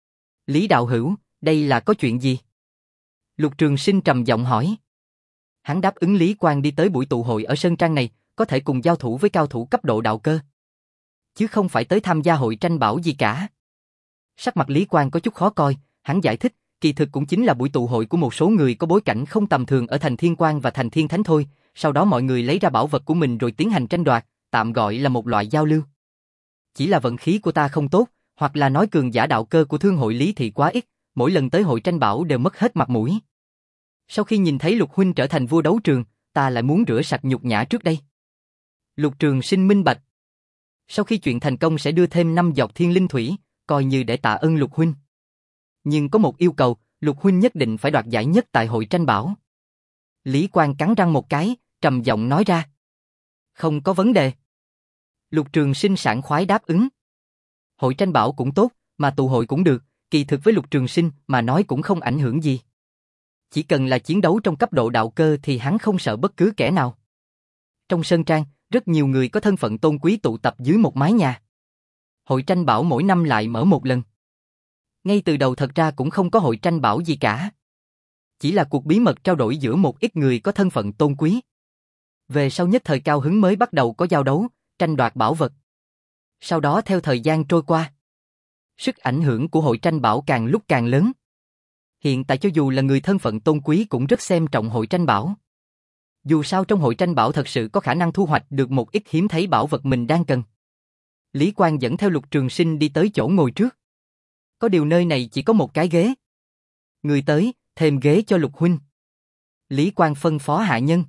Lý đạo hữu, đây là có chuyện gì? Lục Trường Sinh trầm giọng hỏi. Hắn đáp ứng Lý Quang đi tới buổi tụ hội ở sơn trang này, có thể cùng giao thủ với cao thủ cấp độ đạo cơ. Chứ không phải tới tham gia hội tranh bảo gì cả. Sắc mặt Lý Quang có chút khó coi, hắn giải thích, kỳ thực cũng chính là buổi tụ hội của một số người có bối cảnh không tầm thường ở thành Thiên Quan và thành Thiên Thánh thôi, sau đó mọi người lấy ra bảo vật của mình rồi tiến hành tranh đoạt, tạm gọi là một loại giao lưu. Chỉ là vận khí của ta không tốt, hoặc là nói cường giả đạo cơ của Thương hội Lý Thị quá ít, mỗi lần tới hội tranh bảo đều mất hết mặt mũi. Sau khi nhìn thấy Lục huynh trở thành vua đấu trường, ta lại muốn rửa sạch nhục nhã trước đây. Lục Trường Sinh minh bạch. Sau khi chuyện thành công sẽ đưa thêm năm giọt thiên linh thủy, coi như để tạ ơn Lục huynh. Nhưng có một yêu cầu, Lục huynh nhất định phải đoạt giải nhất tại hội tranh bảo. Lý Quang cắn răng một cái, trầm giọng nói ra. Không có vấn đề. Lục Trường Sinh sảng khoái đáp ứng. Hội tranh bảo cũng tốt, mà tụ hội cũng được, kỳ thực với Lục Trường Sinh mà nói cũng không ảnh hưởng gì. Chỉ cần là chiến đấu trong cấp độ đạo cơ thì hắn không sợ bất cứ kẻ nào. Trong sơn trang, rất nhiều người có thân phận tôn quý tụ tập dưới một mái nhà. Hội tranh bảo mỗi năm lại mở một lần. Ngay từ đầu thật ra cũng không có hội tranh bảo gì cả. Chỉ là cuộc bí mật trao đổi giữa một ít người có thân phận tôn quý. Về sau nhất thời cao hứng mới bắt đầu có giao đấu, tranh đoạt bảo vật. Sau đó theo thời gian trôi qua, sức ảnh hưởng của hội tranh bảo càng lúc càng lớn. Hiện tại cho dù là người thân phận tôn quý cũng rất xem trọng hội tranh bảo. Dù sao trong hội tranh bảo thật sự có khả năng thu hoạch được một ít hiếm thấy bảo vật mình đang cần. Lý Quang dẫn theo Lục Trường Sinh đi tới chỗ ngồi trước. Có điều nơi này chỉ có một cái ghế. Người tới, thêm ghế cho Lục huynh. Lý Quang phân phó hạ nhân.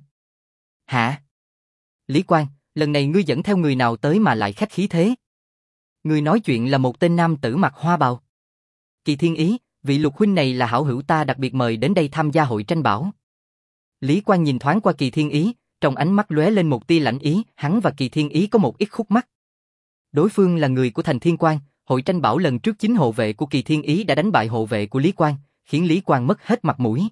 Hả? Lý Quang, lần này ngươi dẫn theo người nào tới mà lại khách khí thế? Người nói chuyện là một tên nam tử mặc hoa bào. Kỳ Thiên Ý, vị Lục huynh này là hảo hữu ta đặc biệt mời đến đây tham gia hội tranh bảo. Lý Quang nhìn thoáng qua Kỳ Thiên Ý, trong ánh mắt lóe lên một tia lạnh ý, hắn và Kỳ Thiên Ý có một ít khúc mắc. Đối phương là người của thành Thiên Quang, Hội Tranh Bảo lần trước chính hộ vệ của Kỳ Thiên Ý đã đánh bại hộ vệ của Lý Quang, khiến Lý Quang mất hết mặt mũi.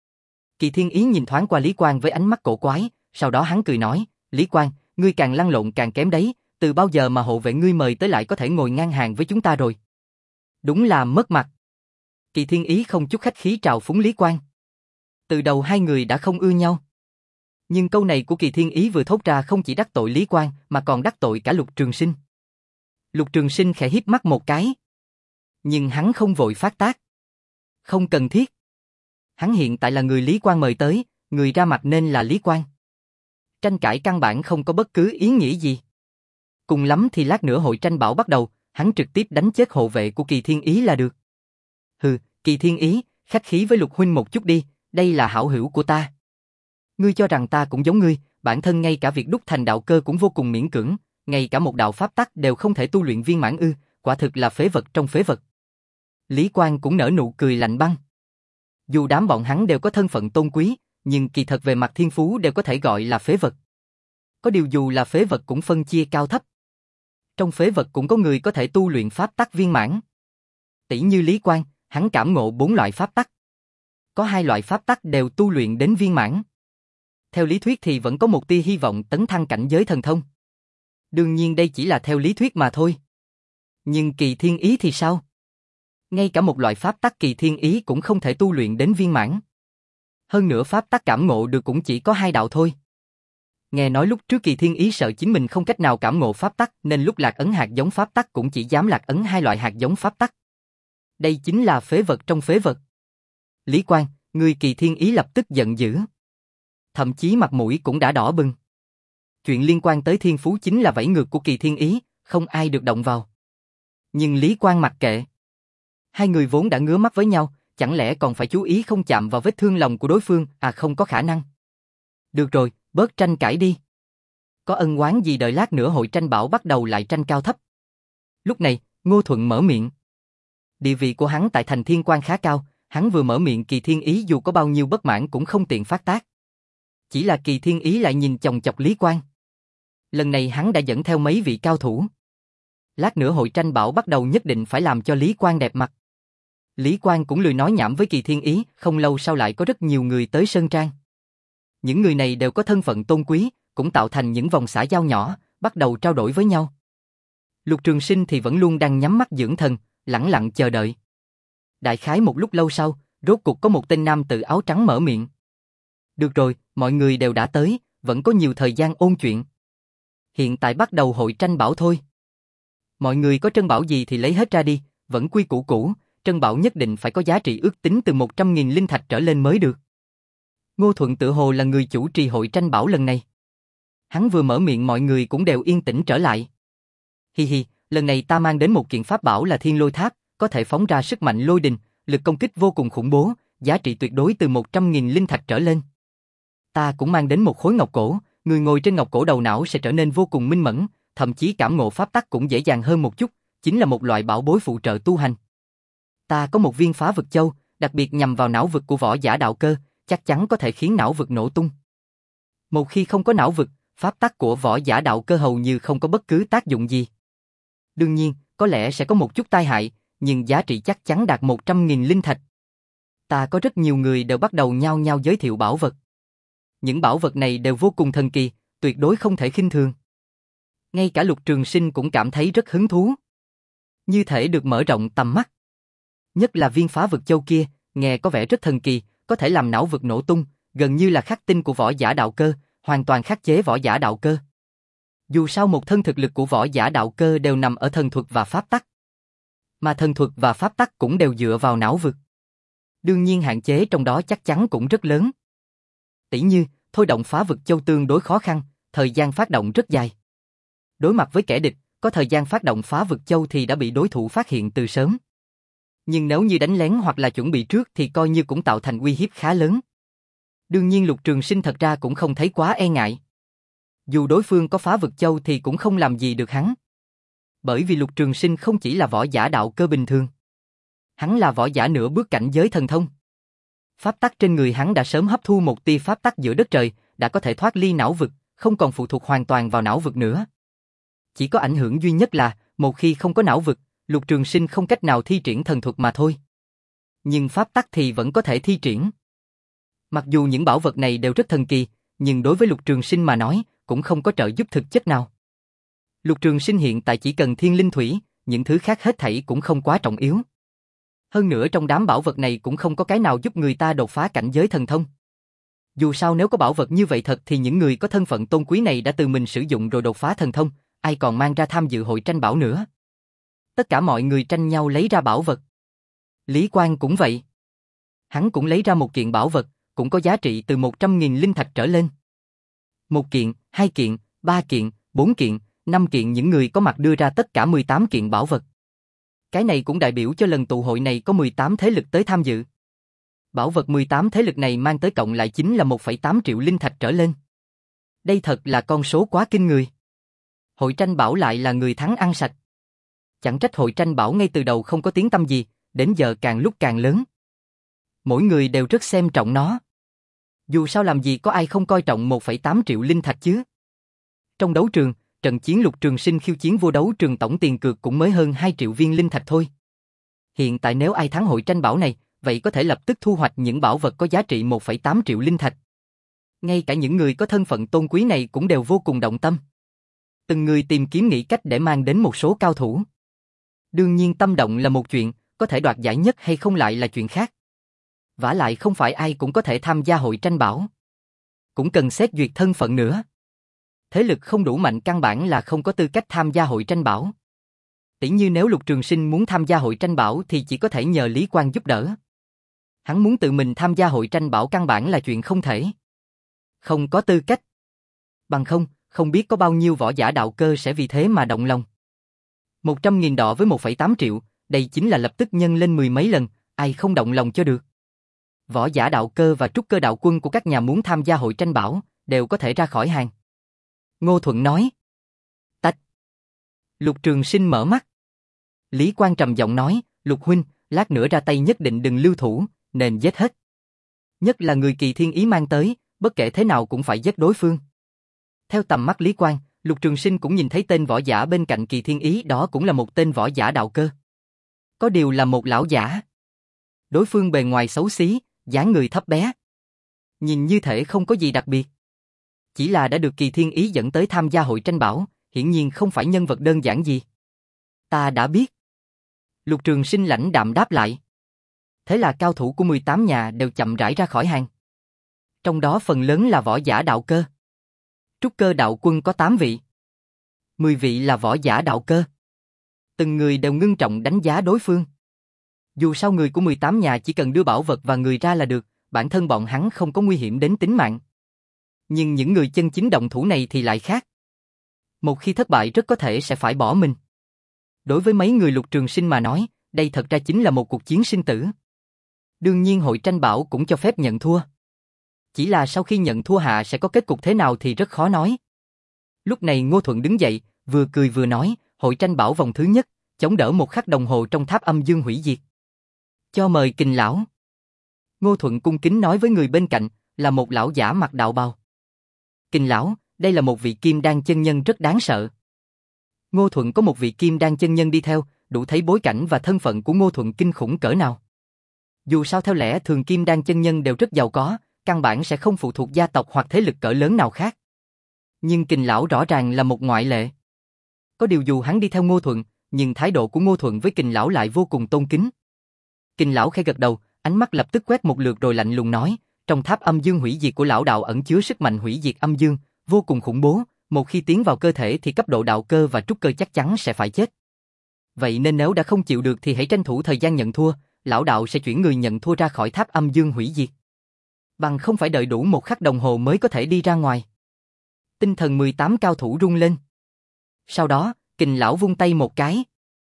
Kỳ Thiên Ý nhìn thoáng qua Lý Quang với ánh mắt cổ quái, sau đó hắn cười nói, Lý Quang, ngươi càng lăn lộn càng kém đấy, từ bao giờ mà hộ vệ ngươi mời tới lại có thể ngồi ngang hàng với chúng ta rồi. Đúng là mất mặt. Kỳ Thiên Ý không chút khách khí trào phúng Lý Quang. Từ đầu hai người đã không ưa nhau. Nhưng câu này của Kỳ Thiên Ý vừa thốt ra không chỉ đắc tội Lý Quang mà còn đắc tội cả Lục Trường Sinh. Lục Trường Sinh khẽ híp mắt một cái. Nhưng hắn không vội phát tác. Không cần thiết. Hắn hiện tại là người Lý Quang mời tới, người ra mặt nên là Lý Quang. Tranh cãi căn bản không có bất cứ ý nghĩa gì. Cùng lắm thì lát nữa hội tranh bảo bắt đầu, hắn trực tiếp đánh chết hộ vệ của Kỳ Thiên Ý là được. Hừ, Kỳ Thiên Ý, khách khí với Lục huynh một chút đi, đây là hảo hữu của ta. Ngươi cho rằng ta cũng giống ngươi, bản thân ngay cả việc đúc thành đạo cơ cũng vô cùng miễn cưỡng, ngay cả một đạo pháp tắc đều không thể tu luyện viên mãn ư, quả thực là phế vật trong phế vật. Lý Quang cũng nở nụ cười lạnh băng. Dù đám bọn hắn đều có thân phận tôn quý, nhưng kỳ thật về mặt thiên phú đều có thể gọi là phế vật. Có điều dù là phế vật cũng phân chia cao thấp. Trong phế vật cũng có người có thể tu luyện pháp tắc viên mãn. Tỷ như Lý Quang, hắn cảm ngộ bốn loại pháp tắc. Có hai loại pháp tắc đều tu luyện đến viên mãn. Theo lý thuyết thì vẫn có một tia hy vọng tấn thăng cảnh giới thần thông. Đương nhiên đây chỉ là theo lý thuyết mà thôi. Nhưng Kỳ Thiên Ý thì sao? Ngay cả một loại pháp tắc Kỳ Thiên Ý cũng không thể tu luyện đến viên mãn. Hơn nữa pháp tắc cảm ngộ được cũng chỉ có hai đạo thôi. Nghe nói lúc trước Kỳ Thiên Ý sợ chính mình không cách nào cảm ngộ pháp tắc nên lúc lạc ấn hạt giống pháp tắc cũng chỉ dám lạc ấn hai loại hạt giống pháp tắc. Đây chính là phế vật trong phế vật. Lý Quang, người Kỳ Thiên Ý lập tức giận dữ. Thậm chí mặt mũi cũng đã đỏ bừng. Chuyện liên quan tới thiên phú chính là vẫy ngược của Kỳ Thiên Ý, không ai được động vào. Nhưng Lý Quang mặc kệ. Hai người vốn đã ngứa mắt với nhau, chẳng lẽ còn phải chú ý không chạm vào vết thương lòng của đối phương, à không có khả năng. Được rồi, bớt tranh cãi đi. Có ân oán gì đợi lát nữa hội tranh bảo bắt đầu lại tranh cao thấp. Lúc này, Ngô Thuận mở miệng. Địa vị của hắn tại thành Thiên Quang khá cao, hắn vừa mở miệng Kỳ Thiên Ý dù có bao nhiêu bất mãn cũng không tiện phát tác. Chỉ là Kỳ Thiên Ý lại nhìn chòng chọc Lý Quang. Lần này hắn đã dẫn theo mấy vị cao thủ. Lát nữa hội tranh bảo bắt đầu nhất định phải làm cho Lý Quang đẹp mặt. Lý Quang cũng lười nói nhảm với Kỳ Thiên Ý, không lâu sau lại có rất nhiều người tới Sơn Trang. Những người này đều có thân phận tôn quý, cũng tạo thành những vòng xã giao nhỏ, bắt đầu trao đổi với nhau. Lục Trường Sinh thì vẫn luôn đang nhắm mắt dưỡng thần, lẳng lặng chờ đợi. Đại khái một lúc lâu sau, rốt cục có một tên nam tử áo trắng mở miệng. Được rồi, mọi người đều đã tới, vẫn có nhiều thời gian ôn chuyện. Hiện tại bắt đầu hội tranh bảo thôi. Mọi người có trân bảo gì thì lấy hết ra đi, vẫn quy củ cũ, trân bảo nhất định phải có giá trị ước tính từ một trăm nghìn linh thạch trở lên mới được. Ngô Thuận tự hồ là người chủ trì hội tranh bảo lần này. Hắn vừa mở miệng mọi người cũng đều yên tĩnh trở lại. Hi hi, lần này ta mang đến một kiện pháp bảo là Thiên Lôi Tháp, có thể phóng ra sức mạnh lôi đình, lực công kích vô cùng khủng bố, giá trị tuyệt đối từ một trăm nghìn linh thạch trở lên. Ta cũng mang đến một khối ngọc cổ, người ngồi trên ngọc cổ đầu não sẽ trở nên vô cùng minh mẫn, thậm chí cảm ngộ pháp tắc cũng dễ dàng hơn một chút, chính là một loại bảo bối phụ trợ tu hành. Ta có một viên phá vực châu, đặc biệt nhằm vào não vực của võ giả đạo cơ, chắc chắn có thể khiến não vực nổ tung. Một khi không có não vực, pháp tắc của võ giả đạo cơ hầu như không có bất cứ tác dụng gì. Đương nhiên, có lẽ sẽ có một chút tai hại, nhưng giá trị chắc chắn đạt một trăm nghìn linh thạch. Ta có rất nhiều người đều bắt đầu nhao nhao giới thiệu bảo vật. Những bảo vật này đều vô cùng thần kỳ, tuyệt đối không thể khinh thường. Ngay cả Lục Trường Sinh cũng cảm thấy rất hứng thú. Như thể được mở rộng tầm mắt. Nhất là viên phá vực châu kia, nghe có vẻ rất thần kỳ, có thể làm não vực nổ tung, gần như là khắc tinh của võ giả đạo cơ, hoàn toàn khắc chế võ giả đạo cơ. Dù sao một thân thực lực của võ giả đạo cơ đều nằm ở thần thuật và pháp tắc. Mà thần thuật và pháp tắc cũng đều dựa vào não vực. Đương nhiên hạn chế trong đó chắc chắn cũng rất lớn. Tỷ như, thôi động phá vực châu tương đối khó khăn, thời gian phát động rất dài. Đối mặt với kẻ địch, có thời gian phát động phá vực châu thì đã bị đối thủ phát hiện từ sớm. Nhưng nếu như đánh lén hoặc là chuẩn bị trước thì coi như cũng tạo thành uy hiếp khá lớn. Đương nhiên Lục Trường Sinh thật ra cũng không thấy quá e ngại. Dù đối phương có phá vực châu thì cũng không làm gì được hắn. Bởi vì Lục Trường Sinh không chỉ là võ giả đạo cơ bình thường. Hắn là võ giả nửa bước cảnh giới thần thông. Pháp tắc trên người hắn đã sớm hấp thu một tia pháp tắc giữa đất trời, đã có thể thoát ly não vực, không còn phụ thuộc hoàn toàn vào não vực nữa. Chỉ có ảnh hưởng duy nhất là, một khi không có não vực, Lục Trường Sinh không cách nào thi triển thần thuật mà thôi. Nhưng pháp tắc thì vẫn có thể thi triển. Mặc dù những bảo vật này đều rất thần kỳ, nhưng đối với Lục Trường Sinh mà nói, cũng không có trợ giúp thực chất nào. Lục Trường Sinh hiện tại chỉ cần thiên linh thủy, những thứ khác hết thảy cũng không quá trọng yếu. Hơn nữa trong đám bảo vật này cũng không có cái nào giúp người ta đột phá cảnh giới thần thông. Dù sao nếu có bảo vật như vậy thật thì những người có thân phận tôn quý này đã tự mình sử dụng rồi đột phá thần thông, ai còn mang ra tham dự hội tranh bảo nữa. Tất cả mọi người tranh nhau lấy ra bảo vật. Lý Quang cũng vậy. Hắn cũng lấy ra một kiện bảo vật, cũng có giá trị từ một trăm nghìn linh thạch trở lên. Một kiện, hai kiện, ba kiện, bốn kiện, năm kiện, những người có mặt đưa ra tất cả mười tám kiện bảo vật. Cái này cũng đại biểu cho lần tụ hội này có mười tám thế lực tới tham dự. Bảo vật mười tám thế lực này mang tới cộng lại chính là một phẩy tám triệu linh thạch trở lên. Đây thật là con số quá kinh người. Hội tranh bảo lại là người thắng ăn sạch. Chẳng trách hội tranh bảo ngay từ đầu không có tiếng tăm gì, đến giờ càng lúc càng lớn. Mỗi người đều rất xem trọng nó. Dù sao làm gì có ai không coi trọng một phẩy tám triệu linh thạch chứ. Trong đấu trường, trận chiến Lục Trường Sinh khiêu chiến vô đấu trường tổng tiền cược cũng mới hơn hai triệu viên linh thạch thôi. Hiện tại nếu ai thắng hội tranh bảo này, vậy có thể lập tức thu hoạch những bảo vật có giá trị một phẩy tám triệu linh thạch. Ngay cả những người có thân phận tôn quý này cũng đều vô cùng động tâm. Từng người tìm kiếm nghĩ cách để mang đến một số cao thủ. Đương nhiên tâm động là một chuyện, có thể đoạt giải nhất hay không lại là chuyện khác. Vả lại không phải ai cũng có thể tham gia hội tranh bảo. Cũng cần xét duyệt thân phận nữa. Thế lực không đủ mạnh căn bản là không có tư cách tham gia hội tranh bảo. Tỉ như nếu Lục Trường Sinh muốn tham gia hội tranh bảo thì chỉ có thể nhờ Lý Quang giúp đỡ. Hắn muốn tự mình tham gia hội tranh bảo căn bản là chuyện không thể. Không có tư cách. Bằng không, không biết có bao nhiêu võ giả đạo cơ sẽ vì thế mà động lòng. một trăm nghìn đỏ với một phẩy tám triệu, đây chính là lập tức nhân lên mười mấy lần, ai không động lòng cho được. Võ giả đạo cơ và trúc cơ đạo quân của các nhà muốn tham gia hội tranh bảo, đều có thể ra khỏi hàng. Ngô Thuận nói. Tách. Lục Trường Sinh mở mắt. Lý Quang trầm giọng nói, Lục huynh, lát nữa ra tay nhất định đừng lưu thủ, nên giết hết. Nhất là người Kỳ Thiên Ý mang tới, bất kể thế nào cũng phải giết đối phương. Theo tầm mắt Lý Quang, Lục Trường Sinh cũng nhìn thấy tên võ giả bên cạnh Kỳ Thiên Ý, đó cũng là một tên võ giả đạo cơ. Có điều là một lão giả. Đối phương bề ngoài xấu xí, dáng người thấp bé. Nhìn như thể không có gì đặc biệt. Chỉ là đã được Kỳ Thiên Ý dẫn tới tham gia hội tranh bảo, hiển nhiên không phải nhân vật đơn giản gì. Ta đã biết. Lục Trường Sinh lãnh đạm đáp lại. Thế là cao thủ của mười tám nhà đều chậm rãi ra khỏi hàng. Trong đó phần lớn là võ giả đạo cơ. Trúc cơ đạo quân có tám vị. mười vị là võ giả đạo cơ. Từng người đều ngưng trọng đánh giá đối phương. Dù sao người của mười tám nhà chỉ cần đưa bảo vật và người ra là được, bản thân bọn hắn không có nguy hiểm đến tính mạng. Nhưng những người chân chính động thủ này thì lại khác. Một khi thất bại rất có thể sẽ phải bỏ mình. Đối với mấy người Lục Trường Sinh mà nói, đây thật ra chính là một cuộc chiến sinh tử. Đương nhiên hội tranh bảo cũng cho phép nhận thua. Chỉ là sau khi nhận thua hạ sẽ có kết cục thế nào thì rất khó nói. Lúc này Ngô Thuận đứng dậy, vừa cười vừa nói, hội tranh bảo vòng thứ nhất, chống đỡ một khắc đồng hồ trong tháp âm dương hủy diệt. Cho mời Kình lão. Ngô Thuận cung kính nói với người bên cạnh, là một lão giả mặc đạo bào. Kình lão, đây là một vị kim đan chân nhân rất đáng sợ. Ngô Thuận có một vị kim đan chân nhân đi theo, đủ thấy bối cảnh và thân phận của Ngô Thuận kinh khủng cỡ nào. Dù sao theo lẽ thường kim đan chân nhân đều rất giàu có, căn bản sẽ không phụ thuộc gia tộc hoặc thế lực cỡ lớn nào khác. Nhưng Kình lão rõ ràng là một ngoại lệ. Có điều dù hắn đi theo Ngô Thuận, nhưng thái độ của Ngô Thuận với Kình lão lại vô cùng tôn kính. Kình lão khẽ gật đầu, ánh mắt lập tức quét một lượt rồi lạnh lùng nói, trong tháp âm dương hủy diệt của lão đạo ẩn chứa sức mạnh hủy diệt âm dương, vô cùng khủng bố, một khi tiến vào cơ thể thì cấp độ đạo cơ và trúc cơ chắc chắn sẽ phải chết. Vậy nên nếu đã không chịu được thì hãy tranh thủ thời gian nhận thua, lão đạo sẽ chuyển người nhận thua ra khỏi tháp âm dương hủy diệt. Bằng không phải đợi đủ một khắc đồng hồ mới có thể đi ra ngoài. Tinh thần mười tám cao thủ rung lên. Sau đó, Kình lão vung tay một cái.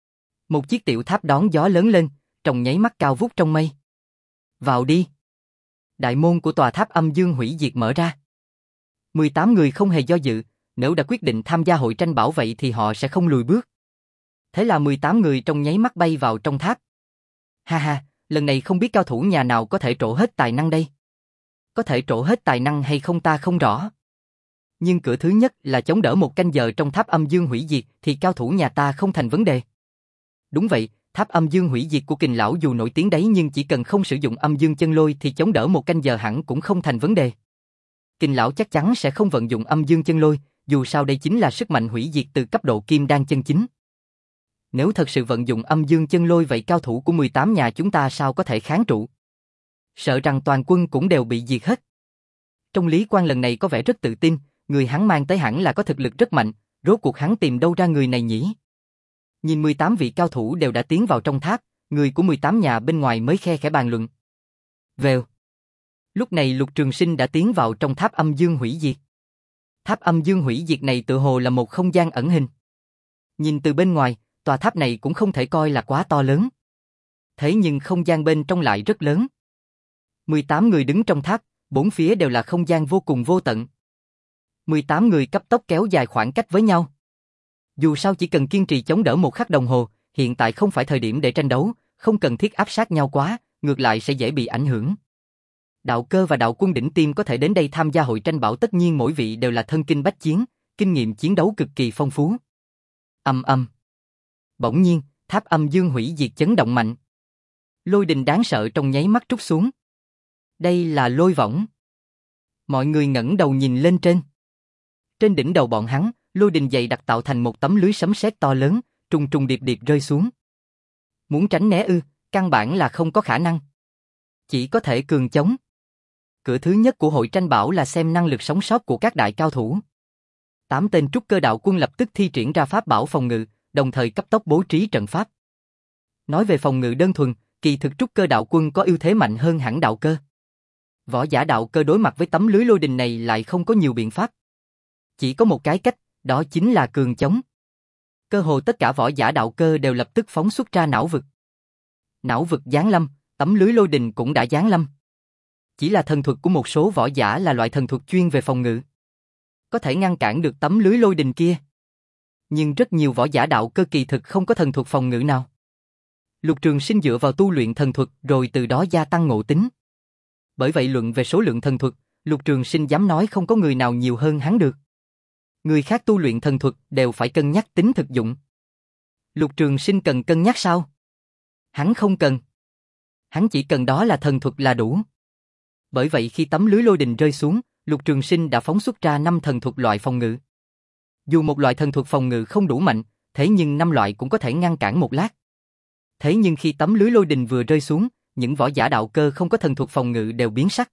Một chiếc tiểu tháp đón gió lớn lên, trong nháy mắt cao vút trong mây. Vào đi. Đại môn của tòa tháp âm dương hủy diệt mở ra. mười tám người không hề do dự, nếu đã quyết định tham gia hội tranh bảo vậy thì họ sẽ không lùi bước. Thế là mười tám người trong nháy mắt bay vào trong tháp. Ha ha, lần này không biết cao thủ nhà nào có thể trổ hết tài năng đây. Có thể trổ hết tài năng hay không ta không rõ. Nhưng cửa thứ nhất là chống đỡ một canh giờ trong tháp âm dương hủy diệt thì cao thủ nhà ta không thành vấn đề. Đúng vậy, tháp âm dương hủy diệt của Kình lão dù nổi tiếng đấy nhưng chỉ cần không sử dụng âm dương chân lôi thì chống đỡ một canh giờ hẳn cũng không thành vấn đề. Kình lão chắc chắn sẽ không vận dụng âm dương chân lôi, dù sao đây chính là sức mạnh hủy diệt từ cấp độ kim đan chân chính. Nếu thật sự vận dụng âm dương chân lôi vậy cao thủ của mười tám nhà chúng ta sao có thể kháng trụ? Sợ rằng toàn quân cũng đều bị diệt hết. Trong Lý Quang lần này có vẻ rất tự tin, người hắn mang tới hẳn là có thực lực rất mạnh, rốt cuộc hắn tìm đâu ra người này nhỉ? Nhìn mười tám vị cao thủ đều đã tiến vào trong tháp, người của mười tám nhà bên ngoài mới khe khẽ bàn luận. Vèo. Lúc này Lục Trường Sinh đã tiến vào trong tháp âm dương hủy diệt. Tháp âm dương hủy diệt này tự hồ là một không gian ẩn hình. Nhìn từ bên ngoài, tòa tháp này cũng không thể coi là quá to lớn. Thế nhưng không gian bên trong lại rất lớn. mười tám người đứng trong tháp, bốn phía đều là không gian vô cùng vô tận. mười tám người cấp tốc kéo dài khoảng cách với nhau. Dù sao chỉ cần kiên trì chống đỡ một khắc đồng hồ, hiện tại không phải thời điểm để tranh đấu, không cần thiết áp sát nhau quá, ngược lại sẽ dễ bị ảnh hưởng. Đạo cơ và đạo quân đỉnh tiêm có thể đến đây tham gia hội tranh bảo tất nhiên mỗi vị đều là thân kinh bách chiến, kinh nghiệm chiến đấu cực kỳ phong phú. Âm âm. Bỗng nhiên, tháp âm dương hủy diệt chấn động mạnh. Lôi đình đáng sợ trong nháy mắt trút xuống. Đây là lôi võng. Mọi người ngẩng đầu nhìn lên trên. Trên đỉnh đầu bọn hắn, lôi đình dày đặc tạo thành một tấm lưới sấm sét to lớn, trùng trùng điệp điệp rơi xuống. Muốn tránh né ư, căn bản là không có khả năng. Chỉ có thể cường chống. Cửa thứ nhất của hội tranh bảo là xem năng lực sống sót của các đại cao thủ. Tám tên trúc cơ đạo quân lập tức thi triển ra pháp bảo phòng ngự, đồng thời cấp tốc bố trí trận pháp. Nói về phòng ngự đơn thuần, kỳ thực trúc cơ đạo quân có ưu thế mạnh hơn hẳn đạo cơ. Võ giả đạo cơ đối mặt với tấm lưới lôi đình này lại không có nhiều biện pháp. Chỉ có một cái cách, đó chính là cường chống. Cơ hồ tất cả võ giả đạo cơ đều lập tức phóng xuất ra não vực. Não vực giáng lâm, tấm lưới lôi đình cũng đã giáng lâm. Chỉ là thần thuật của một số võ giả là loại thần thuật chuyên về phòng ngự. Có thể ngăn cản được tấm lưới lôi đình kia. Nhưng rất nhiều võ giả đạo cơ kỳ thực không có thần thuật phòng ngự nào. Lục Trường Sinh dựa vào tu luyện thần thuật rồi từ đó gia tăng ngộ tính. Bởi vậy luận về số lượng thần thuật, Lục Trường Sinh dám nói không có người nào nhiều hơn hắn được. Người khác tu luyện thần thuật đều phải cân nhắc tính thực dụng. Lục Trường Sinh cần cân nhắc sao? Hắn không cần. Hắn chỉ cần đó là thần thuật là đủ. Bởi vậy khi tấm lưới lôi đình rơi xuống, Lục Trường Sinh đã phóng xuất ra năm thần thuật loại phòng ngự. Dù một loại thần thuật phòng ngự không đủ mạnh, thế nhưng năm loại cũng có thể ngăn cản một lát. Thế nhưng khi tấm lưới lôi đình vừa rơi xuống, những võ giả đạo cơ không có thần thuật phòng ngự đều biến sắc.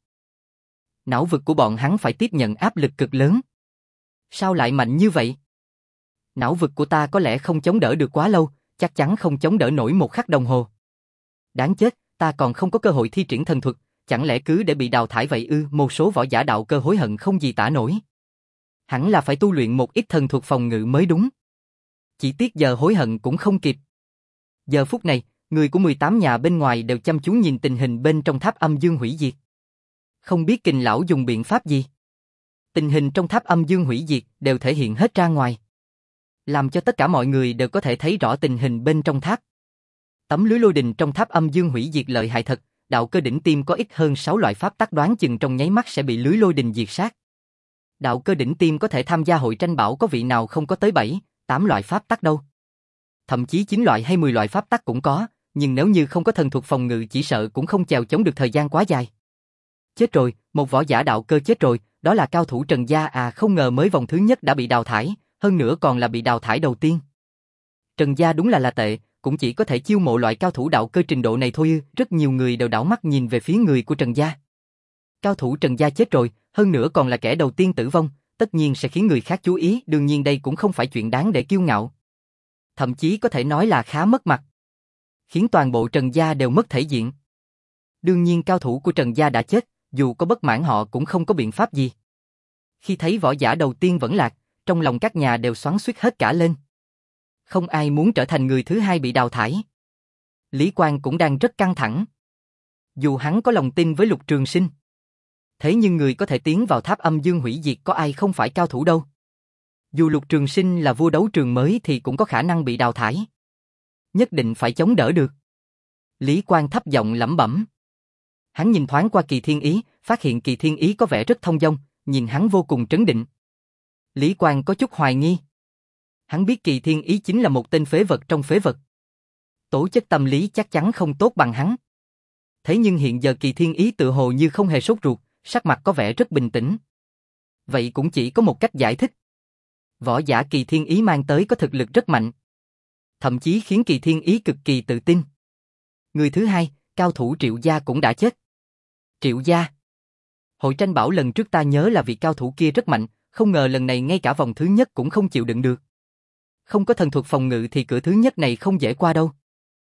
Não vực của bọn hắn phải tiếp nhận áp lực cực lớn. Sao lại mạnh như vậy? Não vực của ta có lẽ không chống đỡ được quá lâu, chắc chắn không chống đỡ nổi một khắc đồng hồ. Đáng chết, ta còn không có cơ hội thi triển thần thuật, chẳng lẽ cứ để bị đào thải vậy ư? Một số võ giả đạo cơ hối hận không gì tả nổi. Hẳn là phải tu luyện một ít thần thuật phòng ngự mới đúng. Chỉ tiếc giờ hối hận cũng không kịp. Giờ phút này, người của mười tám nhà bên ngoài đều chăm chú nhìn tình hình bên trong tháp âm dương hủy diệt. Không biết Kình lão dùng biện pháp gì. Tình hình trong tháp âm dương hủy diệt đều thể hiện hết ra ngoài. Làm cho tất cả mọi người đều có thể thấy rõ tình hình bên trong tháp. Tấm lưới lôi đình trong tháp âm dương hủy diệt lợi hại thật, đạo cơ đỉnh tiêm có ít hơn sáu loại pháp tắc đoán chừng trong nháy mắt sẽ bị lưới lôi đình diệt sát. Đạo cơ đỉnh tiêm có thể tham gia hội tranh bảo có vị nào không có tới bảy, tám loại pháp tắc đâu. Thậm chí chín loại hay mười loại pháp tắc cũng có, nhưng nếu như không có thần thuật phòng ngự chỉ sợ cũng không chèo chống được thời gian quá dài. Chết rồi, một võ giả đạo cơ chết rồi, đó là cao thủ Trần Gia à, không ngờ mới vòng thứ nhất đã bị đào thải, hơn nữa còn là bị đào thải đầu tiên. Trần Gia đúng là là tệ, cũng chỉ có thể chiêu mộ loại cao thủ đạo cơ trình độ này thôi ư, rất nhiều người đều đảo mắt nhìn về phía người của Trần Gia. Cao thủ Trần Gia chết rồi, hơn nữa còn là kẻ đầu tiên tử vong, tất nhiên sẽ khiến người khác chú ý, đương nhiên đây cũng không phải chuyện đáng để kiêu ngạo. Thậm chí có thể nói là khá mất mặt. Khiến toàn bộ Trần Gia đều mất thể diện. Đương nhiên cao thủ của Trần Gia đã chết, dù có bất mãn họ cũng không có biện pháp gì. Khi thấy võ giả đầu tiên vẫn lạc, trong lòng các nhà đều xoắn xuýt hết cả lên. Không ai muốn trở thành người thứ hai bị đào thải. Lý Quang cũng đang rất căng thẳng. Dù hắn có lòng tin với Lục Trường Sinh. Thế nhưng người có thể tiến vào tháp âm dương hủy diệt có ai không phải cao thủ đâu. Dù Lục Trường Sinh là vua đấu trường mới thì cũng có khả năng bị đào thải. Nhất định phải chống đỡ được. Lý Quang thấp giọng lẩm bẩm. Hắn nhìn thoáng qua Kỳ Thiên Ý, phát hiện Kỳ Thiên Ý có vẻ rất thông dong, nhìn hắn vô cùng trấn định. Lý Quang có chút hoài nghi. Hắn biết Kỳ Thiên Ý chính là một tên phế vật trong phế vật. Tố chất tâm lý chắc chắn không tốt bằng hắn. Thế nhưng hiện giờ Kỳ Thiên Ý tự hồ như không hề sốt ruột, sắc mặt có vẻ rất bình tĩnh. Vậy cũng chỉ có một cách giải thích. Võ giả Kỳ Thiên Ý mang tới có thực lực rất mạnh. Thậm chí khiến Kỳ Thiên Ý cực kỳ tự tin. Người thứ hai, cao thủ Triệu Gia cũng đã chết. Triệu Gia. Hội tranh bảo lần trước ta nhớ là vị cao thủ kia rất mạnh, không ngờ lần này ngay cả vòng thứ nhất cũng không chịu đựng được. Không có thần thuật phòng ngự thì cửa thứ nhất này không dễ qua đâu.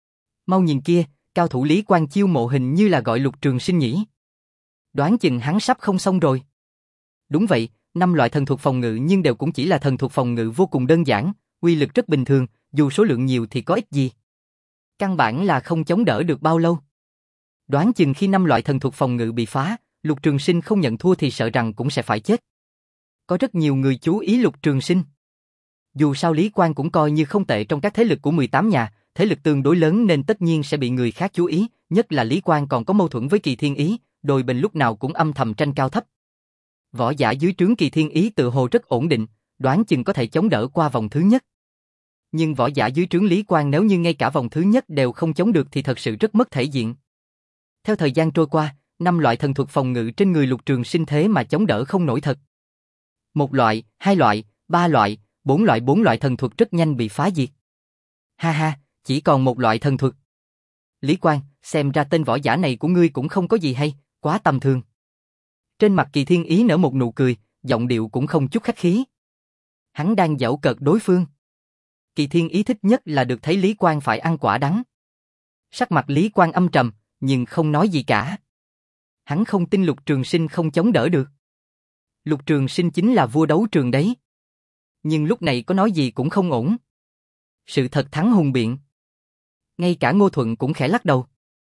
Mau nhìn kia, cao thủ Lý Quang chiêu mộ hình như là gọi Lục Trường Sinh nhỉ. Đoán chừng hắn sắp không xong rồi. Đúng vậy, năm loại thần thuật phòng ngự nhưng đều cũng chỉ là thần thuật phòng ngự vô cùng đơn giản, uy lực rất bình thường, dù số lượng nhiều thì có ích gì. Căn bản là không chống đỡ được bao lâu. Đoán chừng khi năm loại thần thuật phòng ngự bị phá, Lục Trường Sinh không nhận thua thì sợ rằng cũng sẽ phải chết. Có rất nhiều người chú ý Lục Trường Sinh. Dù sao Lý Quang cũng coi như không tệ trong các thế lực của mười tám nhà, thế lực tương đối lớn nên tất nhiên sẽ bị người khác chú ý, nhất là Lý Quang còn có mâu thuẫn với Kỳ Thiên Ý, đôi bên lúc nào cũng âm thầm tranh cao thấp. Võ giả dưới trướng Kỳ Thiên Ý tự hồ rất ổn định, đoán chừng có thể chống đỡ qua vòng thứ nhất. Nhưng võ giả dưới trướng Lý Quang nếu như ngay cả vòng thứ nhất đều không chống được thì thật sự rất mất thể diện. Theo thời gian trôi qua, năm loại thần thuật phòng ngự trên người Lục Trường Sinh thế mà chống đỡ không nổi thật. Một loại, hai loại, ba loại, bốn loại bốn loại thần thuật rất nhanh bị phá diệt. Ha ha, chỉ còn một loại thần thuật. Lý Quang, xem ra tên võ giả này của ngươi cũng không có gì hay, quá tầm thường. Trên mặt Kỳ Thiên Ý nở một nụ cười, giọng điệu cũng không chút khách khí. Hắn đang giễu cợt đối phương. Kỳ Thiên Ý thích nhất là được thấy Lý Quang phải ăn quả đắng. Sắc mặt Lý Quang âm trầm, nhưng không nói gì cả. Hắn không tin Lục Trường Sinh không chống đỡ được. Lục Trường Sinh chính là vua đấu trường đấy. Nhưng lúc này có nói gì cũng không ổn. Sự thật thắng hùng biện. Ngay cả Ngô Thuận cũng khẽ lắc đầu.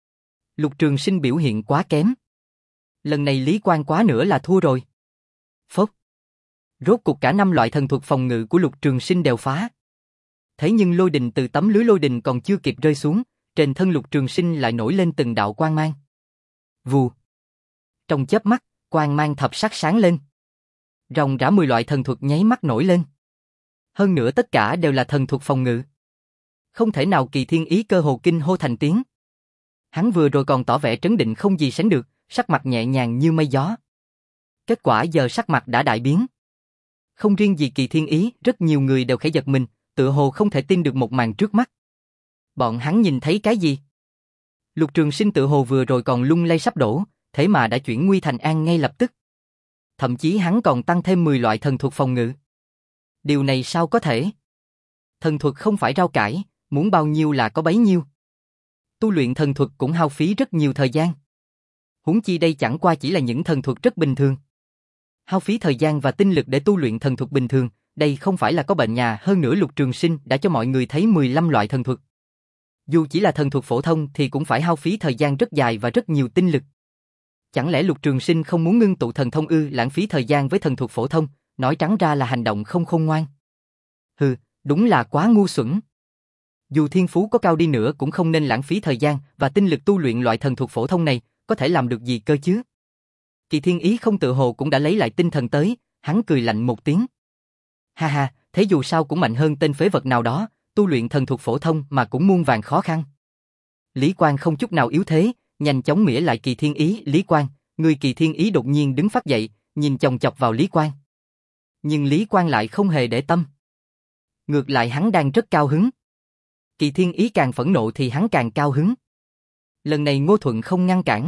Lục Trường Sinh biểu hiện quá kém. Lần này Lý Quang quá nữa là thua rồi. Phốc. Rốt cuộc cả năm loại thần thuật phòng ngự của Lục Trường Sinh đều phá. Thế nhưng lôi đình từ tấm lưới lôi đình còn chưa kịp rơi xuống, trên thân Lục Trường Sinh lại nổi lên từng đạo quang mang. Vù. Trong chớp mắt, quang mang thập sắc sáng lên. Ròng rã mười loại thần thuật nháy mắt nổi lên. Hơn nữa tất cả đều là thần thuật phòng ngự. Không thể nào Kỳ Thiên Ý cơ hồ kinh hô thành tiếng. Hắn vừa rồi còn tỏ vẻ trấn định không gì sánh được, sắc mặt nhẹ nhàng như mây gió. Kết quả giờ sắc mặt đã đại biến. Không riêng gì Kỳ Thiên Ý, rất nhiều người đều khẽ giật mình, tựa hồ không thể tin được một màn trước mắt. Bọn hắn nhìn thấy cái gì? Lục Trường Sinh tự hồ vừa rồi còn lung lay sắp đổ, thế mà đã chuyển nguy thành an ngay lập tức. Thậm chí hắn còn tăng thêm mười loại thần thuật phòng ngự. Điều này sao có thể? Thần thuật không phải rau cải, muốn bao nhiêu là có bấy nhiêu. Tu luyện thần thuật cũng hao phí rất nhiều thời gian. Huống chi đây chẳng qua chỉ là những thần thuật rất bình thường. Hao phí thời gian và tinh lực để tu luyện thần thuật bình thường, đây không phải là có bệnh nhà. Hơn nữa Lục Trường Sinh đã cho mọi người thấy mười lăm loại thần thuật. Dù chỉ là thần thuật phổ thông thì cũng phải hao phí thời gian rất dài và rất nhiều tinh lực. Chẳng lẽ Lục Trường Sinh không muốn ngưng tụ thần thông ư? Lãng phí thời gian với thần thuật phổ thông, nói trắng ra là hành động không khôn ngoan. Hừ, đúng là quá ngu xuẩn. Dù thiên phú có cao đi nữa cũng không nên lãng phí thời gian và tinh lực tu luyện loại thần thuật phổ thông này, có thể làm được gì cơ chứ? Kỳ Thiên Ý không tự hồ cũng đã lấy lại tinh thần tới, hắn cười lạnh một tiếng. Ha ha, thế dù sao cũng mạnh hơn tên phế vật nào đó, tu luyện thần thuật phổ thông mà cũng muôn vàn khó khăn. Lý Quang không chút nào yếu thế, nhanh chóng mỉa lại Kỳ Thiên Ý. Lý Quang, người Kỳ Thiên Ý đột nhiên đứng phát dậy, nhìn chòng chọc vào Lý Quang. Nhưng Lý Quang lại không hề để tâm. Ngược lại hắn đang rất cao hứng. Kỳ Thiên Ý càng phẫn nộ thì hắn càng cao hứng. Lần này Ngô Thuận không ngăn cản.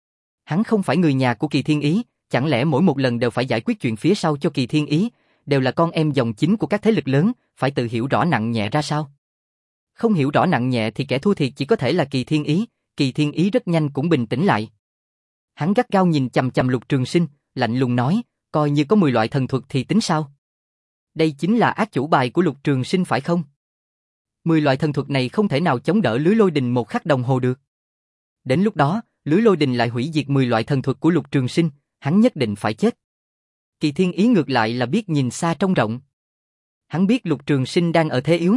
Hắn không phải người nhà của Kỳ Thiên Ý, chẳng lẽ mỗi một lần đều phải giải quyết chuyện phía sau cho Kỳ Thiên Ý, đều là con em dòng chính của các thế lực lớn, phải tự hiểu rõ nặng nhẹ ra sao? Không hiểu rõ nặng nhẹ thì kẻ thua thiệt chỉ có thể là Kỳ Thiên Ý. Kỳ Thiên Ý rất nhanh cũng bình tĩnh lại. Hắn gắt gao nhìn chằm chằm Lục Trường Sinh, lạnh lùng nói, coi như có mười loại thần thuật thì tính sao? Đây chính là ác chủ bài của Lục Trường Sinh phải không? mười loại thần thuật này không thể nào chống đỡ lưới lôi đình một khắc đồng hồ được. Đến lúc đó, lưới lôi đình lại hủy diệt mười loại thần thuật của Lục Trường Sinh, hắn nhất định phải chết. Kỳ Thiên Ý ngược lại là biết nhìn xa trông rộng. Hắn biết Lục Trường Sinh đang ở thế yếu.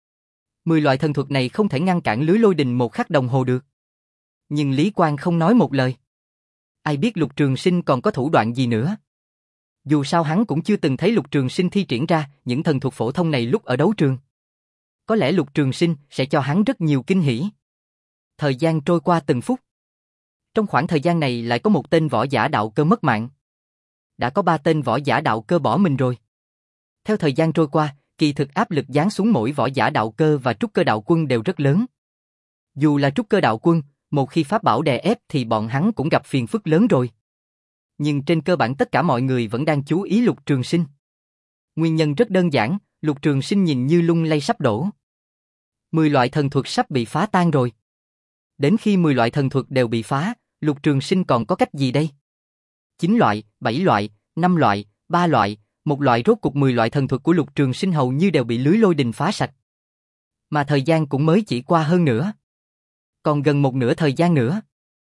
mười loại thần thuật này không thể ngăn cản lưới lôi đình một khắc đồng hồ được. Nhưng Lý Quang không nói một lời. Ai biết Lục Trường Sinh còn có thủ đoạn gì nữa. Dù sao hắn cũng chưa từng thấy Lục Trường Sinh thi triển ra những thần thuật phổ thông này lúc ở đấu trường. Có lẽ Lục Trường Sinh sẽ cho hắn rất nhiều kinh hỉ. Thời gian trôi qua từng phút. Trong khoảng thời gian này lại có một tên võ giả đạo cơ mất mạng. Đã có ba tên võ giả đạo cơ bỏ mình rồi. Theo thời gian trôi qua, kỳ thực áp lực giáng xuống mỗi võ giả đạo cơ và trúc cơ đạo quân đều rất lớn. Dù là trúc cơ đạo quân, một khi pháp bảo đè ép thì bọn hắn cũng gặp phiền phức lớn rồi. Nhưng trên cơ bản tất cả mọi người vẫn đang chú ý Lục Trường Sinh. Nguyên nhân rất đơn giản, Lục Trường Sinh nhìn như lung lay sắp đổ. Mười loại thần thuật sắp bị phá tan rồi. Đến khi mười loại thần thuật đều bị phá, Lục Trường Sinh còn có cách gì đây? Chín loại, bảy loại, năm loại, ba loại, một loại, rốt cục mười loại thần thuật của Lục Trường Sinh hầu như đều bị lưới lôi đình phá sạch. Mà thời gian cũng mới chỉ qua hơn nữa. Còn gần một nửa thời gian nữa.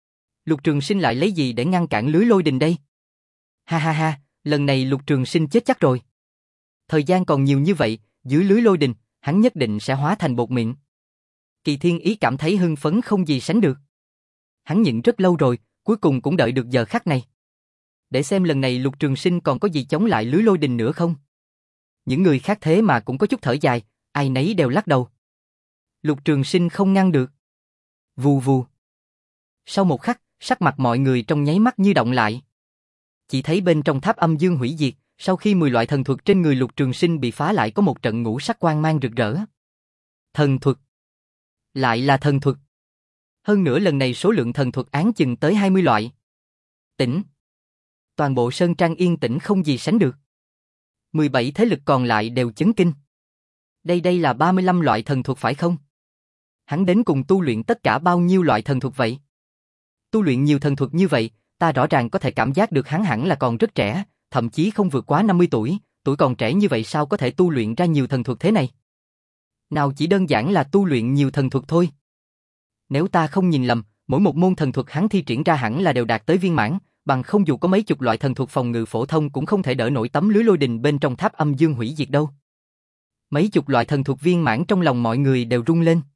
Lục Trường Sinh lại lấy gì để ngăn cản lưới lôi đình đây? Ha ha ha, lần này Lục Trường Sinh chết chắc rồi. Thời gian còn nhiều như vậy, dưới lưới lôi đình, hắn nhất định sẽ hóa thành bột mịn. Kỳ Thiên Ý cảm thấy hưng phấn không gì sánh được. Hắn nhịn rất lâu rồi, cuối cùng cũng đợi được giờ khắc này. Để xem lần này Lục Trường Sinh còn có gì chống lại lưới lôi đình nữa không? Những người khác thế mà cũng có chút thở dài, ai nấy đều lắc đầu. Lục Trường Sinh không ngăn được. Vù vù. Sau một khắc, sắc mặt mọi người trong nháy mắt như động lại. Chỉ thấy bên trong tháp âm dương hủy diệt, sau khi mười loại thần thuật trên người Lục Trường Sinh bị phá lại có một trận ngũ sắc quang mang rực rỡ. Thần thuật. Lại là thần thuật. Hơn nữa lần này số lượng thần thuật án chừng tới hai mươi loại. Tĩnh. Toàn bộ sơn trang yên tĩnh không gì sánh được. mười bảy thế lực còn lại đều chấn kinh. Đây đây là ba mươi lăm loại thần thuật phải không? Hắn đến cùng tu luyện tất cả bao nhiêu loại thần thuật vậy? Tu luyện nhiều thần thuật như vậy, ta rõ ràng có thể cảm giác được hắn hẳn là còn rất trẻ, thậm chí không vượt quá năm mươi tuổi, tuổi còn trẻ như vậy sao có thể tu luyện ra nhiều thần thuật thế này? Nào chỉ đơn giản là tu luyện nhiều thần thuật thôi. Nếu ta không nhìn lầm, mỗi một môn thần thuật hắn thi triển ra hẳn là đều đạt tới viên mãn, bằng không dù có mấy chục loại thần thuật phòng ngự phổ thông cũng không thể đỡ nổi tấm lưới lôi đình bên trong tháp âm dương hủy diệt đâu. Mấy chục loại thần thuật viên mãn trong lòng mọi người đều rung lên.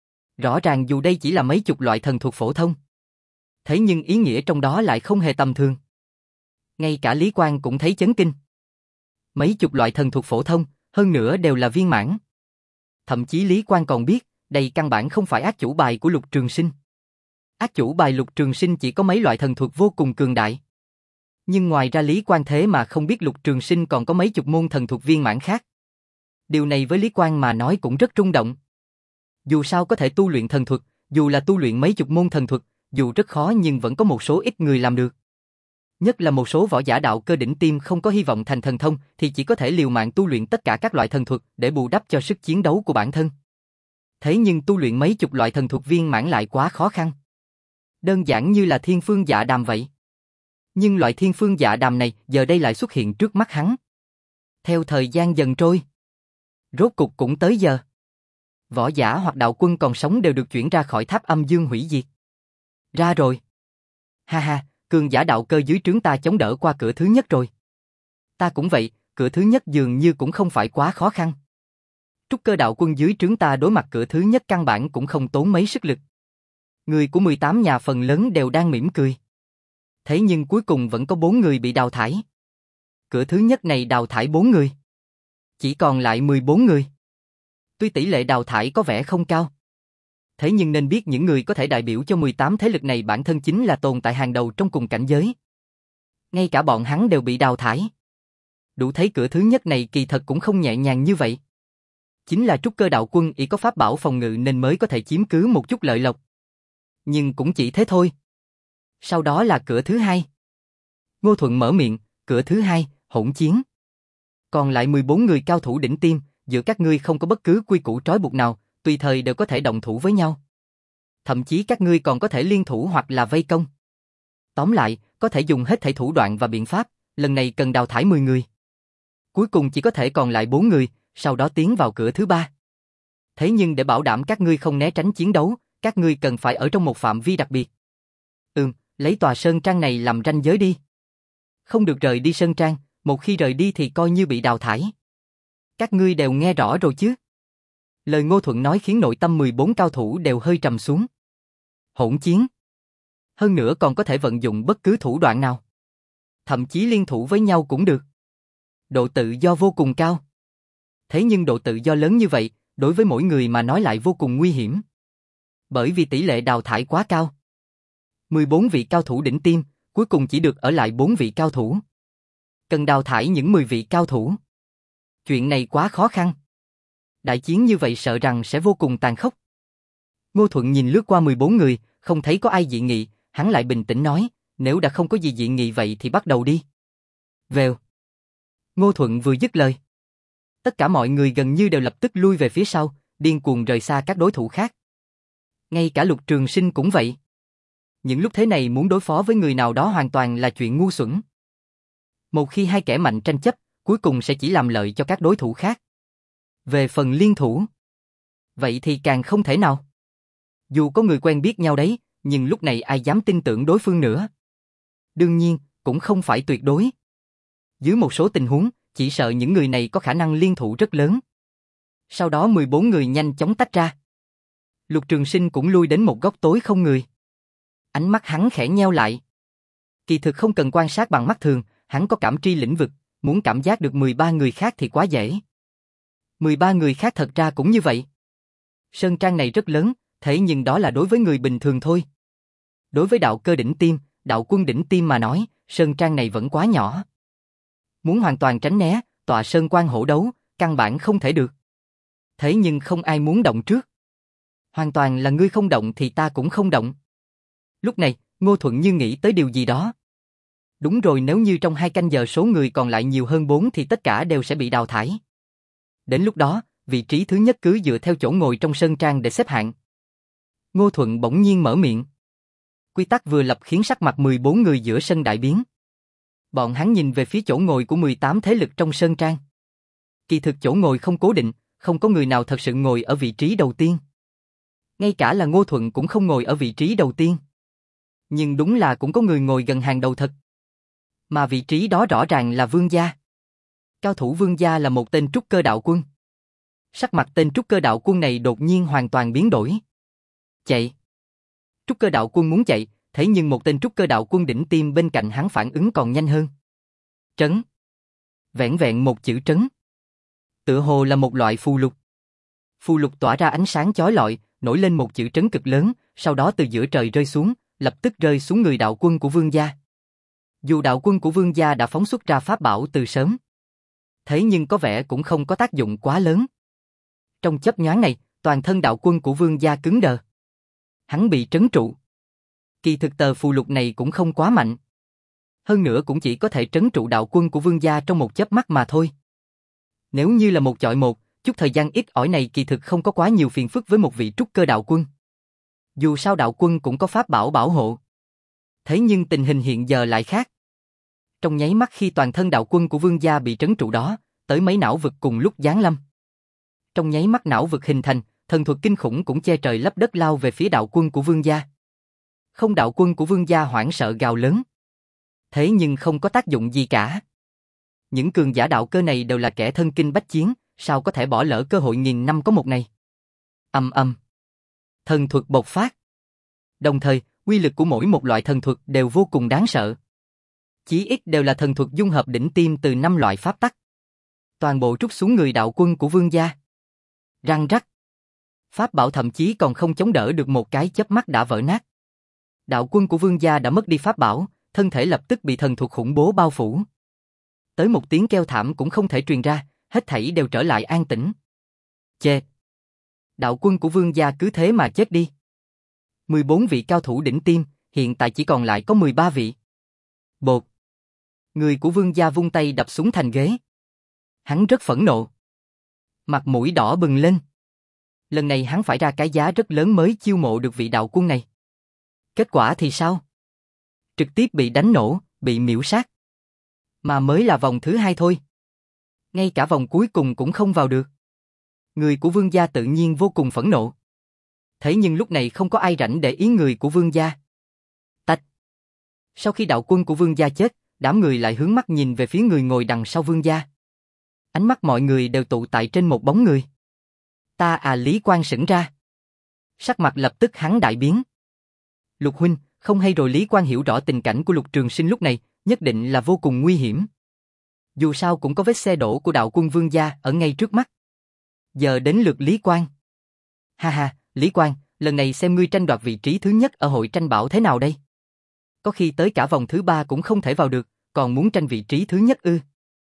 Rõ ràng dù đây chỉ là mấy chục loại thần thuật phổ thông. Thế nhưng ý nghĩa trong đó lại không hề tầm thường. Ngay cả Lý Quang cũng thấy chấn kinh. Mấy chục loại thần thuật phổ thông, hơn nữa đều là viên mãn. Thậm chí Lý Quang còn biết, đây căn bản không phải ác chủ bài của Lục Trường Sinh. Ác chủ bài Lục Trường Sinh chỉ có mấy loại thần thuật vô cùng cường đại. Nhưng ngoài ra Lý Quang thế mà không biết Lục Trường Sinh còn có mấy chục môn thần thuật viên mãn khác. Điều này với Lý Quang mà nói cũng rất rung động. Dù sao có thể tu luyện thần thuật, dù là tu luyện mấy chục môn thần thuật, dù rất khó nhưng vẫn có một số ít người làm được. Nhất là một số võ giả đạo cơ đỉnh tiêm không có hy vọng thành thần thông thì chỉ có thể liều mạng tu luyện tất cả các loại thần thuật để bù đắp cho sức chiến đấu của bản thân. Thế nhưng tu luyện mấy chục loại thần thuật viên mãn lại quá khó khăn. Đơn giản như là thiên phương dạ đàm vậy. Nhưng loại thiên phương dạ đàm này giờ đây lại xuất hiện trước mắt hắn. Theo thời gian dần trôi, rốt cục cũng tới giờ. Võ giả hoặc đạo quân còn sống đều được chuyển ra khỏi tháp âm dương hủy diệt. Ra rồi. Ha ha, cường giả đạo cơ dưới trướng ta chống đỡ qua cửa thứ nhất rồi. Ta cũng vậy, cửa thứ nhất dường như cũng không phải quá khó khăn. Trúc cơ đạo quân dưới trướng ta đối mặt cửa thứ nhất căn bản cũng không tốn mấy sức lực. Người của mười tám nhà phần lớn đều đang mỉm cười. Thế nhưng cuối cùng vẫn có bốn người bị đào thải. Cửa thứ nhất này đào thải bốn người. Chỉ còn lại mười bốn người. Tuy tỷ lệ đào thải có vẻ không cao. Thế nhưng nên biết những người có thể đại biểu cho mười tám thế lực này bản thân chính là tồn tại hàng đầu trong cùng cảnh giới. Ngay cả bọn hắn đều bị đào thải. Đủ thấy cửa thứ nhất này kỳ thật cũng không nhẹ nhàng như vậy. Chính là trúc cơ đạo quân ỷ có pháp bảo phòng ngự nên mới có thể chiếm cứ một chút lợi lộc. Nhưng cũng chỉ thế thôi. Sau đó là cửa thứ hai. Ngô Thuận mở miệng, cửa thứ hai, hỗn chiến. Còn lại mười bốn người cao thủ đỉnh tiêm, giữa các ngươi không có bất cứ quy củ trói buộc nào, tùy thời đều có thể động thủ với nhau. Thậm chí các ngươi còn có thể liên thủ hoặc là vây công. Tóm lại, có thể dùng hết thảy thủ đoạn và biện pháp, lần này cần đào thải mười người. Cuối cùng chỉ có thể còn lại bốn người, sau đó tiến vào cửa thứ ba. Thế nhưng để bảo đảm các ngươi không né tránh chiến đấu, các ngươi cần phải ở trong một phạm vi đặc biệt. Ừm, lấy tòa sơn trang này làm ranh giới đi. Không được rời đi sơn trang, một khi rời đi thì coi như bị đào thải. Các ngươi đều nghe rõ rồi chứ? Lời Ngô Thuận nói khiến nội tâm mười bốn cao thủ đều hơi trầm xuống. Hỗn chiến. Hơn nữa còn có thể vận dụng bất cứ thủ đoạn nào. Thậm chí liên thủ với nhau cũng được. Độ tự do vô cùng cao. Thế nhưng độ tự do lớn như vậy, đối với mỗi người mà nói lại vô cùng nguy hiểm. Bởi vì tỷ lệ đào thải quá cao. mười bốn vị cao thủ đỉnh tiêm, cuối cùng chỉ được ở lại bốn vị cao thủ. Cần đào thải những mười vị cao thủ. Chuyện này quá khó khăn. Đại chiến như vậy sợ rằng sẽ vô cùng tàn khốc. Ngô Thuận nhìn lướt qua mười bốn người, không thấy có ai dị nghị, hắn lại bình tĩnh nói, nếu đã không có gì dị nghị vậy thì bắt đầu đi. Vèo. Ngô Thuận vừa dứt lời. Tất cả mọi người gần như đều lập tức lui về phía sau, điên cuồng rời xa các đối thủ khác. Ngay cả Lục Trường Sinh cũng vậy. Những lúc thế này muốn đối phó với người nào đó hoàn toàn là chuyện ngu xuẩn. Một khi hai kẻ mạnh tranh chấp, cuối cùng sẽ chỉ làm lợi cho các đối thủ khác. Về phần liên thủ, vậy thì càng không thể nào. Dù có người quen biết nhau đấy, nhưng lúc này ai dám tin tưởng đối phương nữa. Đương nhiên, cũng không phải tuyệt đối. Dưới một số tình huống, chỉ sợ những người này có khả năng liên thủ rất lớn. Sau đó mười bốn người nhanh chóng tách ra. Lục Trường Sinh cũng lui đến một góc tối không người. Ánh mắt hắn khẽ nheo lại. Kỳ thực không cần quan sát bằng mắt thường, hắn có cảm tri lĩnh vực, muốn cảm giác được mười ba người khác thì quá dễ. mười ba người khác thật ra cũng như vậy. Sơn trang này rất lớn, thế nhưng đó là đối với người bình thường thôi. Đối với đạo cơ đỉnh tiêm, đạo quân đỉnh tiêm mà nói, sơn trang này vẫn quá nhỏ. Muốn hoàn toàn tránh né, tọa sơn quan hổ đấu, căn bản không thể được. Thế nhưng không ai muốn động trước. Hoàn toàn là ngươi không động thì ta cũng không động. Lúc này, Ngô Thuận như nghĩ tới điều gì đó. Đúng rồi, nếu như trong hai canh giờ số người còn lại nhiều hơn bốn thì tất cả đều sẽ bị đào thải. Đến lúc đó, vị trí thứ nhất cứ dựa theo chỗ ngồi trong sơn trang để xếp hạng. Ngô Thuận bỗng nhiên mở miệng. Quy tắc vừa lập khiến sắc mặt mười bốn người giữa sân đại biến. Bọn hắn nhìn về phía chỗ ngồi của mười tám thế lực trong sơn trang. Kỳ thực chỗ ngồi không cố định, không có người nào thật sự ngồi ở vị trí đầu tiên. Ngay cả là Ngô Thuận cũng không ngồi ở vị trí đầu tiên. Nhưng đúng là cũng có người ngồi gần hàng đầu thật. Mà vị trí đó rõ ràng là Vương gia. Cao thủ Vương gia là một tên trúc cơ đạo quân. Sắc mặt tên trúc cơ đạo quân này đột nhiên hoàn toàn biến đổi. Chạy. Trúc cơ đạo quân muốn chạy, thế nhưng một tên trúc cơ đạo quân đỉnh tiêm bên cạnh hắn phản ứng còn nhanh hơn. Trấn. Vẻn vẹn một chữ trấn. Tựa hồ là một loại phù lục. Phù lục tỏa ra ánh sáng chói lọi, nổi lên một chữ trấn cực lớn, sau đó từ giữa trời rơi xuống, lập tức rơi xuống người đạo quân của Vương gia. Dù đạo quân của Vương gia đã phóng xuất ra pháp bảo từ sớm, thế nhưng có vẻ cũng không có tác dụng quá lớn. Trong chớp nhoáng này, toàn thân đạo quân của Vương gia cứng đờ. Hắn bị trấn trụ. Kỳ thực tờ phù lục này cũng không quá mạnh. Hơn nữa cũng chỉ có thể trấn trụ đạo quân của Vương gia trong một chớp mắt mà thôi. Nếu như là một chọi một, chút thời gian ít ỏi này kỳ thực không có quá nhiều phiền phức với một vị trúc cơ đạo quân. Dù sao đạo quân cũng có pháp bảo bảo hộ. Thế nhưng tình hình hiện giờ lại khác. Trong nháy mắt khi toàn thân đạo quân của Vương gia bị trấn trụ đó, tới mấy não vực cùng lúc giáng lâm. Trong nháy mắt não vực hình thành, thần thuật kinh khủng cũng che trời lấp đất lao về phía đạo quân của Vương gia. Không, đạo quân của Vương gia hoảng sợ gào lớn. Thế nhưng không có tác dụng gì cả. Những cường giả đạo cơ này đều là kẻ thân kinh bách chiến, sao có thể bỏ lỡ cơ hội nghìn năm có một này. Ầm ầm. Thần thuật bộc phát. Đồng thời, uy lực của mỗi một loại thần thuật đều vô cùng đáng sợ. Chí ít đều là thần thuật dung hợp đỉnh tiêm từ năm loại pháp tắc. Toàn bộ trút xuống người đạo quân của Vương gia. Răng rắc. Pháp bảo thậm chí còn không chống đỡ được một cái chớp mắt đã vỡ nát. Đạo quân của Vương gia đã mất đi pháp bảo, thân thể lập tức bị thần thuật khủng bố bao phủ. Tới một tiếng kêu thảm cũng không thể truyền ra, hết thảy đều trở lại an tĩnh. Chê! Đạo quân của Vương gia cứ thế mà chết đi. mười bốn vị cao thủ đỉnh tiêm, hiện tại chỉ còn lại có mười ba vị. Bột! Người của Vương gia vung tay đập xuống thành ghế. Hắn rất phẫn nộ. Mặt mũi đỏ bừng lên. Lần này hắn phải ra cái giá rất lớn mới chiêu mộ được vị đạo quân này. Kết quả thì sao? Trực tiếp bị đánh nổ, bị miểu sát. Mà mới là vòng thứ hai thôi. Ngay cả vòng cuối cùng cũng không vào được. Người của Vương gia tự nhiên vô cùng phẫn nộ. Thế nhưng lúc này không có ai rảnh để ý người của Vương gia. Tạch. Sau khi đạo quân của Vương gia chết, đám người lại hướng mắt nhìn về phía người ngồi đằng sau Vương gia. Ánh mắt mọi người đều tụ tại trên một bóng người. Ta à, Lý Quang sững ra. Sắc mặt lập tức hắn đại biến. Lục huynh, Không hay rồi Lý Quang hiểu rõ tình cảnh của Lục Trường Sinh lúc này, nhất định là vô cùng nguy hiểm. Dù sao cũng có vết xe đổ của đạo quân Vương gia ở ngay trước mắt. Giờ đến lượt Lý Quang. Ha ha, Lý Quang, lần này xem ngươi tranh đoạt vị trí thứ nhất ở hội tranh bảo thế nào đây? Có khi tới cả vòng thứ ba cũng không thể vào được, còn muốn tranh vị trí thứ nhất ư?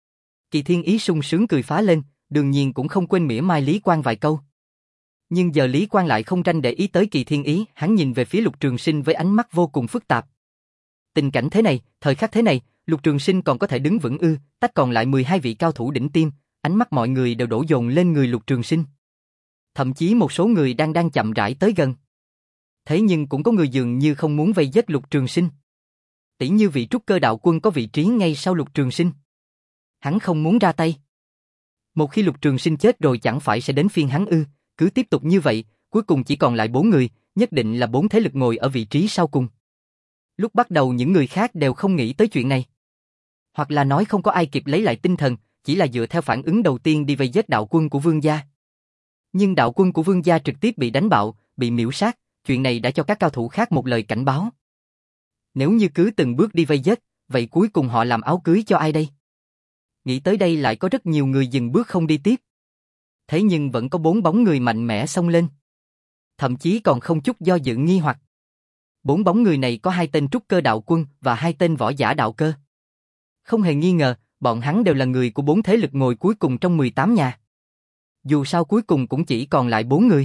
Kỳ Thiên Ý sung sướng cười phá lên, đương nhiên cũng không quên mỉa mai Lý Quang vài câu. Nhưng giờ Lý Quang lại không tranh để ý tới Kỳ Thiên Ý, hắn nhìn về phía Lục Trường Sinh với ánh mắt vô cùng phức tạp. Tình cảnh thế này, thời khắc thế này, Lục Trường Sinh còn có thể đứng vững ư? Tách còn lại mười hai vị cao thủ đỉnh tiêm, ánh mắt mọi người đều đổ dồn lên người Lục Trường Sinh. Thậm chí một số người đang đang chậm rãi tới gần. Thế nhưng cũng có người dường như không muốn vây giết Lục Trường Sinh. Tỷ như vị trúc cơ đạo quân có vị trí ngay sau Lục Trường Sinh. Hắn không muốn ra tay. Một khi Lục Trường Sinh chết rồi chẳng phải sẽ đến phiên hắn ư? Cứ tiếp tục như vậy, cuối cùng chỉ còn lại bốn người, nhất định là bốn thế lực ngồi ở vị trí sau cùng. Lúc bắt đầu những người khác đều không nghĩ tới chuyện này. Hoặc là nói không có ai kịp lấy lại tinh thần, chỉ là dựa theo phản ứng đầu tiên đi vây giết đạo quân của Vương gia. Nhưng đạo quân của Vương gia trực tiếp bị đánh bạo, bị miễu sát, chuyện này đã cho các cao thủ khác một lời cảnh báo. Nếu như cứ từng bước đi vây giết, vậy cuối cùng họ làm áo cưới cho ai đây? Nghĩ tới đây lại có rất nhiều người dừng bước không đi tiếp. Thế nhưng vẫn có bốn bóng người mạnh mẽ xông lên. Thậm chí còn không chút do dự nghi hoặc. Bốn bóng người này có hai tên trúc cơ đạo quân và hai tên võ giả đạo cơ. Không hề nghi ngờ, bọn hắn đều là người của bốn thế lực ngồi cuối cùng trong mười tám nhà. Dù sao cuối cùng cũng chỉ còn lại bốn người.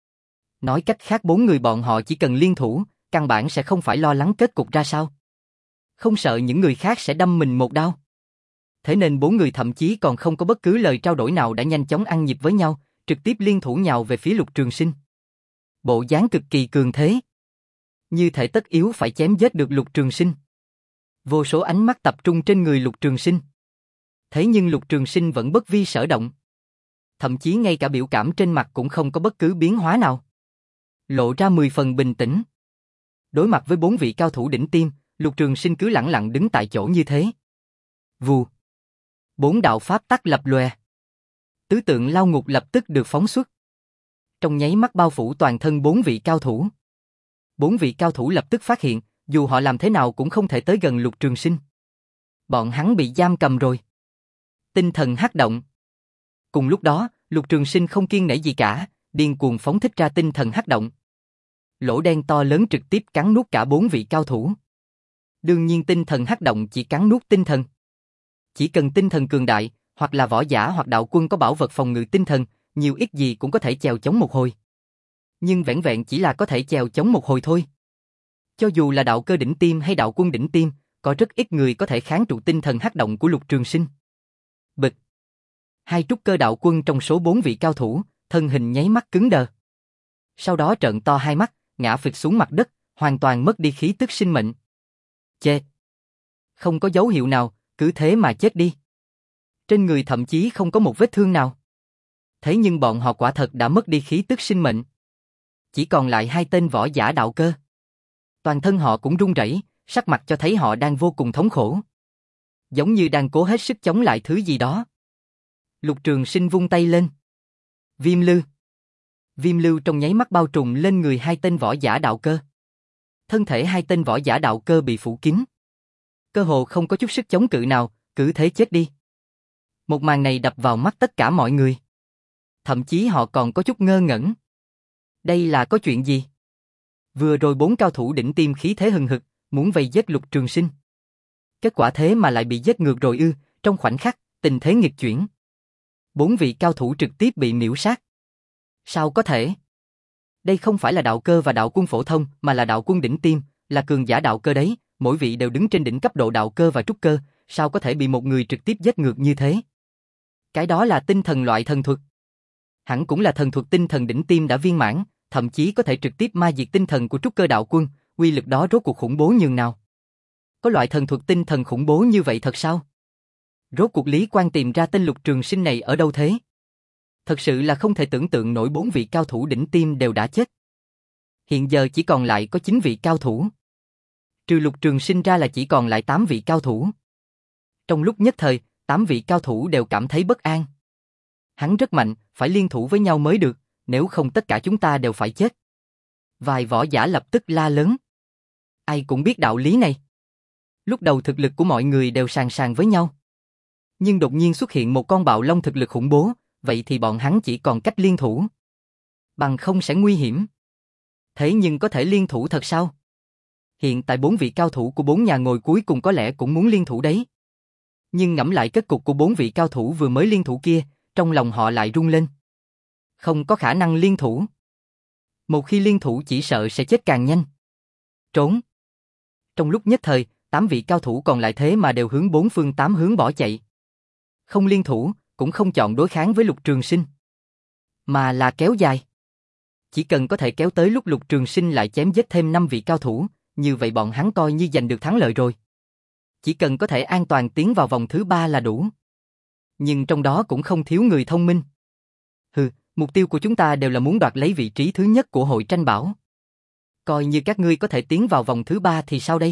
Nói cách khác bốn người bọn họ chỉ cần liên thủ, căn bản sẽ không phải lo lắng kết cục ra sao. Không sợ những người khác sẽ đâm mình một đao. Thế nên bốn người thậm chí còn không có bất cứ lời trao đổi nào đã nhanh chóng ăn nhịp với nhau, trực tiếp liên thủ nhào về phía Lục Trường Sinh. Bộ dáng cực kỳ cường thế. Như thể tất yếu phải chém giết được Lục Trường Sinh. Vô số ánh mắt tập trung trên người Lục Trường Sinh. Thế nhưng Lục Trường Sinh vẫn bất vi sở động. Thậm chí ngay cả biểu cảm trên mặt cũng không có bất cứ biến hóa nào. Lộ ra mười phần bình tĩnh. Đối mặt với bốn vị cao thủ đỉnh tiêm, Lục Trường Sinh cứ lẳng lặng đứng tại chỗ như thế. Vù. Bốn đạo pháp tắc lập lòe. Tứ tượng lao ngục lập tức được phóng xuất. Trong nháy mắt bao phủ toàn thân bốn vị cao thủ. Bốn vị cao thủ lập tức phát hiện, dù họ làm thế nào cũng không thể tới gần Lục Trường Sinh. Bọn hắn bị giam cầm rồi. Tinh thần hắc động. Cùng lúc đó, Lục Trường Sinh không kiêng nể gì cả, điên cuồng phóng thích ra tinh thần hắc động. Lỗ đen to lớn trực tiếp cắn nuốt cả bốn vị cao thủ. Đương nhiên tinh thần hắc động chỉ cắn nuốt tinh thần. Chỉ cần tinh thần cường đại, hoặc là võ giả hoặc đạo quân có bảo vật phòng ngự tinh thần, nhiều ít gì cũng có thể chèo chống một hồi. Nhưng vẻn vẹn chỉ là có thể chèo chống một hồi thôi. Cho dù là đạo cơ đỉnh tiêm hay đạo quân đỉnh tiêm, có rất ít người có thể kháng trụ tinh thần hắc động của Lục Trường Sinh. Bịch. Hai trúc cơ đạo quân trong số bốn vị cao thủ, thân hình nháy mắt cứng đờ. Sau đó trợn to hai mắt, ngã phịch xuống mặt đất, hoàn toàn mất đi khí tức sinh mệnh. Chết. Không có dấu hiệu nào, cứ thế mà chết đi. Trên người thậm chí không có một vết thương nào. Thế nhưng bọn họ quả thật đã mất đi khí tức sinh mệnh. Chỉ còn lại hai tên võ giả đạo cơ. Toàn thân họ cũng run rẩy, sắc mặt cho thấy họ đang vô cùng thống khổ. Giống như đang cố hết sức chống lại thứ gì đó. Lục Trường Sinh vung tay lên. Viêm lư. Viêm lưu trong nháy mắt bao trùm lên người hai tên võ giả đạo cơ. Thân thể hai tên võ giả đạo cơ bị phủ kín. Cơ hồ không có chút sức chống cự nào, cứ thế chết đi. Một màn này đập vào mắt tất cả mọi người. Thậm chí họ còn có chút ngơ ngẩn. Đây là có chuyện gì? Vừa rồi bốn cao thủ đỉnh tiêm khí thế hừng hực, muốn vây giết Lục Trường Sinh. Kết quả thế mà lại bị giết ngược rồi ư, trong khoảnh khắc, tình thế nghịch chuyển. Bốn vị cao thủ trực tiếp bị miễu sát. Sao có thể? Đây không phải là đạo cơ và đạo quân phổ thông, mà là đạo quân đỉnh tiêm, là cường giả đạo cơ đấy, mỗi vị đều đứng trên đỉnh cấp độ đạo cơ và trúc cơ, sao có thể bị một người trực tiếp giết ngược như thế? Cái đó là tinh thần loại thần thuật. Hẳn cũng là thần thuật tinh thần đỉnh tiêm đã viên mãn, thậm chí có thể trực tiếp ma diệt tinh thần của trúc cơ đạo quân, uy lực đó rốt cuộc khủng bố nhường nào? Có loại thần thuật tinh thần khủng bố như vậy thật sao? Rốt cuộc Lý Quang tìm ra tên Lục Trường Sinh này ở đâu thế? Thật sự là không thể tưởng tượng nổi bốn vị cao thủ đỉnh tiêm đều đã chết. Hiện giờ chỉ còn lại có chín vị cao thủ. Trừ Lục Trường Sinh ra là chỉ còn lại tám vị cao thủ. Trong lúc nhất thời, tám vị cao thủ đều cảm thấy bất an. Hắn rất mạnh, phải liên thủ với nhau mới được, nếu không tất cả chúng ta đều phải chết. Vài võ giả lập tức la lớn. Ai cũng biết đạo lý này. Lúc đầu thực lực của mọi người đều sàn sàn với nhau. Nhưng đột nhiên xuất hiện một con bạo long thực lực khủng bố, vậy thì bọn hắn chỉ còn cách liên thủ. Bằng không sẽ nguy hiểm. Thế nhưng có thể liên thủ thật sao? Hiện tại bốn vị cao thủ của bốn nhà ngồi cuối cùng có lẽ cũng muốn liên thủ đấy. Nhưng ngẫm lại kết cục của bốn vị cao thủ vừa mới liên thủ kia, trong lòng họ lại rung lên. Không có khả năng liên thủ. Một khi liên thủ chỉ sợ sẽ chết càng nhanh. Trốn. Trong lúc nhất thời, tám vị cao thủ còn lại thế mà đều hướng bốn phương tám hướng bỏ chạy. Không liên thủ, cũng không chọn đối kháng với Lục Trường Sinh. Mà là kéo dài. Chỉ cần có thể kéo tới lúc Lục Trường Sinh lại chém giết thêm năm vị cao thủ, như vậy bọn hắn coi như giành được thắng lợi rồi. Chỉ cần có thể an toàn tiến vào vòng thứ ba là đủ. Nhưng trong đó cũng không thiếu người thông minh. Hừ, mục tiêu của chúng ta đều là muốn đoạt lấy vị trí thứ nhất của hội tranh bảo. Coi như các ngươi có thể tiến vào vòng thứ ba thì sao đây?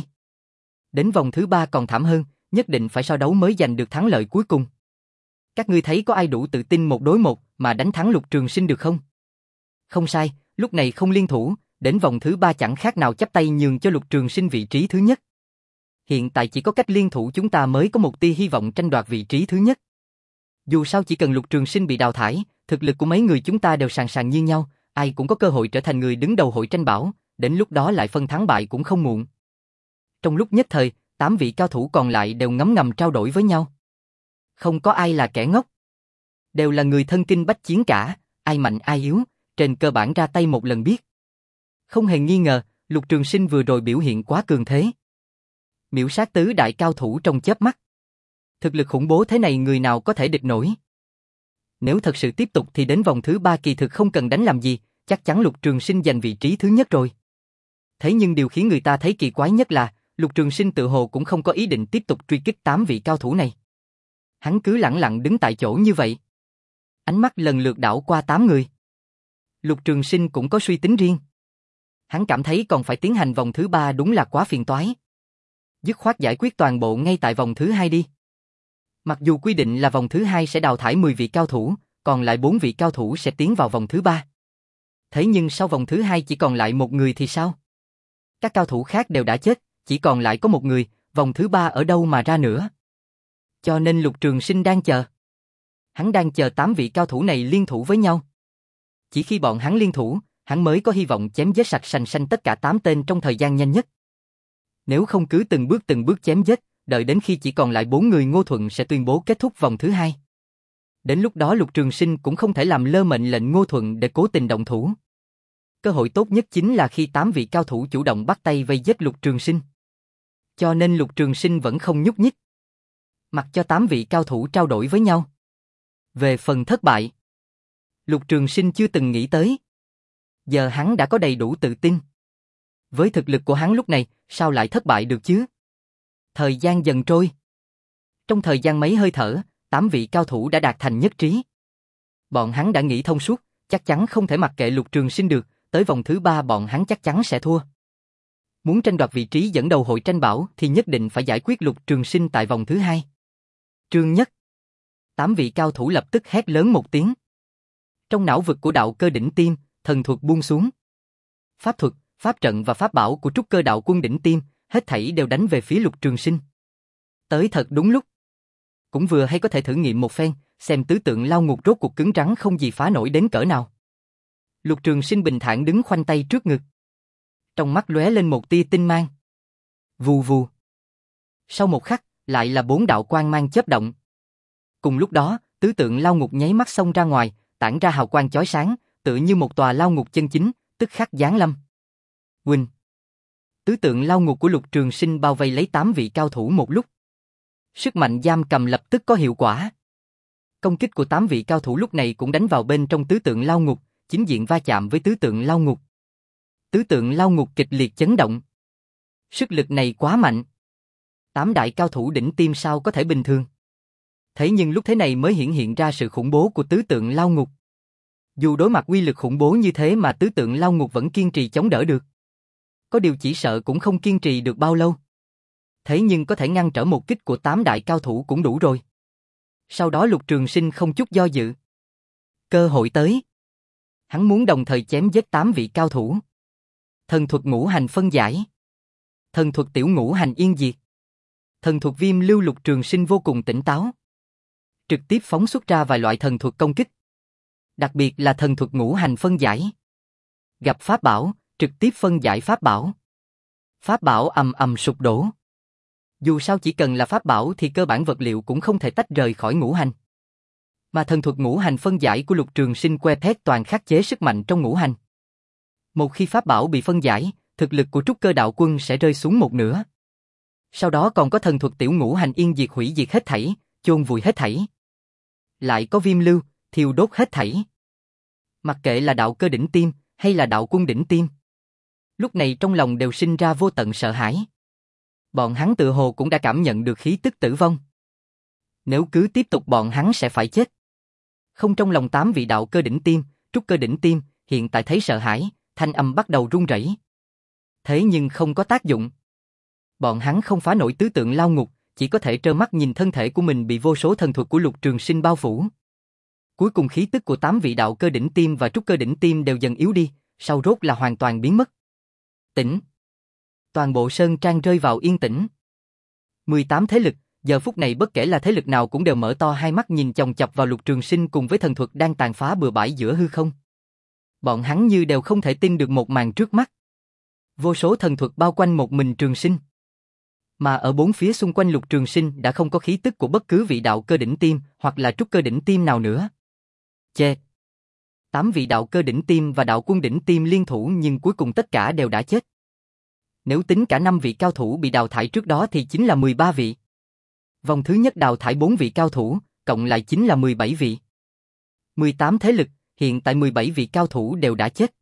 Đến vòng thứ ba còn thảm hơn, nhất định phải so đấu mới giành được thắng lợi cuối cùng. Các ngươi thấy có ai đủ tự tin một đối một mà đánh thắng Lục Trường Sinh được không? Không sai, lúc này không liên thủ, đến vòng thứ ba chẳng khác nào chắp tay nhường cho Lục Trường Sinh vị trí thứ nhất. Hiện tại chỉ có cách liên thủ chúng ta mới có một tia hy vọng tranh đoạt vị trí thứ nhất. Dù sao chỉ cần Lục Trường Sinh bị đào thải, thực lực của mấy người chúng ta đều sàn sàn như nhau, ai cũng có cơ hội trở thành người đứng đầu hội tranh bảo, đến lúc đó lại phân thắng bại cũng không muộn. Trong lúc nhất thời, tám vị cao thủ còn lại đều ngấm ngầm trao đổi với nhau. Không có ai là kẻ ngốc. Đều là người thân kinh bách chiến cả, ai mạnh ai yếu, trên cơ bản ra tay một lần biết. Không hề nghi ngờ, Lục Trường Sinh vừa rồi biểu hiện quá cường thế. Miểu sát tứ đại cao thủ trong chớp mắt. Thực lực khủng bố thế này người nào có thể địch nổi. Nếu thật sự tiếp tục thì đến vòng thứ ba kỳ thực không cần đánh làm gì, chắc chắn Lục Trường Sinh giành vị trí thứ nhất rồi. Thế nhưng điều khiến người ta thấy kỳ quái nhất là, Lục Trường Sinh tự hồ cũng không có ý định tiếp tục truy kích tám vị cao thủ này. Hắn cứ lẳng lặng đứng tại chỗ như vậy. Ánh mắt lần lượt đảo qua tám người. Lục Trường Sinh cũng có suy tính riêng. Hắn cảm thấy còn phải tiến hành vòng thứ ba đúng là quá phiền toái. Dứt khoát giải quyết toàn bộ ngay tại vòng thứ hai đi. Mặc dù quy định là vòng thứ hai sẽ đào thải mười vị cao thủ, còn lại bốn vị cao thủ sẽ tiến vào vòng thứ ba. Thế nhưng sau vòng thứ hai chỉ còn lại một người thì sao? Các cao thủ khác đều đã chết, chỉ còn lại có một người, vòng thứ ba ở đâu mà ra nữa? Cho nên Lục Trường Sinh đang chờ. Hắn đang chờ tám vị cao thủ này liên thủ với nhau. Chỉ khi bọn hắn liên thủ, hắn mới có hy vọng chém giết sạch sành sanh tất cả tám tên trong thời gian nhanh nhất. Nếu không cứ từng bước từng bước chém giết, đợi đến khi chỉ còn lại bốn người, Ngô Thuận sẽ tuyên bố kết thúc vòng thứ hai. Đến lúc đó Lục Trường Sinh cũng không thể làm lơ mệnh lệnh Ngô Thuận để cố tình động thủ. Cơ hội tốt nhất chính là khi tám vị cao thủ chủ động bắt tay vây giết Lục Trường Sinh. Cho nên Lục Trường Sinh vẫn không nhúc nhích. Mặc cho tám vị cao thủ trao đổi với nhau. Về phần thất bại, Lục Trường Sinh chưa từng nghĩ tới. Giờ hắn đã có đầy đủ tự tin. Với thực lực của hắn lúc này, sao lại thất bại được chứ? Thời gian dần trôi. Trong thời gian mấy hơi thở, tám vị cao thủ đã đạt thành nhất trí. Bọn hắn đã nghĩ thông suốt, chắc chắn không thể mặc kệ Lục Trường Sinh được, tới vòng thứ ba bọn hắn chắc chắn sẽ thua. Muốn tranh đoạt vị trí dẫn đầu hội tranh bảo thì nhất định phải giải quyết Lục Trường Sinh tại vòng thứ hai. Trương Nhất. Tám vị cao thủ lập tức hét lớn một tiếng. Trong não vực của đạo cơ đỉnh tiêm, thần thuật buông xuống. Pháp thuật, pháp trận và pháp bảo của trúc cơ đạo quân đỉnh tiêm, hết thảy đều đánh về phía Lục Trường Sinh. Tới thật đúng lúc. Cũng vừa hay có thể thử nghiệm một phen, xem tứ tượng lao ngục rốt cuộc cứng rắn không gì phá nổi đến cỡ nào. Lục Trường Sinh bình thản đứng khoanh tay trước ngực. Trong mắt lóe lên một tia tinh mang. Vù vù. Sau một khắc, lại là bốn đạo quang mang chớp động. Cùng lúc đó, tứ tượng lao ngục nháy mắt xông ra ngoài, tản ra hào quang chói sáng, tựa như một tòa lao ngục chân chính, tức khắc giáng lâm. Quỳnh. Tứ tượng lao ngục của Lục Trường Sinh bao vây lấy tám vị cao thủ một lúc. Sức mạnh giam cầm lập tức có hiệu quả. Công kích của tám vị cao thủ lúc này cũng đánh vào bên trong tứ tượng lao ngục, chính diện va chạm với tứ tượng lao ngục. Tứ tượng lao ngục kịch liệt chấn động. Sức lực này quá mạnh. Tám đại cao thủ đỉnh tiêm sao có thể bình thường. Thế nhưng lúc thế này mới hiển hiện ra sự khủng bố của tứ tượng lao ngục. Dù đối mặt uy lực khủng bố như thế mà tứ tượng lao ngục vẫn kiên trì chống đỡ được. Có điều chỉ sợ cũng không kiên trì được bao lâu. Thế nhưng có thể ngăn trở một kích của tám đại cao thủ cũng đủ rồi. Sau đó Lục Trường Sinh không chút do dự. Cơ hội tới. Hắn muốn đồng thời chém giết tám vị cao thủ. Thần thuật ngũ hành phân giải. Thần thuật tiểu ngũ hành yên diệt. Thần thuật viêm lưu Lục Trường Sinh vô cùng tỉnh táo. Trực tiếp phóng xuất ra vài loại thần thuật công kích. Đặc biệt là thần thuật ngũ hành phân giải. Gặp pháp bảo, trực tiếp phân giải pháp bảo. Pháp bảo ầm ầm sụp đổ. Dù sao chỉ cần là pháp bảo thì cơ bản vật liệu cũng không thể tách rời khỏi ngũ hành. Mà thần thuật ngũ hành phân giải của Lục Trường Sinh que thét toàn khắc chế sức mạnh trong ngũ hành. Một khi pháp bảo bị phân giải, thực lực của trúc cơ đạo quân sẽ rơi xuống một nửa. Sau đó còn có thần thuật tiểu ngũ hành yên diệt hủy diệt hết thảy, chôn vùi hết thảy. Lại có viêm lưu, thiêu đốt hết thảy. Mặc kệ là đạo cơ đỉnh tiêm hay là đạo quân đỉnh tiêm, lúc này trong lòng đều sinh ra vô tận sợ hãi. Bọn hắn tự hồ cũng đã cảm nhận được khí tức tử vong. Nếu cứ tiếp tục bọn hắn sẽ phải chết. Không, trong lòng tám vị đạo cơ đỉnh tiêm, trúc cơ đỉnh tiêm, hiện tại thấy sợ hãi, thanh âm bắt đầu run rẩy. Thế nhưng không có tác dụng. Bọn hắn không phá nổi tứ tượng lao ngục, chỉ có thể trơ mắt nhìn thân thể của mình bị vô số thần thuật của Lục Trường Sinh bao phủ. Cuối cùng khí tức của tám vị đạo cơ đỉnh tiêm và trúc cơ đỉnh tiêm đều dần yếu đi, sau rốt là hoàn toàn biến mất. Tĩnh. Toàn bộ sơn trang rơi vào yên tĩnh. mười tám thế lực, giờ phút này bất kể là thế lực nào cũng đều mở to hai mắt nhìn chòng chọc vào Lục Trường Sinh cùng với thần thuật đang tàn phá bừa bãi giữa hư không. Bọn hắn như đều không thể tin được một màn trước mắt. Vô số thần thuật bao quanh một mình Trường Sinh. Mà ở bốn phía xung quanh Lục Trường Sinh đã không có khí tức của bất cứ vị đạo cơ đỉnh tiêm hoặc là trúc cơ đỉnh tiêm nào nữa. Chê! Tám vị đạo cơ đỉnh tiêm và đạo quân đỉnh tiêm liên thủ nhưng cuối cùng tất cả đều đã chết. Nếu tính cả năm vị cao thủ bị đào thải trước đó thì chính là mười ba vị. Vòng thứ nhất đào thải bốn vị cao thủ, cộng lại chính là mười bảy vị. mười tám thế lực, hiện tại mười bảy vị cao thủ đều đã chết.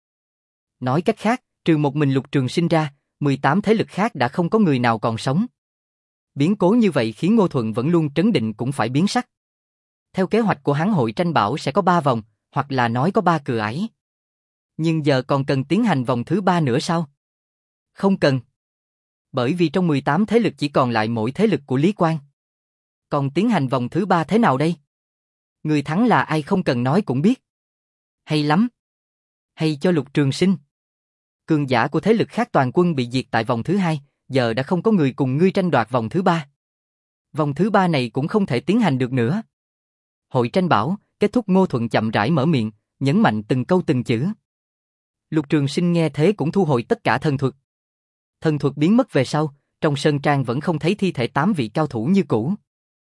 Nói cách khác, trừ một mình Lục Trường Sinh ra, mười tám thế lực khác đã không có người nào còn sống. Biến cố như vậy khiến Ngô Thuận vẫn luôn trấn định cũng phải biến sắc. Theo kế hoạch của hắn hội tranh bảo sẽ có ba vòng, hoặc là nói có ba cửa ải. Nhưng giờ còn cần tiến hành vòng thứ ba nữa sao? Không cần. Bởi vì trong mười tám thế lực chỉ còn lại mỗi thế lực của Lý Quang. Còn tiến hành vòng thứ ba thế nào đây? Người thắng là ai không cần nói cũng biết. Hay lắm. Hay cho Lục Trường Sinh. Cường giả của thế lực khác toàn quân bị diệt tại vòng thứ hai, giờ đã không có người cùng ngươi tranh đoạt vòng thứ ba. Vòng thứ ba này cũng không thể tiến hành được nữa. Hội tranh bảo, kết thúc. Ngô Thuận chậm rãi mở miệng, nhấn mạnh từng câu từng chữ. Lục Trường Sinh nghe thế cũng thu hồi tất cả thần thuật. Thần thuật biến mất về sau, trong sơn trang vẫn không thấy thi thể tám vị cao thủ như cũ.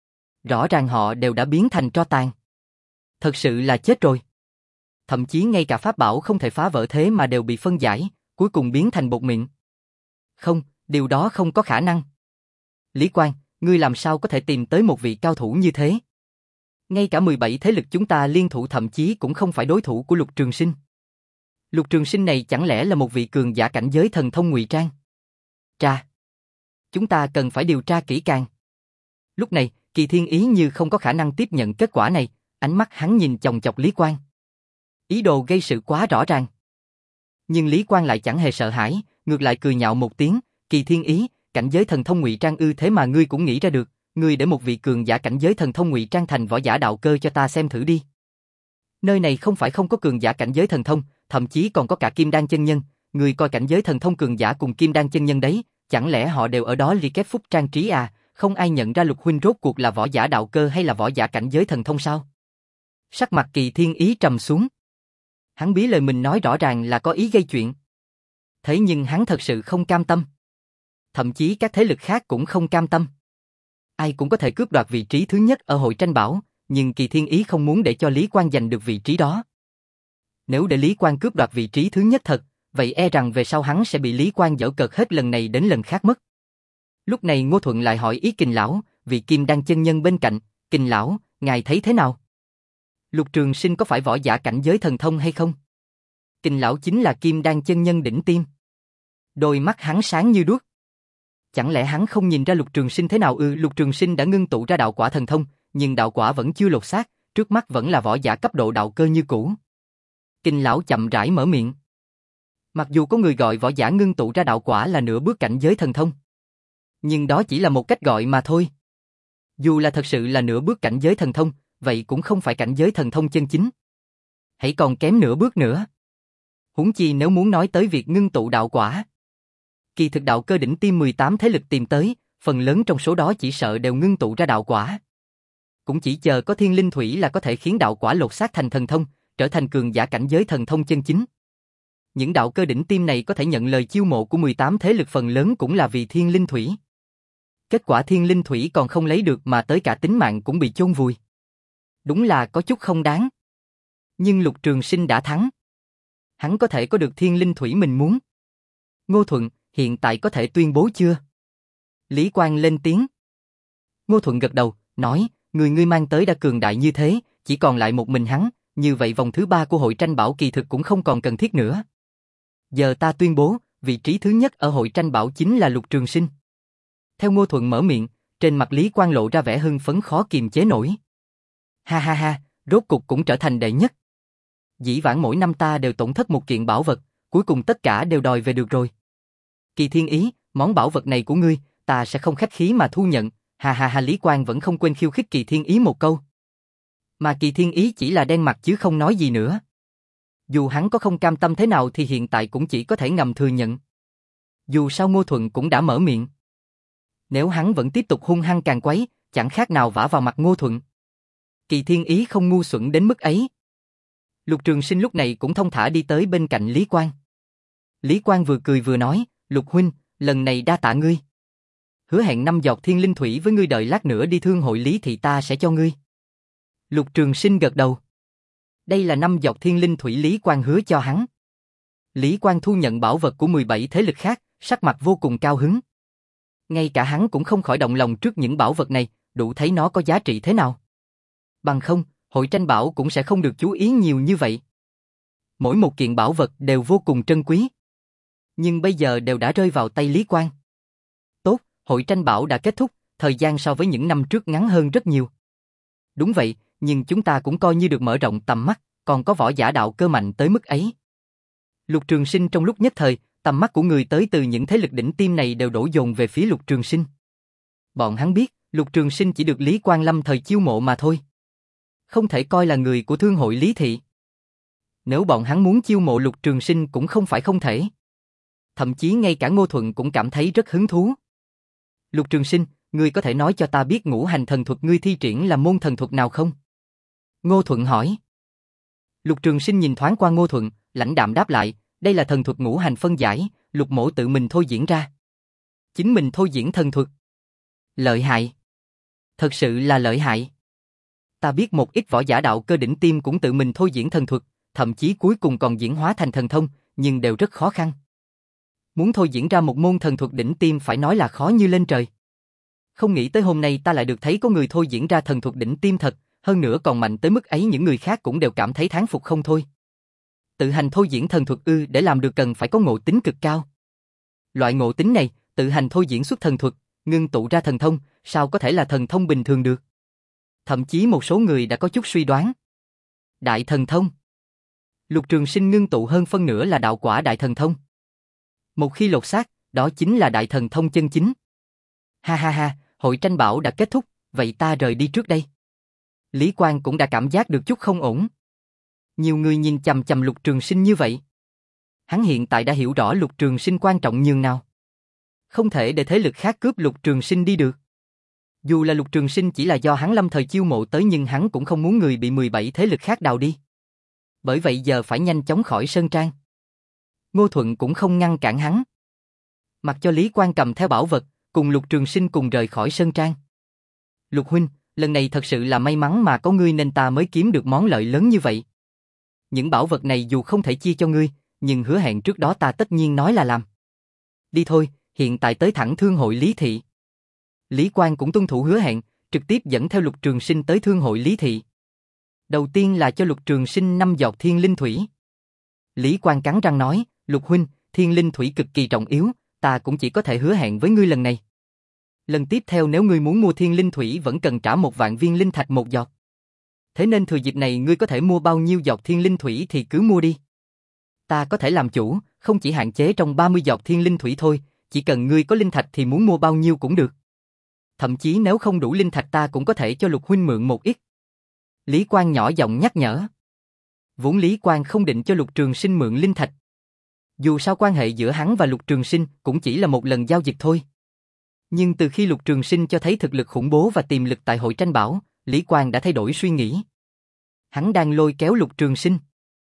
Rõ ràng họ đều đã biến thành tro tàn. Thật sự là chết rồi. Thậm chí ngay cả pháp bảo không thể phá vỡ thế mà đều bị phân giải, cuối cùng biến thành bột mịn. Không, điều đó không có khả năng. Lý Quang, ngươi làm sao có thể tìm tới một vị cao thủ như thế? Ngay cả mười bảy thế lực chúng ta liên thủ thậm chí cũng không phải đối thủ của Lục Trường Sinh. Lục Trường Sinh này chẳng lẽ là một vị cường giả cảnh giới thần thông ngụy trang? Tra. Chúng ta cần phải điều tra kỹ càng. Lúc này, Kỳ Thiên Ý như không có khả năng tiếp nhận kết quả này, ánh mắt hắn nhìn chòng chọc Lý Quang. Ý đồ gây sự quá rõ ràng. Nhưng Lý Quang lại chẳng hề sợ hãi, ngược lại cười nhạo một tiếng, Kỳ Thiên Ý, cảnh giới thần thông ngụy trang ư? Thế mà ngươi cũng nghĩ ra được, ngươi để một vị cường giả cảnh giới thần thông ngụy trang thành võ giả đạo cơ cho ta xem thử đi. Nơi này không phải không có cường giả cảnh giới thần thông, thậm chí còn có cả Kim Đan chân nhân, ngươi coi cảnh giới thần thông cường giả cùng Kim Đan chân nhân đấy, chẳng lẽ họ đều ở đó li kết phúc trang trí à, không ai nhận ra Lục huynh rốt cuộc là võ giả đạo cơ hay là võ giả cảnh giới thần thông sao? Sắc mặt Kỳ Thiên Ý trầm xuống. Hắn biết lời mình nói rõ ràng là có ý gây chuyện. Thế nhưng hắn thật sự không cam tâm. Thậm chí các thế lực khác cũng không cam tâm. Ai cũng có thể cướp đoạt vị trí thứ nhất ở hội tranh bảo, nhưng Kỳ Thiên Ý không muốn để cho Lý Quang giành được vị trí đó. Nếu để Lý Quang cướp đoạt vị trí thứ nhất thật, vậy e rằng về sau hắn sẽ bị Lý Quang giở cợt hết lần này đến lần khác mất. Lúc này Ngô Thuận lại hỏi ý Kình lão, vị Kim Đan chân nhân bên cạnh, Kình lão, ngài thấy thế nào? Lục Trường Sinh có phải võ giả cảnh giới thần thông hay không? Kình lão chính là Kim Đan chân nhân đỉnh tiêm. Đôi mắt hắn sáng như đuốc. Chẳng lẽ hắn không nhìn ra Lục Trường Sinh thế nào ư? Lục Trường Sinh đã ngưng tụ ra đạo quả thần thông, nhưng đạo quả vẫn chưa lột xác, trước mắt vẫn là võ giả cấp độ đạo cơ như cũ. Kình lão chậm rãi mở miệng. Mặc dù có người gọi võ giả ngưng tụ ra đạo quả là nửa bước cảnh giới thần thông, nhưng đó chỉ là một cách gọi mà thôi. Dù là thật sự là nửa bước cảnh giới thần thông, vậy cũng không phải cảnh giới thần thông chân chính. Hãy còn kém nửa bước nữa. Huống chi nếu muốn nói tới việc ngưng tụ đạo quả. Kỳ thực đạo cơ đỉnh tiêm mười tám thế lực tìm tới, phần lớn trong số đó chỉ sợ đều ngưng tụ ra đạo quả. Cũng chỉ chờ có thiên linh thủy là có thể khiến đạo quả lột xác thành thần thông, trở thành cường giả cảnh giới thần thông chân chính. Những đạo cơ đỉnh tiêm này có thể nhận lời chiêu mộ của mười tám thế lực phần lớn cũng là vì thiên linh thủy. Kết quả thiên linh thủy còn không lấy được mà tới cả tính mạng cũng bị chôn vùi. Đúng là có chút không đáng. Nhưng Lục Trường Sinh đã thắng. Hắn có thể có được thiên linh thủy mình muốn. Ngô Thuận, hiện tại có thể tuyên bố chưa? Lý Quang lên tiếng. Ngô Thuận gật đầu, nói, người ngươi mang tới đã cường đại như thế, chỉ còn lại một mình hắn, như vậy vòng thứ ba của hội tranh bảo kỳ thực cũng không còn cần thiết nữa. Giờ ta tuyên bố, vị trí thứ nhất ở hội tranh bảo chính là Lục Trường Sinh. Theo Ngô Thuận mở miệng, trên mặt Lý Quang lộ ra vẻ hưng phấn khó kiềm chế nổi. Ha ha ha, rốt cục cũng trở thành đệ nhất. Dĩ vãng mỗi năm ta đều tổn thất một kiện bảo vật, cuối cùng tất cả đều đòi về được rồi. Kỳ Thiên Ý, món bảo vật này của ngươi, ta sẽ không khách khí mà thu nhận. Ha ha ha, Lý Quang vẫn không quên khiêu khích Kỳ Thiên Ý một câu. Mà Kỳ Thiên Ý chỉ là đen mặt chứ không nói gì nữa. Dù hắn có không cam tâm thế nào thì hiện tại cũng chỉ có thể ngầm thừa nhận. Dù sao Ngô Thuận cũng đã mở miệng. Nếu hắn vẫn tiếp tục hung hăng càng quấy, chẳng khác nào vả vào mặt Ngô Thuận. Kỳ Thiên Ý không ngu xuẩn đến mức ấy. Lục Trường Sinh lúc này cũng thông thả đi tới bên cạnh Lý Quang. Lý Quang vừa cười vừa nói, Lục huynh, lần này đa tạ ngươi. Hứa hẹn năm giọt thiên linh thủy với ngươi, đợi lát nữa đi thương hội Lý thị ta sẽ cho ngươi. Lục Trường Sinh gật đầu. Đây là năm giọt thiên linh thủy Lý Quang hứa cho hắn. Lý Quang thu nhận bảo vật của mười bảy thế lực khác, sắc mặt vô cùng cao hứng. Ngay cả hắn cũng không khỏi động lòng trước những bảo vật này, đủ thấy nó có giá trị thế nào. Bằng không, hội tranh bảo cũng sẽ không được chú ý nhiều như vậy. Mỗi một kiện bảo vật đều vô cùng trân quý. Nhưng bây giờ đều đã rơi vào tay Lý Quang. Tốt, hội tranh bảo đã kết thúc, thời gian so với những năm trước ngắn hơn rất nhiều. Đúng vậy, nhưng chúng ta cũng coi như được mở rộng tầm mắt, còn có võ giả đạo cơ mạnh tới mức ấy. Lục Trường Sinh trong lúc nhất thời, tầm mắt của người tới từ những thế lực đỉnh tiêm này đều đổ dồn về phía Lục Trường Sinh. Bọn hắn biết, Lục Trường Sinh chỉ được Lý Quang lâm thời chiêu mộ mà thôi. Không thể coi là người của thương hội Lý thị. Nếu bọn hắn muốn chiêu mộ Lục Trường Sinh cũng không phải không thể. Thậm chí ngay cả Ngô Thuận cũng cảm thấy rất hứng thú. Lục Trường Sinh, ngươi có thể nói cho ta biết ngũ hành thần thuật ngươi thi triển là môn thần thuật nào không? Ngô Thuận hỏi. Lục Trường Sinh nhìn thoáng qua Ngô Thuận, lãnh đạm đáp lại, đây là thần thuật ngũ hành phân giải, Lục mỗ tự mình thôi diễn ra. Chính mình thôi diễn thần thuật. Lợi hại. Thật sự là lợi hại. Ta biết một ít võ giả đạo cơ đỉnh tiêm cũng tự mình thôi diễn thần thuật, thậm chí cuối cùng còn diễn hóa thành thần thông, nhưng đều rất khó khăn. Muốn thôi diễn ra một môn thần thuật đỉnh tiêm phải nói là khó như lên trời. Không nghĩ tới hôm nay ta lại được thấy có người thôi diễn ra thần thuật đỉnh tiêm thật, hơn nữa còn mạnh tới mức ấy, những người khác cũng đều cảm thấy thán phục không thôi. Tự hành thôi diễn thần thuật ư? Để làm được cần phải có ngộ tính cực cao. Loại ngộ tính này, tự hành thôi diễn xuất thần thuật, ngưng tụ ra thần thông, sao có thể là thần thông bình thường được? Thậm chí một số người đã có chút suy đoán. Đại thần thông. Lục Trường Sinh ngưng tụ hơn phân nửa là đạo quả đại thần thông. Một khi lột xác, đó chính là đại thần thông chân chính. Ha ha ha, hội tranh bảo đã kết thúc, vậy ta rời đi trước đây. Lý Quang cũng đã cảm giác được chút không ổn. Nhiều người nhìn chằm chằm Lục Trường Sinh như vậy. Hắn hiện tại đã hiểu rõ Lục Trường Sinh quan trọng nhường nào. Không thể để thế lực khác cướp Lục Trường Sinh đi được. Dù là Lục Trường Sinh chỉ là do hắn lâm thời chiêu mộ tới, nhưng hắn cũng không muốn người bị mười bảy thế lực khác đào đi. Bởi vậy giờ phải nhanh chóng khỏi Sơn Trang. Ngô Thuận cũng không ngăn cản hắn. Mặc cho Lý Quang cầm theo bảo vật, cùng Lục Trường Sinh cùng rời khỏi Sơn Trang. Lục huynh, lần này thật sự là may mắn mà có ngươi nên ta mới kiếm được món lợi lớn như vậy. Những bảo vật này dù không thể chia cho ngươi, nhưng hứa hẹn trước đó ta tất nhiên nói là làm. Đi thôi, hiện tại tới thẳng thương hội Lý thị. Lý Quang cũng tuân thủ hứa hẹn, trực tiếp dẫn theo Lục Trường Sinh tới thương hội Lý thị. Đầu tiên là cho Lục Trường Sinh năm giọt thiên linh thủy. Lý Quang cắn răng nói, Lục huynh, thiên linh thủy cực kỳ trọng yếu, ta cũng chỉ có thể hứa hẹn với ngươi lần này. Lần tiếp theo nếu ngươi muốn mua thiên linh thủy vẫn cần trả một vạn viên linh thạch một giọt. Thế nên thừa dịp này ngươi có thể mua bao nhiêu giọt thiên linh thủy thì cứ mua đi. Ta có thể làm chủ, không chỉ hạn chế trong ba mươi giọt thiên linh thủy thôi, chỉ cần ngươi có linh thạch thì muốn mua bao nhiêu cũng được. Thậm chí nếu không đủ linh thạch ta cũng có thể cho Lục huynh mượn một ít. Lý Quang nhỏ giọng nhắc nhở. Vốn Lý Quang không định cho Lục Trường Sinh mượn linh thạch. Dù sao quan hệ giữa hắn và Lục Trường Sinh cũng chỉ là một lần giao dịch thôi. Nhưng từ khi Lục Trường Sinh cho thấy thực lực khủng bố và tiềm lực tại hội tranh bảo, Lý Quang đã thay đổi suy nghĩ. Hắn đang lôi kéo Lục Trường Sinh.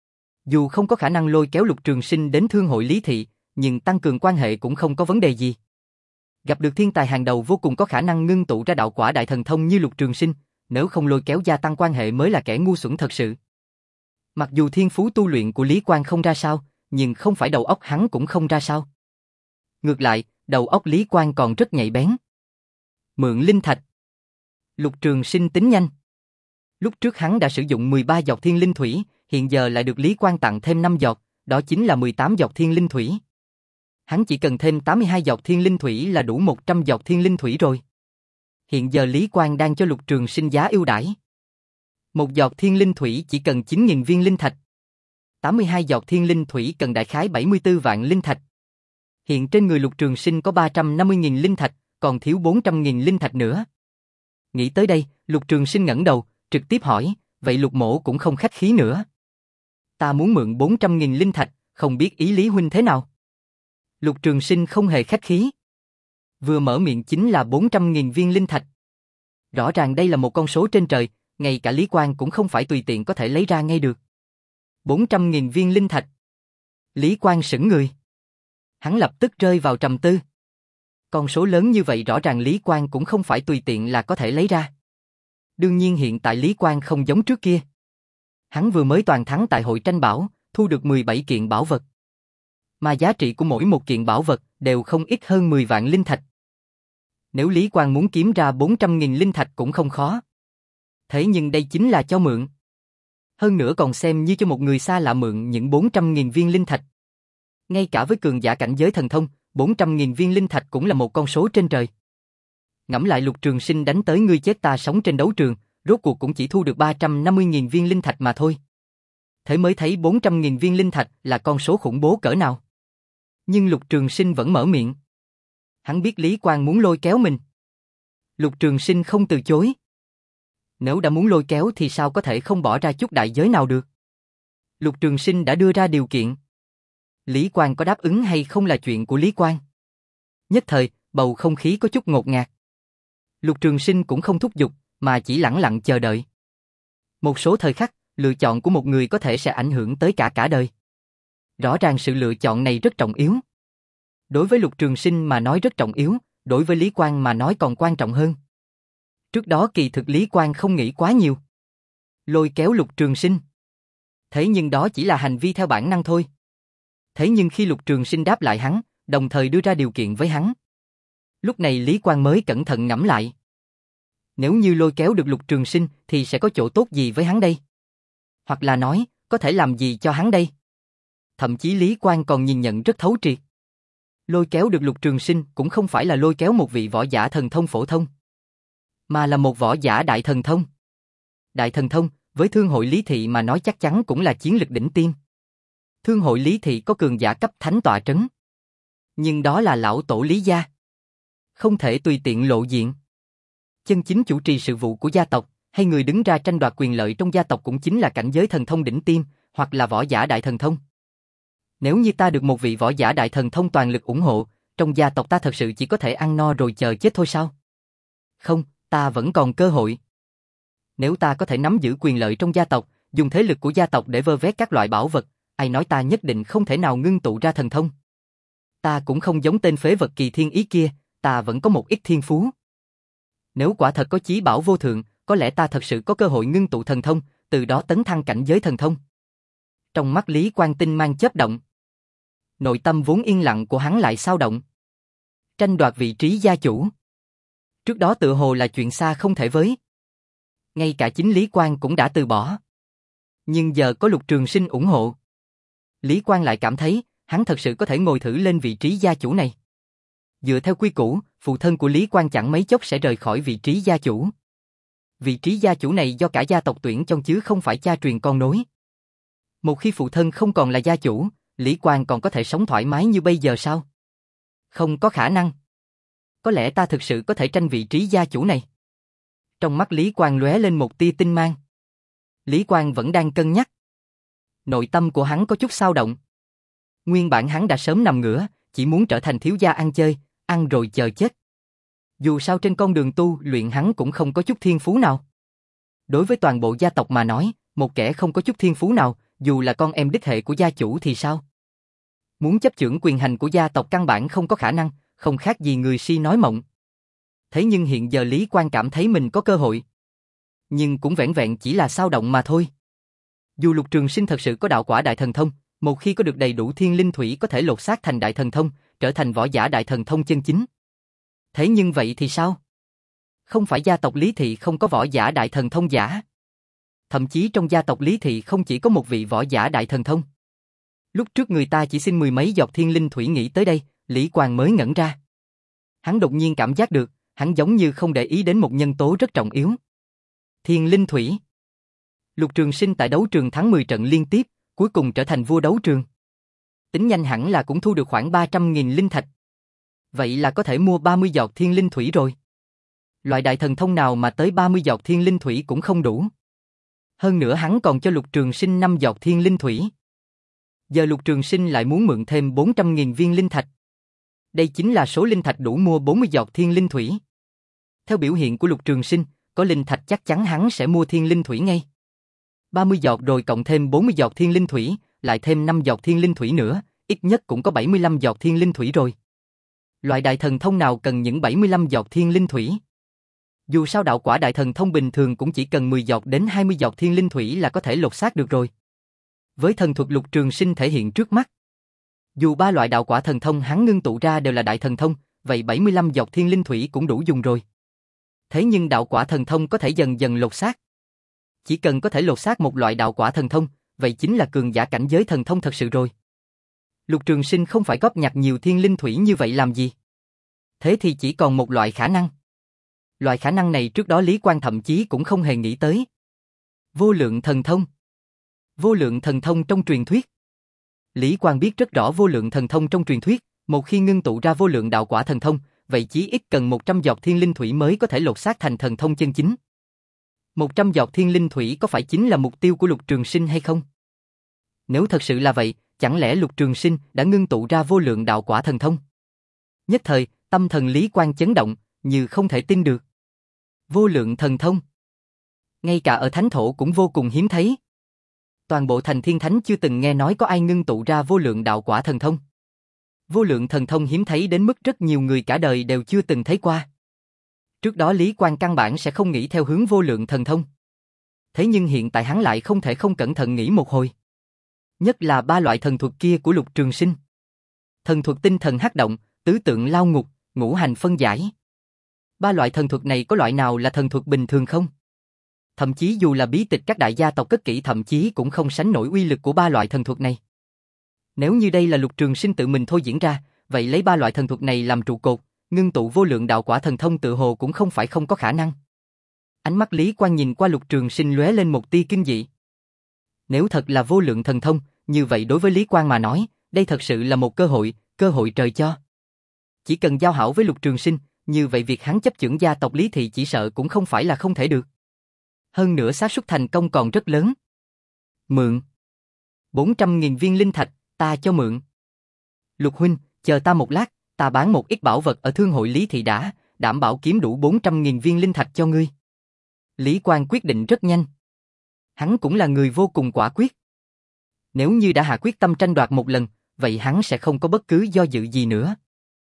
Dù không có khả năng lôi kéo Lục Trường Sinh đến thương hội Lý Thị, nhưng tăng cường quan hệ cũng không có vấn đề gì. Gặp được thiên tài hàng đầu vô cùng có khả năng ngưng tụ ra đạo quả đại thần thông như Lục Trường Sinh, nếu không lôi kéo gia tăng quan hệ mới là kẻ ngu xuẩn thật sự. Mặc dù thiên phú tu luyện của Lý Quang không ra sao, nhưng không phải đầu óc hắn cũng không ra sao. Ngược lại, đầu óc Lý Quang còn rất nhạy bén. Mượn linh thạch. Lục Trường Sinh tính nhanh. Lúc trước hắn đã sử dụng mười ba giọt thiên linh thủy, hiện giờ lại được Lý Quang tặng thêm năm giọt, đó chính là mười tám giọt thiên linh thủy. Hắn chỉ cần thêm tám mươi hai giọt thiên linh thủy là đủ một trăm giọt thiên linh thủy rồi. Hiện giờ Lý Quang đang cho Lục Trường Sinh giá ưu đãi. Một giọt thiên linh thủy chỉ cần chín nghìn viên linh thạch. tám mươi hai giọt thiên linh thủy cần đại khái bảy mươi tư vạn linh thạch. Hiện trên người Lục Trường Sinh có ba trăm năm mươi nghìn linh thạch, còn thiếu bốn trăm nghìn linh thạch nữa. Nghĩ tới đây, Lục Trường Sinh ngẩng đầu, trực tiếp hỏi, vậy Lục mỗ cũng không khách khí nữa. Ta muốn mượn bốn trăm nghìn linh thạch, không biết ý Lý huynh thế nào? Lục Trường Sinh không hề khách khí. Vừa mở miệng chính là bốn trăm nghìn viên linh thạch. Rõ ràng đây là một con số trên trời, ngay cả Lý Quang cũng không phải tùy tiện có thể lấy ra ngay được. bốn trăm nghìn viên linh thạch. Lý Quang sững người. Hắn lập tức rơi vào trầm tư. Con số lớn như vậy rõ ràng Lý Quang cũng không phải tùy tiện là có thể lấy ra. Đương nhiên hiện tại Lý Quang không giống trước kia. Hắn vừa mới toàn thắng tại hội tranh bảo, thu được mười bảy kiện bảo vật. Mà giá trị của mỗi một kiện bảo vật đều không ít hơn mười vạn linh thạch. Nếu Lý Quang muốn kiếm ra bốn trăm nghìn linh thạch cũng không khó. Thế nhưng đây chính là cho mượn. Hơn nữa còn xem như cho một người xa lạ mượn những bốn trăm nghìn viên linh thạch. Ngay cả với cường giả cảnh giới thần thông, bốn trăm nghìn viên linh thạch cũng là một con số trên trời. Ngẫm lại Lục Trường Sinh đánh tới ngươi chết ta sống trên đấu trường, rốt cuộc cũng chỉ thu được ba trăm năm mươi nghìn viên linh thạch mà thôi. Thế mới thấy bốn trăm nghìn viên linh thạch là con số khủng bố cỡ nào. Nhưng Lục Trường Sinh vẫn mở miệng. Hắn biết Lý Quang muốn lôi kéo mình. Lục Trường Sinh không từ chối. Nếu đã muốn lôi kéo thì sao có thể không bỏ ra chút đại giới nào được. Lục Trường Sinh đã đưa ra điều kiện. Lý Quang có đáp ứng hay không là chuyện của Lý Quang. Nhất thời, bầu không khí có chút ngột ngạt. Lục Trường Sinh cũng không thúc giục, mà chỉ lẳng lặng chờ đợi. Một số thời khắc, lựa chọn của một người có thể sẽ ảnh hưởng tới cả cả đời. Rõ ràng sự lựa chọn này rất trọng yếu. Đối với Lục Trường Sinh mà nói rất trọng yếu, đối với Lý Quang mà nói còn quan trọng hơn. Trước đó kỳ thực Lý Quang không nghĩ quá nhiều. Lôi kéo Lục Trường Sinh. Thế nhưng đó chỉ là hành vi theo bản năng thôi. Thế nhưng khi Lục Trường Sinh đáp lại hắn, đồng thời đưa ra điều kiện với hắn. Lúc này Lý Quang mới cẩn thận ngẫm lại. Nếu như lôi kéo được Lục Trường Sinh thì sẽ có chỗ tốt gì với hắn đây? Hoặc là nói, có thể làm gì cho hắn đây? Thậm chí Lý Quang còn nhìn nhận rất thấu triệt. Lôi kéo được Lục Trường Sinh cũng không phải là lôi kéo một vị võ giả thần thông phổ thông, mà là một võ giả đại thần thông. Đại thần thông, với thương hội Lý Thị mà nói chắc chắn cũng là chiến lực đỉnh tiên. Thương hội Lý Thị có cường giả cấp thánh tọa trấn. Nhưng đó là lão tổ Lý gia. Không thể tùy tiện lộ diện. Chân chính chủ trì sự vụ của gia tộc, hay người đứng ra tranh đoạt quyền lợi trong gia tộc cũng chính là cảnh giới thần thông đỉnh tiên, hoặc là võ giả đại thần thông. Nếu như ta được một vị võ giả đại thần thông toàn lực ủng hộ, trong gia tộc ta thật sự chỉ có thể ăn no rồi chờ chết thôi sao? Không, ta vẫn còn cơ hội. Nếu ta có thể nắm giữ quyền lợi trong gia tộc, dùng thế lực của gia tộc để vơ vét các loại bảo vật, ai nói ta nhất định không thể nào ngưng tụ ra thần thông. Ta cũng không giống tên phế vật Kỳ Thiên Ý kia, ta vẫn có một ít thiên phú. Nếu quả thật có chí bảo vô thượng, có lẽ ta thật sự có cơ hội ngưng tụ thần thông, từ đó tấn thăng cảnh giới thần thông. Trong mắt Lý Quang tinh mang chớp động. Nội tâm vốn yên lặng của hắn lại xao động. Tranh đoạt vị trí gia chủ. Trước đó tựa hồ là chuyện xa không thể với. Ngay cả chính Lý Quang cũng đã từ bỏ. Nhưng giờ có Lục Trường Sinh ủng hộ. Lý Quang lại cảm thấy, hắn thật sự có thể ngồi thử lên vị trí gia chủ này. Dựa theo quy củ, phụ thân của Lý Quang chẳng mấy chốc sẽ rời khỏi vị trí gia chủ. Vị trí gia chủ này do cả gia tộc tuyển chọn chứ không phải cha truyền con nối. Một khi phụ thân không còn là gia chủ, Lý Quang còn có thể sống thoải mái như bây giờ sao? Không có khả năng. Có lẽ ta thực sự có thể tranh vị trí gia chủ này. Trong mắt Lý Quang lóe lên một tia tinh mang. Lý Quang vẫn đang cân nhắc. Nội tâm của hắn có chút xao động. Nguyên bản hắn đã sớm nằm ngửa, chỉ muốn trở thành thiếu gia ăn chơi, ăn rồi chờ chết. Dù sao trên con đường tu luyện hắn cũng không có chút thiên phú nào. Đối với toàn bộ gia tộc mà nói, một kẻ không có chút thiên phú nào, dù là con em đích hệ của gia chủ thì sao? Muốn chấp chưởng quyền hành của gia tộc căn bản không có khả năng, không khác gì người si nói mộng. Thế nhưng hiện giờ Lý Quang cảm thấy mình có cơ hội. Nhưng cũng vẻn vẹn chỉ là xao động mà thôi. Dù Lục Trường Sinh thật sự có đạo quả đại thần thông, một khi có được đầy đủ thiên linh thủy có thể lột xác thành đại thần thông, trở thành võ giả đại thần thông chân chính. Thế nhưng vậy thì sao? Không phải gia tộc Lý Thị không có võ giả đại thần thông giả. Thậm chí trong gia tộc Lý Thị không chỉ có một vị võ giả đại thần thông. Lúc trước người ta chỉ xin mười mấy giọt thiên linh thủy nghĩ tới đây, Lý Quang mới ngẩn ra. Hắn đột nhiên cảm giác được, hắn giống như không để ý đến một nhân tố rất trọng yếu. Thiên linh thủy. Lục Trường Sinh tại đấu trường thắng mười trận liên tiếp, cuối cùng trở thành vua đấu trường. Tính nhanh hẳn là cũng thu được khoảng ba trăm nghìn linh thạch. Vậy là có thể mua ba mươi giọt thiên linh thủy rồi. Loại đại thần thông nào mà tới ba mươi giọt thiên linh thủy cũng không đủ. Hơn nữa hắn còn cho Lục Trường Sinh năm giọt thiên linh thủy. Giờ Lục Trường Sinh lại muốn mượn thêm bốn trăm nghìn viên linh thạch. Đây chính là số linh thạch đủ mua bốn mươi giọt thiên linh thủy. Theo biểu hiện của Lục Trường Sinh, có linh thạch chắc chắn hắn sẽ mua thiên linh thủy ngay. ba mươi giọt rồi cộng thêm bốn mươi giọt thiên linh thủy, lại thêm năm giọt thiên linh thủy nữa, ít nhất cũng có bảy mươi lăm giọt thiên linh thủy rồi. Loại đại thần thông nào cần những bảy mươi lăm giọt thiên linh thủy? Dù sao đạo quả đại thần thông bình thường cũng chỉ cần mười giọt đến hai mươi giọt thiên linh thủy là có thể lột xác được rồi. Với thần thuật Lục Trường Sinh thể hiện trước mắt, dù ba loại đạo quả thần thông hắn ngưng tụ ra đều là đại thần thông, vậy bảy mươi lăm giọt thiên linh thủy cũng đủ dùng rồi. Thế nhưng đạo quả thần thông có thể dần dần lột xác. Chỉ cần có thể lột xác một loại đạo quả thần thông, vậy chính là cường giả cảnh giới thần thông thật sự rồi. Lục Trường Sinh không phải góp nhặt nhiều thiên linh thủy như vậy làm gì? Thế thì chỉ còn một loại khả năng. Loại khả năng này trước đó Lý Quang thậm chí cũng không hề nghĩ tới. Vô lượng thần thông. Vô lượng thần thông trong truyền thuyết. Lý Quang biết rất rõ vô lượng thần thông trong truyền thuyết, một khi ngưng tụ ra vô lượng đạo quả thần thông, vậy chí ít cần một trăm giọt thiên linh thủy mới có thể lột xác thành thần thông chân chính. một trăm giọt thiên linh thủy có phải chính là mục tiêu của Lục Trường Sinh hay không? Nếu thật sự là vậy, chẳng lẽ Lục Trường Sinh đã ngưng tụ ra vô lượng đạo quả thần thông? Nhất thời, tâm thần Lý Quang chấn động, như không thể tin được. Vô lượng thần thông. Ngay cả ở thánh thổ cũng vô cùng hiếm thấy. Toàn bộ thành Thiên Thánh chưa từng nghe nói có ai ngưng tụ ra vô lượng đạo quả thần thông. Vô lượng thần thông hiếm thấy đến mức rất nhiều người cả đời đều chưa từng thấy qua. Trước đó Lý Quang căn bản sẽ không nghĩ theo hướng vô lượng thần thông. Thế nhưng hiện tại hắn lại không thể không cẩn thận nghĩ một hồi. Nhất là ba loại thần thuật kia của Lục Trường Sinh. Thần thuật tinh thần hắc động, tứ tượng lao ngục, ngũ hành phân giải. Ba loại thần thuật này có loại nào là thần thuật bình thường không? Thậm chí dù là bí tịch các đại gia tộc cất kỹ thậm chí cũng không sánh nổi uy lực của ba loại thần thuật này. Nếu như đây là Lục Trường Sinh tự mình thôi diễn ra, vậy lấy ba loại thần thuật này làm trụ cột, ngưng tụ vô lượng đạo quả thần thông tự hồ cũng không phải không có khả năng. Ánh mắt Lý Quang nhìn qua Lục Trường Sinh lóe lên một tia kinh dị. Nếu thật là vô lượng thần thông, như vậy đối với Lý Quang mà nói, đây thật sự là một cơ hội, cơ hội trời cho. Chỉ cần giao hảo với Lục Trường Sinh, như vậy việc hắn chấp chưởng gia tộc Lý Thị chỉ sợ cũng không phải là không thể được. Hơn nữa xác suất thành công còn rất lớn. Mượn. bốn trăm nghìn viên linh thạch, ta cho mượn. Lục huynh, chờ ta một lát, ta bán một ít bảo vật ở thương hội Lý Thị đã, đảm bảo kiếm đủ bốn trăm nghìn viên linh thạch cho ngươi. Lý Quang quyết định rất nhanh. Hắn cũng là người vô cùng quả quyết. Nếu như đã hạ quyết tâm tranh đoạt một lần, vậy hắn sẽ không có bất cứ do dự gì nữa.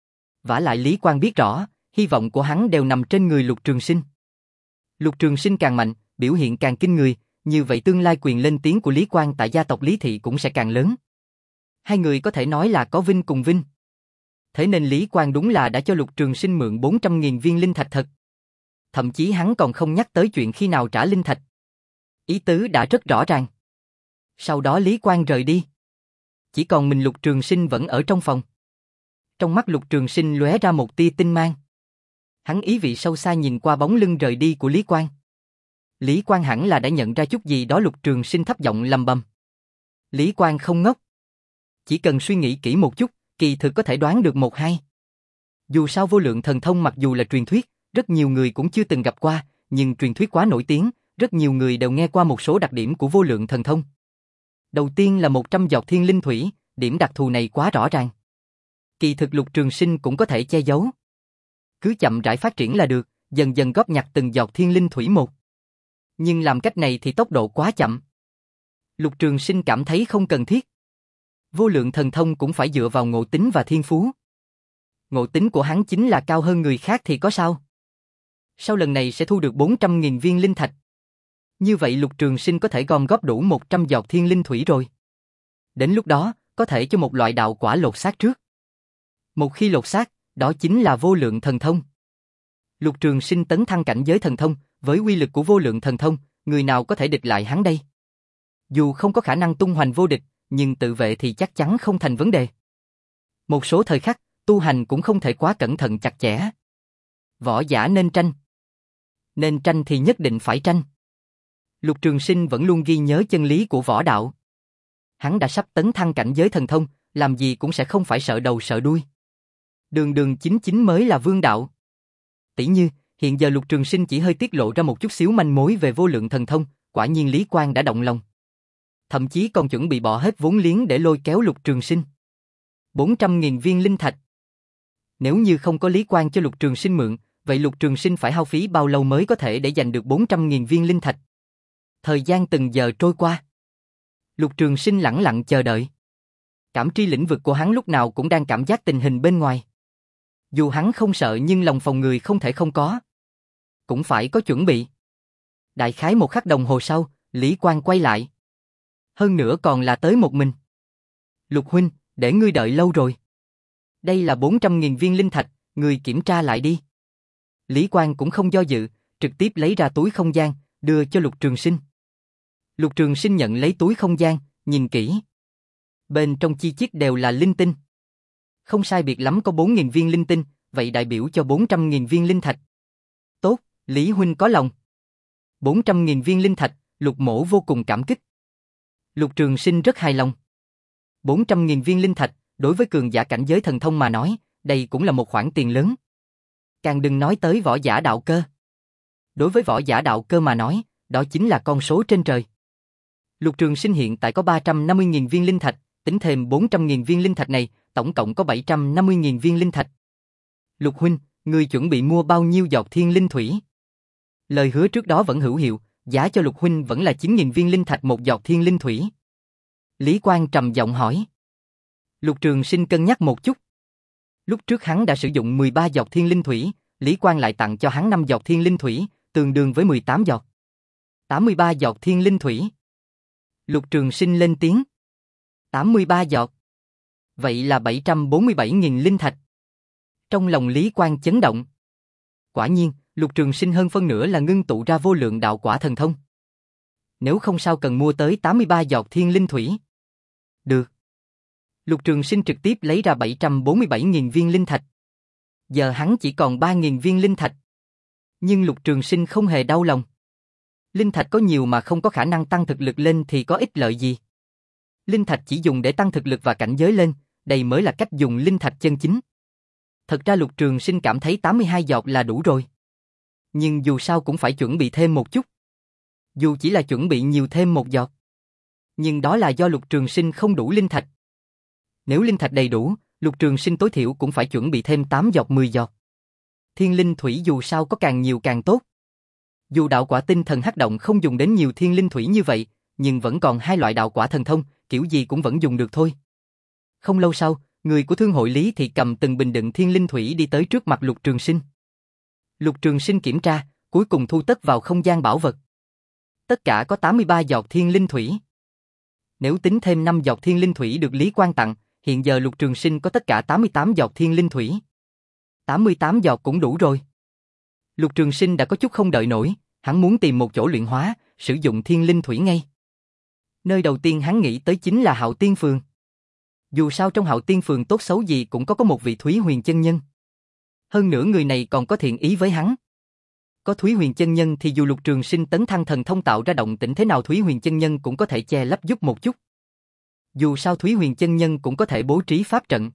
Vả lại Lý Quang biết rõ, hy vọng của hắn đều nằm trên người Lục Trường Sinh. Lục Trường Sinh càng mạnh, biểu hiện càng kinh người, như vậy tương lai quyền lên tiếng của Lý Quang tại gia tộc Lý Thị cũng sẽ càng lớn. Hai người có thể nói là có vinh cùng vinh. Thế nên Lý Quang đúng là đã cho Lục Trường Sinh mượn bốn trăm nghìn viên linh thạch thật. Thậm chí hắn còn không nhắc tới chuyện khi nào trả linh thạch. Ý tứ đã rất rõ ràng. Sau đó Lý Quang rời đi. Chỉ còn mình Lục Trường Sinh vẫn ở trong phòng. Trong mắt Lục Trường Sinh lóe ra một tia tinh mang. Hắn ý vị sâu xa nhìn qua bóng lưng rời đi của Lý Quang. Lý Quang hẳn là đã nhận ra chút gì đó. Lục Trường Sinh thấp giọng lầm bầm. Lý Quang không ngốc. Chỉ cần suy nghĩ kỹ một chút, kỳ thực có thể đoán được một hai. Dù sao vô lượng thần thông mặc dù là truyền thuyết, rất nhiều người cũng chưa từng gặp qua, nhưng truyền thuyết quá nổi tiếng, rất nhiều người đều nghe qua một số đặc điểm của vô lượng thần thông. Đầu tiên là một trăm giọt thiên linh thủy, Điểm đặc thù này quá rõ ràng. Kỳ thực Lục Trường Sinh cũng có thể che giấu. Cứ chậm rãi phát triển là được, dần dần góp nhặt từng giọt thiên linh thủy một. Nhưng làm cách này thì tốc độ quá chậm. Lục Trường Sinh cảm thấy không cần thiết. Vô lượng thần thông cũng phải dựa vào ngộ tính và thiên phú. Ngộ tính của hắn chính là cao hơn người khác thì có sao? Sau lần này sẽ thu được bốn trăm nghìn viên linh thạch. Như vậy Lục Trường Sinh có thể gom góp đủ một trăm giọt thiên linh thủy rồi. Đến lúc đó, có thể cho một loại đạo quả lột xác trước. Một khi lột xác, đó chính là vô lượng thần thông. Lục Trường Sinh tấn thăng cảnh giới thần thông, với uy lực của vô lượng thần thông, người nào có thể địch lại hắn đây? Dù không có khả năng tung hoành vô địch, nhưng tự vệ thì chắc chắn không thành vấn đề. Một số thời khắc, tu hành cũng không thể quá cẩn thận chặt chẽ. Võ giả nên tranh. Nên tranh thì nhất định phải tranh. Lục Trường Sinh vẫn luôn ghi nhớ chân lý của võ đạo. Hắn đã sắp tấn thăng cảnh giới thần thông, làm gì cũng sẽ không phải sợ đầu sợ đuôi. Đường đường chính chính mới là vương đạo. Tỷ như, hiện giờ Lục Trường Sinh chỉ hơi tiết lộ ra một chút xíu manh mối về vô lượng thần thông, quả nhiên Lý Quang đã động lòng. Thậm chí còn chuẩn bị bỏ hết vốn liếng để lôi kéo Lục Trường Sinh. bốn trăm nghìn viên linh thạch. Nếu như không có Lý Quang cho Lục Trường Sinh mượn, vậy Lục Trường Sinh phải hao phí bao lâu mới có thể để giành được bốn trăm nghìn viên linh thạch? Thời gian từng giờ trôi qua. Lục Trường Sinh lẳng lặng chờ đợi. Cảm tri lĩnh vực của hắn lúc nào cũng đang cảm giác tình hình bên ngoài. Dù hắn không sợ nhưng lòng phòng người không thể không có. Cũng phải có chuẩn bị. Đại khái một khắc đồng hồ sau, Lý Quang quay lại. Hơn nữa còn là tới một mình. Lục huynh, để ngươi đợi lâu rồi. Đây là bốn trăm nghìn viên linh thạch, ngươi kiểm tra lại đi. Lý Quang cũng không do dự, trực tiếp lấy ra túi không gian, đưa cho Lục Trường Sinh. Lục Trường Sinh nhận lấy túi không gian, nhìn kỹ. Bên trong chi chít đều là linh tinh. Không sai biệt lắm có bốn nghìn viên linh tinh, vậy đại biểu cho bốn trăm nghìn viên linh thạch. Tốt, Lý huynh có lòng. bốn trăm nghìn viên linh thạch, Lục mỗ vô cùng cảm kích. Lục Trường Sinh rất hài lòng. bốn trăm nghìn viên linh thạch, đối với cường giả cảnh giới thần thông mà nói, đây cũng là một khoản tiền lớn. Càng đừng nói tới võ giả đạo cơ. Đối với võ giả đạo cơ mà nói, đó chính là con số trên trời. Lục Trường Sinh hiện tại có ba trăm năm mươi nghìn viên linh thạch, tính thêm bốn trăm nghìn viên linh thạch này, tổng cộng có bảy trăm năm mươi nghìn viên linh thạch. Lục huynh, ngươi chuẩn bị mua bao nhiêu giọt thiên linh thủy? Lời hứa trước đó vẫn hữu hiệu, giá cho Lục huynh vẫn là chín nghìn viên linh thạch một giọt thiên linh thủy. Lý Quang trầm giọng hỏi. Lục Trường Sinh cân nhắc một chút. Lúc trước hắn đã sử dụng mười ba giọt thiên linh thủy, Lý Quang lại tặng cho hắn năm giọt thiên linh thủy, tương đương với mười tám giọt. tám mươi ba giọt thiên linh thủy. Lục Trường Sinh lên tiếng. tám mươi ba giọt. Vậy là bảy trăm bốn mươi bảy nghìn linh thạch. Trong lòng Lý Quang chấn động. Quả nhiên, Lục Trường Sinh hơn phân nửa là ngưng tụ ra vô lượng đạo quả thần thông. Nếu không sao cần mua tới tám mươi ba giọt thiên linh thủy. Được. Lục Trường Sinh trực tiếp lấy ra bảy trăm bốn mươi bảy nghìn viên linh thạch. Giờ hắn chỉ còn ba nghìn viên linh thạch. Nhưng Lục Trường Sinh không hề đau lòng. Linh thạch có nhiều mà không có khả năng tăng thực lực lên thì có ích lợi gì? Linh thạch chỉ dùng để tăng thực lực và cảnh giới lên, đây mới là cách dùng linh thạch chân chính. Thật ra Lục Trường Sinh cảm thấy tám mươi hai giọt là đủ rồi. Nhưng dù sao cũng phải chuẩn bị thêm một chút. Dù chỉ là chuẩn bị nhiều thêm một giọt. Nhưng đó là do Lục Trường Sinh không đủ linh thạch. Nếu linh thạch đầy đủ, Lục Trường Sinh tối thiểu cũng phải chuẩn bị thêm tám giọt mười giọt. Thiên linh thủy dù sao có càng nhiều càng tốt. Dù đạo quả tinh thần hắc động không dùng đến nhiều thiên linh thủy như vậy, nhưng vẫn còn hai loại đạo quả thần thông, kiểu gì cũng vẫn dùng được thôi. Không lâu sau, người của thương hội Lý Thị cầm từng bình đựng thiên linh thủy đi tới trước mặt Lục Trường Sinh. Lục Trường Sinh kiểm tra, cuối cùng thu tất vào không gian bảo vật. Tất cả có tám mươi ba giọt thiên linh thủy. Nếu tính thêm năm giọt thiên linh thủy được Lý Quang tặng, hiện giờ Lục Trường Sinh có tất cả tám mươi tám giọt thiên linh thủy. tám mươi tám giọt cũng đủ rồi. Lục Trường Sinh đã có chút không đợi nổi, hắn muốn tìm một chỗ luyện hóa, sử dụng thiên linh thủy ngay. Nơi đầu tiên hắn nghĩ tới chính là Hạo Tiên Phường. Dù sao trong Hạo Tiên Phường tốt xấu gì cũng có có một vị Thúy Huyền chân nhân. Hơn nữa người này còn có thiện ý với hắn. Có Thúy Huyền chân nhân thì dù Lục Trường Sinh tấn thăng thần thông tạo ra động tĩnh thế nào Thúy Huyền chân nhân cũng có thể che lấp giúp một chút. Dù sao Thúy Huyền chân nhân cũng có thể bố trí pháp trận.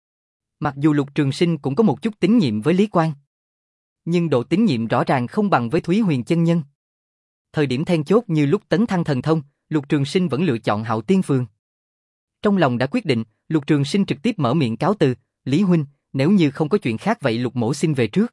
Mặc dù Lục Trường Sinh cũng có một chút tín nhiệm với Lý Quang, nhưng độ tín nhiệm rõ ràng không bằng với Thúy Huyền chân nhân. Thời điểm then chốt như lúc tấn thăng thần thông, Lục Trường Sinh vẫn lựa chọn Hạo Tiên Phường. Trong lòng đã quyết định, Lục Trường Sinh trực tiếp mở miệng cáo từ, Lý huynh, nếu như không có chuyện khác vậy Lục mỗ xin về trước.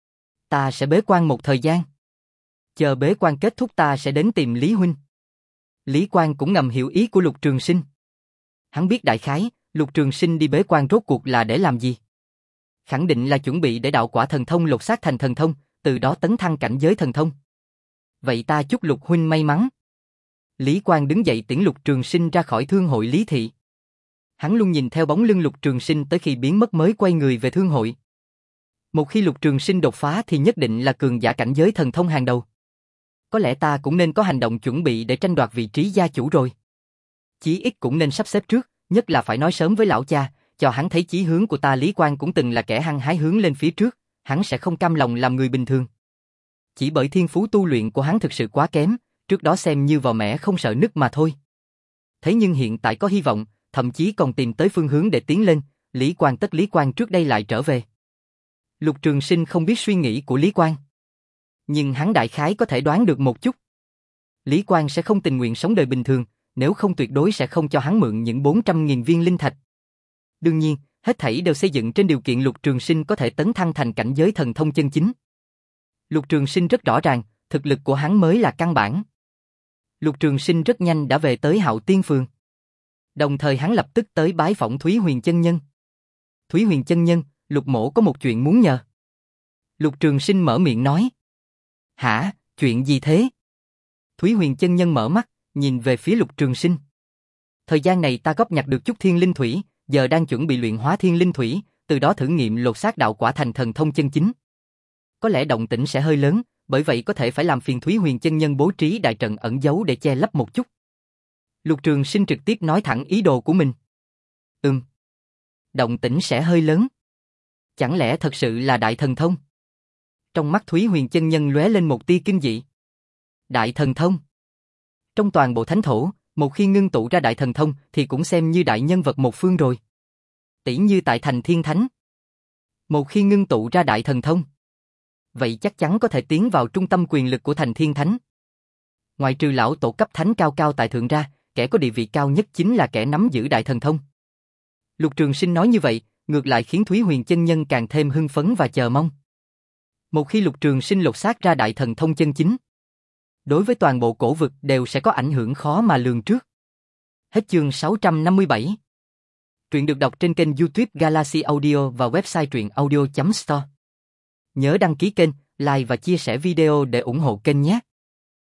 Ta sẽ bế quan một thời gian. Chờ bế quan kết thúc ta sẽ đến tìm Lý huynh. Lý Quang cũng ngầm hiểu ý của Lục Trường Sinh. Hắn biết đại khái, Lục Trường Sinh đi bế quan rốt cuộc là để làm gì. Khẳng định là chuẩn bị để đạo quả thần thông lột xác thành thần thông, từ đó tấn thăng cảnh giới thần thông. Vậy ta chúc Lục huynh may mắn. Lý Quang đứng dậy tiễn Lục Trường Sinh ra khỏi thương hội Lý Thị. Hắn luôn nhìn theo bóng lưng Lục Trường Sinh tới khi biến mất mới quay người về thương hội. Một khi Lục Trường Sinh đột phá thì nhất định là cường giả cảnh giới thần thông hàng đầu. Có lẽ ta cũng nên có hành động chuẩn bị để tranh đoạt vị trí gia chủ rồi. Chí ít cũng nên sắp xếp trước, nhất là phải nói sớm với lão cha, cho hắn thấy chí hướng của ta. Lý Quang cũng từng là kẻ hăng hái hướng lên phía trước, hắn sẽ không cam lòng làm người bình thường. Chỉ bởi thiên phú tu luyện của hắn thực sự quá kém, trước đó xem như vò mẻ không sợ nứt mà thôi. Thế nhưng hiện tại có hy vọng, thậm chí còn tìm tới phương hướng để tiến lên, Lý Quang tất Lý Quang trước đây lại trở về. Lục Trường Sinh không biết suy nghĩ của Lý Quang, nhưng hắn đại khái có thể đoán được một chút. Lý Quang sẽ không tình nguyện sống đời bình thường, nếu không tuyệt đối sẽ không cho hắn mượn những bốn trăm nghìn viên linh thạch. Đương nhiên, hết thảy đều xây dựng trên điều kiện Lục Trường Sinh có thể tấn thăng thành cảnh giới thần thông chân chính. Lục Trường Sinh rất rõ ràng, thực lực của hắn mới là căn bản. Lục Trường Sinh rất nhanh đã về tới Hạo Tiên Phường. Đồng thời hắn lập tức tới bái phỏng Thúy Huyền chân nhân. Thúy Huyền chân nhân, Lục mỗ có một chuyện muốn nhờ. Lục Trường Sinh mở miệng nói. Hả, chuyện gì thế? Thúy Huyền chân nhân mở mắt, nhìn về phía Lục Trường Sinh. Thời gian này ta góp nhặt được chút thiên linh thủy, giờ đang chuẩn bị luyện hóa thiên linh thủy, từ đó thử nghiệm lột xác đạo quả thành thần thông chân chính. Có lẽ động tĩnh sẽ hơi lớn, bởi vậy có thể phải làm phiền Thúy Huyền chân nhân bố trí đại trận ẩn giấu để che lấp một chút. Lục Trường Sinh trực tiếp nói thẳng ý đồ của mình. Ừm. Động tĩnh sẽ hơi lớn. Chẳng lẽ thật sự là đại thần thông? Trong mắt Thúy Huyền chân nhân lóe lên một tia kinh dị. Đại thần thông? Trong toàn bộ thánh thổ, một khi ngưng tụ ra đại thần thông thì cũng xem như đại nhân vật một phương rồi. Tỷ như tại thành Thiên Thánh. Một khi ngưng tụ ra đại thần thông, vậy chắc chắn có thể tiến vào trung tâm quyền lực của thành Thiên Thánh. Ngoại trừ lão tổ cấp thánh cao cao tại thượng ra, kẻ có địa vị cao nhất chính là kẻ nắm giữ đại thần thông. Lục Trường Sinh nói như vậy, ngược lại khiến Thúy Huyền chân nhân càng thêm hưng phấn và chờ mong. Một khi Lục Trường Sinh lột xác ra đại thần thông chân chính, đối với toàn bộ cổ vực đều sẽ có ảnh hưởng khó mà lường trước. Hết chương sáu trăm năm mươi bảy. Truyện được đọc trên kênh YouTube Galaxy Audio và website truyện audio chấm store. Nhớ đăng ký kênh, like và chia sẻ video để ủng hộ kênh nhé.